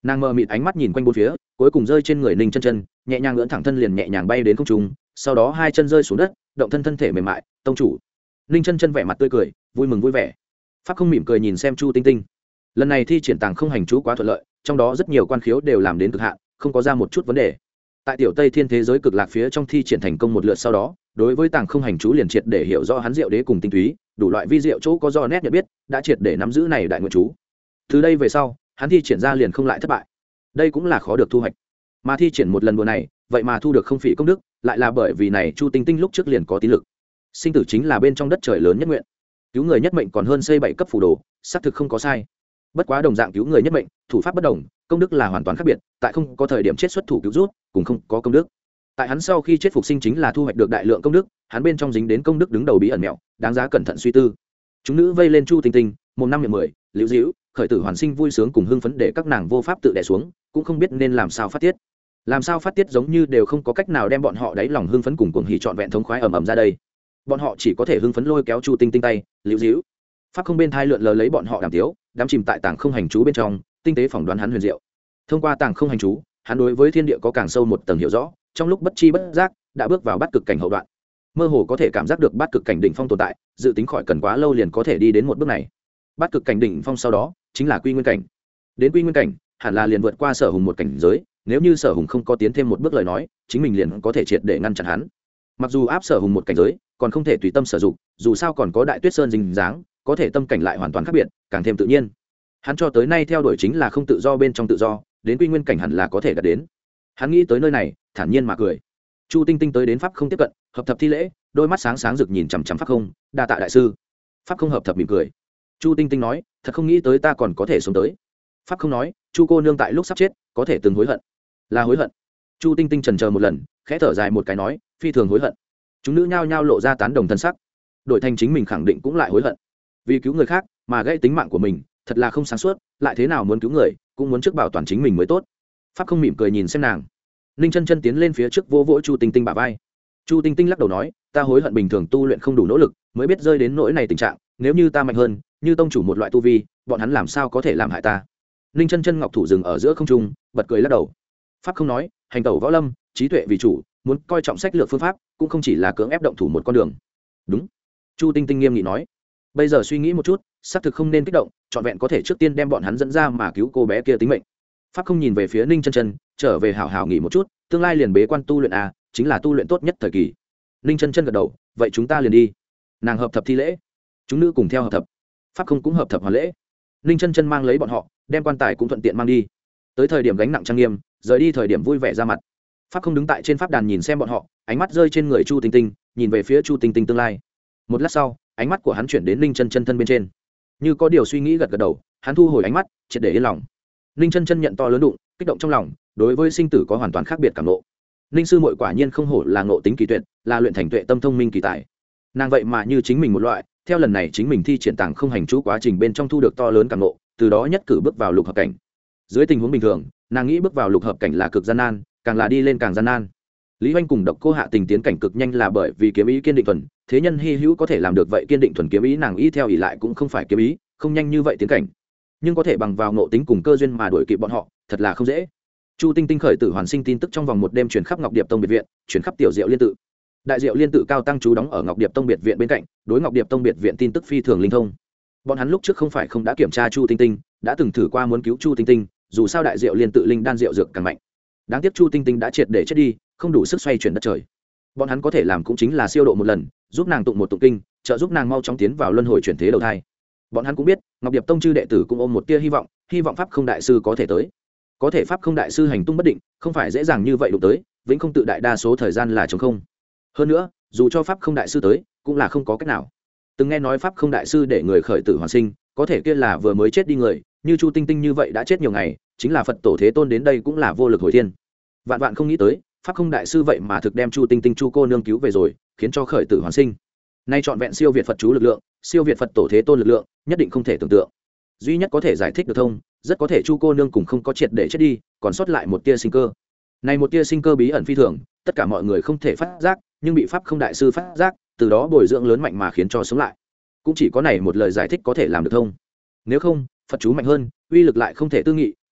Nàng mờ mịt ánh mắt nhìn quanh bốn phía, cuối cùng rơi trên người Ninh Chân Chân, nhẹ nhàng ưỡn thẳng thân liền nhẹ nhàng bay đến không trung, sau đó hai chân rơi xuống đất, động thân thân thể mềm mại. Tông chủ. Ninh Chân Chân vẻ mặt tươi cười, vui mừng vui vẻ. Pháp không mỉm cười nhìn xem Chu Tinh Tinh. Lần này thi triển tàng không hành chú quá thuận lợi, trong đó rất nhiều quan khiếu đều làm đến cực hạn, không có ra một chút vấn đề. Tại tiểu Tây Thiên thế giới cực lạc phía trong thi triển thành công một lượt sau đó, đối với tàng không hành chú liền triệt để hiểu rõ hắn diệu đế cùng tinh túy, đủ loại vi diệu chỗ có do nét nhận biết, đã triệt để nắm giữ này đại nguyện chú. Từ đây về sau, hắn thi triển ra liền không lại thất bại. Đây cũng là khó được thu hoạch. Mà thi triển một lần đùa này, vậy mà thu được không phỉ công đức, lại là bởi vì này Chu Tinh Tinh lúc trước liền có tín lực. Sinh tử chính là bên trong đất trời lớn nhất nguyện. Cứu người nhất mệnh còn hơn xây bảy cấp phù đồ, xác thực không có sai. Bất quá đồng dạng cứu người nhất mệnh, thủ pháp bất đồng, công đức là hoàn toàn khác biệt, tại không có thời điểm chết xuất thủ cứu rút, cũng không có công đức. Tại hắn sau khi chết phục sinh chính là thu hoạch được đại lượng công đức, hắn bên trong dính đến công đức đứng đầu bí ẩn mẹo, đáng giá cẩn thận suy tư. Chúng nữ vây lên Chu Tinh Tinh, mồm năm miệng mười, liễu dĩu, khởi tử hoàn sinh vui sướng cùng hưng phấn để các nàng vô pháp tự đè xuống, cũng không biết nên làm sao phát tiết. Làm sao phát tiết giống như đều không có cách nào đem bọn họ đáy lòng hưng phấn cùng cuồng hỉ trọn vẹn thống khoái ầm ầm ra đây. Bọn họ chỉ có thể hưng phấn lôi kéo Chu Tinh Tinh tay, liễu dĩu. Pháp không bên thai lượn lờ lấy bọn họ đàm tiếu, đắm chìm tại tàng không hành chú bên trong, tinh tế phỏng đoán hắn huyền diệu. Thông qua tàng không hành chú, hắn đối với thiên địa có càng sâu một tầng hiểu rõ, trong lúc bất chi bất giác đã bước vào bát cực cảnh hậu đoạn, mơ hồ có thể cảm giác được bát cực cảnh đỉnh phong tồn tại, dự tính khỏi cần quá lâu liền có thể đi đến một bước này. Bát cực cảnh đỉnh phong sau đó chính là quy nguyên cảnh. Đến quy nguyên cảnh, hẳn là liền vượt qua Sở Hùng một cảnh giới, nếu như Sở Hùng không có tiến thêm một bước lời nói, chính mình liền có thể triệt để ngăn chặn hắn. Mặc dù áp Sở Hùng một cảnh giới, còn không thể tùy tâm sử dụng, dù sao còn có Đại Tuyết Sơn dính dáng, có thể tâm cảnh lại hoàn toàn khác biệt, càng thêm tự nhiên. Hắn cho tới nay theo đuổi chính là không tự do bên trong tự do, đến quy nguyên cảnh hẳn là có thể đạt đến. Hắn nghĩ tới nơi này, thản nhiên mà cười. Chu Tinh Tinh tới đến pháp không tiếp cận, hợp thập thi lễ, đôi mắt sáng sáng rực nhìn chằm chằm pháp không, đa tạ đại sư. Pháp không hợp thập mỉm cười. Chu Tinh Tinh nói, thật không nghĩ tới ta còn có thể sống tới. Pháp không nói, Chu cô nương tại lúc sắp chết, có thể từng hối hận. Là hối hận. Chu Tinh Tinh chần chờ một lần, khẽ thở dài một cái nói, phi thường hối hận. Chúng nữ nhao nhao lộ ra tán đồng thân sắc. Đổi thành chính mình khẳng định cũng lại hối hận. Vì cứu người khác mà gây tính mạng của mình, thật là không sáng suốt, lại thế nào muốn cứu người, cũng muốn trước bảo toàn chính mình mới tốt. Pháp không mỉm cười nhìn xem nàng. Ninh Chân Chân tiến lên phía trước vỗ vỗ Chu Tinh Tinh bả vai. Chu Tinh Tinh lắc đầu nói, ta hối hận bình thường tu luyện không đủ nỗ lực, mới biết rơi đến nỗi này tình trạng, nếu như ta mạnh hơn, như tông chủ một loại tu vi, bọn hắn làm sao có thể làm hại ta. Ninh Chân Chân ngọc thủ dừng ở giữa không trung, bật cười lắc đầu. Pháp không nói, hành tẩu võ lâm, trí tuệ vì chủ, muốn coi trọng sách lược phương pháp, cũng không chỉ là cưỡng ép động thủ một con đường. Đúng. Chu Tinh Tinh nghiêm nghị nói. Bây giờ suy nghĩ một chút, xác thực không nên kích động, trọn vẹn có thể trước tiên đem bọn hắn dẫn ra mà cứu cô bé kia tính mệnh. Pháp không nhìn về phía Ninh Chân Chân, trở về hảo hảo nghỉ một chút, tương lai liền bế quan tu luyện à, chính là tu luyện tốt nhất thời kỳ. Ninh Chân Chân gật đầu, vậy chúng ta liền đi. Nàng hợp thập thi lễ, chúng nữ cùng theo hợp thập. Pháp không cũng hợp thập hoàn lễ. Ninh Chân Chân mang lấy bọn họ, đem quan tài cũng thuận tiện mang đi. Tới thời điểm gánh nặng trang nghiêm, rời đi thời điểm vui vẻ ra mặt. Pháp không đứng tại trên pháp đàn nhìn xem bọn họ, ánh mắt rơi trên người Chu Tinh Tinh, nhìn về phía Chu Tinh Tinh tương lai. Một lát sau, ánh mắt của hắn chuyển đến Ninh Chân Chân thân bên trên, như có điều suy nghĩ gật gật đầu, hắn thu hồi ánh mắt, triệt để yên lòng. Ninh Chân Chân nhận to lớn đụng, kích động trong lòng, đối với sinh tử có hoàn toàn khác biệt cảm ngộ. Ninh sư muội quả nhiên không hổ là ngộ tính kỳ tuyệt, là luyện thành tuệ tâm thông minh kỳ tài. Nàng vậy mà như chính mình một loại, theo lần này chính mình thi triển tàng không hành chú quá trình bên trong thu được to lớn cảm ngộ, từ đó nhất cử bước vào lục hợp cảnh. Dưới tình huống bình thường, nàng nghĩ bước vào lục hợp cảnh là cực gian nan, càng là đi lên càng gian nan. Lý Hoành cùng Độc Cô Hạ Tình tiến cảnh cực nhanh là bởi vì kiếm ý kiên định thuần, thế nhân hy hữu có thể làm được vậy kiên định thuần kiếm ý nàng y theo ỷ lại cũng không phải kiếm ý, không nhanh như vậy tiến cảnh, nhưng có thể bằng vào ngộ tính cùng cơ duyên mà đuổi kịp bọn họ, thật là không dễ. Chu Tinh Tinh khởi tử hoàn sinh tin tức trong vòng một đêm truyền khắp Ngọc Điệp Tông biệt viện, truyền khắp Tiểu Diệu Liên tự. Đại Diệu Liên tự cao tăng chú đóng ở Ngọc Điệp Tông biệt viện bên cạnh, đối Ngọc Điệp Tông biệt viện tin tức phi thường linh thông. Bọn hắn lúc trước không phải không đã kiểm tra Chu Tinh Tinh, đã từng thử qua muốn cứu Chu Tinh Tinh, dù sao Đại Diệu Liên tự linh đan diệu dược càng mạnh. Đáng tiếc Chu Tinh Tinh đã triệt để chết đi, không đủ sức xoay chuyển đất trời. Bọn hắn có thể làm cũng chính là siêu độ một lần, giúp nàng tụng một tụng kinh, trợ giúp nàng mau chóng tiến vào luân hồi chuyển thế đầu thai. Bọn hắn cũng biết, Ngọc Điệp Tông chư đệ tử cũng ôm một tia hy vọng, hy vọng Pháp Không đại sư có thể tới. Có thể Pháp Không đại sư hành tung bất định, không phải dễ dàng như vậy đụng tới, vĩnh không tự đại đa số thời gian là trống không. Hơn nữa, dù cho Pháp Không đại sư tới, cũng là không có cách nào. Từng nghe nói Pháp Không đại sư để người khởi tử hoàn sinh, có thể kia là vừa mới chết đi người, như Chu Tinh Tinh như vậy đã chết nhiều ngày, chính là Phật tổ Thế Tôn đến đây cũng là vô lực hồi thiên. Vạn vạn không nghĩ tới, Pháp Không đại sư vậy mà thực đem Chu Tinh Tinh Chu cô nương cứu về rồi, khiến cho khởi tử hoàn sinh. Nay trọn vẹn siêu việt Phật chú lực lượng, siêu việt Phật tổ Thế Tôn lực lượng, nhất định không thể tưởng tượng. Duy nhất có thể giải thích được thông, rất có thể Chu cô nương cùng không có triệt để chết đi, còn sót lại một tia sinh cơ. Này một tia sinh cơ bí ẩn phi thường, tất cả mọi người không thể phát giác, nhưng bị Pháp Không đại sư phát giác, từ đó bồi dưỡng lớn mạnh mà khiến cho sống lại. Cũng chỉ có này một lời giải thích có thể làm được thông. Nếu không, Phật chú mạnh hơn, uy lực lại không thể tư nghị,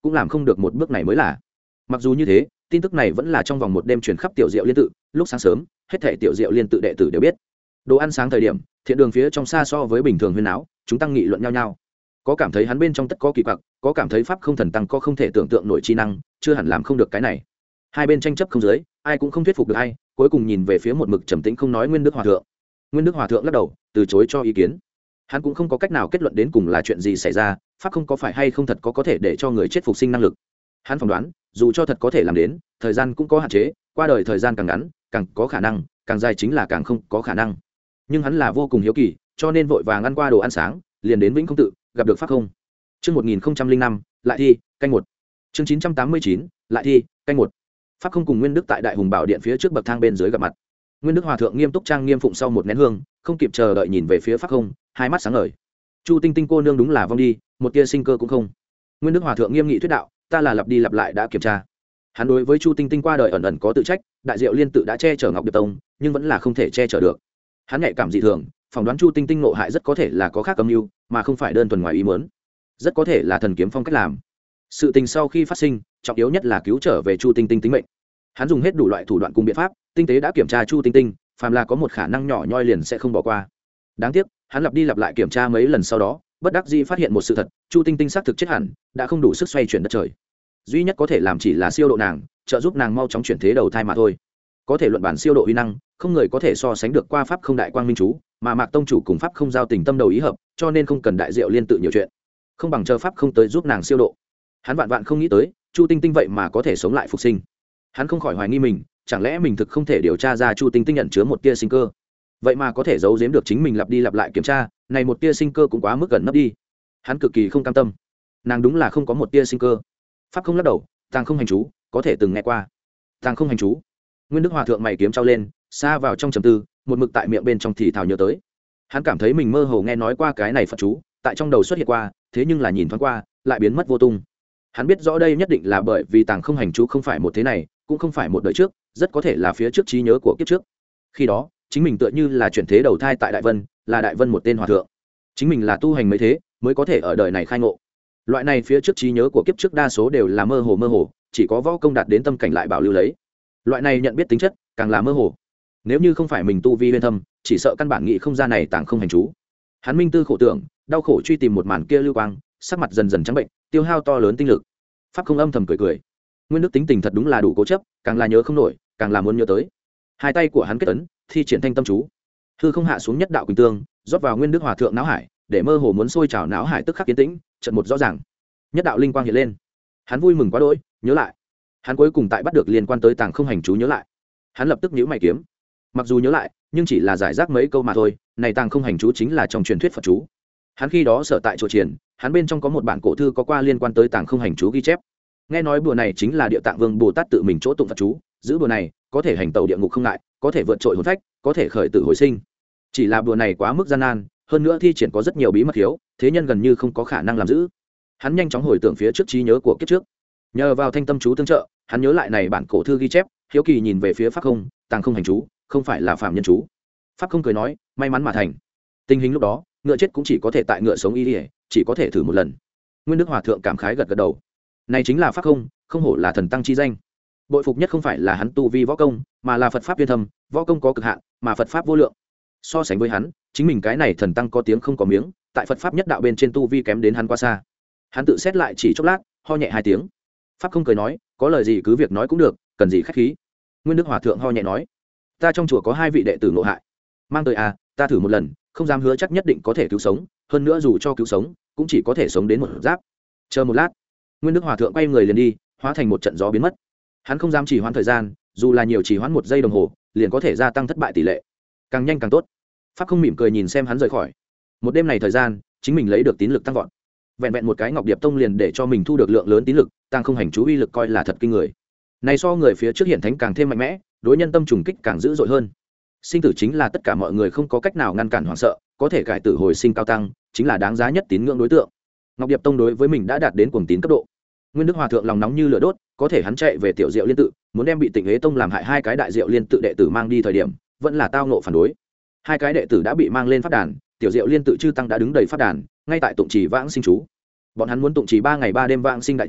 cũng làm không được một bước này mới là. Mặc dù như thế, tin tức này vẫn là trong vòng một đêm truyền khắp tiểu diệu liên tự. Lúc sáng sớm, hết thảy tiểu diệu liên tự đệ tử đều biết. Đồ ăn sáng thời điểm, thiện đường phía trong xa so với bình thường huyên áo, chúng tăng nghị luận nhau nhau. Có cảm thấy hắn bên trong tất có kỳ quặc, có cảm thấy pháp không thần tăng có không thể tưởng tượng nổi chi năng, chưa hẳn làm không được cái này. Hai bên tranh chấp không dưới, ai cũng không thuyết phục được ai, cuối cùng nhìn về phía một mực trầm tĩnh không nói Nguyên Đức Hòa thượng. Nguyên Đức Hòa thượng lắc đầu, từ chối cho ý kiến. Hắn cũng không có cách nào kết luận đến cùng là chuyện gì xảy ra, pháp không có phải hay không thật có có thể để cho người chết phục sinh năng lực. Hắn phỏng đoán, dù cho thật có thể làm đến, thời gian cũng có hạn chế, qua đời thời gian càng ngắn, càng có khả năng, càng dài chính là càng không có khả năng. Nhưng hắn là vô cùng hiếu kỳ, cho nên vội vàng ăn qua đồ ăn sáng, liền đến Vĩnh Không tự, gặp được pháp không. Chương một nghìn năm, lại thi, canh một. Chương chín trăm tám mươi chín, lại thi, canh một. Pháp không cùng Nguyên Đức tại Đại Hùng Bảo Điện phía trước bậc thang bên dưới gặp mặt. Nguyên Đức Hòa thượng nghiêm túc trang nghiêm phụng sau một nén hương, không kịp chờ đợi nhìn về phía pháp không, hai mắt sáng ngời. Chu Tinh Tinh cô nương đúng là vong đi, một tia sinh cơ cũng không. Nguyên Đức Hòa thượng nghiêm nghị thuyết đạo, ta là lặp đi lặp lại đã kiểm tra. Hắn đối với Chu Tinh Tinh qua đời ẩn ẩn có tự trách, Đại Diệu Liên tự đã che chở Ngọc Điệp Tông, nhưng vẫn là không thể che chở được. Hắn nhạy cảm dị thường, phỏng đoán Chu Tinh Tinh ngộ hại rất có thể là có khác âm mưu, mà không phải đơn thuần ngoài ý muốn. Rất có thể là thần kiếm phong cách làm. Sự tình sau khi phát sinh, trọng yếu nhất là cứu trở về Chu Tinh Tinh tính mệnh. Hắn dùng hết đủ loại thủ đoạn cùng biện pháp, tinh tế đã kiểm tra Chu Tinh Tinh, phàm là có một khả năng nhỏ nhoi liền sẽ không bỏ qua. Đáng tiếc, hắn lặp đi lặp lại kiểm tra mấy lần sau đó, bất đắc dĩ phát hiện một sự thật, Chu Tinh Tinh xác thực chết hẳn, đã không đủ sức xoay chuyển đất trời. Duy nhất có thể làm chỉ là siêu độ nàng, trợ giúp nàng mau chóng chuyển thế đầu thai mà thôi. Có thể luận bản siêu độ uy năng, không người có thể so sánh được qua pháp không đại quang minh chú, mà Mạc tông chủ cùng pháp không giao tình tâm đầu ý hợp, cho nên không cần Đại Diệu Liên tự nhiều chuyện, không bằng chờ pháp không tới giúp nàng siêu độ. Hắn vạn vạn không nghĩ tới, Chu Tinh Tinh vậy mà có thể sống lại phục sinh. Hắn không khỏi hoài nghi mình, chẳng lẽ mình thực không thể điều tra ra Chu Tinh Tinh nhận chứa một tia sinh cơ, vậy mà có thể giấu giếm được chính mình lặp đi lặp lại kiểm tra, này một tia sinh cơ cũng quá mức gần nấp đi. Hắn cực kỳ không cam tâm, nàng đúng là không có một tia sinh cơ. Pháp không lắc đầu, tàng không hành chú, có thể từng nghe qua. Tàng không hành chú. Nguyên Đức Hòa thượng mày kiếm trao lên, xa vào trong trầm tư, một mực tại miệng bên trong thì thào nhớ tới. Hắn cảm thấy mình mơ hồ nghe nói qua cái này Phật chú, tại trong đầu xuất hiện qua, thế nhưng là nhìn thoáng qua, lại biến mất vô tung. Hắn biết rõ đây nhất định là bởi vì tàng không hành chú không phải một thế này, cũng không phải một đời trước, rất có thể là phía trước trí nhớ của kiếp trước. Khi đó, chính mình tựa như là chuyển thế đầu thai tại Đại Vân, là Đại Vân một tên hòa thượng. Chính mình là tu hành mấy thế, mới có thể ở đời này khai ngộ. Loại này phía trước trí nhớ của kiếp trước đa số đều là mơ hồ mơ hồ, chỉ có võ công đạt đến tâm cảnh lại bảo lưu lấy. Loại này nhận biết tính chất, càng là mơ hồ. Nếu như không phải mình tu vi uyên thâm, chỉ sợ căn bản nghĩ không ra này tàng không hành chú. Hắn minh tư khổ tưởng, đau khổ truy tìm một màn kia lưu quang, sắc mặt dần dần trắng bệnh, tiêu hao to lớn tinh lực. Pháp không âm thầm cười cười. Nguyên Đức tính tình thật đúng là đủ cố chấp, càng là nhớ không nổi, càng là muốn nhớ tới. Hai tay của hắn kết ấn, thi triển thanh tâm chú. Hư không hạ xuống nhất đạo quỳnh tương, rót vào Nguyên Đức Hòa thượng não hải, để mơ hồ muốn sôi trào não hải tức khắc yên tĩnh, chợt một rõ ràng. Nhất đạo linh quang hiện lên. Hắn vui mừng quá đỗi, nhớ lại. Hắn cuối cùng tại bắt được liên quan tới tàng không hành chú nhớ lại. Hắn lập tức nhíu mày kiếm. Mặc dù nhớ lại, nhưng chỉ là giải rác mấy câu mà thôi, này tàng không hành chú chính là trong truyền thuyết Phật chú. Hắn khi đó sở tại chùa Triển, hắn bên trong có một bản cổ thư có qua liên quan tới tàng không hành chú ghi chép. Nghe nói bùa này chính là Địa Tạng Vương Bồ Tát tự mình chỗ tụng Phật chú, giữ bùa này có thể hành tẩu địa ngục không ngại, có thể vượt trội hồn phách, có thể khởi tử hồi sinh. Chỉ là bùa này quá mức gian nan, hơn nữa thi triển có rất nhiều bí mật hiếu, thế nhân gần như không có khả năng làm giữ. Hắn nhanh chóng hồi tưởng phía trước trí nhớ của kiếp trước, nhờ vào thanh tâm chú tương trợ, hắn nhớ lại này bản cổ thư ghi chép, hiếu kỳ nhìn về phía pháp không, tàng không hành chú, không phải là phạm nhân chú. Pháp không cười nói, may mắn mà thành. Tình hình lúc đó, ngựa chết cũng chỉ có thể tại ngựa sống y, chỉ có thể thử một lần. Nguyên Đức Hòa thượng cảm khái gật gật đầu. Này chính là pháp không, không hổ là thần tăng chi danh. Bội phục nhất không phải là hắn tu vi võ công, mà là Phật pháp uyên thâm, võ công có cực hạn, mà Phật pháp vô lượng. So sánh với hắn, chính mình cái này thần tăng có tiếng không có miếng, tại Phật pháp nhất đạo bên trên tu vi kém đến hắn quá xa. Hắn tự xét lại chỉ chốc lát, ho nhẹ hai tiếng. Pháp không cười nói, có lời gì cứ việc nói cũng được, cần gì khách khí. Nguyên Đức Hòa thượng ho nhẹ nói, ta trong chùa có hai vị đệ tử ngộ hại, mang tới à, ta thử một lần, không dám hứa chắc nhất định có thể cứu sống, hơn nữa dù cho cứu sống, cũng chỉ có thể sống đến một giáp. Chờ một lát. Nguyên Đức Hòa thượng quay người liền đi, hóa thành một trận gió biến mất. Hắn không dám trì hoãn thời gian, dù là nhiều trì hoãn một giây đồng hồ, liền có thể gia tăng thất bại tỷ lệ. Càng nhanh càng tốt. Pháp không mỉm cười nhìn xem hắn rời khỏi. Một đêm này thời gian, chính mình lấy được tín lực tăng vọt. Vẹn vẹn một cái Ngọc Điệp Tông liền để cho mình thu được lượng lớn tín lực, tăng không hành chú uy lực coi là thật kinh người. Này so người phía trước hiện thánh càng thêm mạnh mẽ, đối nhân tâm trùng kích càng dữ dội hơn. Sinh tử chính là tất cả mọi người không có cách nào ngăn cản hoảng sợ, có thể cải tử hồi sinh cao tăng, chính là đáng giá nhất tín ngưỡng đối tượng. Ngọc Điệp Tông đối với mình đã đạt đến cuồng tín cấp độ. Nguyên Đức Hòa thượng lòng nóng như lửa đốt, có thể hắn chạy về Tiểu Diệu Liên tự, muốn đem bị Tịnh Hế Tông làm hại hai cái đại Diệu Liên tự đệ tử mang đi thời điểm, vẫn là tao ngộ phản đối. Hai cái đệ tử đã bị mang lên pháp đàn, Tiểu Diệu Liên tự chư tăng đã đứng đầy pháp đàn, ngay tại tụng trì vãng sinh chú. Bọn hắn muốn tụng trì ba ngày ba đêm vãng sinh đại chú,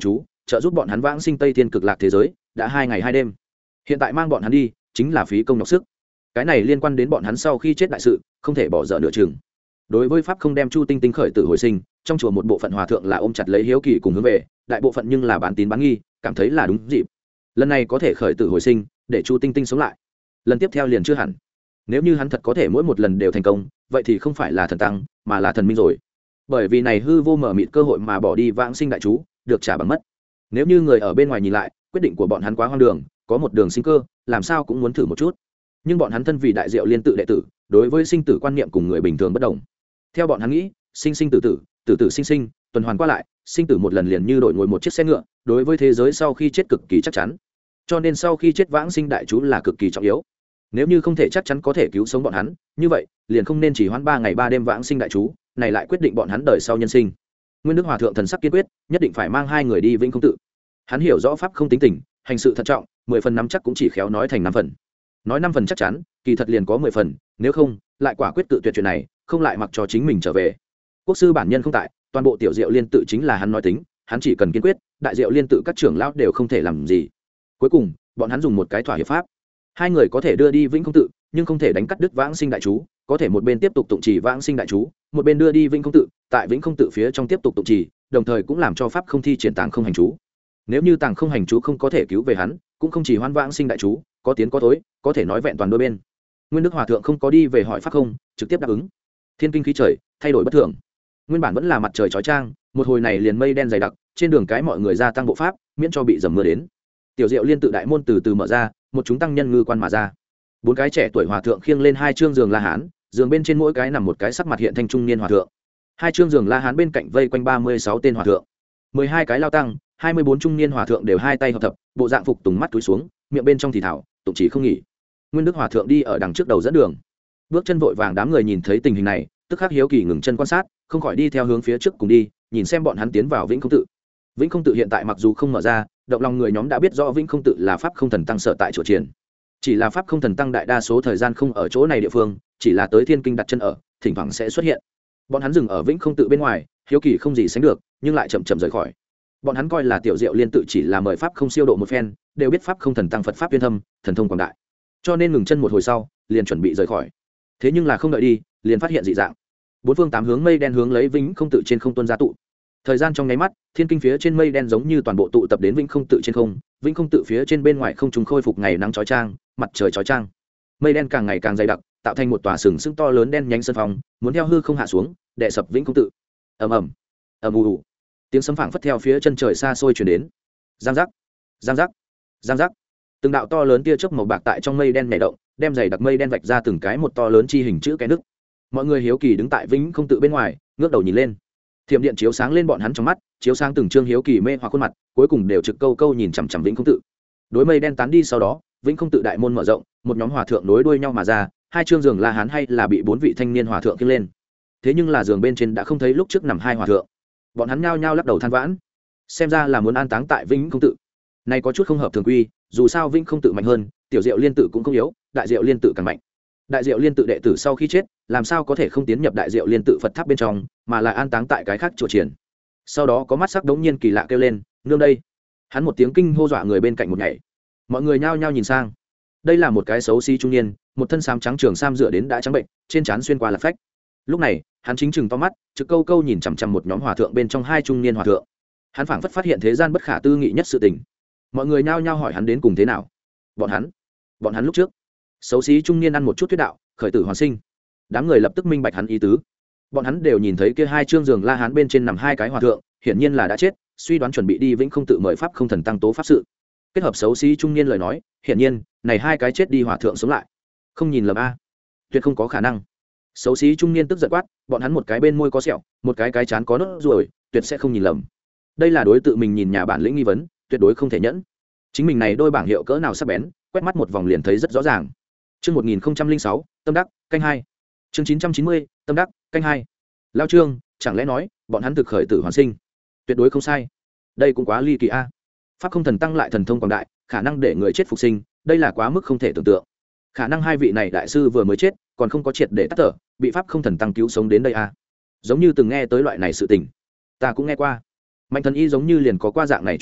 trợ giúp bọn hắn vãng sinh tây thiên cực lạc thế giới đã hai ngày hai đêm. Hiện tại mang bọn hắn đi chính là phí công nhọc sức. Cái này liên quan đến bọn hắn sau khi chết đại sự, không thể bỏ dở nửa chừng. Đối với pháp không đem Chu Tinh Tinh khởi tử hồi sinh, trong chùa một bộ phận hòa thượng là ôm chặt lấy hiếu kỳ cùng hướng về, đại bộ phận nhưng là bán tín bán nghi, cảm thấy là đúng dịp. Lần này có thể khởi tử hồi sinh, để Chu Tinh Tinh sống lại. Lần tiếp theo liền chưa hẳn. Nếu như hắn thật có thể mỗi một lần đều thành công, vậy thì không phải là thần tăng, mà là thần minh rồi. Bởi vì này hư vô mở mịt cơ hội mà bỏ đi vãng sinh đại chú, được trả bằng mất. Nếu như người ở bên ngoài nhìn lại, quyết định của bọn hắn quá hoang đường, có một đường sinh cơ, làm sao cũng muốn thử một chút. Nhưng bọn hắn thân vì đại diệu liên tự đệ tử, đối với sinh tử quan niệm cùng người bình thường bất đồng. Theo bọn hắn nghĩ, sinh sinh tử tử, tử tử sinh sinh, tuần hoàn qua lại, sinh tử một lần liền như đổi ngồi một chiếc xe ngựa, đối với thế giới sau khi chết cực kỳ chắc chắn. Cho nên sau khi chết vãng sinh đại chú là cực kỳ trọng yếu. Nếu như không thể chắc chắn có thể cứu sống bọn hắn, như vậy liền không nên chỉ hoãn ba ngày ba đêm vãng sinh đại chú, này lại quyết định bọn hắn đời sau nhân sinh. Nguyên Đức Hòa thượng thần sắc kiên quyết, nhất định phải mang hai người đi Vĩnh Không Tự. Hắn hiểu rõ pháp không tính tình, hành sự thận trọng, mười phần nắm chắc cũng chỉ khéo nói thành năm phần. Nói năm phần chắc chắn, kỳ thật liền có mười phần, nếu không, lại quả quyết tự tuyệt chuyện này, không lại mặc cho chính mình trở về. Quốc sư bản nhân không tại, toàn bộ tiểu diệu liên tự chính là hắn nói tính, hắn chỉ cần kiên quyết, đại diệu liên tự các trưởng lão đều không thể làm gì. Cuối cùng, bọn hắn dùng một cái thỏa hiệp pháp. Hai người có thể đưa đi Vĩnh Không Tự, nhưng không thể đánh cắt đứt vãng sinh đại chú, có thể một bên tiếp tục tụng trì vãng sinh đại chú, một bên đưa đi Vĩnh Không Tự, tại Vĩnh Không Tự phía trong tiếp tục tụng trì, đồng thời cũng làm cho pháp không thi triển tàng không hành chú. Nếu như tàng không hành chú không có thể cứu về hắn, cũng không chỉ hoan vãng sinh đại chú, có tiến có tối, có thể nói vẹn toàn đôi bên. Nguyên Đức Hòa thượng không có đi về hỏi pháp không, trực tiếp đáp ứng. Thiên kinh khí trời thay đổi bất thường, nguyên bản vẫn là mặt trời chói chang, một hồi này liền mây đen dày đặc, trên đường cái mọi người gia tăng bộ pháp, miễn cho bị dầm mưa đến. Tiểu diệu liên tự đại môn từ từ mở ra, một chúng tăng nhân ngư quan mà ra. Bốn cái trẻ tuổi hòa thượng khiêng lên hai chương giường la hán, giường bên trên mỗi cái nằm một cái sắc mặt hiện thanh trung niên hòa thượng. Hai chương giường la hán bên cạnh vây quanh ba mươi sáu tên hòa thượng. mười hai cái lao tăng, hai mươi bốn trung niên hòa thượng đều hai tay hợp thập, bộ dạng phục tùng mắt túi xuống, miệng bên trong thì thảo, tụng chỉ không nghỉ. Nguyên Đức Hòa thượng đi ở đằng trước đầu dẫn đường. Bước chân vội vàng, đám người nhìn thấy tình hình này, tức khắc hiếu kỳ ngừng chân quan sát, không khỏi đi theo hướng phía trước cùng đi, nhìn xem bọn hắn tiến vào Vĩnh Không Tự. Vĩnh Không Tự hiện tại mặc dù không mở ra, động lòng người nhóm đã biết rõ Vĩnh Không Tự là pháp không thần tăng sở tại chùa triển. Chỉ là pháp không thần tăng đại đa số thời gian không ở chỗ này địa phương, chỉ là tới Thiên Kinh đặt chân ở, thỉnh thoảng sẽ xuất hiện. Bọn hắn dừng ở Vĩnh Không Tự bên ngoài, hiếu kỳ không gì sánh được, nhưng lại chậm chậm rời khỏi. Bọn hắn coi là tiểu diệu liên tự chỉ là mời pháp không siêu độ một phen, đều biết pháp không thần tăng Phật pháp uyên thâm, thần thông quảng đại, cho nên ngừng chân một hồi sau, liền chuẩn bị rời khỏi. Thế nhưng là không đợi đi, liền phát hiện dị dạng. Bốn phương tám hướng mây đen hướng lấy Vĩnh Không Tự trên không tuôn ra tụ. Thời gian trong nháy mắt, thiên kinh phía trên mây đen giống như toàn bộ tụ tập đến Vĩnh Không Tự trên không, Vĩnh Không Tự phía trên bên ngoài không trùng khôi phục ngày nắng chói chang, mặt trời chói chang. Mây đen càng ngày càng dày đặc, tạo thành một tòa sừng sững to lớn đen nhánh sân phòng, muốn theo hư không hạ xuống, đè sập Vĩnh Không Tự. Ầm ầm, ầm ù ù. Tiếng sấm phảng phất theo phía chân trời xa xôi truyền đến. Giang giác, giang giác, giang giác. Từng đạo to lớn tia chớp màu bạc tại trong mây đen nhảy động, đem dày đặc mây đen vạch ra từng cái một to lớn chi hình chữ cái nứt. Mọi người hiếu kỳ đứng tại Vĩnh Không Tự bên ngoài, ngước đầu nhìn lên. Thiểm điện chiếu sáng lên bọn hắn trong mắt, chiếu sáng từng trương hiếu kỳ mê hoặc khuôn mặt, cuối cùng đều trực câu câu nhìn chằm chằm Vĩnh Không Tự. Đối mây đen tán đi sau đó, Vĩnh Không Tự đại môn mở rộng, một nhóm hòa thượng nối đuôi nhau mà ra, hai trương giường la hán hay là bị bốn vị thanh niên hòa thượng khiêng lên. Thế nhưng là giường bên trên đã không thấy lúc trước nằm hai hòa thượng. Bọn hắn nhao nhao lắc đầu than vãn, xem ra là muốn an táng tại Vĩnh Không Tự. Này có chút không hợp thường quy, dù sao Vĩnh Không Tự mạnh hơn, tiểu diệu liên tự cũng không yếu, đại diệu liên tự càng mạnh. Đại diệu liên tự đệ tử sau khi chết, làm sao có thể không tiến nhập đại diệu liên tự Phật tháp bên trong, mà lại an táng tại cái khác chùa triển. Sau đó có mắt sắc đống nhiên kỳ lạ kêu lên, nương đây. Hắn một tiếng kinh hô dọa người bên cạnh một nhảy. Mọi người nhao nhao nhìn sang. Đây là một cái xấu xí trung niên, một thân xám trắng trường sam dựa đến đã trắng bệnh, trên trán xuyên qua là phách. Lúc này, hắn chính chừng to mắt, trực câu câu nhìn chằm chằm một nhóm hòa thượng bên trong hai trung niên hòa thượng. Hắn phảng phất phát hiện thế gian bất khả tư nghị nhất sự tình. Mọi người nhao nhao hỏi hắn đến cùng thế nào. Bọn hắn, bọn hắn lúc trước, xấu xí trung niên ăn một chút thuyết đạo, khởi tử hoàn sinh. Đám người lập tức minh bạch hắn ý tứ. Bọn hắn đều nhìn thấy kia hai trương giường la hán bên trên nằm hai cái hòa thượng, hiển nhiên là đã chết, suy đoán chuẩn bị đi Vĩnh Không Tự mời pháp không thần tăng tố pháp sự. Kết hợp xấu xí trung niên lời nói, hiển nhiên, này hai cái chết đi hòa thượng sống lại. Không nhìn lầm a, tuyệt không có khả năng. Xấu xí trung niên tức giận quát, bọn hắn một cái bên môi có sẹo, một cái cái chán có nốt ruồi, tuyệt sẽ không nhìn lầm. Đây là đối tự mình nhìn nhà bản lĩnh nghi vấn, tuyệt đối không thể nhẫn. Chính mình này đôi bảng hiệu cỡ nào sắc bén, quét mắt một vòng liền thấy rất rõ ràng. Chương một nghìn lẻ sáu, Tâm Đắc, canh hai. Chương chín trăm chín mươi, Tâm Đắc, canh hai. Lao Trương, chẳng lẽ nói, bọn hắn thực khởi tử hoàn sinh? Tuyệt đối không sai. Đây cũng quá ly kỳ a. Pháp không thần tăng lại thần thông quảng đại, khả năng để người chết phục sinh, đây là quá mức không thể tưởng tượng. Khả năng hai vị này đại sư vừa mới chết, còn không có triệt để tắt thở, bị pháp không thần tăng cứu sống đến đây a. Giống như từng nghe tới loại này sự tình. Ta cũng nghe qua. Mạnh thần y giống như liền có qua dạng này chuyện lạ,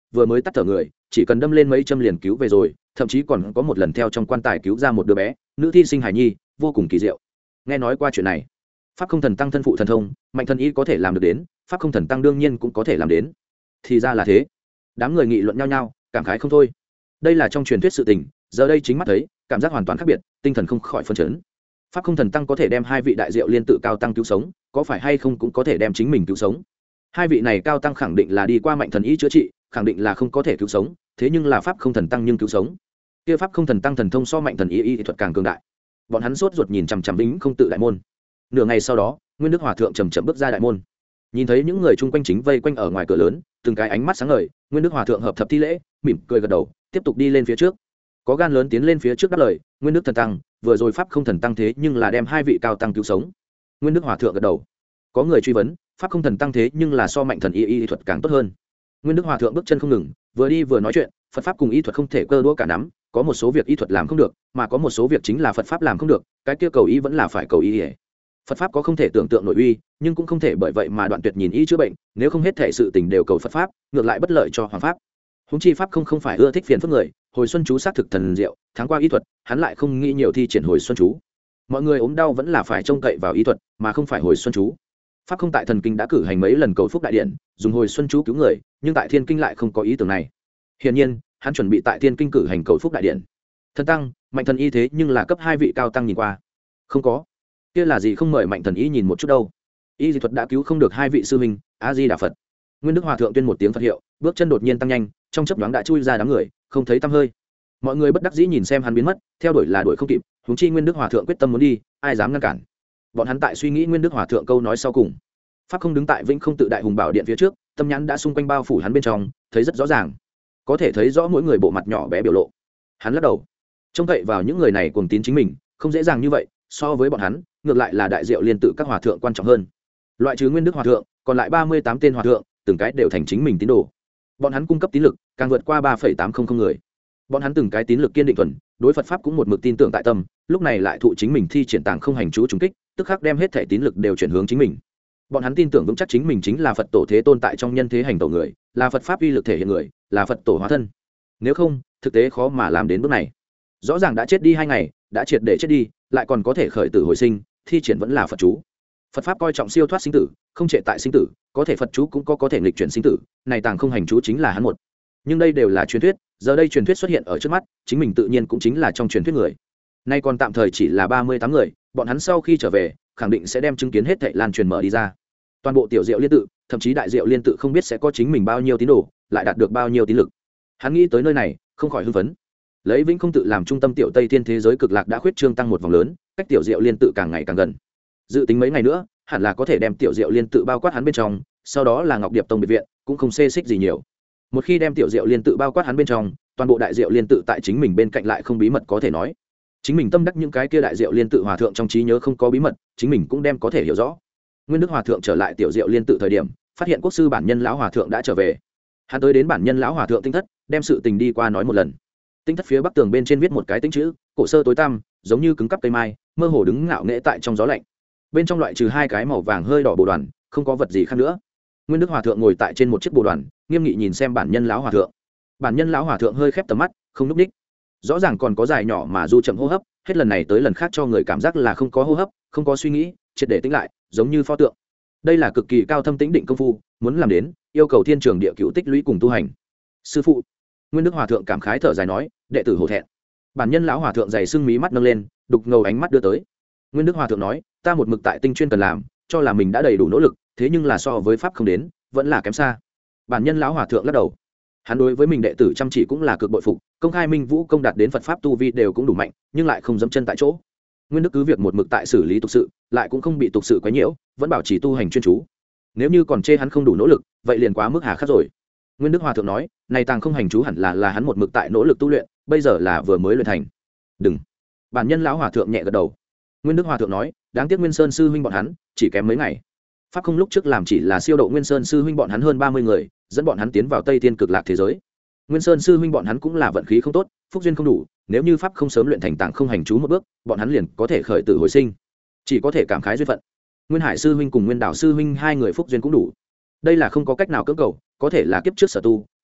vừa mới tắt thở người chỉ cần đâm lên mấy châm liền cứu về rồi, thậm chí còn có một lần theo trong quan tài cứu ra một đứa bé nữ thi sinh hải nhi, vô cùng kỳ diệu. Nghe nói qua chuyện này, pháp không thần tăng thân phụ thần thông, mạnh thần y có thể làm được đến, pháp không thần tăng đương nhiên cũng có thể làm đến. Thì ra là thế, đám người nghị luận nhau nhau, cảm khái không thôi. Đây là trong truyền thuyết sự tình, giờ đây chính mắt thấy, cảm giác hoàn toàn khác biệt, tinh thần không khỏi phân chấn. Pháp không thần tăng có thể đem hai vị đại diệu liên tự cao tăng cứu sống, có phải hay không cũng có thể đem chính mình cứu sống. Hai vị này cao tăng khẳng định là đi qua mạnh thần y chữa trị, khẳng định là không có thể cứu sống, thế nhưng là pháp không thần tăng nhưng cứu sống. Kia pháp không thần tăng thần thông so mạnh thần y y thuật càng cường đại. Bọn hắn sốt ruột nhìn chằm chằm Vĩnh Không Tự đại môn. Nửa ngày sau đó, Nguyên Đức Hòa thượng chậm chậm bước ra đại môn. Nhìn thấy những người chung quanh chính vây quanh ở ngoài cửa lớn, từng cái ánh mắt sáng ngời, Nguyên Đức Hòa thượng hợp thập thi lễ, mỉm cười gật đầu, tiếp tục đi lên phía trước. Có gan lớn tiến lên phía trước đáp lời, Nguyên Đức thần tăng, vừa rồi pháp không thần tăng thế nhưng là đem hai vị cao tăng cứu sống. Nguyên Đức Hòa thượng gật đầu. Có người truy vấn, pháp không thần tăng thế nhưng là so mạnh thần y y thuật càng tốt hơn. Nguyên Đức Hòa thượng bước chân không ngừng, vừa đi vừa nói chuyện, Phật pháp cùng y thuật không thể cơ đũa cả nắm, có một số việc y thuật làm không được, mà có một số việc chính là Phật pháp làm không được, cái kia cầu y vẫn là phải cầu y. Phật pháp có không thể tưởng tượng nội uy, nhưng cũng không thể bởi vậy mà đoạn tuyệt nhìn y chữa bệnh, nếu không hết thể sự tình đều cầu Phật pháp, ngược lại bất lợi cho hoàng pháp. Huống chi pháp không không phải ưa thích phiền phức người, hồi xuân chú xác thực thần diệu, tháng qua y thuật, hắn lại không nghĩ nhiều thi triển hồi xuân chú. Mọi người ốm đau vẫn là phải trông cậy vào y thuật, mà không phải hồi xuân chú. Pháp không tại thần kinh đã cử hành mấy lần cầu phúc đại điện, dùng hồi xuân chú cứu người, nhưng tại thiên kinh lại không có ý tưởng này. Hiển nhiên, hắn chuẩn bị tại thiên kinh cử hành cầu phúc đại điện. Thần tăng, mạnh thần y thế nhưng là cấp hai vị cao tăng nhìn qua. Không có. Kia là gì không mời mạnh thần y nhìn một chút đâu. Y dị thuật đã cứu không được hai vị sư huynh, A Di Đà Phật. Nguyên Đức Hòa thượng tuyên một tiếng Phật hiệu, bước chân đột nhiên tăng nhanh, trong chớp nhoáng đã chui ra đám người, không thấy tăm hơi. Mọi người bất đắc dĩ nhìn xem hắn biến mất, theo đuổi là đuổi không kịp, huống chi Nguyên Đức Hòa thượng quyết tâm muốn đi, ai dám ngăn cản. Bọn hắn tại suy nghĩ Nguyên Đức Hòa thượng câu nói sau cùng. Pháp không đứng tại Vĩnh Không Tự đại hùng bảo điện phía trước, tâm nhãn đã xung quanh bao phủ hắn bên trong, thấy rất rõ ràng, có thể thấy rõ mỗi người bộ mặt nhỏ bé biểu lộ. Hắn lắc đầu, trông cậy vào những người này cuồng tín chính mình, không dễ dàng như vậy, so với bọn hắn, ngược lại là đại diệu liên tự các hòa thượng quan trọng hơn. Loại trừ Nguyên Đức Hòa thượng, còn lại ba mươi tám tên hòa thượng, từng cái đều thành chính mình tín đồ. Bọn hắn cung cấp tín lực, càng vượt qua ba phẩy tám không không người. Bọn hắn từng cái tín lực kiên định thuần, đối Phật pháp cũng một mực tin tưởng tại tâm, lúc này lại thụ chính mình thi triển tàng không hành chú trùng kích, tức khắc đem hết thể tín lực đều chuyển hướng chính mình. Bọn hắn tin tưởng vững chắc chính mình chính là Phật tổ thế tôn tại trong nhân thế hành tổ người, là Phật pháp uy lực thể hiện người, là Phật tổ hóa thân. Nếu không, thực tế khó mà làm đến bước này. Rõ ràng đã chết đi hai ngày, đã triệt để chết đi, lại còn có thể khởi tử hồi sinh, thi triển vẫn là Phật chú. Phật pháp coi trọng siêu thoát sinh tử, không trệ tại sinh tử, có thể Phật chú cũng có có thể nghịch chuyển sinh tử, này tàng không hành chú chính là hắn một. Nhưng đây đều là truyền thuyết, giờ đây truyền thuyết xuất hiện ở trước mắt, chính mình tự nhiên cũng chính là trong truyền thuyết người. Nay còn tạm thời chỉ là ba mươi tám người, bọn hắn sau khi trở về, khẳng định sẽ đem chứng kiến hết thảy lan truyền mở đi ra. Toàn bộ tiểu diệu liên tự, thậm chí đại diệu liên tự không biết sẽ có chính mình bao nhiêu tín đồ, lại đạt được bao nhiêu tín lực. Hắn nghĩ tới nơi này, không khỏi hưng phấn. Lấy Vĩnh Không Tự làm trung tâm tiểu Tây Thiên thế giới cực lạc đã khuyết trương tăng một vòng lớn, cách tiểu diệu liên tự càng ngày càng gần. Dự tính mấy ngày nữa, hẳn là có thể đem tiểu diệu liên tự bao quát hắn bên trong, sau đó là Ngọc Điệp Tông biệt viện, cũng không xê xích gì nhiều. Một khi đem tiểu diệu liên tự bao quát hắn bên trong, toàn bộ đại diệu liên tự tại chính mình bên cạnh lại không bí mật có thể nói. Chính mình tâm đắc những cái kia đại diệu liên tự hòa thượng trong trí nhớ không có bí mật, chính mình cũng đem có thể hiểu rõ. Nguyên Đức Hòa thượng trở lại tiểu diệu liên tự thời điểm, phát hiện quốc sư bản nhân lão hòa thượng đã trở về. Hắn tới đến bản nhân lão hòa thượng tinh thất, đem sự tình đi qua nói một lần. Tinh thất phía bắc tường bên trên viết một cái tinh chữ, cổ sơ tối tăm, giống như cứng cắp cây mai, mơ hồ đứng ngạo nghễ tại trong gió lạnh. Bên trong loại trừ hai cái màu vàng hơi đỏ bồ đoàn, không có vật gì khác nữa. Nguyên Đức Hòa thượng ngồi tại trên một chiếc bồ đoàn, nghiêm nghị nhìn xem bản nhân lão hòa thượng. Bản nhân lão hòa thượng hơi khép tầm mắt, không núp ních. Rõ ràng còn có dài nhỏ mà du chậm hô hấp, hết lần này tới lần khác cho người cảm giác là không có hô hấp, không có suy nghĩ, triệt để tĩnh lại, giống như pho tượng. Đây là cực kỳ cao thâm tĩnh định công phu, muốn làm đến, yêu cầu thiên trường địa cửu tích lũy cùng tu hành. Sư phụ, Nguyên Đức Hòa thượng cảm khái thở dài nói, đệ tử hổ thẹn. Bản nhân lão hòa thượng dày sưng mí mắt nâng lên, đục ngầu ánh mắt đưa tới. Nguyên Đức Hòa thượng nói, ta một mực tại tinh chuyên cần làm, cho là mình đã đầy đủ nỗ lực, thế nhưng là so với pháp không đến, vẫn là kém xa. Bản nhân lão hòa thượng lắc đầu. Hắn đối với mình đệ tử chăm chỉ cũng là cực bội phục, công khai minh vũ công đạt đến Phật pháp tu vi đều cũng đủ mạnh, nhưng lại không dẫm chân tại chỗ. Nguyên Đức cứ việc một mực tại xử lý tục sự, lại cũng không bị tục sự quấy nhiễu, vẫn bảo trì tu hành chuyên chú. Nếu như còn chê hắn không đủ nỗ lực, vậy liền quá mức hà khắc rồi. Nguyên Đức Hòa thượng nói, này tàng không hành chú hẳn là là hắn một mực tại nỗ lực tu luyện, bây giờ là vừa mới luyện thành. Đừng. Bản nhân lão hòa thượng nhẹ gật đầu. Nguyên Đức Hòa thượng nói, đáng tiếc Nguyên Sơn sư huynh bọn hắn chỉ kém mấy ngày. Pháp không lúc trước làm chỉ là siêu độ Nguyên Sơn sư huynh bọn hắn hơn ba mươi người, dẫn bọn hắn tiến vào Tây Thiên cực lạc thế giới. Nguyên Sơn sư huynh bọn hắn cũng là vận khí không tốt, phúc duyên không đủ, nếu như pháp không sớm luyện thành tàng không hành chú một bước, bọn hắn liền có thể khởi tử hồi sinh. Chỉ có thể cảm khái duyên phận. Nguyên Hải sư huynh cùng Nguyên Đảo sư huynh hai người phúc duyên cũng đủ. Đây là không có cách nào cưỡng cầu, có thể là kiếp trước sở tu,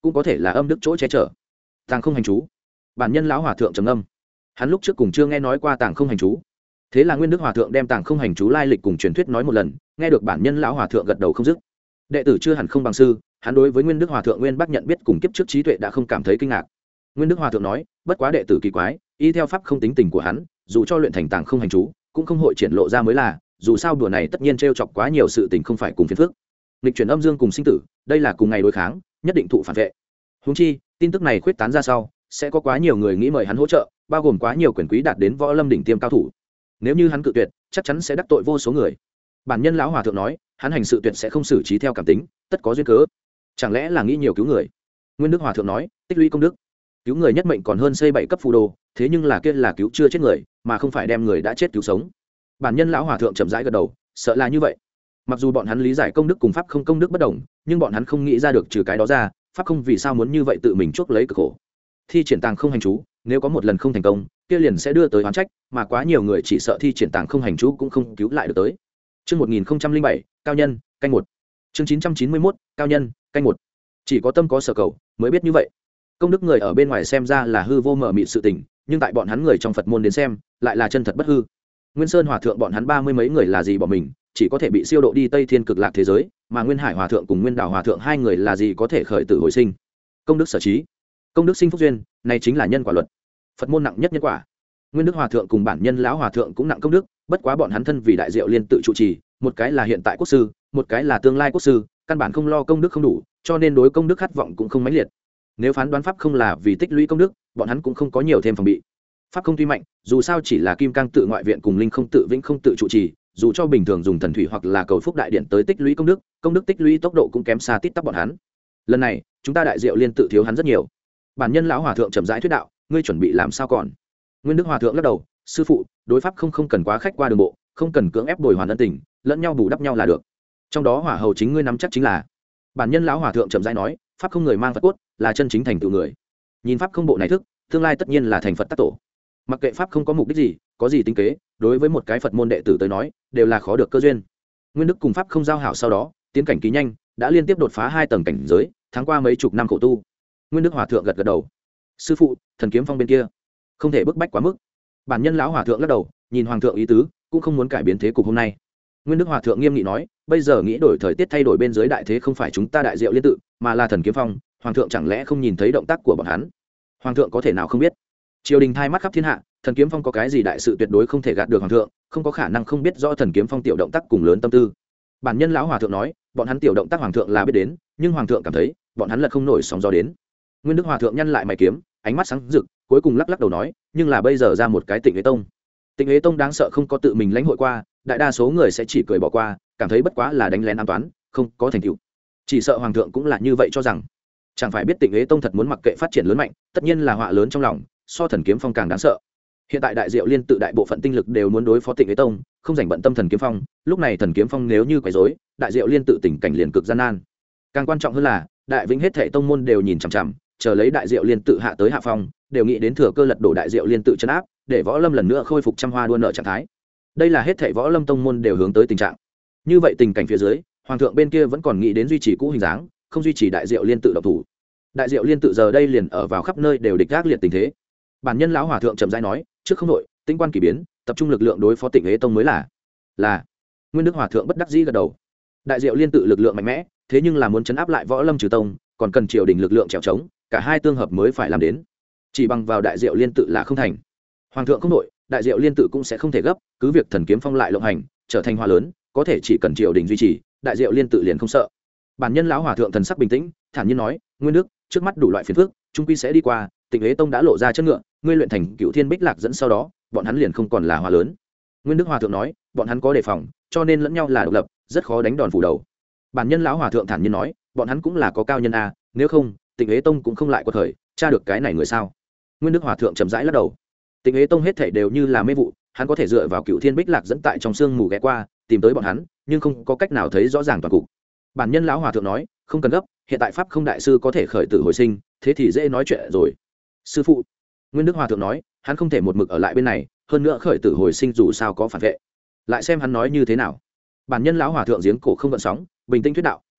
cũng có thể là âm đức chỗ che chở. Tàng không hành chú. Bản nhân lão hòa thượng trầm âm. Hắn lúc trước cùng chưa nghe nói qua tàng không hành chú, thế là nguyên đức hòa thượng đem tàng không hành chú lai lịch cùng truyền thuyết nói một lần, nghe được bản nhân lão hòa thượng gật đầu không dứt. Đệ tử chưa hẳn không bằng sư, hắn đối với nguyên đức hòa thượng nguyên bắc nhận biết cùng kiếp trước trí tuệ đã không cảm thấy kinh ngạc. Nguyên đức hòa thượng nói, bất quá đệ tử kỳ quái, y theo pháp không tính tình của hắn, dù cho luyện thành tàng không hành chú cũng không hội triển lộ ra mới là, dù sao đùa này tất nhiên trêu chọc quá nhiều sự tình không phải cùng phiền phức. Nghịch chuyển âm dương cùng sinh tử, đây là cùng ngày đối kháng, nhất định thụ phản vệ. Huống chi tin tức này khuyết tán ra sau, sẽ có quá nhiều người nghĩ mời hắn hỗ trợ, bao gồm quá nhiều quyền quý đạt đến võ lâm đỉnh tiêm cao thủ. Nếu như hắn cự tuyệt, chắc chắn sẽ đắc tội vô số người. Bản nhân lão hòa thượng nói, hắn hành sự tuyệt sẽ không xử trí theo cảm tính, tất có duyên cớ. Chẳng lẽ là nghĩ nhiều cứu người? Nguyên đức hòa thượng nói, tích lũy công đức, cứu người nhất mệnh còn hơn xây bảy cấp phù đồ, thế nhưng là kia là cứu chưa chết người, mà không phải đem người đã chết cứu sống. Bản nhân lão hòa thượng chậm rãi gật đầu, sợ là như vậy. Mặc dù bọn hắn lý giải công đức cùng pháp không công đức bất đồng, nhưng bọn hắn không nghĩ ra được trừ cái đó ra, pháp không vì sao muốn như vậy tự mình chuốc lấy cực khổ. Thi triển tàng không hành chú, nếu có một lần không thành công, kia liền sẽ đưa tới oán trách, mà quá nhiều người chỉ sợ thi triển tàng không hành chú cũng không cứu lại được tới. Chương một nghìn không trăm linh bảy, cao nhân, canh một. Chương chín trăm chín mươi mốt, cao nhân, canh một. Chỉ có tâm có sở cầu, mới biết như vậy. Công đức người ở bên ngoài xem ra là hư vô mờ mịt sự tình, nhưng tại bọn hắn người trong Phật môn đến xem, lại là chân thật bất hư. Nguyên Sơn hòa thượng bọn hắn ba mươi mấy người là gì bỏ mình, chỉ có thể bị siêu độ đi Tây Thiên Cực Lạc thế giới, mà Nguyên Hải hòa thượng cùng Nguyên Đảo hòa thượng hai người là gì có thể khởi tử hồi sinh. Công đức sở trí, công đức sinh phúc duyên, này chính là nhân quả luật. Phật môn nặng nhất nhân quả. Nguyên Đức hòa thượng cùng bản nhân lão hòa thượng cũng nặng công đức, bất quá bọn hắn thân vì đại diệu liên tự trụ trì, một cái là hiện tại quốc sư, một cái là tương lai quốc sư, căn bản không lo công đức không đủ, cho nên đối công đức khát vọng cũng không mãnh liệt. Nếu phán đoán pháp không là vì tích lũy công đức, bọn hắn cũng không có nhiều thêm phòng bị. Pháp không tuy mạnh, dù sao chỉ là kim cang tự ngoại viện cùng linh không tự vĩnh không tự trụ trì, dù cho bình thường dùng thần thủy hoặc là cầu phúc đại điện tới tích lũy công đức, công đức tích lũy tốc độ cũng kém xa tít tắp bọn hắn. Lần này chúng ta đại diệu liên tự thiếu hắn rất nhiều. Bản nhân lão hòa thượng chậm rãi thuyết đạo, ngươi chuẩn bị làm sao còn? Nguyên Đức hòa thượng lắc đầu, sư phụ, đối pháp không không cần quá khách qua đường bộ, không cần cưỡng ép bồi hoàn ân tình, lẫn nhau bù đắp nhau là được. Trong đó hỏa hầu chính ngươi nắm chắc chính là. Bản nhân lão hòa thượng chậm rãi nói, pháp không người mang Phật cốt, là chân chính thành tựu người. Nhìn pháp không bộ này thức, tương lai tất nhiên là thành Phật tác tổ. Mặc kệ pháp không có mục đích gì, có gì tính kế, đối với một cái Phật môn đệ tử tới nói, đều là khó được cơ duyên. Nguyên Đức cùng pháp không giao hảo sau đó, tiến cảnh kỳ nhanh, đã liên tiếp đột phá hai tầng cảnh giới, tháng qua mấy chục năm khổ tu. Nguyên Đức hòa thượng gật gật đầu. Sư phụ, thần kiếm phong bên kia không thể bức bách quá mức. Bản nhân lão hòa thượng lắc đầu, nhìn hoàng thượng ý tứ, cũng không muốn cải biến thế cục hôm nay. Nguyên Đức hòa thượng nghiêm nghị nói, bây giờ nghĩ đổi thời tiết thay đổi bên dưới đại thế không phải chúng ta đại diệu liên tự, mà là thần kiếm phong. Hoàng thượng chẳng lẽ không nhìn thấy động tác của bọn hắn? Hoàng thượng có thể nào không biết? Triều đình thay mắt khắp thiên hạ, thần kiếm phong có cái gì đại sự tuyệt đối không thể gạt được hoàng thượng, không có khả năng không biết rõ thần kiếm phong tiểu động tác cùng lớn tâm tư. Bản nhân lão hòa thượng nói, bọn hắn tiểu động tác hoàng thượng là biết đến, nhưng hoàng thượng cảm thấy bọn hắn lật không nổi sóng gió đến. Nguyên Đức hòa thượng nhăn lại mày kiếm, ánh mắt sáng rực, cuối cùng lắc lắc đầu nói, nhưng là bây giờ ra một cái Tịnh Ế Tông. Tịnh Ế Tông đáng sợ không có tự mình lãnh hội qua, đại đa số người sẽ chỉ cười bỏ qua, cảm thấy bất quá là đánh lén ám toán, không có thành tựu. Chỉ sợ hoàng thượng cũng là như vậy cho rằng. Chẳng phải biết Tịnh Ế Tông thật muốn mặc kệ phát triển lớn mạnh, tất nhiên là họa lớn trong lòng, so thần kiếm phong càng đáng sợ. Hiện tại đại diệu liên tự đại bộ phận tinh lực đều muốn đối phó Tịnh Ế Tông, không dành bận tâm thần kiếm phong, lúc này thần kiếm phong nếu như quấy rối, đại diệu liên tự tình cảnh liền cực gian nan. Càng quan trọng hơn là, đại vĩnh hết thảy tông môn đều nhìn chằm chằm, chờ lấy đại diệu liên tự hạ tới hạ phong, đều nghĩ đến thừa cơ lật đổ đại diệu liên tự trấn áp, để võ lâm lần nữa khôi phục trăm hoa đua nở trạng thái. Đây là hết thảy võ lâm tông môn đều hướng tới tình trạng. Như vậy tình cảnh phía dưới, hoàng thượng bên kia vẫn còn nghĩ đến duy trì cũ hình dáng, không duy trì đại diệu liên tự động thủ. Đại diệu liên tự giờ đây liền ở vào khắp nơi đều địch gác liệt tình thế. Bản nhân lão hòa thượng trầm rãi nói, trước không đội, tinh quan kỳ biến, tập trung lực lượng đối phó Tịnh Ế Tông mới là. Là. Nguyên Đức hòa thượng bất đắc dĩ gật đầu. Đại diệu liên tự lực lượng mạnh mẽ, thế nhưng là muốn chấn áp lại võ lâm trừ tông, còn cần triều đình lực lượng trèo trống, cả hai tương hợp mới phải làm đến. Chỉ bằng vào đại diệu liên tự là không thành. Hoàng thượng không đội, đại diệu liên tự cũng sẽ không thể gấp, cứ việc thần kiếm phong lại lộng hành, trở thành hoa lớn, có thể chỉ cần triều đình duy trì, đại diệu liên tự liền không sợ. Bản nhân lão hòa thượng thần sắc bình tĩnh, thản nhiên nói, Nguyên Đức, trước mắt đủ loại phiền phức, trung quy sẽ đi qua, Tịnh Ế Tông đã lộ ra chất ngựa, ngươi luyện thành Cửu Thiên Bích Lạc dẫn sau đó, bọn hắn liền không còn là hoa lớn. Nguyên Đức hòa thượng nói, bọn hắn có đề phòng, cho nên lẫn nhau là độc lập, rất khó đánh đòn phủ đầu. Bản nhân lão hòa thượng thản nhiên nói, bọn hắn cũng là có cao nhân a, nếu không, Tịnh Ế Tông cũng không lại có thời, tra được cái này người sao? Nguyên Đức hòa thượng chậm rãi lắc đầu. Tịnh Ế Tông hết thảy đều như là mê vụ, hắn có thể dựa vào Cửu Thiên Bích Lạc dẫn tại trong sương mù ghé qua, tìm tới bọn hắn, nhưng không có cách nào thấy rõ ràng toàn cục. Bản nhân lão hòa thượng nói, không cần gấp, hiện tại pháp không đại sư có thể khởi tử hồi sinh, thế thì dễ nói chuyện rồi. Sư phụ, Nguyên Đức hòa thượng nói, hắn không thể một mực ở lại bên này, hơn nữa khởi tử hồi sinh dù sao có phản vệ. Lại xem hắn nói như thế nào. Bản nhân lão hòa thượng giếng cổ không gợn sóng, bình tĩnh thuyết đạo,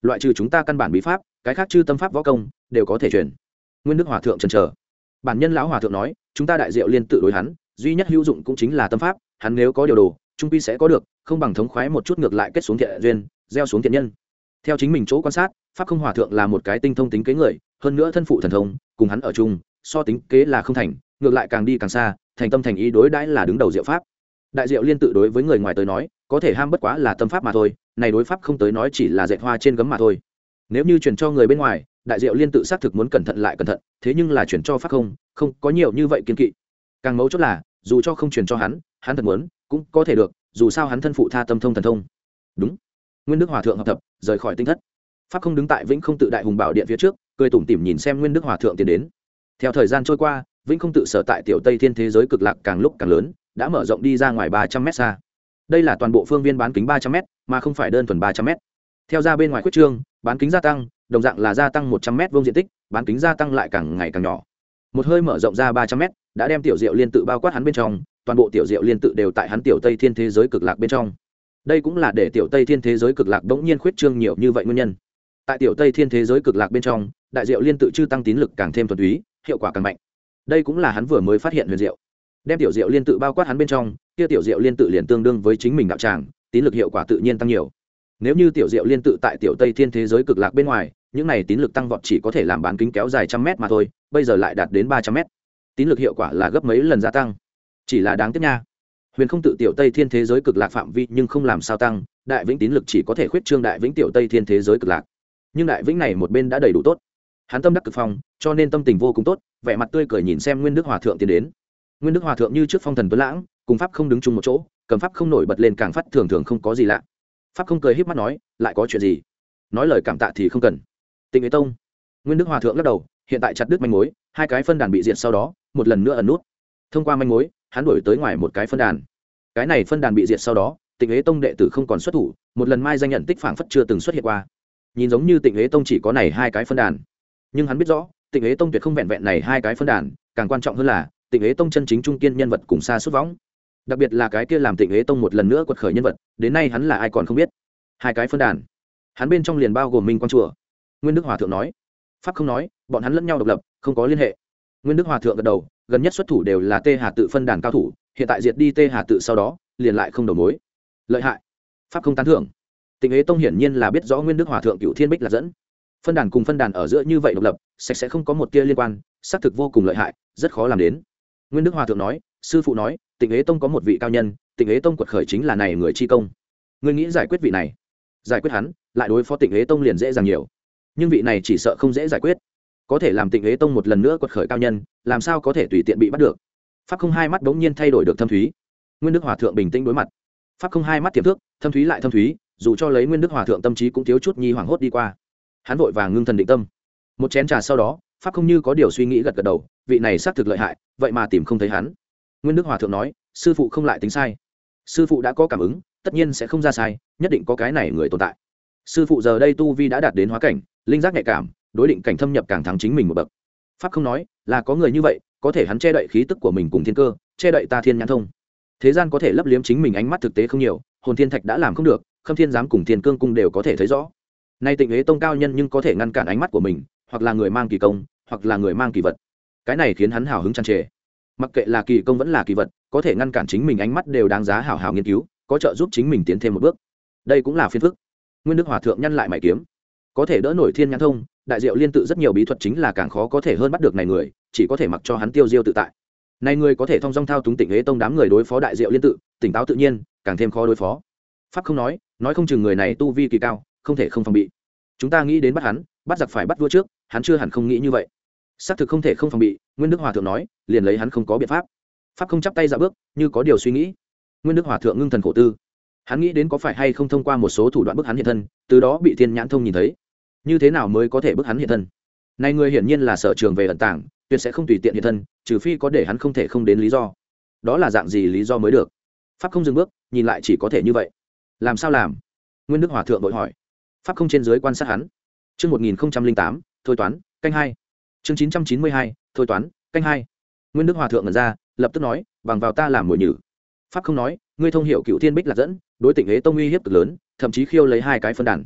loại trừ chúng ta căn bản bí pháp, cái khác chư tâm pháp võ công đều có thể truyền. Nguyên Đức Hòa thượng chần chờ. Bản nhân lão hòa thượng nói, chúng ta đại diệu liên tự đối hắn, duy nhất hữu dụng cũng chính là tâm pháp, hắn nếu có điều đồ, trung quy sẽ có được, không bằng thống khoái một chút ngược lại kết xuống thiện duyên, gieo xuống thiện nhân. Theo chính mình chỗ quan sát, pháp không hòa thượng là một cái tinh thông tính kế người, hơn nữa thân phụ thần thông, cùng hắn ở chung, so tính kế là không thành, ngược lại càng đi càng xa, thành tâm thành ý đối đãi là đứng đầu diệu pháp. Đại diệu liên tự đối với người ngoài tới nói, có thể ham bất quá là tâm pháp mà thôi, này đối pháp không tới nói chỉ là dệt hoa trên gấm mà thôi. Nếu như truyền cho người bên ngoài, đại diệu liên tự xác thực muốn cẩn thận lại cẩn thận, thế nhưng là truyền cho pháp không, không có nhiều như vậy kiên kỵ. Càng mấu chốt là, dù cho không truyền cho hắn, hắn thật muốn, cũng có thể được, dù sao hắn thân phụ tha tâm thông thần thông. Đúng. Nguyên Đức Hòa thượng hợp thập, rời khỏi tinh thất. Pháp không đứng tại Vĩnh Không tự đại hùng bảo điện phía trước, cười tủm tỉm nhìn xem Nguyên Đức Hòa thượng tiến đến. Theo thời gian trôi qua, Vĩnh Không tự sở tại tiểu Tây Thiên thế giới cực lạc càng lúc càng lớn, đã mở rộng đi ra ngoài ba trăm mét xa. Đây là toàn bộ phương viên bán kính ba trăm mét, mà không phải đơn thuần ba trăm mét. Theo ra bên ngoài khuyết trương, bán kính gia tăng, đồng dạng là gia tăng một trăm mét vuông diện tích, bán kính gia tăng lại càng ngày càng nhỏ. Một hơi mở rộng ra ba trăm mét, đã đem tiểu Diệu Liên tự bao quát hắn bên trong, toàn bộ tiểu Diệu Liên tự đều tại hắn tiểu Tây Thiên thế giới cực lạc bên trong. Đây cũng là để tiểu Tây Thiên thế giới cực lạc bỗng nhiên khuyết trương nhiều như vậy nguyên nhân. Tại tiểu Tây Thiên thế giới cực lạc bên trong, đại Diệu Liên tự chư tăng tín lực càng thêm thuần túy, hiệu quả càng mạnh. Đây cũng là hắn vừa mới phát hiện huyền diệu. Đem tiểu Diệu Liên tự bao quát hắn bên trong, kia tiểu Diệu Liên tự liền tương đương với chính mình đạo tràng, tín lực hiệu quả tự nhiên tăng nhiều. Nếu như tiểu Diệu Liên tự tại tiểu Tây Thiên thế giới cực lạc bên ngoài, những này tín lực tăng vọt chỉ có thể làm bán kính kéo dài trăm mét mà thôi, bây giờ lại đạt đến ba trăm mét. Tín lực hiệu quả là gấp mấy lần gia tăng. Chỉ là đáng tiếc nha. Huyền Không tự tiểu Tây Thiên thế giới cực lạc phạm vi nhưng không làm sao tăng, đại vĩnh tín lực chỉ có thể khuyết trương đại vĩnh tiểu Tây Thiên thế giới cực lạc. Nhưng đại vĩnh này một bên đã đầy đủ tốt. Hắn tâm đắc cực phong, cho nên tâm tình vô cùng tốt, vẻ mặt tươi cười nhìn xem Nguyên Đức Hòa thượng tiến đến. Nguyên Đức Hòa thượng như trước phong thần tuấn lãng, cùng pháp không đứng chung một chỗ, cầm pháp không nổi bật lên càng phát thường thường không có gì lạ. Pháp không cười híp mắt nói, lại có chuyện gì? Nói lời cảm tạ thì không cần. Tịnh Uế Tông. Nguyên Đức Hòa thượng lắc đầu, hiện tại chặt đứt manh mối, hai cái phân đàn bị diệt sau đó, một lần nữa ẩn nút. Thông qua manh mối, hắn đuổi tới ngoài một cái phân đàn. Cái này phân đàn bị diệt sau đó, Tịnh Uế Tông đệ tử không còn xuất thủ, một lần mai danh nhận tích phảng phất chưa từng xuất hiện qua. Nhìn giống như Tịnh Uế Tông chỉ có này hai cái phân đàn, nhưng hắn biết rõ, Tịnh Uế Tông tuyệt không vẹn vẹn này hai cái phân đàn, càng quan trọng hơn là, Tịnh Uế Tông chân chính trung kiên nhân vật cùng xa xuất võng. Đặc biệt là cái kia làm Tịnh Uế Tông một lần nữa quật khởi nhân vật, đến nay hắn là ai còn không biết. Hai cái phân đàn, hắn bên trong liền bao gồm Minh Quang chùa. Nguyên Đức Hòa thượng nói, pháp không nói, bọn hắn lẫn nhau độc lập, không có liên hệ. Nguyên Đức Hòa thượng gật đầu, gần nhất xuất thủ đều là Tê Hà tự phân đàn cao thủ, hiện tại diệt đi Tê Hà tự sau đó, liền lại không đầu mối. Lợi hại. Pháp không tán thưởng. Tịnh Uế Tông hiển nhiên là biết rõ Nguyên Đức Hòa thượng Cửu Thiên Bích là dẫn. Phân đàn cùng phân đàn ở giữa như vậy độc lập, sạch sẽ không có một tia liên quan, xác thực vô cùng lợi hại, rất khó làm đến. Nguyên Đức Hòa thượng nói, sư phụ nói, Tịnh Uế Tông có một vị cao nhân, Tịnh Uế Tông quật khởi chính là này người chi công. Ngươi nghĩ giải quyết vị này, giải quyết hắn, lại đối phó Tịnh Uế Tông liền dễ dàng nhiều. Nhưng vị này chỉ sợ không dễ giải quyết. Có thể làm Tịnh Uế Tông một lần nữa quật khởi cao nhân, làm sao có thể tùy tiện bị bắt được? Pháp không hai mắt bỗng nhiên thay đổi được thâm thúy. Nguyên Đức Hòa thượng bình tĩnh đối mặt. Pháp không hai mắt tiềm thước, thâm thúy lại thâm thúy, dù cho lấy Nguyên Đức Hòa thượng tâm trí cũng thiếu chút nhi hoảng hốt đi qua. Hắn vội vàng ngưng thần định tâm. Một chén trà sau đó, Pháp không như có điều suy nghĩ gật gật đầu, vị này xác thực lợi hại, vậy mà tìm không thấy hắn. Nguyên Đức Hòa thượng nói, sư phụ không lại tính sai. Sư phụ đã có cảm ứng, tất nhiên sẽ không ra sai, nhất định có cái này người tồn tại. Sư phụ giờ đây tu vi đã đạt đến hóa cảnh, linh giác nhạy cảm, đối định cảnh thâm nhập càng thắng chính mình một bậc. Pháp không nói, là có người như vậy, có thể hắn che đậy khí tức của mình cùng thiên cơ, che đậy ta thiên nhãn thông. Thế gian có thể lấp liếm chính mình ánh mắt thực tế không nhiều, hồn thiên thạch đã làm không được, khâm thiên giám cùng thiên cương cung đều có thể thấy rõ. Nay Tịnh Uế Tông cao nhân nhưng có thể ngăn cản ánh mắt của mình, hoặc là người mang kỳ công, hoặc là người mang kỳ vật. Cái này khiến hắn hào hứng tràn trề. Mặc kệ là kỳ công vẫn là kỳ vật, có thể ngăn cản chính mình ánh mắt đều đáng giá hảo hảo nghiên cứu, có trợ giúp chính mình tiến thêm một bước. Đây cũng là phiền phức. Nguyên Đức Hòa thượng nhăn lại mày kiếm, có thể đỡ nổi thiên nhãn thông, đại diệu liên tự rất nhiều bí thuật chính là càng khó có thể hơn bắt được này người, chỉ có thể mặc cho hắn tiêu diêu tự tại. Này người có thể thông dong thao túng Tịnh Uế Tông đám người đối phó đại diệu liên tự, tỉnh táo tự nhiên, càng thêm khó đối phó. Pháp không nói, nói không chừng người này tu vi kỳ cao, không thể không phòng bị. Chúng ta nghĩ đến bắt hắn, bắt giặc phải bắt vua trước, hắn chưa hẳn không nghĩ như vậy. Xác thực không thể không phòng bị, Nguyên Đức Hòa thượng nói, liền lấy hắn không có biện pháp. Pháp không chắp tay dạo bước, như có điều suy nghĩ. Nguyên Đức Hòa thượng ngưng thần khổ tư. Hắn nghĩ đến có phải hay không thông qua một số thủ đoạn bức hắn hiện thân, từ đó bị thiên nhãn thông nhìn thấy. Như thế nào mới có thể bức hắn hiện thân? Này người hiển nhiên là sở trường về ẩn tàng, tuyệt sẽ không tùy tiện hiện thân, trừ phi có để hắn không thể không đến lý do. Đó là dạng gì lý do mới được? Pháp không dừng bước, nhìn lại chỉ có thể như vậy. Làm sao làm? Nguyên Đức Hòa thượng vội hỏi. Pháp không trên dưới quan sát hắn. Chương một nghìn tám, thôi toán, canh hai. Chương chín trăm chín mươi hai, thôi toán, canh hai. Nguyên Đức Hòa thượng ngẩn ra, lập tức nói, bằng vào ta làm mồi nhử. Pháp không nói, ngươi thông hiểu Cửu Thiên Bích là dẫn, đối Tịnh Uế Tông uy hiếp cực lớn, thậm chí khiêu lấy hai cái phân đàn.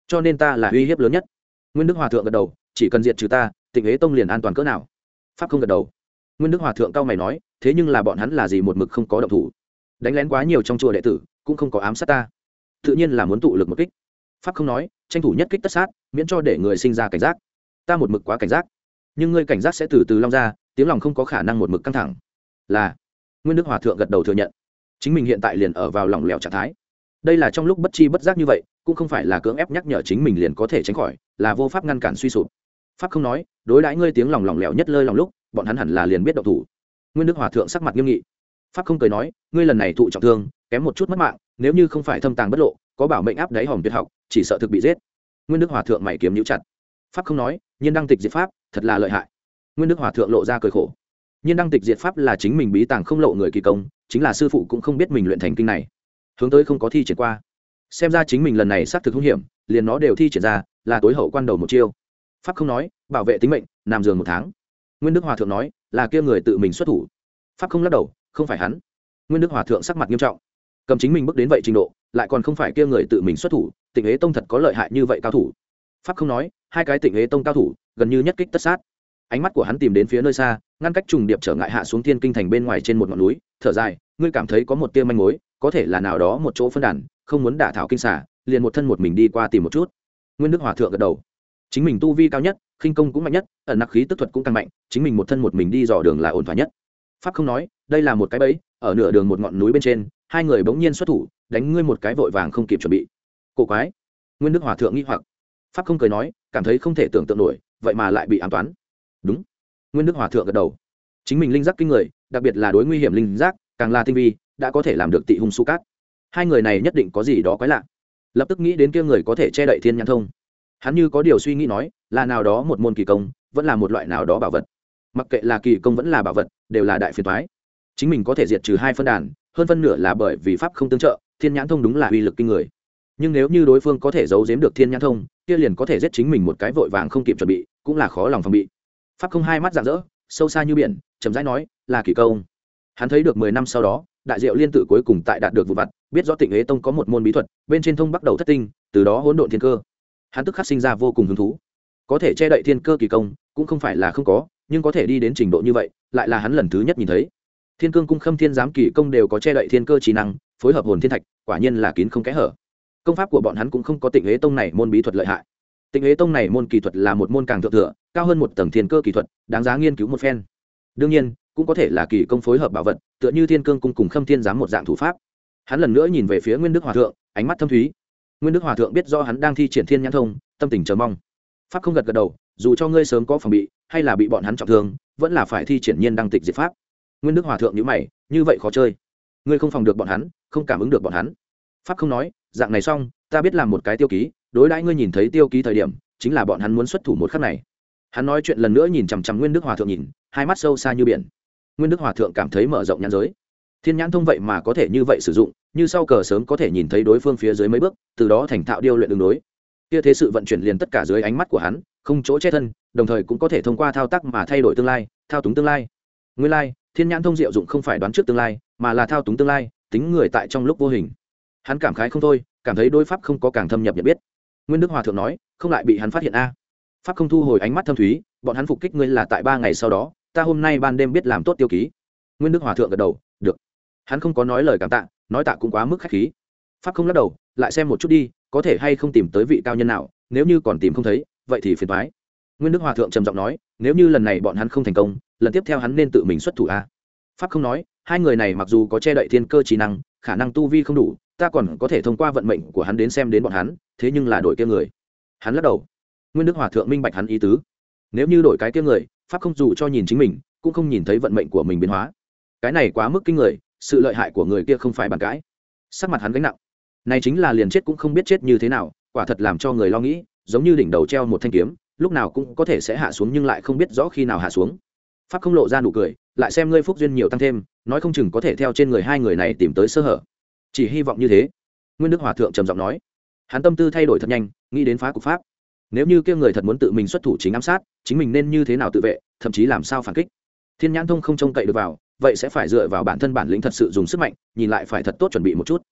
cho nên ta là uy hiếp lớn nhất. Nguyên Đức Hòa thượng gật đầu, chỉ cần diệt trừ ta, Tịnh Ế Tông liền an toàn cỡ nào? Pháp không gật đầu. Nguyên Đức Hòa thượng cao mày nói, thế nhưng là bọn hắn là gì một mực không có động thủ, đánh lén quá nhiều trong chùa đệ tử, cũng không có ám sát ta, tự nhiên là muốn tụ lực một kích. Pháp không nói, tranh thủ nhất kích tất sát, miễn cho để người sinh ra cảnh giác. Ta một mực quá cảnh giác, nhưng ngươi cảnh giác sẽ từ từ long ra, tiếng lòng không có khả năng một mực căng thẳng. Là. Nguyên Đức Hòa thượng gật đầu thừa nhận, chính mình hiện tại liền ở vào lỏng lẻo trạng thái. Đây là trong lúc bất chi bất giác như vậy, cũng không phải là cưỡng ép nhắc nhở chính mình liền có thể tránh khỏi, là vô pháp ngăn cản suy sụp. Pháp không nói, đối đãi ngươi tiếng lòng lỏng lẻo nhất lơi lòng lúc, bọn hắn hẳn là liền biết động thủ. Nguyên Đức Hòa thượng sắc mặt nghiêm nghị. Pháp không cười nói, ngươi lần này thụ trọng thương, kém một chút mất mạng, nếu như không phải thâm tàng bất lộ, có bảo mệnh áp đáy hòm tuyệt học, chỉ sợ thực bị giết. Nguyên Đức Hòa thượng mày kiếm nhíu chặt. Pháp không nói, nhiên đăng tịch diệt pháp, thật là lợi hại. Nguyên Đức Hòa thượng lộ ra cười khổ. Nhiên đăng tịch diệt pháp là chính mình bí tàng không lộ người kỳ công, chính là sư phụ cũng không biết mình luyện thành kinh này, hướng tới không có thi triển qua. Xem ra chính mình lần này xác thực hung hiểm, liền nó đều thi triển ra, là tối hậu quan đầu một chiêu. Pháp không nói, bảo vệ tính mệnh, nằm giường một tháng. Nguyên Đức Hòa thượng nói, là kia người tự mình xuất thủ. Pháp không lắc đầu, không phải hắn. Nguyên Đức Hòa thượng sắc mặt nghiêm trọng, cầm chính mình bước đến vậy trình độ, lại còn không phải kia người tự mình xuất thủ, Tịnh Ế Tông thật có lợi hại như vậy cao thủ. Pháp không nói, hai cái Tịnh Ế Tông cao thủ, gần như nhất kích tất sát. Ánh mắt của hắn tìm đến phía nơi xa, ngăn cách trùng điệp trở ngại hạ xuống Thiên Kinh thành bên ngoài trên một ngọn núi, thở dài, ngươi cảm thấy có một tia manh mối, có thể là nào đó một chỗ phân đàn, không muốn đả thảo kinh xả, liền một thân một mình đi qua tìm một chút. Nguyên Đức Hòa thượng gật đầu, chính mình tu vi cao nhất, khinh công cũng mạnh nhất, ẩn nặc khí tức thuật cũng càng mạnh, chính mình một thân một mình đi dò đường là ổn thỏa nhất. Pháp không nói, đây là một cái bẫy, ở nửa đường một ngọn núi bên trên, hai người bỗng nhiên xuất thủ, đánh ngươi một cái vội vàng không kịp chuẩn bị. Cổ quái. Nguyên Đức Hòa thượng nghi hoặc. Pháp không cười nói, cảm thấy không thể tưởng tượng nổi, vậy mà lại bị ám toán. Đúng. Nguyên Đức Hòa thượng gật đầu, chính mình linh giác kinh người, đặc biệt là đối nguy hiểm linh giác, càng là tinh vi, đã có thể làm được tị hung su cát. Hai người này nhất định có gì đó quái lạ. Lập tức nghĩ đến kia người có thể che đậy thiên nhãn thông. Hắn như có điều suy nghĩ nói, là nào đó một môn kỳ công, vẫn là một loại nào đó bảo vật. Mặc kệ là kỳ công vẫn là bảo vật, đều là đại phiền toái. Chính mình có thể diệt trừ hai phân đàn, hơn phân nửa là bởi vì pháp không tương trợ, thiên nhãn thông đúng là uy lực kinh người. Nhưng nếu như đối phương có thể giấu giếm được thiên nhãn thông, kia liền có thể giết chính mình một cái vội vàng không kịp chuẩn bị, cũng là khó lòng phòng bị. Pháp không hai mắt rạng rỡ, sâu xa như biển, chậm rãi nói, là kỳ công. Hắn thấy được mười năm sau đó, đại diệu liên tự cuối cùng tại đạt được vụ vặt, biết rõ Tịnh Ế Tông có một môn bí thuật, bên trên thông bắt đầu thất tinh, từ đó hỗn độn thiên cơ. Hắn tức khắc sinh ra vô cùng hứng thú. Có thể che đậy thiên cơ kỳ công, cũng không phải là không có, nhưng có thể đi đến trình độ như vậy, lại là hắn lần thứ nhất nhìn thấy. Thiên Cương cung Khâm Thiên giám kỳ công đều có che đậy thiên cơ trí năng, phối hợp hồn thiên thạch, quả nhiên là kín không kẽ hở. Công pháp của bọn hắn cũng không có Tịnh Ế Tông này môn bí thuật lợi hại. Tịnh Ế Tông này môn kỳ thuật là một môn càng thượng thừa, cao hơn một tầng thiên cơ kỳ thuật, đáng giá nghiên cứu một phen. Đương nhiên, cũng có thể là kỳ công phối hợp bảo vật, tựa như Thiên Cương cung cùng Khâm Thiên giám một dạng thủ pháp. Hắn lần nữa nhìn về phía Nguyên Đức Hòa thượng, ánh mắt thâm thúy. Nguyên Đức Hòa thượng biết do hắn đang thi triển thiên nhãn thông, tâm tình chờ mong. Pháp không gật gật đầu, dù cho ngươi sớm có phòng bị, hay là bị bọn hắn trọng thương, vẫn là phải thi triển nhiên đăng tịch diệt pháp. Nguyên Đức Hòa thượng nhíu mày, như vậy khó chơi. Ngươi không phòng được bọn hắn, không cảm ứng được bọn hắn. Pháp không nói, dạng này xong, ta biết làm một cái tiêu ký, đối đãi ngươi nhìn thấy tiêu ký thời điểm, chính là bọn hắn muốn xuất thủ một khắc này. Hắn nói chuyện lần nữa nhìn chằm chằm Nguyên Đức Hòa thượng nhìn, hai mắt sâu xa như biển. Nguyên Đức Hòa thượng cảm thấy mở rộng nhãn giới. Thiên nhãn thông vậy mà có thể như vậy sử dụng, như sau cờ sớm có thể nhìn thấy đối phương phía dưới mấy bước, từ đó thành thạo điêu luyện đường đối. Kia thế sự vận chuyển liền tất cả dưới ánh mắt của hắn, không chỗ che thân, đồng thời cũng có thể thông qua thao tác mà thay đổi tương lai, thao túng tương lai. Nguyên lai, thiên nhãn thông diệu dụng không phải đoán trước tương lai, mà là thao túng tương lai, tính người tại trong lúc vô hình. Hắn cảm khái không thôi, cảm thấy đối pháp không có càng thâm nhập nhận biết. Nguyên Đức Hòa thượng nói, không lại bị hắn phát hiện a. Pháp không thu hồi ánh mắt thâm thúy, bọn hắn phục kích ngươi là tại ba ngày sau đó, ta hôm nay ban đêm biết làm tốt tiêu ký. Nguyên Đức Hòa thượng gật đầu, được. Hắn không có nói lời cảm tạ, nói tạ cũng quá mức khách khí. Pháp không lắc đầu, lại xem một chút đi, có thể hay không tìm tới vị cao nhân nào, nếu như còn tìm không thấy, vậy thì phiền toái. Nguyên Đức Hòa thượng trầm giọng nói, nếu như lần này bọn hắn không thành công, lần tiếp theo hắn nên tự mình xuất thủ a. Pháp không nói, hai người này mặc dù có che đậy thiên cơ trí năng, khả năng tu vi không đủ, ta còn có thể thông qua vận mệnh của hắn đến xem đến bọn hắn, thế nhưng là đổi kia người. Hắn lắc đầu. Nguyên Đức Hòa thượng minh bạch hắn ý tứ. Nếu như đổi cái kia người, pháp không dù cho nhìn chính mình, cũng không nhìn thấy vận mệnh của mình biến hóa. Cái này quá mức kinh người, sự lợi hại của người kia không phải bàn cãi. Sắc mặt hắn gánh nặng. Này chính là liền chết cũng không biết chết như thế nào, quả thật làm cho người lo nghĩ, giống như đỉnh đầu treo một thanh kiếm, lúc nào cũng có thể sẽ hạ xuống nhưng lại không biết rõ khi nào hạ xuống. Pháp không lộ ra nụ cười, lại xem ngươi phúc duyên nhiều tăng thêm, nói không chừng có thể theo trên người hai người này tìm tới sơ hở. Chỉ hy vọng như thế. Nguyên Đức Hòa thượng trầm giọng nói. Hắn tâm tư thay đổi thật nhanh, nghĩ đến phá cục pháp. Nếu như kia người thật muốn tự mình xuất thủ chính ám sát, chính mình nên như thế nào tự vệ, thậm chí làm sao phản kích. Thiên nhãn thông không trông cậy được vào, vậy sẽ phải dựa vào bản thân bản lĩnh thật sự dùng sức mạnh, nhìn lại phải thật tốt chuẩn bị một chút.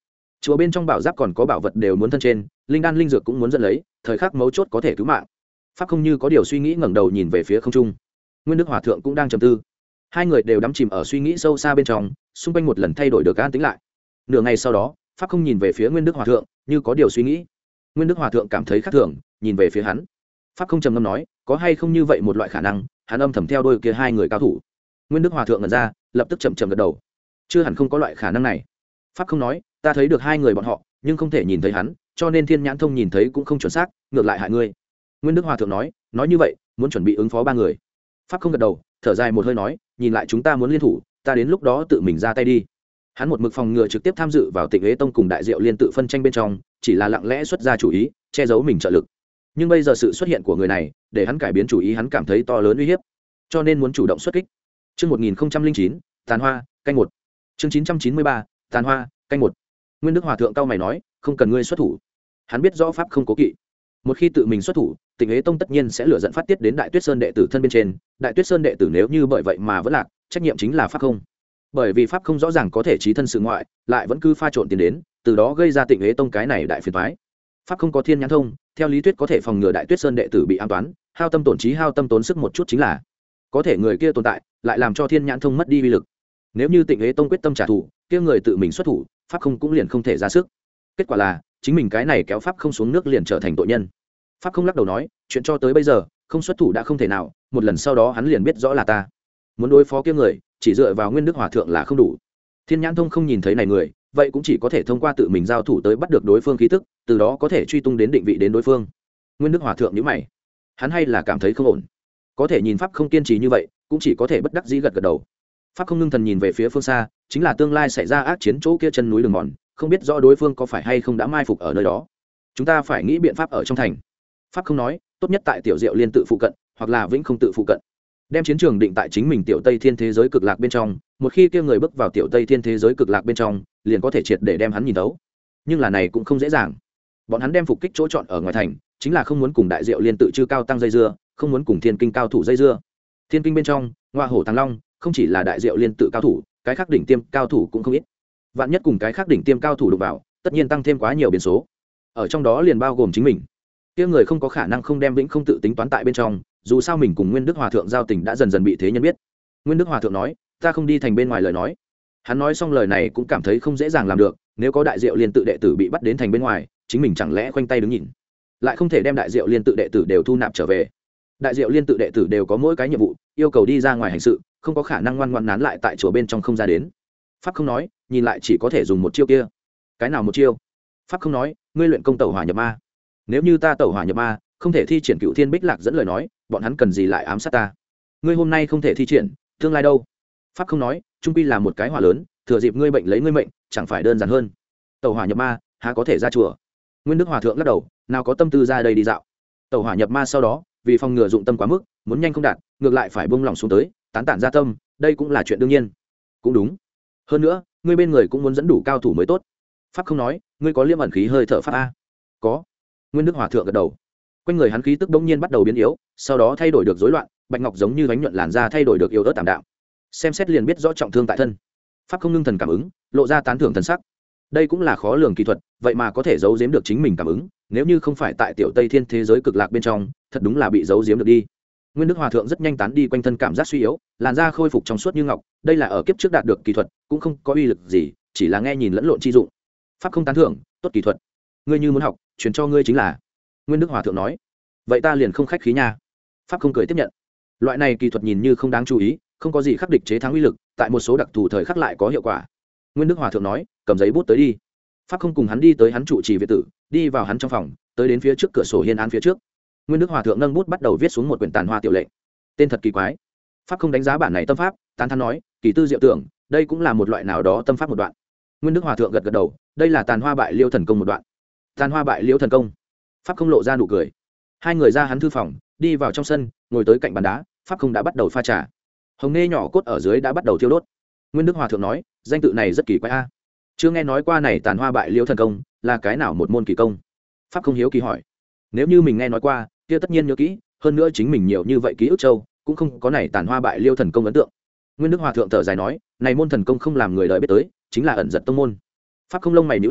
chùa bên trong bảo giáp còn có bảo vật đều muốn thân trên, linh đan linh dược cũng muốn dẫn lấy, thời khắc mấu chốt có thể cứu mạng. Pháp không như có điều suy nghĩ ngẩng đầu nhìn về phía không trung. Nguyên Đức Hòa thượng cũng đang trầm tư. Hai người đều đắm chìm ở suy nghĩ sâu xa bên trong, xung quanh một lần thay đổi được an tĩnh lại. Nửa ngày sau đó, Pháp không nhìn về phía Nguyên Đức Hòa thượng, như có điều suy nghĩ. Nguyên Đức Hòa thượng cảm thấy khác thường, nhìn về phía hắn. Pháp không trầm ngâm nói, có hay không như vậy một loại khả năng, hắn âm thầm theo đôi kia hai người cao thủ. Nguyên Đức Hòa thượng ngẩn ra, lập tức chậm chậm gật đầu. Chưa hẳn không có loại khả năng này. Pháp không nói, ta thấy được hai người bọn họ, nhưng không thể nhìn thấy hắn, cho nên thiên nhãn thông nhìn thấy cũng không chuẩn xác, ngược lại hại ngươi. Nguyên Đức Hòa thượng nói, nói như vậy, muốn chuẩn bị ứng phó ba người. Pháp không gật đầu, thở dài một hơi nói, nhìn lại chúng ta muốn liên thủ, ta đến lúc đó tự mình ra tay đi. Hắn một mực phòng ngừa trực tiếp tham dự vào Tịnh Ế Tông cùng Đại Diệu Liên tự phân tranh bên trong, chỉ là lặng lẽ xuất ra chủ ý, che giấu mình trợ lực. Nhưng bây giờ sự xuất hiện của người này, để hắn cải biến chủ ý, hắn cảm thấy to lớn uy hiếp, cho nên muốn chủ động xuất kích. Chương một nghìn chín, Tàn Hoa, canh một. Chương chín trăm chín mươi ba, Tàn Hoa, canh một. Nguyên Đức Hòa thượng cao mày nói, không cần ngươi xuất thủ. Hắn biết rõ pháp không cố kỵ, một khi tự mình xuất thủ, Tịnh Ế Tông tất nhiên sẽ lựa giận phát tiết đến Đại Tuyết Sơn đệ tử thân bên trên. Đại Tuyết Sơn đệ tử nếu như bởi vậy mà vẫn lạc, trách nhiệm chính là pháp không. Bởi vì pháp không rõ ràng có thể trí thân sự ngoại, lại vẫn cứ pha trộn tiền đến, từ đó gây ra Tịnh Ế Tông cái này đại phiền toái. Pháp không có thiên nhãn thông, theo lý thuyết có thể phòng ngừa Đại Tuyết Sơn đệ tử bị an toán, hao tâm tổn trí hao tâm tốn sức một chút chính là. Có thể người kia tồn tại, lại làm cho thiên nhãn thông mất đi uy lực. Nếu như Tịnh Ế Tông quyết tâm trả thù, kia người tự mình xuất thủ, pháp không cũng liền không thể ra sức. Kết quả là, chính mình cái này kéo pháp không xuống nước liền trở thành tội nhân. Pháp không lắc đầu nói, chuyện cho tới bây giờ, không xuất thủ đã không thể nào, một lần sau đó hắn liền biết rõ là ta. Muốn đối phó kia người, chỉ dựa vào Nguyên Đức Hòa thượng là không đủ. Thiên nhãn thông không nhìn thấy này người, vậy cũng chỉ có thể thông qua tự mình giao thủ tới bắt được đối phương khí tức, từ đó có thể truy tung đến định vị đến đối phương. Nguyên Đức Hòa thượng nhíu mày, hắn hay là cảm thấy không ổn. Có thể nhìn pháp không kiên trì như vậy, cũng chỉ có thể bất đắc dĩ gật gật đầu. Pháp không ngưng thần nhìn về phía phương xa, chính là tương lai xảy ra ác chiến chỗ kia chân núi đường mòn, không biết rõ đối phương có phải hay không đã mai phục ở nơi đó. Chúng ta phải nghĩ biện pháp ở trong thành. Pháp không nói, tốt nhất tại Tiểu Diệu Liên tự phụ cận, hoặc là Vĩnh Không tự phụ cận. Đem chiến trường định tại chính mình Tiểu Tây Thiên thế giới cực lạc bên trong, một khi kia người bước vào Tiểu Tây Thiên thế giới cực lạc bên trong, liền có thể triệt để đem hắn nhìn thấu. Nhưng là này cũng không dễ dàng. Bọn hắn đem phục kích chỗ chọn ở ngoài thành, chính là không muốn cùng Đại Diệu Liên tự chư cao tăng dây dưa, không muốn cùng Thiên Kinh cao thủ dây dưa. Thiên Kinh bên trong, Ngoa Hổ Tàng Long, không chỉ là Đại Diệu Liên tự cao thủ, cái khác đỉnh tiêm cao thủ cũng không ít. Vạn nhất cùng cái khác đỉnh tiêm cao thủ đụng vào, tất nhiên tăng thêm quá nhiều biến số. Ở trong đó liền bao gồm chính mình. Kia người không có khả năng không đem Vĩnh Không tự tính toán tại bên trong, dù sao mình cùng Nguyên Đức Hòa thượng giao tình đã dần dần bị thế nhân biết. Nguyên Đức Hòa thượng nói, ta không đi thành bên ngoài lời nói. Hắn nói xong lời này cũng cảm thấy không dễ dàng làm được, nếu có Đại Diệu Liên tự đệ tử bị bắt đến thành bên ngoài, chính mình chẳng lẽ khoanh tay đứng nhìn, lại không thể đem Đại Diệu Liên tự đệ tử đều thu nạp trở về. Đại Diệu Liên tự đệ tử đều có mỗi cái nhiệm vụ, yêu cầu đi ra ngoài hành sự, không có khả năng ngoan ngoãn nán lại tại chùa bên trong không ra đến. Pháp không nói, nhìn lại chỉ có thể dùng một chiêu kia. Cái nào một chiêu? Pháp không nói, ngươi luyện công tẩu hỏa nhập ma. Nếu như ta tẩu hỏa nhập ma, không thể thi triển Cựu Thiên Bích Lạc dẫn lời nói, bọn hắn cần gì lại ám sát ta? Ngươi hôm nay không thể thi triển, tương lai đâu? Pháp không nói, trung quy là một cái hỏa lớn, thừa dịp ngươi bệnh lấy ngươi mệnh, chẳng phải đơn giản hơn. Tẩu hỏa nhập ma, há có thể ra chùa? Nguyên Đức Hòa thượng lắc đầu, nào có tâm tư ra đây đi dạo. Tẩu hỏa nhập ma sau đó, vì phòng ngừa dụng tâm quá mức, muốn nhanh không đạt, ngược lại phải buông lỏng xuống tới, tán tản ra tâm, đây cũng là chuyện đương nhiên. Cũng đúng. Hơn nữa, ngươi bên người cũng muốn dẫn đủ cao thủ mới tốt. Pháp không nói, ngươi có liêm ẩn khí hơi thở pháp a? Có. Nguyên Đức Hòa thượng gật đầu. Quanh người hắn khí tức bỗng nhiên bắt đầu biến yếu, sau đó thay đổi được rối loạn, bạch ngọc giống như bánh nhuận làn da thay đổi được yếu ớt tạm đạm. Xem xét liền biết rõ trọng thương tại thân. Pháp không ngưng thần cảm ứng, lộ ra tán thưởng thần sắc. Đây cũng là khó lường kỹ thuật, vậy mà có thể giấu giếm được chính mình cảm ứng, nếu như không phải tại Tiểu Tây Thiên thế giới cực lạc bên trong, thật đúng là bị giấu giếm được đi. Nguyên Đức Hòa thượng rất nhanh tán đi quanh thân cảm giác suy yếu, làn da khôi phục trong suốt như ngọc, đây là ở kiếp trước đạt được kỹ thuật, cũng không có uy lực gì, chỉ là nghe nhìn lẫn lộn chi dụng. Pháp không tán thưởng, tốt kỹ thuật. Ngươi như muốn học, truyền cho ngươi chính là. Nguyên Đức Hòa thượng nói. Vậy ta liền không khách khí nha. Pháp không cười tiếp nhận. Loại này kỹ thuật nhìn như không đáng chú ý, không có gì khắc địch chế thắng uy lực, tại một số đặc thù thời khắc lại có hiệu quả. Nguyên Đức Hòa thượng nói, cầm giấy bút tới đi. Pháp không cùng hắn đi tới hắn trụ trì viện tử, đi vào hắn trong phòng, tới đến phía trước cửa sổ hiên án phía trước. Nguyên Đức Hòa thượng nâng bút bắt đầu viết xuống một quyển Tàn Hoa tiểu lệnh. Tên thật kỳ quái. Pháp không đánh giá bản này tâm pháp, tán thán nói, kỳ tư diệu tưởng, đây cũng là một loại nào đó tâm pháp một đoạn. Nguyên Đức Hòa thượng gật gật đầu, đây là Tàn Hoa bại Liêu thần công một đoạn. Tàn Hoa bại Liêu thần công. Pháp không lộ ra nụ cười. Hai người ra hắn thư phòng, đi vào trong sân, ngồi tới cạnh bàn đá, Pháp không đã bắt đầu pha trà. Hồng nê nhỏ cốt ở dưới đã bắt đầu thiêu đốt. Nguyên Đức Hòa thượng nói, danh tự này rất kỳ quái a. Chưa nghe nói qua này Tàn Hoa bại Liêu thần công, là cái nào một môn kỳ công? Pháp không hiếu kỳ hỏi. Nếu như mình nghe nói qua, kia tất nhiên nhớ kỹ, hơn nữa chính mình nhiều như vậy ký ức châu, cũng không có này Tàn Hoa bại Liêu thần công ấn tượng. Nguyên Đức Hòa thượng thở dài nói, này môn thần công không làm người đời biết tới, chính là ẩn giật tông môn. Pháp không lông mày nhíu lại,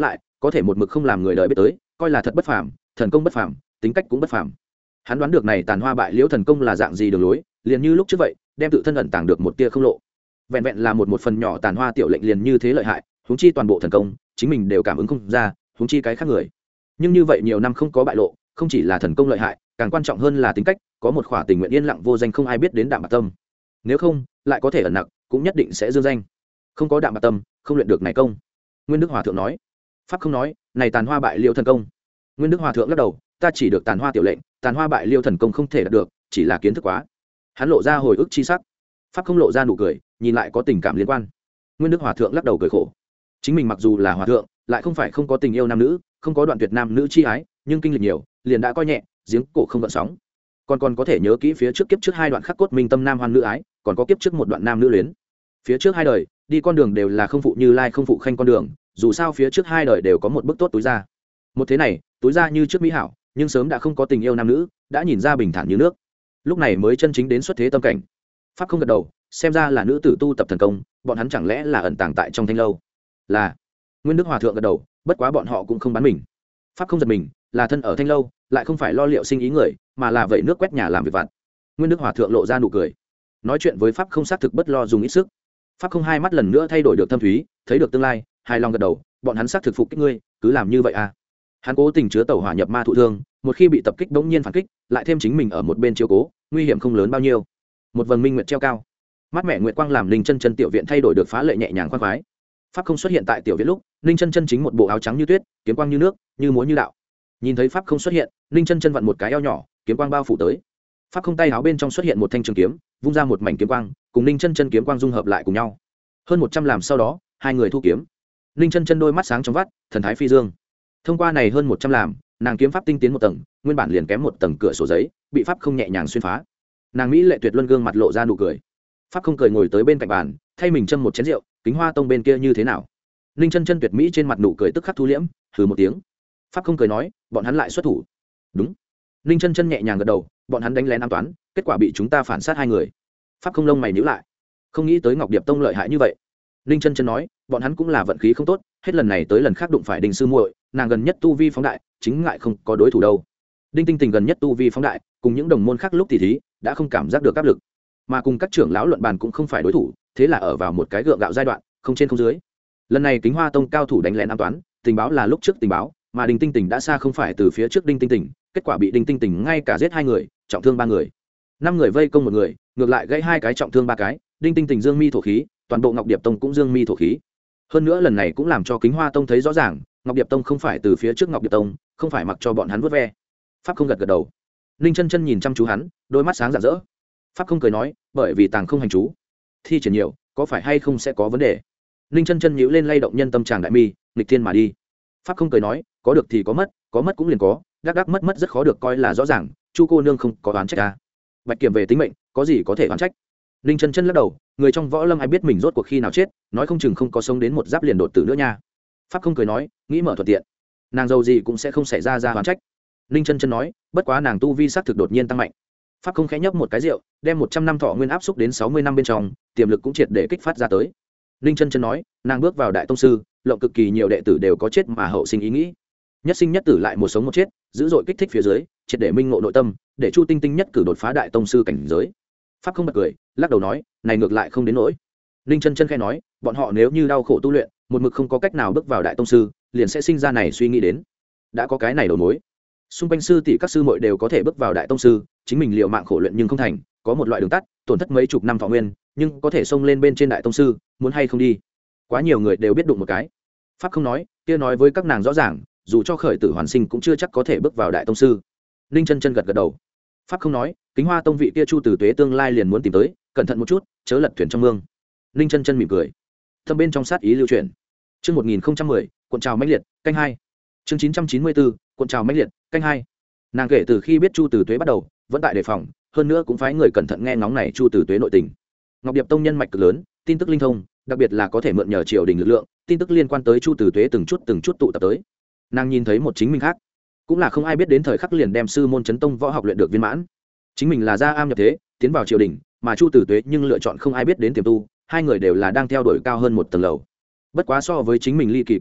có thể một mực không làm người đời biết tới coi là thật bất phàm, thần công bất phàm, tính cách cũng bất phàm. Hắn đoán được này tàn hoa bại liễu thần công là dạng gì đường lối, liền như lúc trước vậy đem tự thân ẩn tàng được một tia không lộ. Vẹn vẹn là một một phần nhỏ tàn hoa tiểu lệnh liền như thế lợi hại, huống chi toàn bộ thần công chính mình đều cảm ứng không ra, huống chi cái khác người. Nhưng như vậy nhiều năm không có bại lộ, không chỉ là thần công lợi hại, càng quan trọng hơn là tính cách, có một khỏa tình nguyện yên lặng vô danh không ai biết đến đạm bạc tâm. Nếu không lại có thể ẩn nặc, cũng nhất định sẽ dương danh. Không có đạm bạc tâm không luyện được này công. Nguyên Đức Hòa thượng nói. Pháp không nói, này tàn hoa bại liễu thần công. Nguyên Đức Hòa thượng lắc đầu, ta chỉ được tàn hoa tiểu lệnh, tàn hoa bại liễu thần công không thể đạt được, chỉ là kiến thức quá. Hắn lộ ra hồi ức chi sắc. Pháp không lộ ra nụ cười, nhìn lại có tình cảm liên quan. Nguyên Đức Hòa thượng lắc đầu cười khổ. Chính mình mặc dù là hòa thượng, lại không phải không có tình yêu nam nữ, không có đoạn tuyệt nam nữ chi ái, nhưng kinh lịch nhiều, liền đã coi nhẹ, giếng cổ không gợn sóng. Còn còn có thể nhớ kỹ phía trước kiếp trước hai đoạn khắc cốt minh tâm nam hoan nữ ái, còn có kiếp trước một đoạn nam nữ luyến. Phía trước hai đời, đi con đường đều là không phụ Như Lai không phụ Khanh con đường, dù sao phía trước hai đời đều có một bức tốt túi ra. Một thế này, túi ra như trước mỹ hảo, nhưng sớm đã không có tình yêu nam nữ, đã nhìn ra bình thản như nước. Lúc này mới chân chính đến xuất thế tâm cảnh. Pháp không gật đầu, xem ra là nữ tử tu tập thần công, bọn hắn chẳng lẽ là ẩn tàng tại trong thanh lâu? Là. Nguyên Đức Hòa thượng gật đầu, bất quá bọn họ cũng không bán mình. Pháp không giật mình, là thân ở thanh lâu, lại không phải lo liệu sinh ý người, mà là vậy nước quét nhà làm việc vặt. Nguyên Đức Hòa thượng lộ ra nụ cười, nói chuyện với Pháp không xác thực bất lo dùng ít sức. Pháp không hai mắt lần nữa thay đổi được thâm thúy, thấy được tương lai, hài lòng gật đầu, bọn hắn xác thực phục kích ngươi, cứ làm như vậy à? Hắn cố tình chứa tẩu hỏa nhập ma thụ thương, một khi bị tập kích bỗng nhiên phản kích, lại thêm chính mình ở một bên chiếu cố, nguy hiểm không lớn bao nhiêu. Một vầng minh nguyệt treo cao, mắt mẹ nguyệt quang làm Ninh Chân Chân tiểu viện thay đổi được phá lệ nhẹ nhàng khoan khoái. Pháp không xuất hiện tại tiểu viện lúc, Ninh Chân Chân chính một bộ áo trắng như tuyết, kiếm quang như nước, như múa như đạo. Nhìn thấy Pháp không xuất hiện, Ninh Chân Chân vặn một cái eo nhỏ, kiếm quang bao phủ tới. Pháp không tay áo bên trong xuất hiện một thanh trường kiếm, vung ra một mảnh kiếm quang, cùng Ninh Chân Chân kiếm quang dung hợp lại cùng nhau. Hơn một trăm làm sau đó, hai người thu kiếm. Ninh Chân Chân đôi mắt sáng trong vắt, thần thái phi dương. Thông qua này hơn một trăm làm, nàng kiếm pháp tinh tiến một tầng, nguyên bản liền kém một tầng cửa sổ giấy, bị Pháp không nhẹ nhàng xuyên phá. Nàng mỹ lệ tuyệt luân gương mặt lộ ra nụ cười. Pháp không cười ngồi tới bên cạnh bàn, thay mình châm một chén rượu, Kính Hoa Tông bên kia như thế nào? Ninh Chân Chân tuyệt mỹ trên mặt nụ cười tức khắc thu liễm, hừ một tiếng. Pháp không cười nói, bọn hắn lại xuất thủ. Đúng. Ninh Chân Chân nhẹ nhàng gật đầu, bọn hắn đánh lén an toán, kết quả bị chúng ta phản sát hai người. Pháp không lông mày nhíu lại, không nghĩ tới Ngọc Điệp Tông lợi hại như vậy. Ninh Chân Chân nói, bọn hắn cũng là vận khí không tốt, hết lần này tới lần khác đụng phải Đinh sư muội, nàng gần nhất tu vi phóng đại, chính ngại không có đối thủ đâu. Đinh Tinh Tình gần nhất tu vi phóng đại, cùng những đồng môn khác lúc tỉ thí, đã không cảm giác được áp lực, mà cùng các trưởng lão luận bàn cũng không phải đối thủ, thế là ở vào một cái gượng gạo giai đoạn, không trên không dưới. Lần này Kính Hoa Tông cao thủ đánh lén an toán, tình báo là lúc trước tình báo, mà Đinh Tinh Tình đã xa không phải từ phía trước Đinh Tinh Tình, kết quả bị Đinh Tinh Tình ngay cả giết hai người, trọng thương ba người. Năm người vây công một người, ngược lại gãy hai cái trọng thương ba cái, Đinh Tinh Tình dương mi thổ khí, toàn bộ Ngọc Điệp Tông cũng dương mi thổ khí. Hơn nữa lần này cũng làm cho Kính Hoa Tông thấy rõ ràng, Ngọc Điệp Tông không phải từ phía trước Ngọc Điệp Tông, không phải mặc cho bọn hắn vớt ve. Pháp không gật gật đầu. Ninh Chân Chân nhìn chăm chú hắn, đôi mắt sáng rạng rỡ. Pháp không cười nói, bởi vì tàng không hành chú, thi triển nhiều, có phải hay không sẽ có vấn đề? Ninh Chân Chân nhíu lên lay động nhân tâm tràng đại mi, nghịch thiên mà đi. Pháp không cười nói, có được thì có mất, có mất cũng liền có, đắc đắc mất mất rất khó được coi là rõ ràng, Chu cô nương không có oán trách ta. Bạch Kiểm về tính mệnh, có gì có thể oán trách? Ninh Chân Chân lắc đầu, người trong võ lâm ai biết mình rốt cuộc khi nào chết, nói không chừng không có sống đến một giáp liền đột tử nữa nha. Pháp không cười nói, nghĩ mở thuận tiện, nàng giàu gì cũng sẽ không xảy ra ra oán trách. Ninh Chân Chân nói, bất quá nàng tu vi sát thực đột nhiên tăng mạnh. Pháp không khẽ nhấp một cái rượu, đem một trăm năm thọ nguyên áp xúc đến sáu mươi năm bên trong, tiềm lực cũng triệt để kích phát ra tới. Ninh Chân Chân nói, nàng bước vào đại tông sư, lộng cực kỳ nhiều đệ tử đều có chết mà hậu sinh ý nghĩ. Nhất sinh nhất tử lại một sống một chết, dữ dội kích thích phía dưới, triệt để minh ngộ nội tâm, để Chu Tinh Tinh nhất cử đột phá đại tông sư cảnh giới. Pháp không bật cười, lắc đầu nói, này ngược lại không đến nỗi. Ninh Chân Chân khẽ nói, bọn họ nếu như đau khổ tu luyện, một mực không có cách nào bước vào đại tông sư, liền sẽ sinh ra này suy nghĩ đến. Đã có cái này đầu mối, xung quanh sư tỷ các sư muội đều có thể bước vào đại tông sư, chính mình liều mạng khổ luyện nhưng không thành, có một loại đường tắt, tổn thất mấy chục năm thọ nguyên, nhưng có thể xông lên bên trên đại tông sư, muốn hay không đi. Quá nhiều người đều biết đụng một cái. Pháp không nói, kia nói với các nàng rõ ràng, dù cho khởi tử hoàn sinh cũng chưa chắc có thể bước vào đại tông sư. Ninh Chân Chân gật gật đầu. Pháp không nói, Kính Hoa Tông vị kia Chu Tử Tuế tương lai liền muốn tìm tới, cẩn thận một chút, chớ lật thuyền trong mương. Ninh Chân Chân mỉm cười, thâm bên trong sát ý lưu truyền. Chương một nghìn không trăm mười, cuộn trào mãnh liệt, canh hai. Chương chín trăm chín mươi bốn, cuộn trào mãnh liệt, canh hai. Nàng kể từ khi biết Chu Tử Tuế bắt đầu, vẫn tại đề phòng, hơn nữa cũng phái người cẩn thận nghe ngóng này Chu Tử Tuế nội tình. Ngọc Điệp Tông nhân mạch cực lớn, tin tức linh thông, đặc biệt là có thể mượn nhờ triều đình lực lượng, tin tức liên quan tới Chu Tử Tuế từng chút từng chút tụ tập tới. Nàng nhìn thấy một chính mình khác, cũng là không ai biết đến thời khắc liền đem sư môn chấn tông võ học luyện được viên mãn. Chính mình là gia am nhập thế, tiến vào triều đình, mà Chu Tử Tuế nhưng lựa chọn không ai biết đến tiềm tu, hai người đều là đang theo đuổi cao hơn một tầng lầu. Bất quá so với chính mình ly kỳ kinh lịch,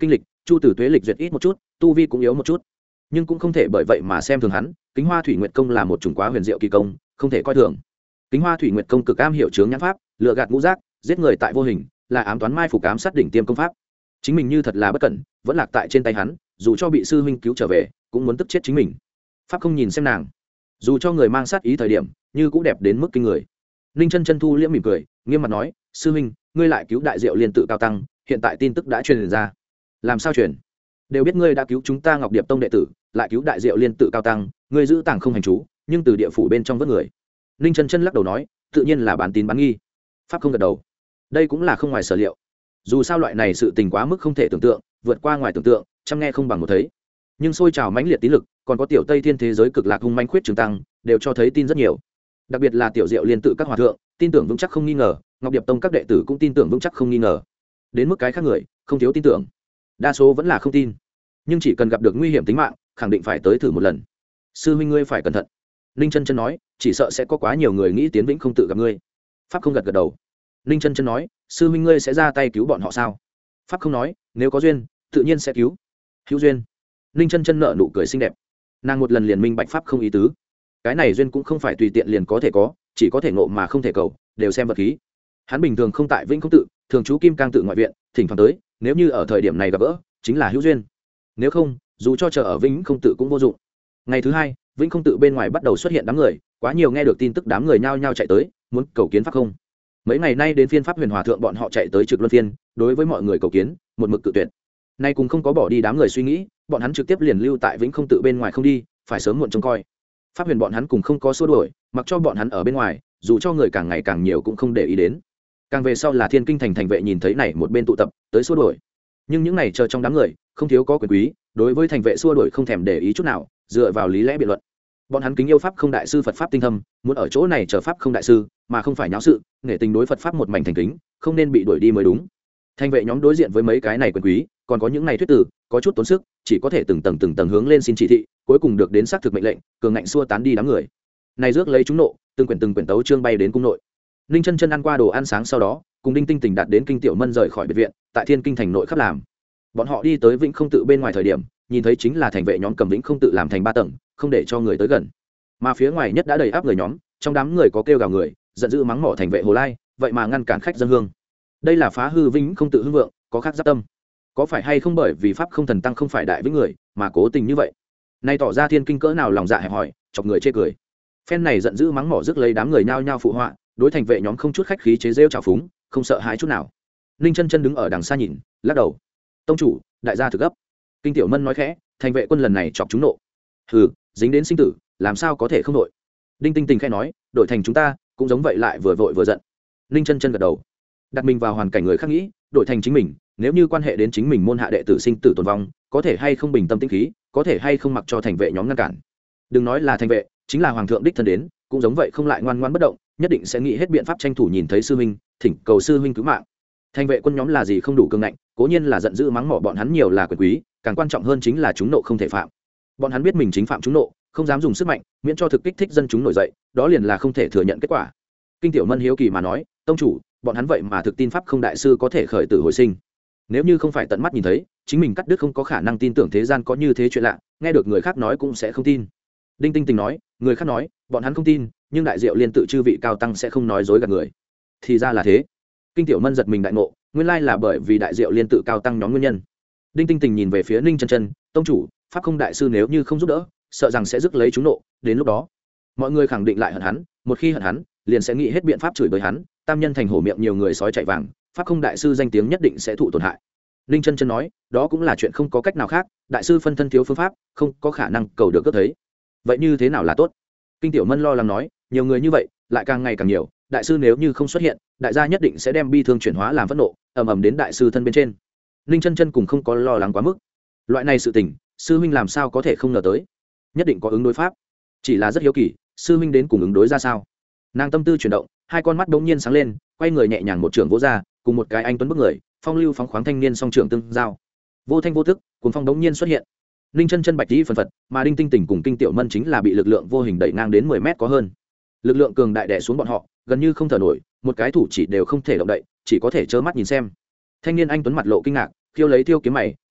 chu tử tuế lịch duyệt ít một chút, tu vi cũng yếu một chút, nhưng cũng không thể bởi vậy mà xem thường hắn. Kính Hoa Thủy Nguyệt công là một chủng quá huyền diệu kỳ công, không thể coi thường. Kính Hoa Thủy Nguyệt công cực am hiểu chướng nhãn pháp, lựa gạt ngũ giác, giết người tại vô hình, là ám toán mai phục ám sát đỉnh tiêm công pháp. Chính mình như thật là bất cẩn, vẫn lạc tại trên tay hắn, dù cho bị sư huynh cứu trở về, cũng muốn tức chết chính mình. Pháp không nhìn xem nàng, dù cho người mang sát ý thời điểm, như cũng đẹp đến mức kinh người. Ninh Chân Chân thu liễm mỉm cười, nghiêm mặt nói, sư huynh, ngươi lại cứu đại diệu liên tự cao tăng, hiện tại tin tức đã truyền ra. Làm sao truyền? Đều biết ngươi đã cứu chúng ta Ngọc Điệp tông đệ tử, lại cứu đại diệu liên tự cao tăng, ngươi giữ tàng không hành chú, nhưng từ địa phủ bên trong vớt người. Ninh Chân Chân lắc đầu nói, tự nhiên là bán tín bán nghi. Pháp không gật đầu, đây cũng là không ngoài sở liệu. Dù sao loại này sự tình quá mức không thể tưởng tượng, vượt qua ngoài tưởng tượng, chăm nghe không bằng một thấy. Nhưng sôi trào mãnh liệt tín lực, còn có tiểu Tây Thiên thế giới cực lạc hung manh khuyết trường tăng, đều cho thấy tin rất nhiều. Đặc biệt là tiểu diệu liên tự các hòa thượng, tin tưởng vững chắc không nghi ngờ, Ngọc Điệp tông các đệ tử cũng tin tưởng vững chắc không nghi ngờ. Đến mức cái khác người, không thiếu tin tưởng, đa số vẫn là không tin. Nhưng chỉ cần gặp được nguy hiểm tính mạng, khẳng định phải tới thử một lần. Sư huynh ngươi phải cẩn thận. Ninh Chân Chân nói, chỉ sợ sẽ có quá nhiều người nghĩ tiến vĩnh không tự gặp ngươi. Pháp không gật gật đầu. Ninh Chân Chân nói, sư huynh ngươi sẽ ra tay cứu bọn họ sao? Pháp không nói, nếu có duyên, tự nhiên sẽ cứu. Hữu duyên. Ninh Chân Chân nở nụ cười xinh đẹp. Nàng một lần liền minh bạch Pháp không ý tứ. Cái này duyên cũng không phải tùy tiện liền có thể có, chỉ có thể ngộ mà không thể cầu, đều xem vật khí. Hắn bình thường không tại vĩnh không tự, thường trú Kim Cang tự ngoại viện, thỉnh thoảng tới, nếu như ở thời điểm này gặp gỡ, chính là hữu duyên. Nếu không, dù cho chờ ở vĩnh không tự cũng vô dụng. Ngày thứ hai, vĩnh không tự bên ngoài bắt đầu xuất hiện đám người, quá nhiều nghe được tin tức đám người nhao nhao chạy tới, muốn cầu kiến Pháp không. Mấy ngày nay đến phiên Pháp Huyền Hòa thượng bọn họ chạy tới trực luân phiên, đối với mọi người cầu kiến, một mực cự tuyệt. Nay cùng không có bỏ đi đám người suy nghĩ, bọn hắn trực tiếp liền lưu tại vĩnh không tự bên ngoài không đi, phải sớm muộn trông coi. Pháp Huyền bọn hắn cùng không có xua đuổi, mặc cho bọn hắn ở bên ngoài, dù cho người càng ngày càng nhiều cũng không để ý đến. Càng về sau là Thiên Kinh thành thành vệ nhìn thấy này một bên tụ tập, tới xua đuổi. Nhưng những này chờ trong đám người, không thiếu có quyền quý, đối với thành vệ xua đuổi không thèm để ý chút nào, dựa vào lý lẽ biện luận. Bọn hắn kính yêu Pháp không đại sư Phật pháp tinh thâm, muốn ở chỗ này chờ Pháp không đại sư, mà không phải nháo sự, nghệ tình đối Phật pháp một mảnh thành kính, không nên bị đuổi đi mới đúng. Thành vệ nhóm đối diện với mấy cái này quyền quý, còn có những này thuyết tử, có chút tốn sức, chỉ có thể từng tầng từng tầng hướng lên xin chỉ thị, cuối cùng được đến xác thực mệnh lệnh, cường ngạnh xua tán đi đám người. Này rước lấy chúng nộ, từng quyển từng quyển tấu chương bay đến cung nội. Ninh Chân Chân ăn qua đồ ăn sáng sau đó, cùng Đinh Tinh Tình đạt đến Kinh Tiểu Mân rời khỏi biệt viện, tại Thiên Kinh thành nội khắp làm. Bọn họ đi tới Vĩnh Không tự bên ngoài thời điểm, nhìn thấy chính là thành vệ nhóm cầm Vĩnh Không tự làm thành ba tầng, không để cho người tới gần. Mà phía ngoài nhất đã đầy áp người nhóm, trong đám người có kêu gào người, giận dữ mắng mỏ thành vệ Hồ Lai, vậy mà ngăn cản khách dân hương. Đây là phá hư Vĩnh Không tự hưng vượng, có khác giáp tâm. Có phải hay không bởi vì pháp không thần tăng không phải đại với người, mà cố tình như vậy? Nay tỏ ra Thiên Kinh cỡ nào lòng dạ hẹp hòi, chọc người chê cười. Phen này giận dữ mắng mỏ rước lấy đám người nhao nhao phụ họa, đối thành vệ nhóm không chút khách khí chế rêu trào phúng, không sợ hãi chút nào. Ninh Chân Chân đứng ở đằng xa nhìn, lắc đầu. Tông chủ, đại gia thực gấp. Kinh Tiểu Mân nói khẽ, thành vệ quân lần này chọc chúng nộ. Hừ, dính đến sinh tử, làm sao có thể không đội? Đinh Tinh Tình khẽ nói, đội thành chúng ta cũng giống vậy, lại vừa vội vừa giận. Ninh Chân Chân gật đầu. Đặt mình vào hoàn cảnh người khác nghĩ, đội thành chính mình, nếu như quan hệ đến chính mình môn hạ đệ tử sinh tử tồn vong, có thể hay không bình tâm tĩnh khí, có thể hay không mặc cho thành vệ nhóm ngăn cản. Đừng nói là thành vệ, chính là hoàng thượng đích thân đến, cũng giống vậy không lại ngoan ngoãn bất động, nhất định sẽ nghĩ hết biện pháp tranh thủ nhìn thấy sư huynh, thỉnh cầu sư huynh cứu mạng. Thành vệ quân nhóm là gì không đủ cường ngạnh, cố nhiên là giận dữ mắng mỏ bọn hắn nhiều là quyền quý, càng quan trọng hơn chính là chúng nộ không thể phạm. Bọn hắn biết mình chính phạm chúng nộ, không dám dùng sức mạnh, miễn cho thực kích thích dân chúng nổi dậy, đó liền là không thể thừa nhận kết quả. Kinh Tiểu Mân hiếu kỳ mà nói, tông chủ, bọn hắn vậy mà thực tin pháp không đại sư có thể khởi tử hồi sinh. Nếu như không phải tận mắt nhìn thấy, chính mình cắt đứt không có khả năng tin tưởng thế gian có như thế chuyện lạ, nghe được người khác nói cũng sẽ không tin. Đinh Tinh Tình nói, người khác nói, bọn hắn không tin, nhưng đại diệu liên tự chư vị cao tăng sẽ không nói dối gạt người. Thì ra là thế. Kinh Tiểu Mân giật mình đại ngộ, nguyên lai là bởi vì đại diệu liên tự cao tăng nhóm nguyên nhân. Đinh Tinh Tình nhìn về phía Ninh Chân Chân, tông chủ, pháp không đại sư nếu như không giúp đỡ, sợ rằng sẽ rước lấy chúng nộ, đến lúc đó, mọi người khẳng định lại hận hắn, một khi hận hắn, liền sẽ nghĩ hết biện pháp chửi bới hắn, tam nhân thành hổ miệng nhiều người sói chạy vàng, pháp không đại sư danh tiếng nhất định sẽ thụ tổn hại. Ninh Chân Chân nói, đó cũng là chuyện không có cách nào khác, đại sư phân thân thiếu phương pháp, không có khả năng cầu được cướp thấy. Vậy như thế nào là tốt? Kinh Tiểu Mân lo lắng nói, nhiều người như vậy, lại càng ngày càng nhiều, đại sư nếu như không xuất hiện, đại gia nhất định sẽ đem bi thương chuyển hóa làm phẫn nộ, ầm ầm đến đại sư thân bên trên. Ninh Chân Chân cùng không có lo lắng quá mức. Loại này sự tình, sư huynh làm sao có thể không ngờ tới? Nhất định có ứng đối pháp. Chỉ là rất hiếu kỳ, sư huynh đến cùng ứng đối ra sao? Nàng tâm tư chuyển động, hai con mắt đống nhiên sáng lên, quay người nhẹ nhàng một trường vỗ ra, cùng một cái anh tuấn bước người, phong lưu phóng khoáng thanh niên song trưởng tương giao. Vô thanh vô tức, cuồng phong đống nhiên xuất hiện. Ninh Chân Chân bạch tí phần phật, mà Đinh Tinh Tình cùng Kinh Tiểu Mân chính là bị lực lượng vô hình đẩy ngang đến mười mét có hơn. Lực lượng cường đại đè xuống bọn họ, gần như không thở nổi, một cái thủ chỉ đều không thể động đậy, chỉ có thể trơ mắt nhìn xem. Thanh niên anh tuấn mặt lộ kinh ngạc, khiêu lấy thiêu kiếm mày,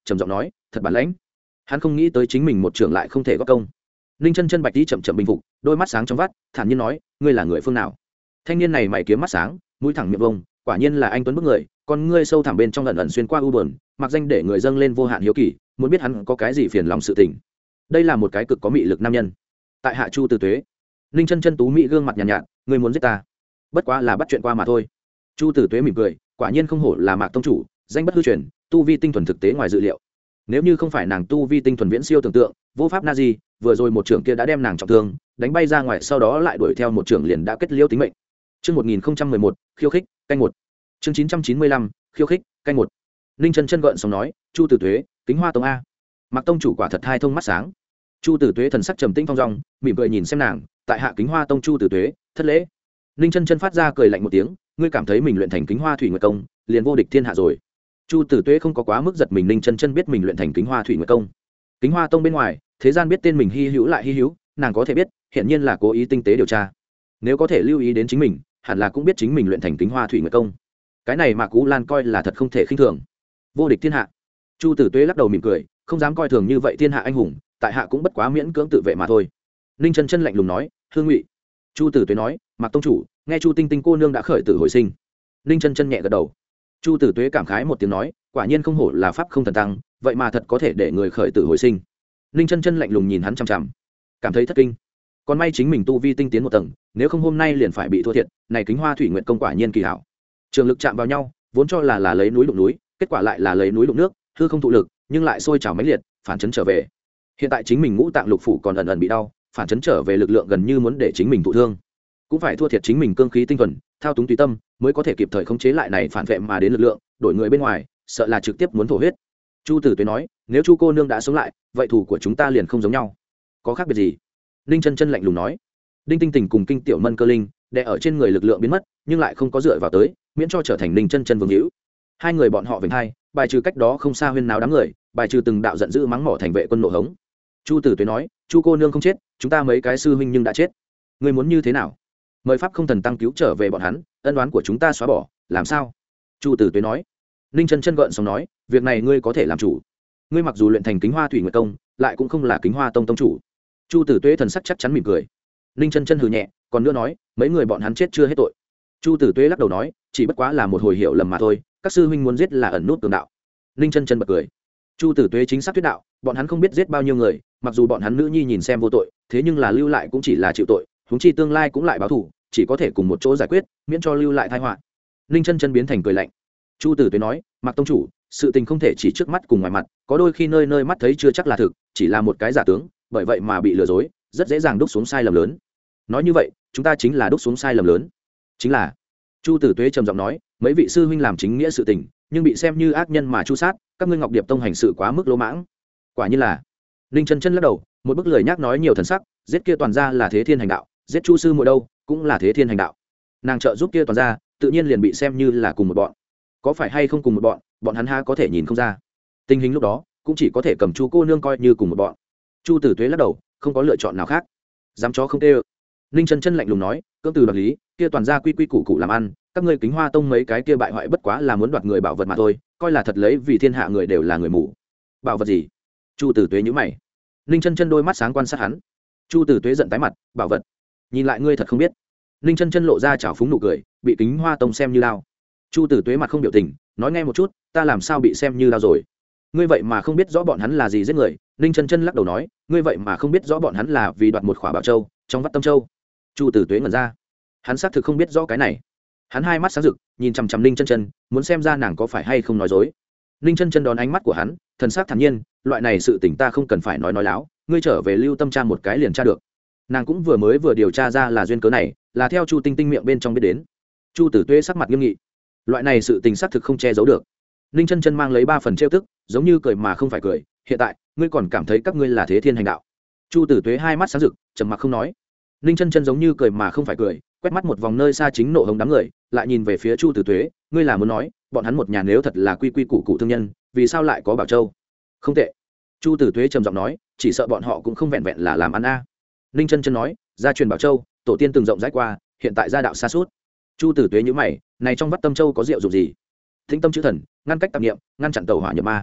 trầm giọng nói thật bản lãnh. Hắn không nghĩ tới chính mình một trưởng lại không thể góp công. Ninh chân chân bạch đi chậm chậm bình phục, đôi mắt sáng trong vắt, thản nhiên nói ngươi là người phương nào? Thanh niên này mày kiếm mắt sáng, mũi thẳng miệng vông, quả nhiên là anh tuấn bức người, con ngươi sâu thẳm bên trong ẩn ẩn xuyên qua u buồn, mặc danh để người dâng lên vô hạn hiếu kỳ, muốn biết hắn có cái gì phiền lòng sự tình. Đây là một cái cực có mị lực nam nhân. Tại hạ Chu Tử Tuế. Ninh chân chân tú mỹ gương mặt nhàn nhạt, nhạt, ngươi muốn giết ta? Bất quá là bắt chuyện qua mà thôi. Chu Tử Tuế mỉm cười, quả nhiên không hổ là Mạc tông chủ, danh bất hư truyền, tu vi tinh thuần thực tế ngoài dự liệu. Nếu như không phải nàng tu vi tinh thuần viễn siêu tưởng tượng, vô pháp na di, vừa rồi một trưởng kia đã đem nàng trọng thương, đánh bay ra ngoài, sau đó lại đuổi theo một trưởng liền đã kết liễu tính mệnh. Chương một nghìn không trăm mười một, khiêu khích, canh một. Chương chín trăm chín mươi lăm, khiêu khích, canh một. Ninh chân chân gợn xong nói, Chu Tử Tuế, Kính Hoa Tông a. Mạc tông chủ quả thật hai thông mắt sáng. Chu Tử Tuế thần sắc trầm tĩnh phong dong, mỉm cười nhìn xem nàng, tại hạ Kính Hoa Tông Chu Tử Tuế, thất lễ. Ninh chân chân phát ra cười lạnh một tiếng, ngươi cảm thấy mình luyện thành Kính Hoa Thủy Nguyệt Công, liền vô địch thiên hạ rồi. Chu Tử Tuế không có quá mức giật mình, Ninh chân chân biết mình luyện thành Kính Hoa Thủy Nguyệt Công. Kính Hoa Tông bên ngoài, thế gian biết tên mình hy hữu lại hy hữu, nàng có thể biết, hiện nhiên là cố ý tinh tế điều tra. Nếu có thể lưu ý đến chính mình, hẳn là cũng biết chính mình luyện thành Kính Hoa Thủy Nguyệt Công. Cái này Mạc Cú Lan coi là thật không thể khinh thường. Vô địch thiên hạ. Chu Tử Tuế lắc đầu mỉm cười, không dám coi thường như vậy thiên hạ anh hùng, tại hạ cũng bất quá miễn cưỡng tự vệ mà thôi. Ninh chân chân lạnh lùng nói, hương ngụy. Chu Tử Tuế nói, Mạc tông chủ, nghe Chu Tinh Tinh cô nương đã khởi tử hồi sinh. Ninh chân chân nhẹ gật đầu. Chu Tử Tuế cảm khái một tiếng nói, quả nhiên không hổ là pháp không thần tăng, vậy mà thật có thể để người khởi tử hồi sinh. Ninh chân chân lạnh lùng nhìn hắn chằm chằm, cảm thấy thất kinh. Còn may chính mình tu vi tinh tiến một tầng, nếu không hôm nay liền phải bị thua thiệt. Này Kính Hoa Thủy Nguyệt Công quả nhiên kỳ hảo. Trường lực chạm vào nhau, vốn cho là là lấy núi đụng núi, kết quả lại là lấy núi đụng nước, hư không thụ lực, nhưng lại sôi trào mãnh liệt, phản chấn trở về. Hiện tại chính mình ngũ tạng lục phủ còn ẩn ẩn bị đau, phản chấn trở về lực lượng gần như muốn để chính mình thụ thương. Cũng phải thua thiệt chính mình cương khí tinh thuần, thao túng tùy tâm, mới có thể kịp thời khống chế lại này phản vệ mà đến lực lượng, đổi người bên ngoài, sợ là trực tiếp muốn thổ huyết. Chu Tử Tuế nói, nếu Chu cô nương đã sống lại, vậy thủ của chúng ta liền không giống nhau. Có khác biệt gì? Ninh chân chân lạnh lùng nói. Đinh Tinh Tình cùng Kinh Tiểu Mân Cơ Linh, đè ở trên người lực lượng biến mất, nhưng lại không có dựa vào tới, miễn cho trở thành Ninh chân chân vương hữu. Hai người bọn họ vểnh hai, bài trừ cách đó không xa huyên náo đám người, bài trừ từng đạo giận dữ mắng mỏ thành vệ quân nộ hống. Chu Tử Tuế nói, Chu cô nương không chết, chúng ta mấy cái sư huynh nhưng đã chết. Ngươi muốn như thế nào? Mời pháp không thần tăng cứu trở về bọn hắn, ân đoán của chúng ta xóa bỏ, làm sao? Chu Tử Tuế nói. Ninh chân chân gợn xong nói, việc này ngươi có thể làm chủ. Ngươi mặc dù luyện thành Kính Hoa Thủy Nguyệt Công, lại cũng không là Kính Hoa Tông tông chủ. Chu Tử Tuế thần sắc chắc chắn mỉm cười. Ninh chân chân hừ nhẹ, còn nữa nói, mấy người bọn hắn chết chưa hết tội. Chu Tử Tuế lắc đầu nói, chỉ bất quá là một hồi hiểu lầm mà thôi, các sư huynh muốn giết là ẩn nút tường đạo. Ninh chân chân bật cười. Chu Tử Tuế chính xác thuyết đạo, bọn hắn không biết giết bao nhiêu người, mặc dù bọn hắn nữ nhi nhìn xem vô tội, thế nhưng là lưu lại cũng chỉ là chịu tội, huống chi tương lai cũng lại báo thù, chỉ có thể cùng một chỗ giải quyết, miễn cho lưu lại tai họa. Ninh chân chân biến thành cười lạnh. Chu Tử Tuế nói, Mạc tông chủ, sự tình không thể chỉ trước mắt cùng ngoài mặt, có đôi khi nơi nơi mắt thấy chưa chắc là thực, chỉ là một cái giả tướng, bởi vậy mà bị lừa dối, rất dễ dàng đúc xuống sai lầm lớn. Nói như vậy, chúng ta chính là đúc xuống sai lầm lớn. Chính là. Chu Tử Tuế trầm giọng nói, mấy vị sư huynh làm chính nghĩa sự tình, nhưng bị xem như ác nhân mà chu sát, các ngươi Ngọc Điệp Tông hành sự quá mức lỗ mãng. Quả nhiên là. Ninh chân chân lắc đầu, một bức lời nhắc nói nhiều thần sắc, giết kia toàn ra là thế thiên hành đạo, giết Chu sư muội đâu, cũng là thế thiên hành đạo. Nàng trợ giúp kia toàn ra, tự nhiên liền bị xem như là cùng một bọn. Có phải hay không cùng một bọn, bọn hắn ha có thể nhìn không ra. Tình hình lúc đó, cũng chỉ có thể cầm Chu cô nương coi như cùng một bọn. Chu Tử Tuế lắc đầu, không có lựa chọn nào khác. Dám chó không tê. Ninh chân chân lạnh lùng nói, cưỡng từ đoạt lý, kia toàn ra quy quy củ củ làm ăn, các ngươi Kính Hoa Tông mấy cái kia bại hoại bất quá là muốn đoạt người bảo vật mà thôi, coi là thật lấy vì thiên hạ người đều là người mù. Bảo vật gì? Chu Tử Tuế nhíu mày. Ninh chân chân đôi mắt sáng quan sát hắn. Chu Tử Tuế giận tái mặt, bảo vật? Nhìn lại ngươi thật không biết. Ninh chân chân lộ ra chảo phúng nụ cười, bị Kính Hoa Tông xem như lao. Chu Tử Tuế mặt không biểu tình, nói nghe một chút, ta làm sao bị xem như lao rồi? Ngươi vậy mà không biết rõ bọn hắn là gì giết người? Ninh chân chân lắc đầu nói, ngươi vậy mà không biết rõ bọn hắn là vì đoạt một khỏa bảo châu trong vắt tâm châu. Chu Tử Tuế ngẩn ra, hắn xác thực không biết rõ cái này. Hắn hai mắt sáng rực, nhìn chằm chằm Ninh chân chân, muốn xem ra nàng có phải hay không nói dối. Ninh chân chân đón ánh mắt của hắn, thần sắc thản nhiên, loại này sự tình ta không cần phải nói nói láo, ngươi trở về lưu tâm tra một cái liền tra được. Nàng cũng vừa mới vừa điều tra ra là duyên cớ này, là theo Chu Tinh Tinh miệng bên trong biết đến. Chu Tử Tuế sắc mặt nghiêm nghị, loại này sự tình xác thực không che giấu được. Ninh chân chân mang lấy ba phần trêu tức, giống như cười mà không phải cười, hiện tại ngươi còn cảm thấy các ngươi là thế thiên hành đạo? Chu Tử Tuế hai mắt sáng rực, trầm mặc không nói. Ninh chân chân giống như cười mà không phải cười, quét mắt một vòng nơi xa chính nộ hồng đám người, lại nhìn về phía Chu Tử Tuế, ngươi là muốn nói bọn hắn một nhà nếu thật là quy quy củ củ thương nhân, vì sao lại có bảo châu? Không tệ. Chu Tử Tuế trầm giọng nói, chỉ sợ bọn họ cũng không vẹn vẹn là làm ăn a. À. Ninh chân chân nói, gia truyền bảo châu, tổ tiên từng rộng rãi qua, hiện tại gia đạo xa suốt. Chu Tử Tuế nhíu mày, này trong vắt tâm châu có rượu dụng gì? Thính tâm chữ thần, ngăn cách tạp niệm, ngăn chặn tẩu hỏa nhập ma.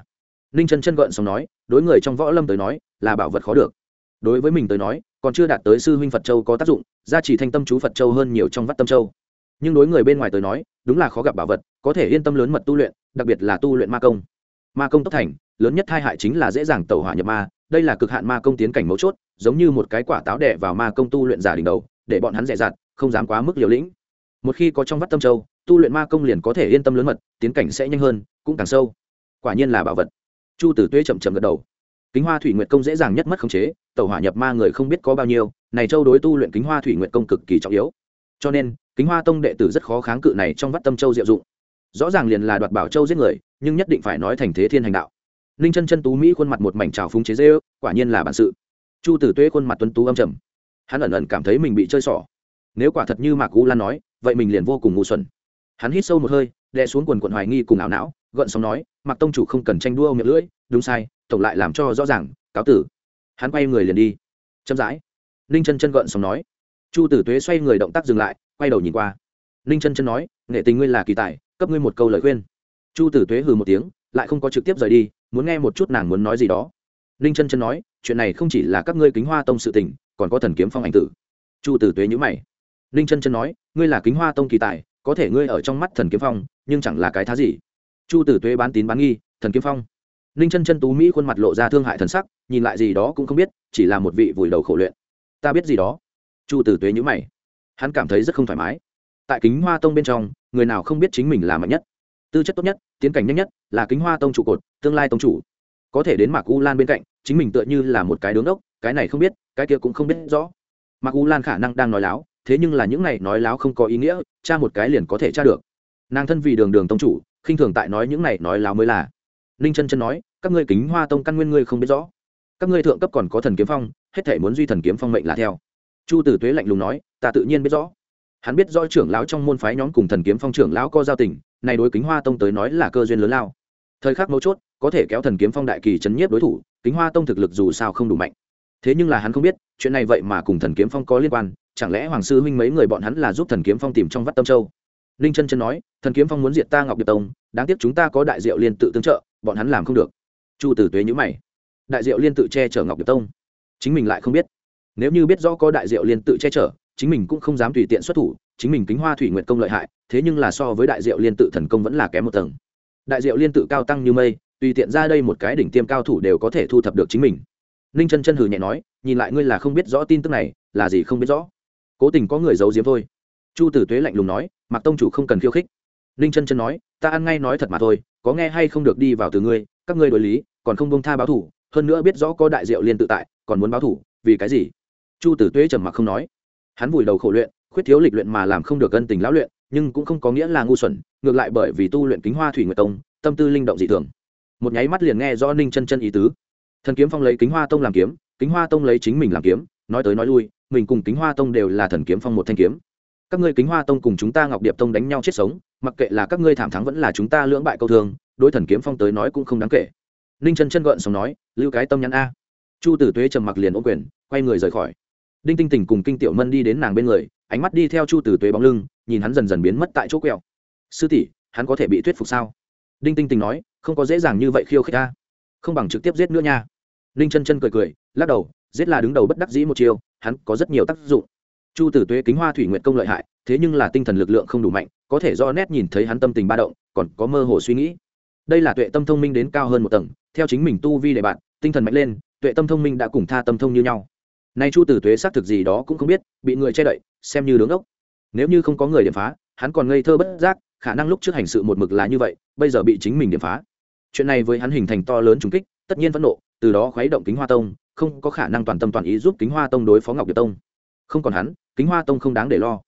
ninh chân chân gợn xong nói, đối người trong võ lâm tới nói là bảo vật khó được, đối với mình tới nói còn chưa đạt tới sư huynh Phật Châu có tác dụng, gia trì thanh tâm chú Phật Châu hơn nhiều trong vắt tâm châu. Nhưng đối người bên ngoài tới nói đúng là khó gặp bảo vật, có thể yên tâm lớn mật tu luyện, đặc biệt là tu luyện ma công. Ma công tốc thành lớn nhất tai hại chính là dễ dàng tẩu hỏa nhập ma, đây là cực hạn ma công tiến cảnh mấu chốt, giống như một cái quả táo đẻ vào ma công tu luyện giả đỉnh đầu, để bọn hắn dè dặt không dám quá mức liều lĩnh. Một khi có trong vắt tâm châu, tu luyện ma công liền có thể yên tâm lớn mật, tiến cảnh sẽ nhanh hơn cũng càng sâu. Quả nhiên là bảo vật. Chu Tử Tuế chậm chậm gật đầu. Kính Hoa Thủy Nguyệt công dễ dàng nhất mất khống chế, tẩu hỏa nhập ma người không biết có bao nhiêu, này châu đối tu luyện Kính Hoa Thủy Nguyệt công cực kỳ trọng yếu. Cho nên, Kính Hoa tông đệ tử rất khó kháng cự này trong vắt tâm châu diệu dụng. Rõ ràng liền là đoạt bảo châu giết người, nhưng nhất định phải nói thành thế thiên hành đạo. Ninh Chân Chân tú mỹ khuôn mặt một mảnh trào phúng chế giễu, quả nhiên là bản sự. Chu Tử Tuế khuôn mặt tuấn tú âm trầm, hắn ẩn ẩn cảm thấy mình bị chơi xỏ. Nếu quả thật như Mạc U Lan nói, vậy mình liền vô cùng ngu xuẩn. Hắn hít sâu một hơi, đè xuống quần quần hoài nghi cùng ảo não, gợn sóng nói, Mạc tông chủ không cần tranh đua miệng lưỡi, đúng sai, tổng lại làm cho rõ ràng, cáo tử. Hắn quay người liền đi. Chậm rãi. Ninh Chân Chân gợn sóng nói. Chu Tử Tuế xoay người động tác dừng lại, quay đầu nhìn qua. Ninh Chân Chân nói, nghệ tình ngươi là kỳ tài, cấp ngươi một câu lời khuyên. Chu Tử Tuế hừ một tiếng, lại không có trực tiếp rời đi, muốn nghe một chút nàng muốn nói gì đó. Ninh Chân Chân nói, chuyện này không chỉ là các ngươi Kính Hoa tông sự tình, còn có thần kiếm phong ảnh tử. Chu Tử Tuế nhíu mày. Ninh Chân Chân nói, ngươi là Kính Hoa tông kỳ tài, có thể ngươi ở trong mắt thần kiếm phong, nhưng chẳng là cái thá gì. Chu Tử Tuế bán tín bán nghi, thần kiếm phong. Ninh Chân Chân tú mỹ khuôn mặt lộ ra thương hại thần sắc, nhìn lại gì đó cũng không biết, chỉ là một vị vùi đầu khổ luyện. Ta biết gì đó. Chu Tử Tuế nhíu mày. Hắn cảm thấy rất không thoải mái. Tại Kính Hoa tông bên trong, người nào không biết chính mình là mạnh nhất, tư chất tốt nhất, tiến cảnh nhanh nhất, là Kính Hoa tông trụ cột, tương lai tông chủ. Có thể đến Mạc U Lan bên cạnh, chính mình tựa như là một cái đứng đốc, cái này không biết, cái kia cũng không biết rõ. Mạc U Lan khả năng đang nói láo, thế nhưng là những này nói láo không có ý nghĩa, tra một cái liền có thể tra được. Nàng thân vì đường đường tông chủ, khinh thường tại nói những này nói láo mới là. Ninh Chân Chân nói, các ngươi Kính Hoa tông căn nguyên ngươi không biết rõ, các ngươi thượng cấp còn có thần kiếm phong, hết thảy muốn duy thần kiếm phong mệnh là theo. Chu Tử Tuế lạnh lùng nói, ta tự nhiên biết rõ. Hắn biết rõ trưởng lão trong môn phái nhóm cùng thần kiếm phong trưởng lão có giao tình, này đối Kính Hoa tông tới nói là cơ duyên lớn lao. Thời khắc mấu chốt, có thể kéo thần kiếm phong đại kỳ chấn nhiếp đối thủ, Kính Hoa tông thực lực dù sao không đủ mạnh. Thế nhưng là hắn không biết, chuyện này vậy mà cùng thần kiếm phong có liên quan, chẳng lẽ Hoàng sư huynh mấy người bọn hắn là giúp thần kiếm phong tìm trong vắt tâm châu. Ninh Chân Chân nói, thần kiếm phong muốn diệt ta Ngọc Điệp tông, đáng tiếc chúng ta có đại diệu liên tự tương trợ, bọn hắn làm không được. Chu Tử Tuế nhíu mày. Đại diệu liên tự che chở Ngọc Điệp tông, chính mình lại không biết. Nếu như biết rõ có đại diệu liên tự che chở, chính mình cũng không dám tùy tiện xuất thủ, chính mình Kính Hoa Thủy Nguyệt công lợi hại, thế nhưng là so với đại diệu liên tự thần công vẫn là kém một tầng. Đại diệu liên tự cao tăng như mây, tùy tiện ra đây một cái đỉnh tiêm cao thủ đều có thể thu thập được chính mình. Ninh Chân Chân hừ nhẹ nói, nhìn lại ngươi là không biết rõ tin tức này, là gì không biết rõ, cố tình có người giấu giếm thôi. Chu Tử Tuế lạnh lùng nói, Mạc tông chủ không cần khiêu khích. Ninh Chân Chân nói, ta ăn ngay nói thật mà thôi, có nghe hay không được đi vào từ ngươi, các ngươi đối lý, còn không buông tha báo thủ, hơn nữa biết rõ có đại diệu liên tự tại, còn muốn báo thủ, vì cái gì? Chu Tử Tuế trầm mặc không nói. Hắn vùi đầu khổ luyện, khuyết thiếu lịch luyện mà làm không được ân tình lão luyện, nhưng cũng không có nghĩa là ngu xuẩn, ngược lại bởi vì tu luyện Kính Hoa Thủy Nguyệt tông, tâm tư linh động dị thường. Một nháy mắt liền nghe rõ Ninh Chân Chân ý tứ. Thần kiếm phong lấy Kính Hoa tông làm kiếm, Kính Hoa tông lấy chính mình làm kiếm, nói tới nói lui, mình cùng Kính Hoa tông đều là thần kiếm phong một thanh kiếm. Các ngươi Kính Hoa tông cùng chúng ta Ngọc Điệp tông đánh nhau chết sống, mặc kệ là các ngươi thảm thắng vẫn là chúng ta lưỡng bại câu thương, đối thần kiếm phong tới nói cũng không đáng kể. Ninh Chân Chân gợn sống nói, lưu cái tâm nhắn a. Chu Tử Tuế trầm mặc liền ôm quyền, quay người rời khỏi. Đinh Tinh Tỉnh cùng Kinh Tiểu Mân đi đến nàng bên người, ánh mắt đi theo Chu Tử Tuế bóng lưng, nhìn hắn dần dần biến mất tại chỗ quẹo. Sư tỷ, hắn có thể bị thuyết phục sao? Đinh Tinh Tỉnh nói, không có dễ dàng như vậy khiêu khích ta, không bằng trực tiếp giết nữa nha. Ninh Chân Chân cười cười, lắc đầu, giết là đứng đầu bất đắc dĩ một chiều, hắn có rất nhiều tác dụng. Chu Tử Tuế Kính Hoa Thủy Nguyệt công lợi hại, thế nhưng là tinh thần lực lượng không đủ mạnh, có thể do nét nhìn thấy hắn tâm tình ba động, còn có mơ hồ suy nghĩ. Đây là tuệ tâm thông minh đến cao hơn một tầng, theo chính mình tu vi để bạn, tinh thần mạnh lên, tuệ tâm thông minh đã cùng tha tâm thông như nhau. Nay Chu Tử Tuế xác thực gì đó cũng không biết, bị người che đậy, xem như đứng ốc. Nếu như không có người điểm phá, hắn còn ngây thơ bất giác, khả năng lúc trước hành sự một mực là như vậy, bây giờ bị chính mình điểm phá. Chuyện này với hắn hình thành to lớn trùng kích, tất nhiên phẫn nộ, từ đó khuấy động Kính Hoa tông, không có khả năng toàn tâm toàn ý giúp Kính Hoa tông đối phó Ngọc Điệp tông. Không còn hắn, Kính Hoa tông không đáng để lo.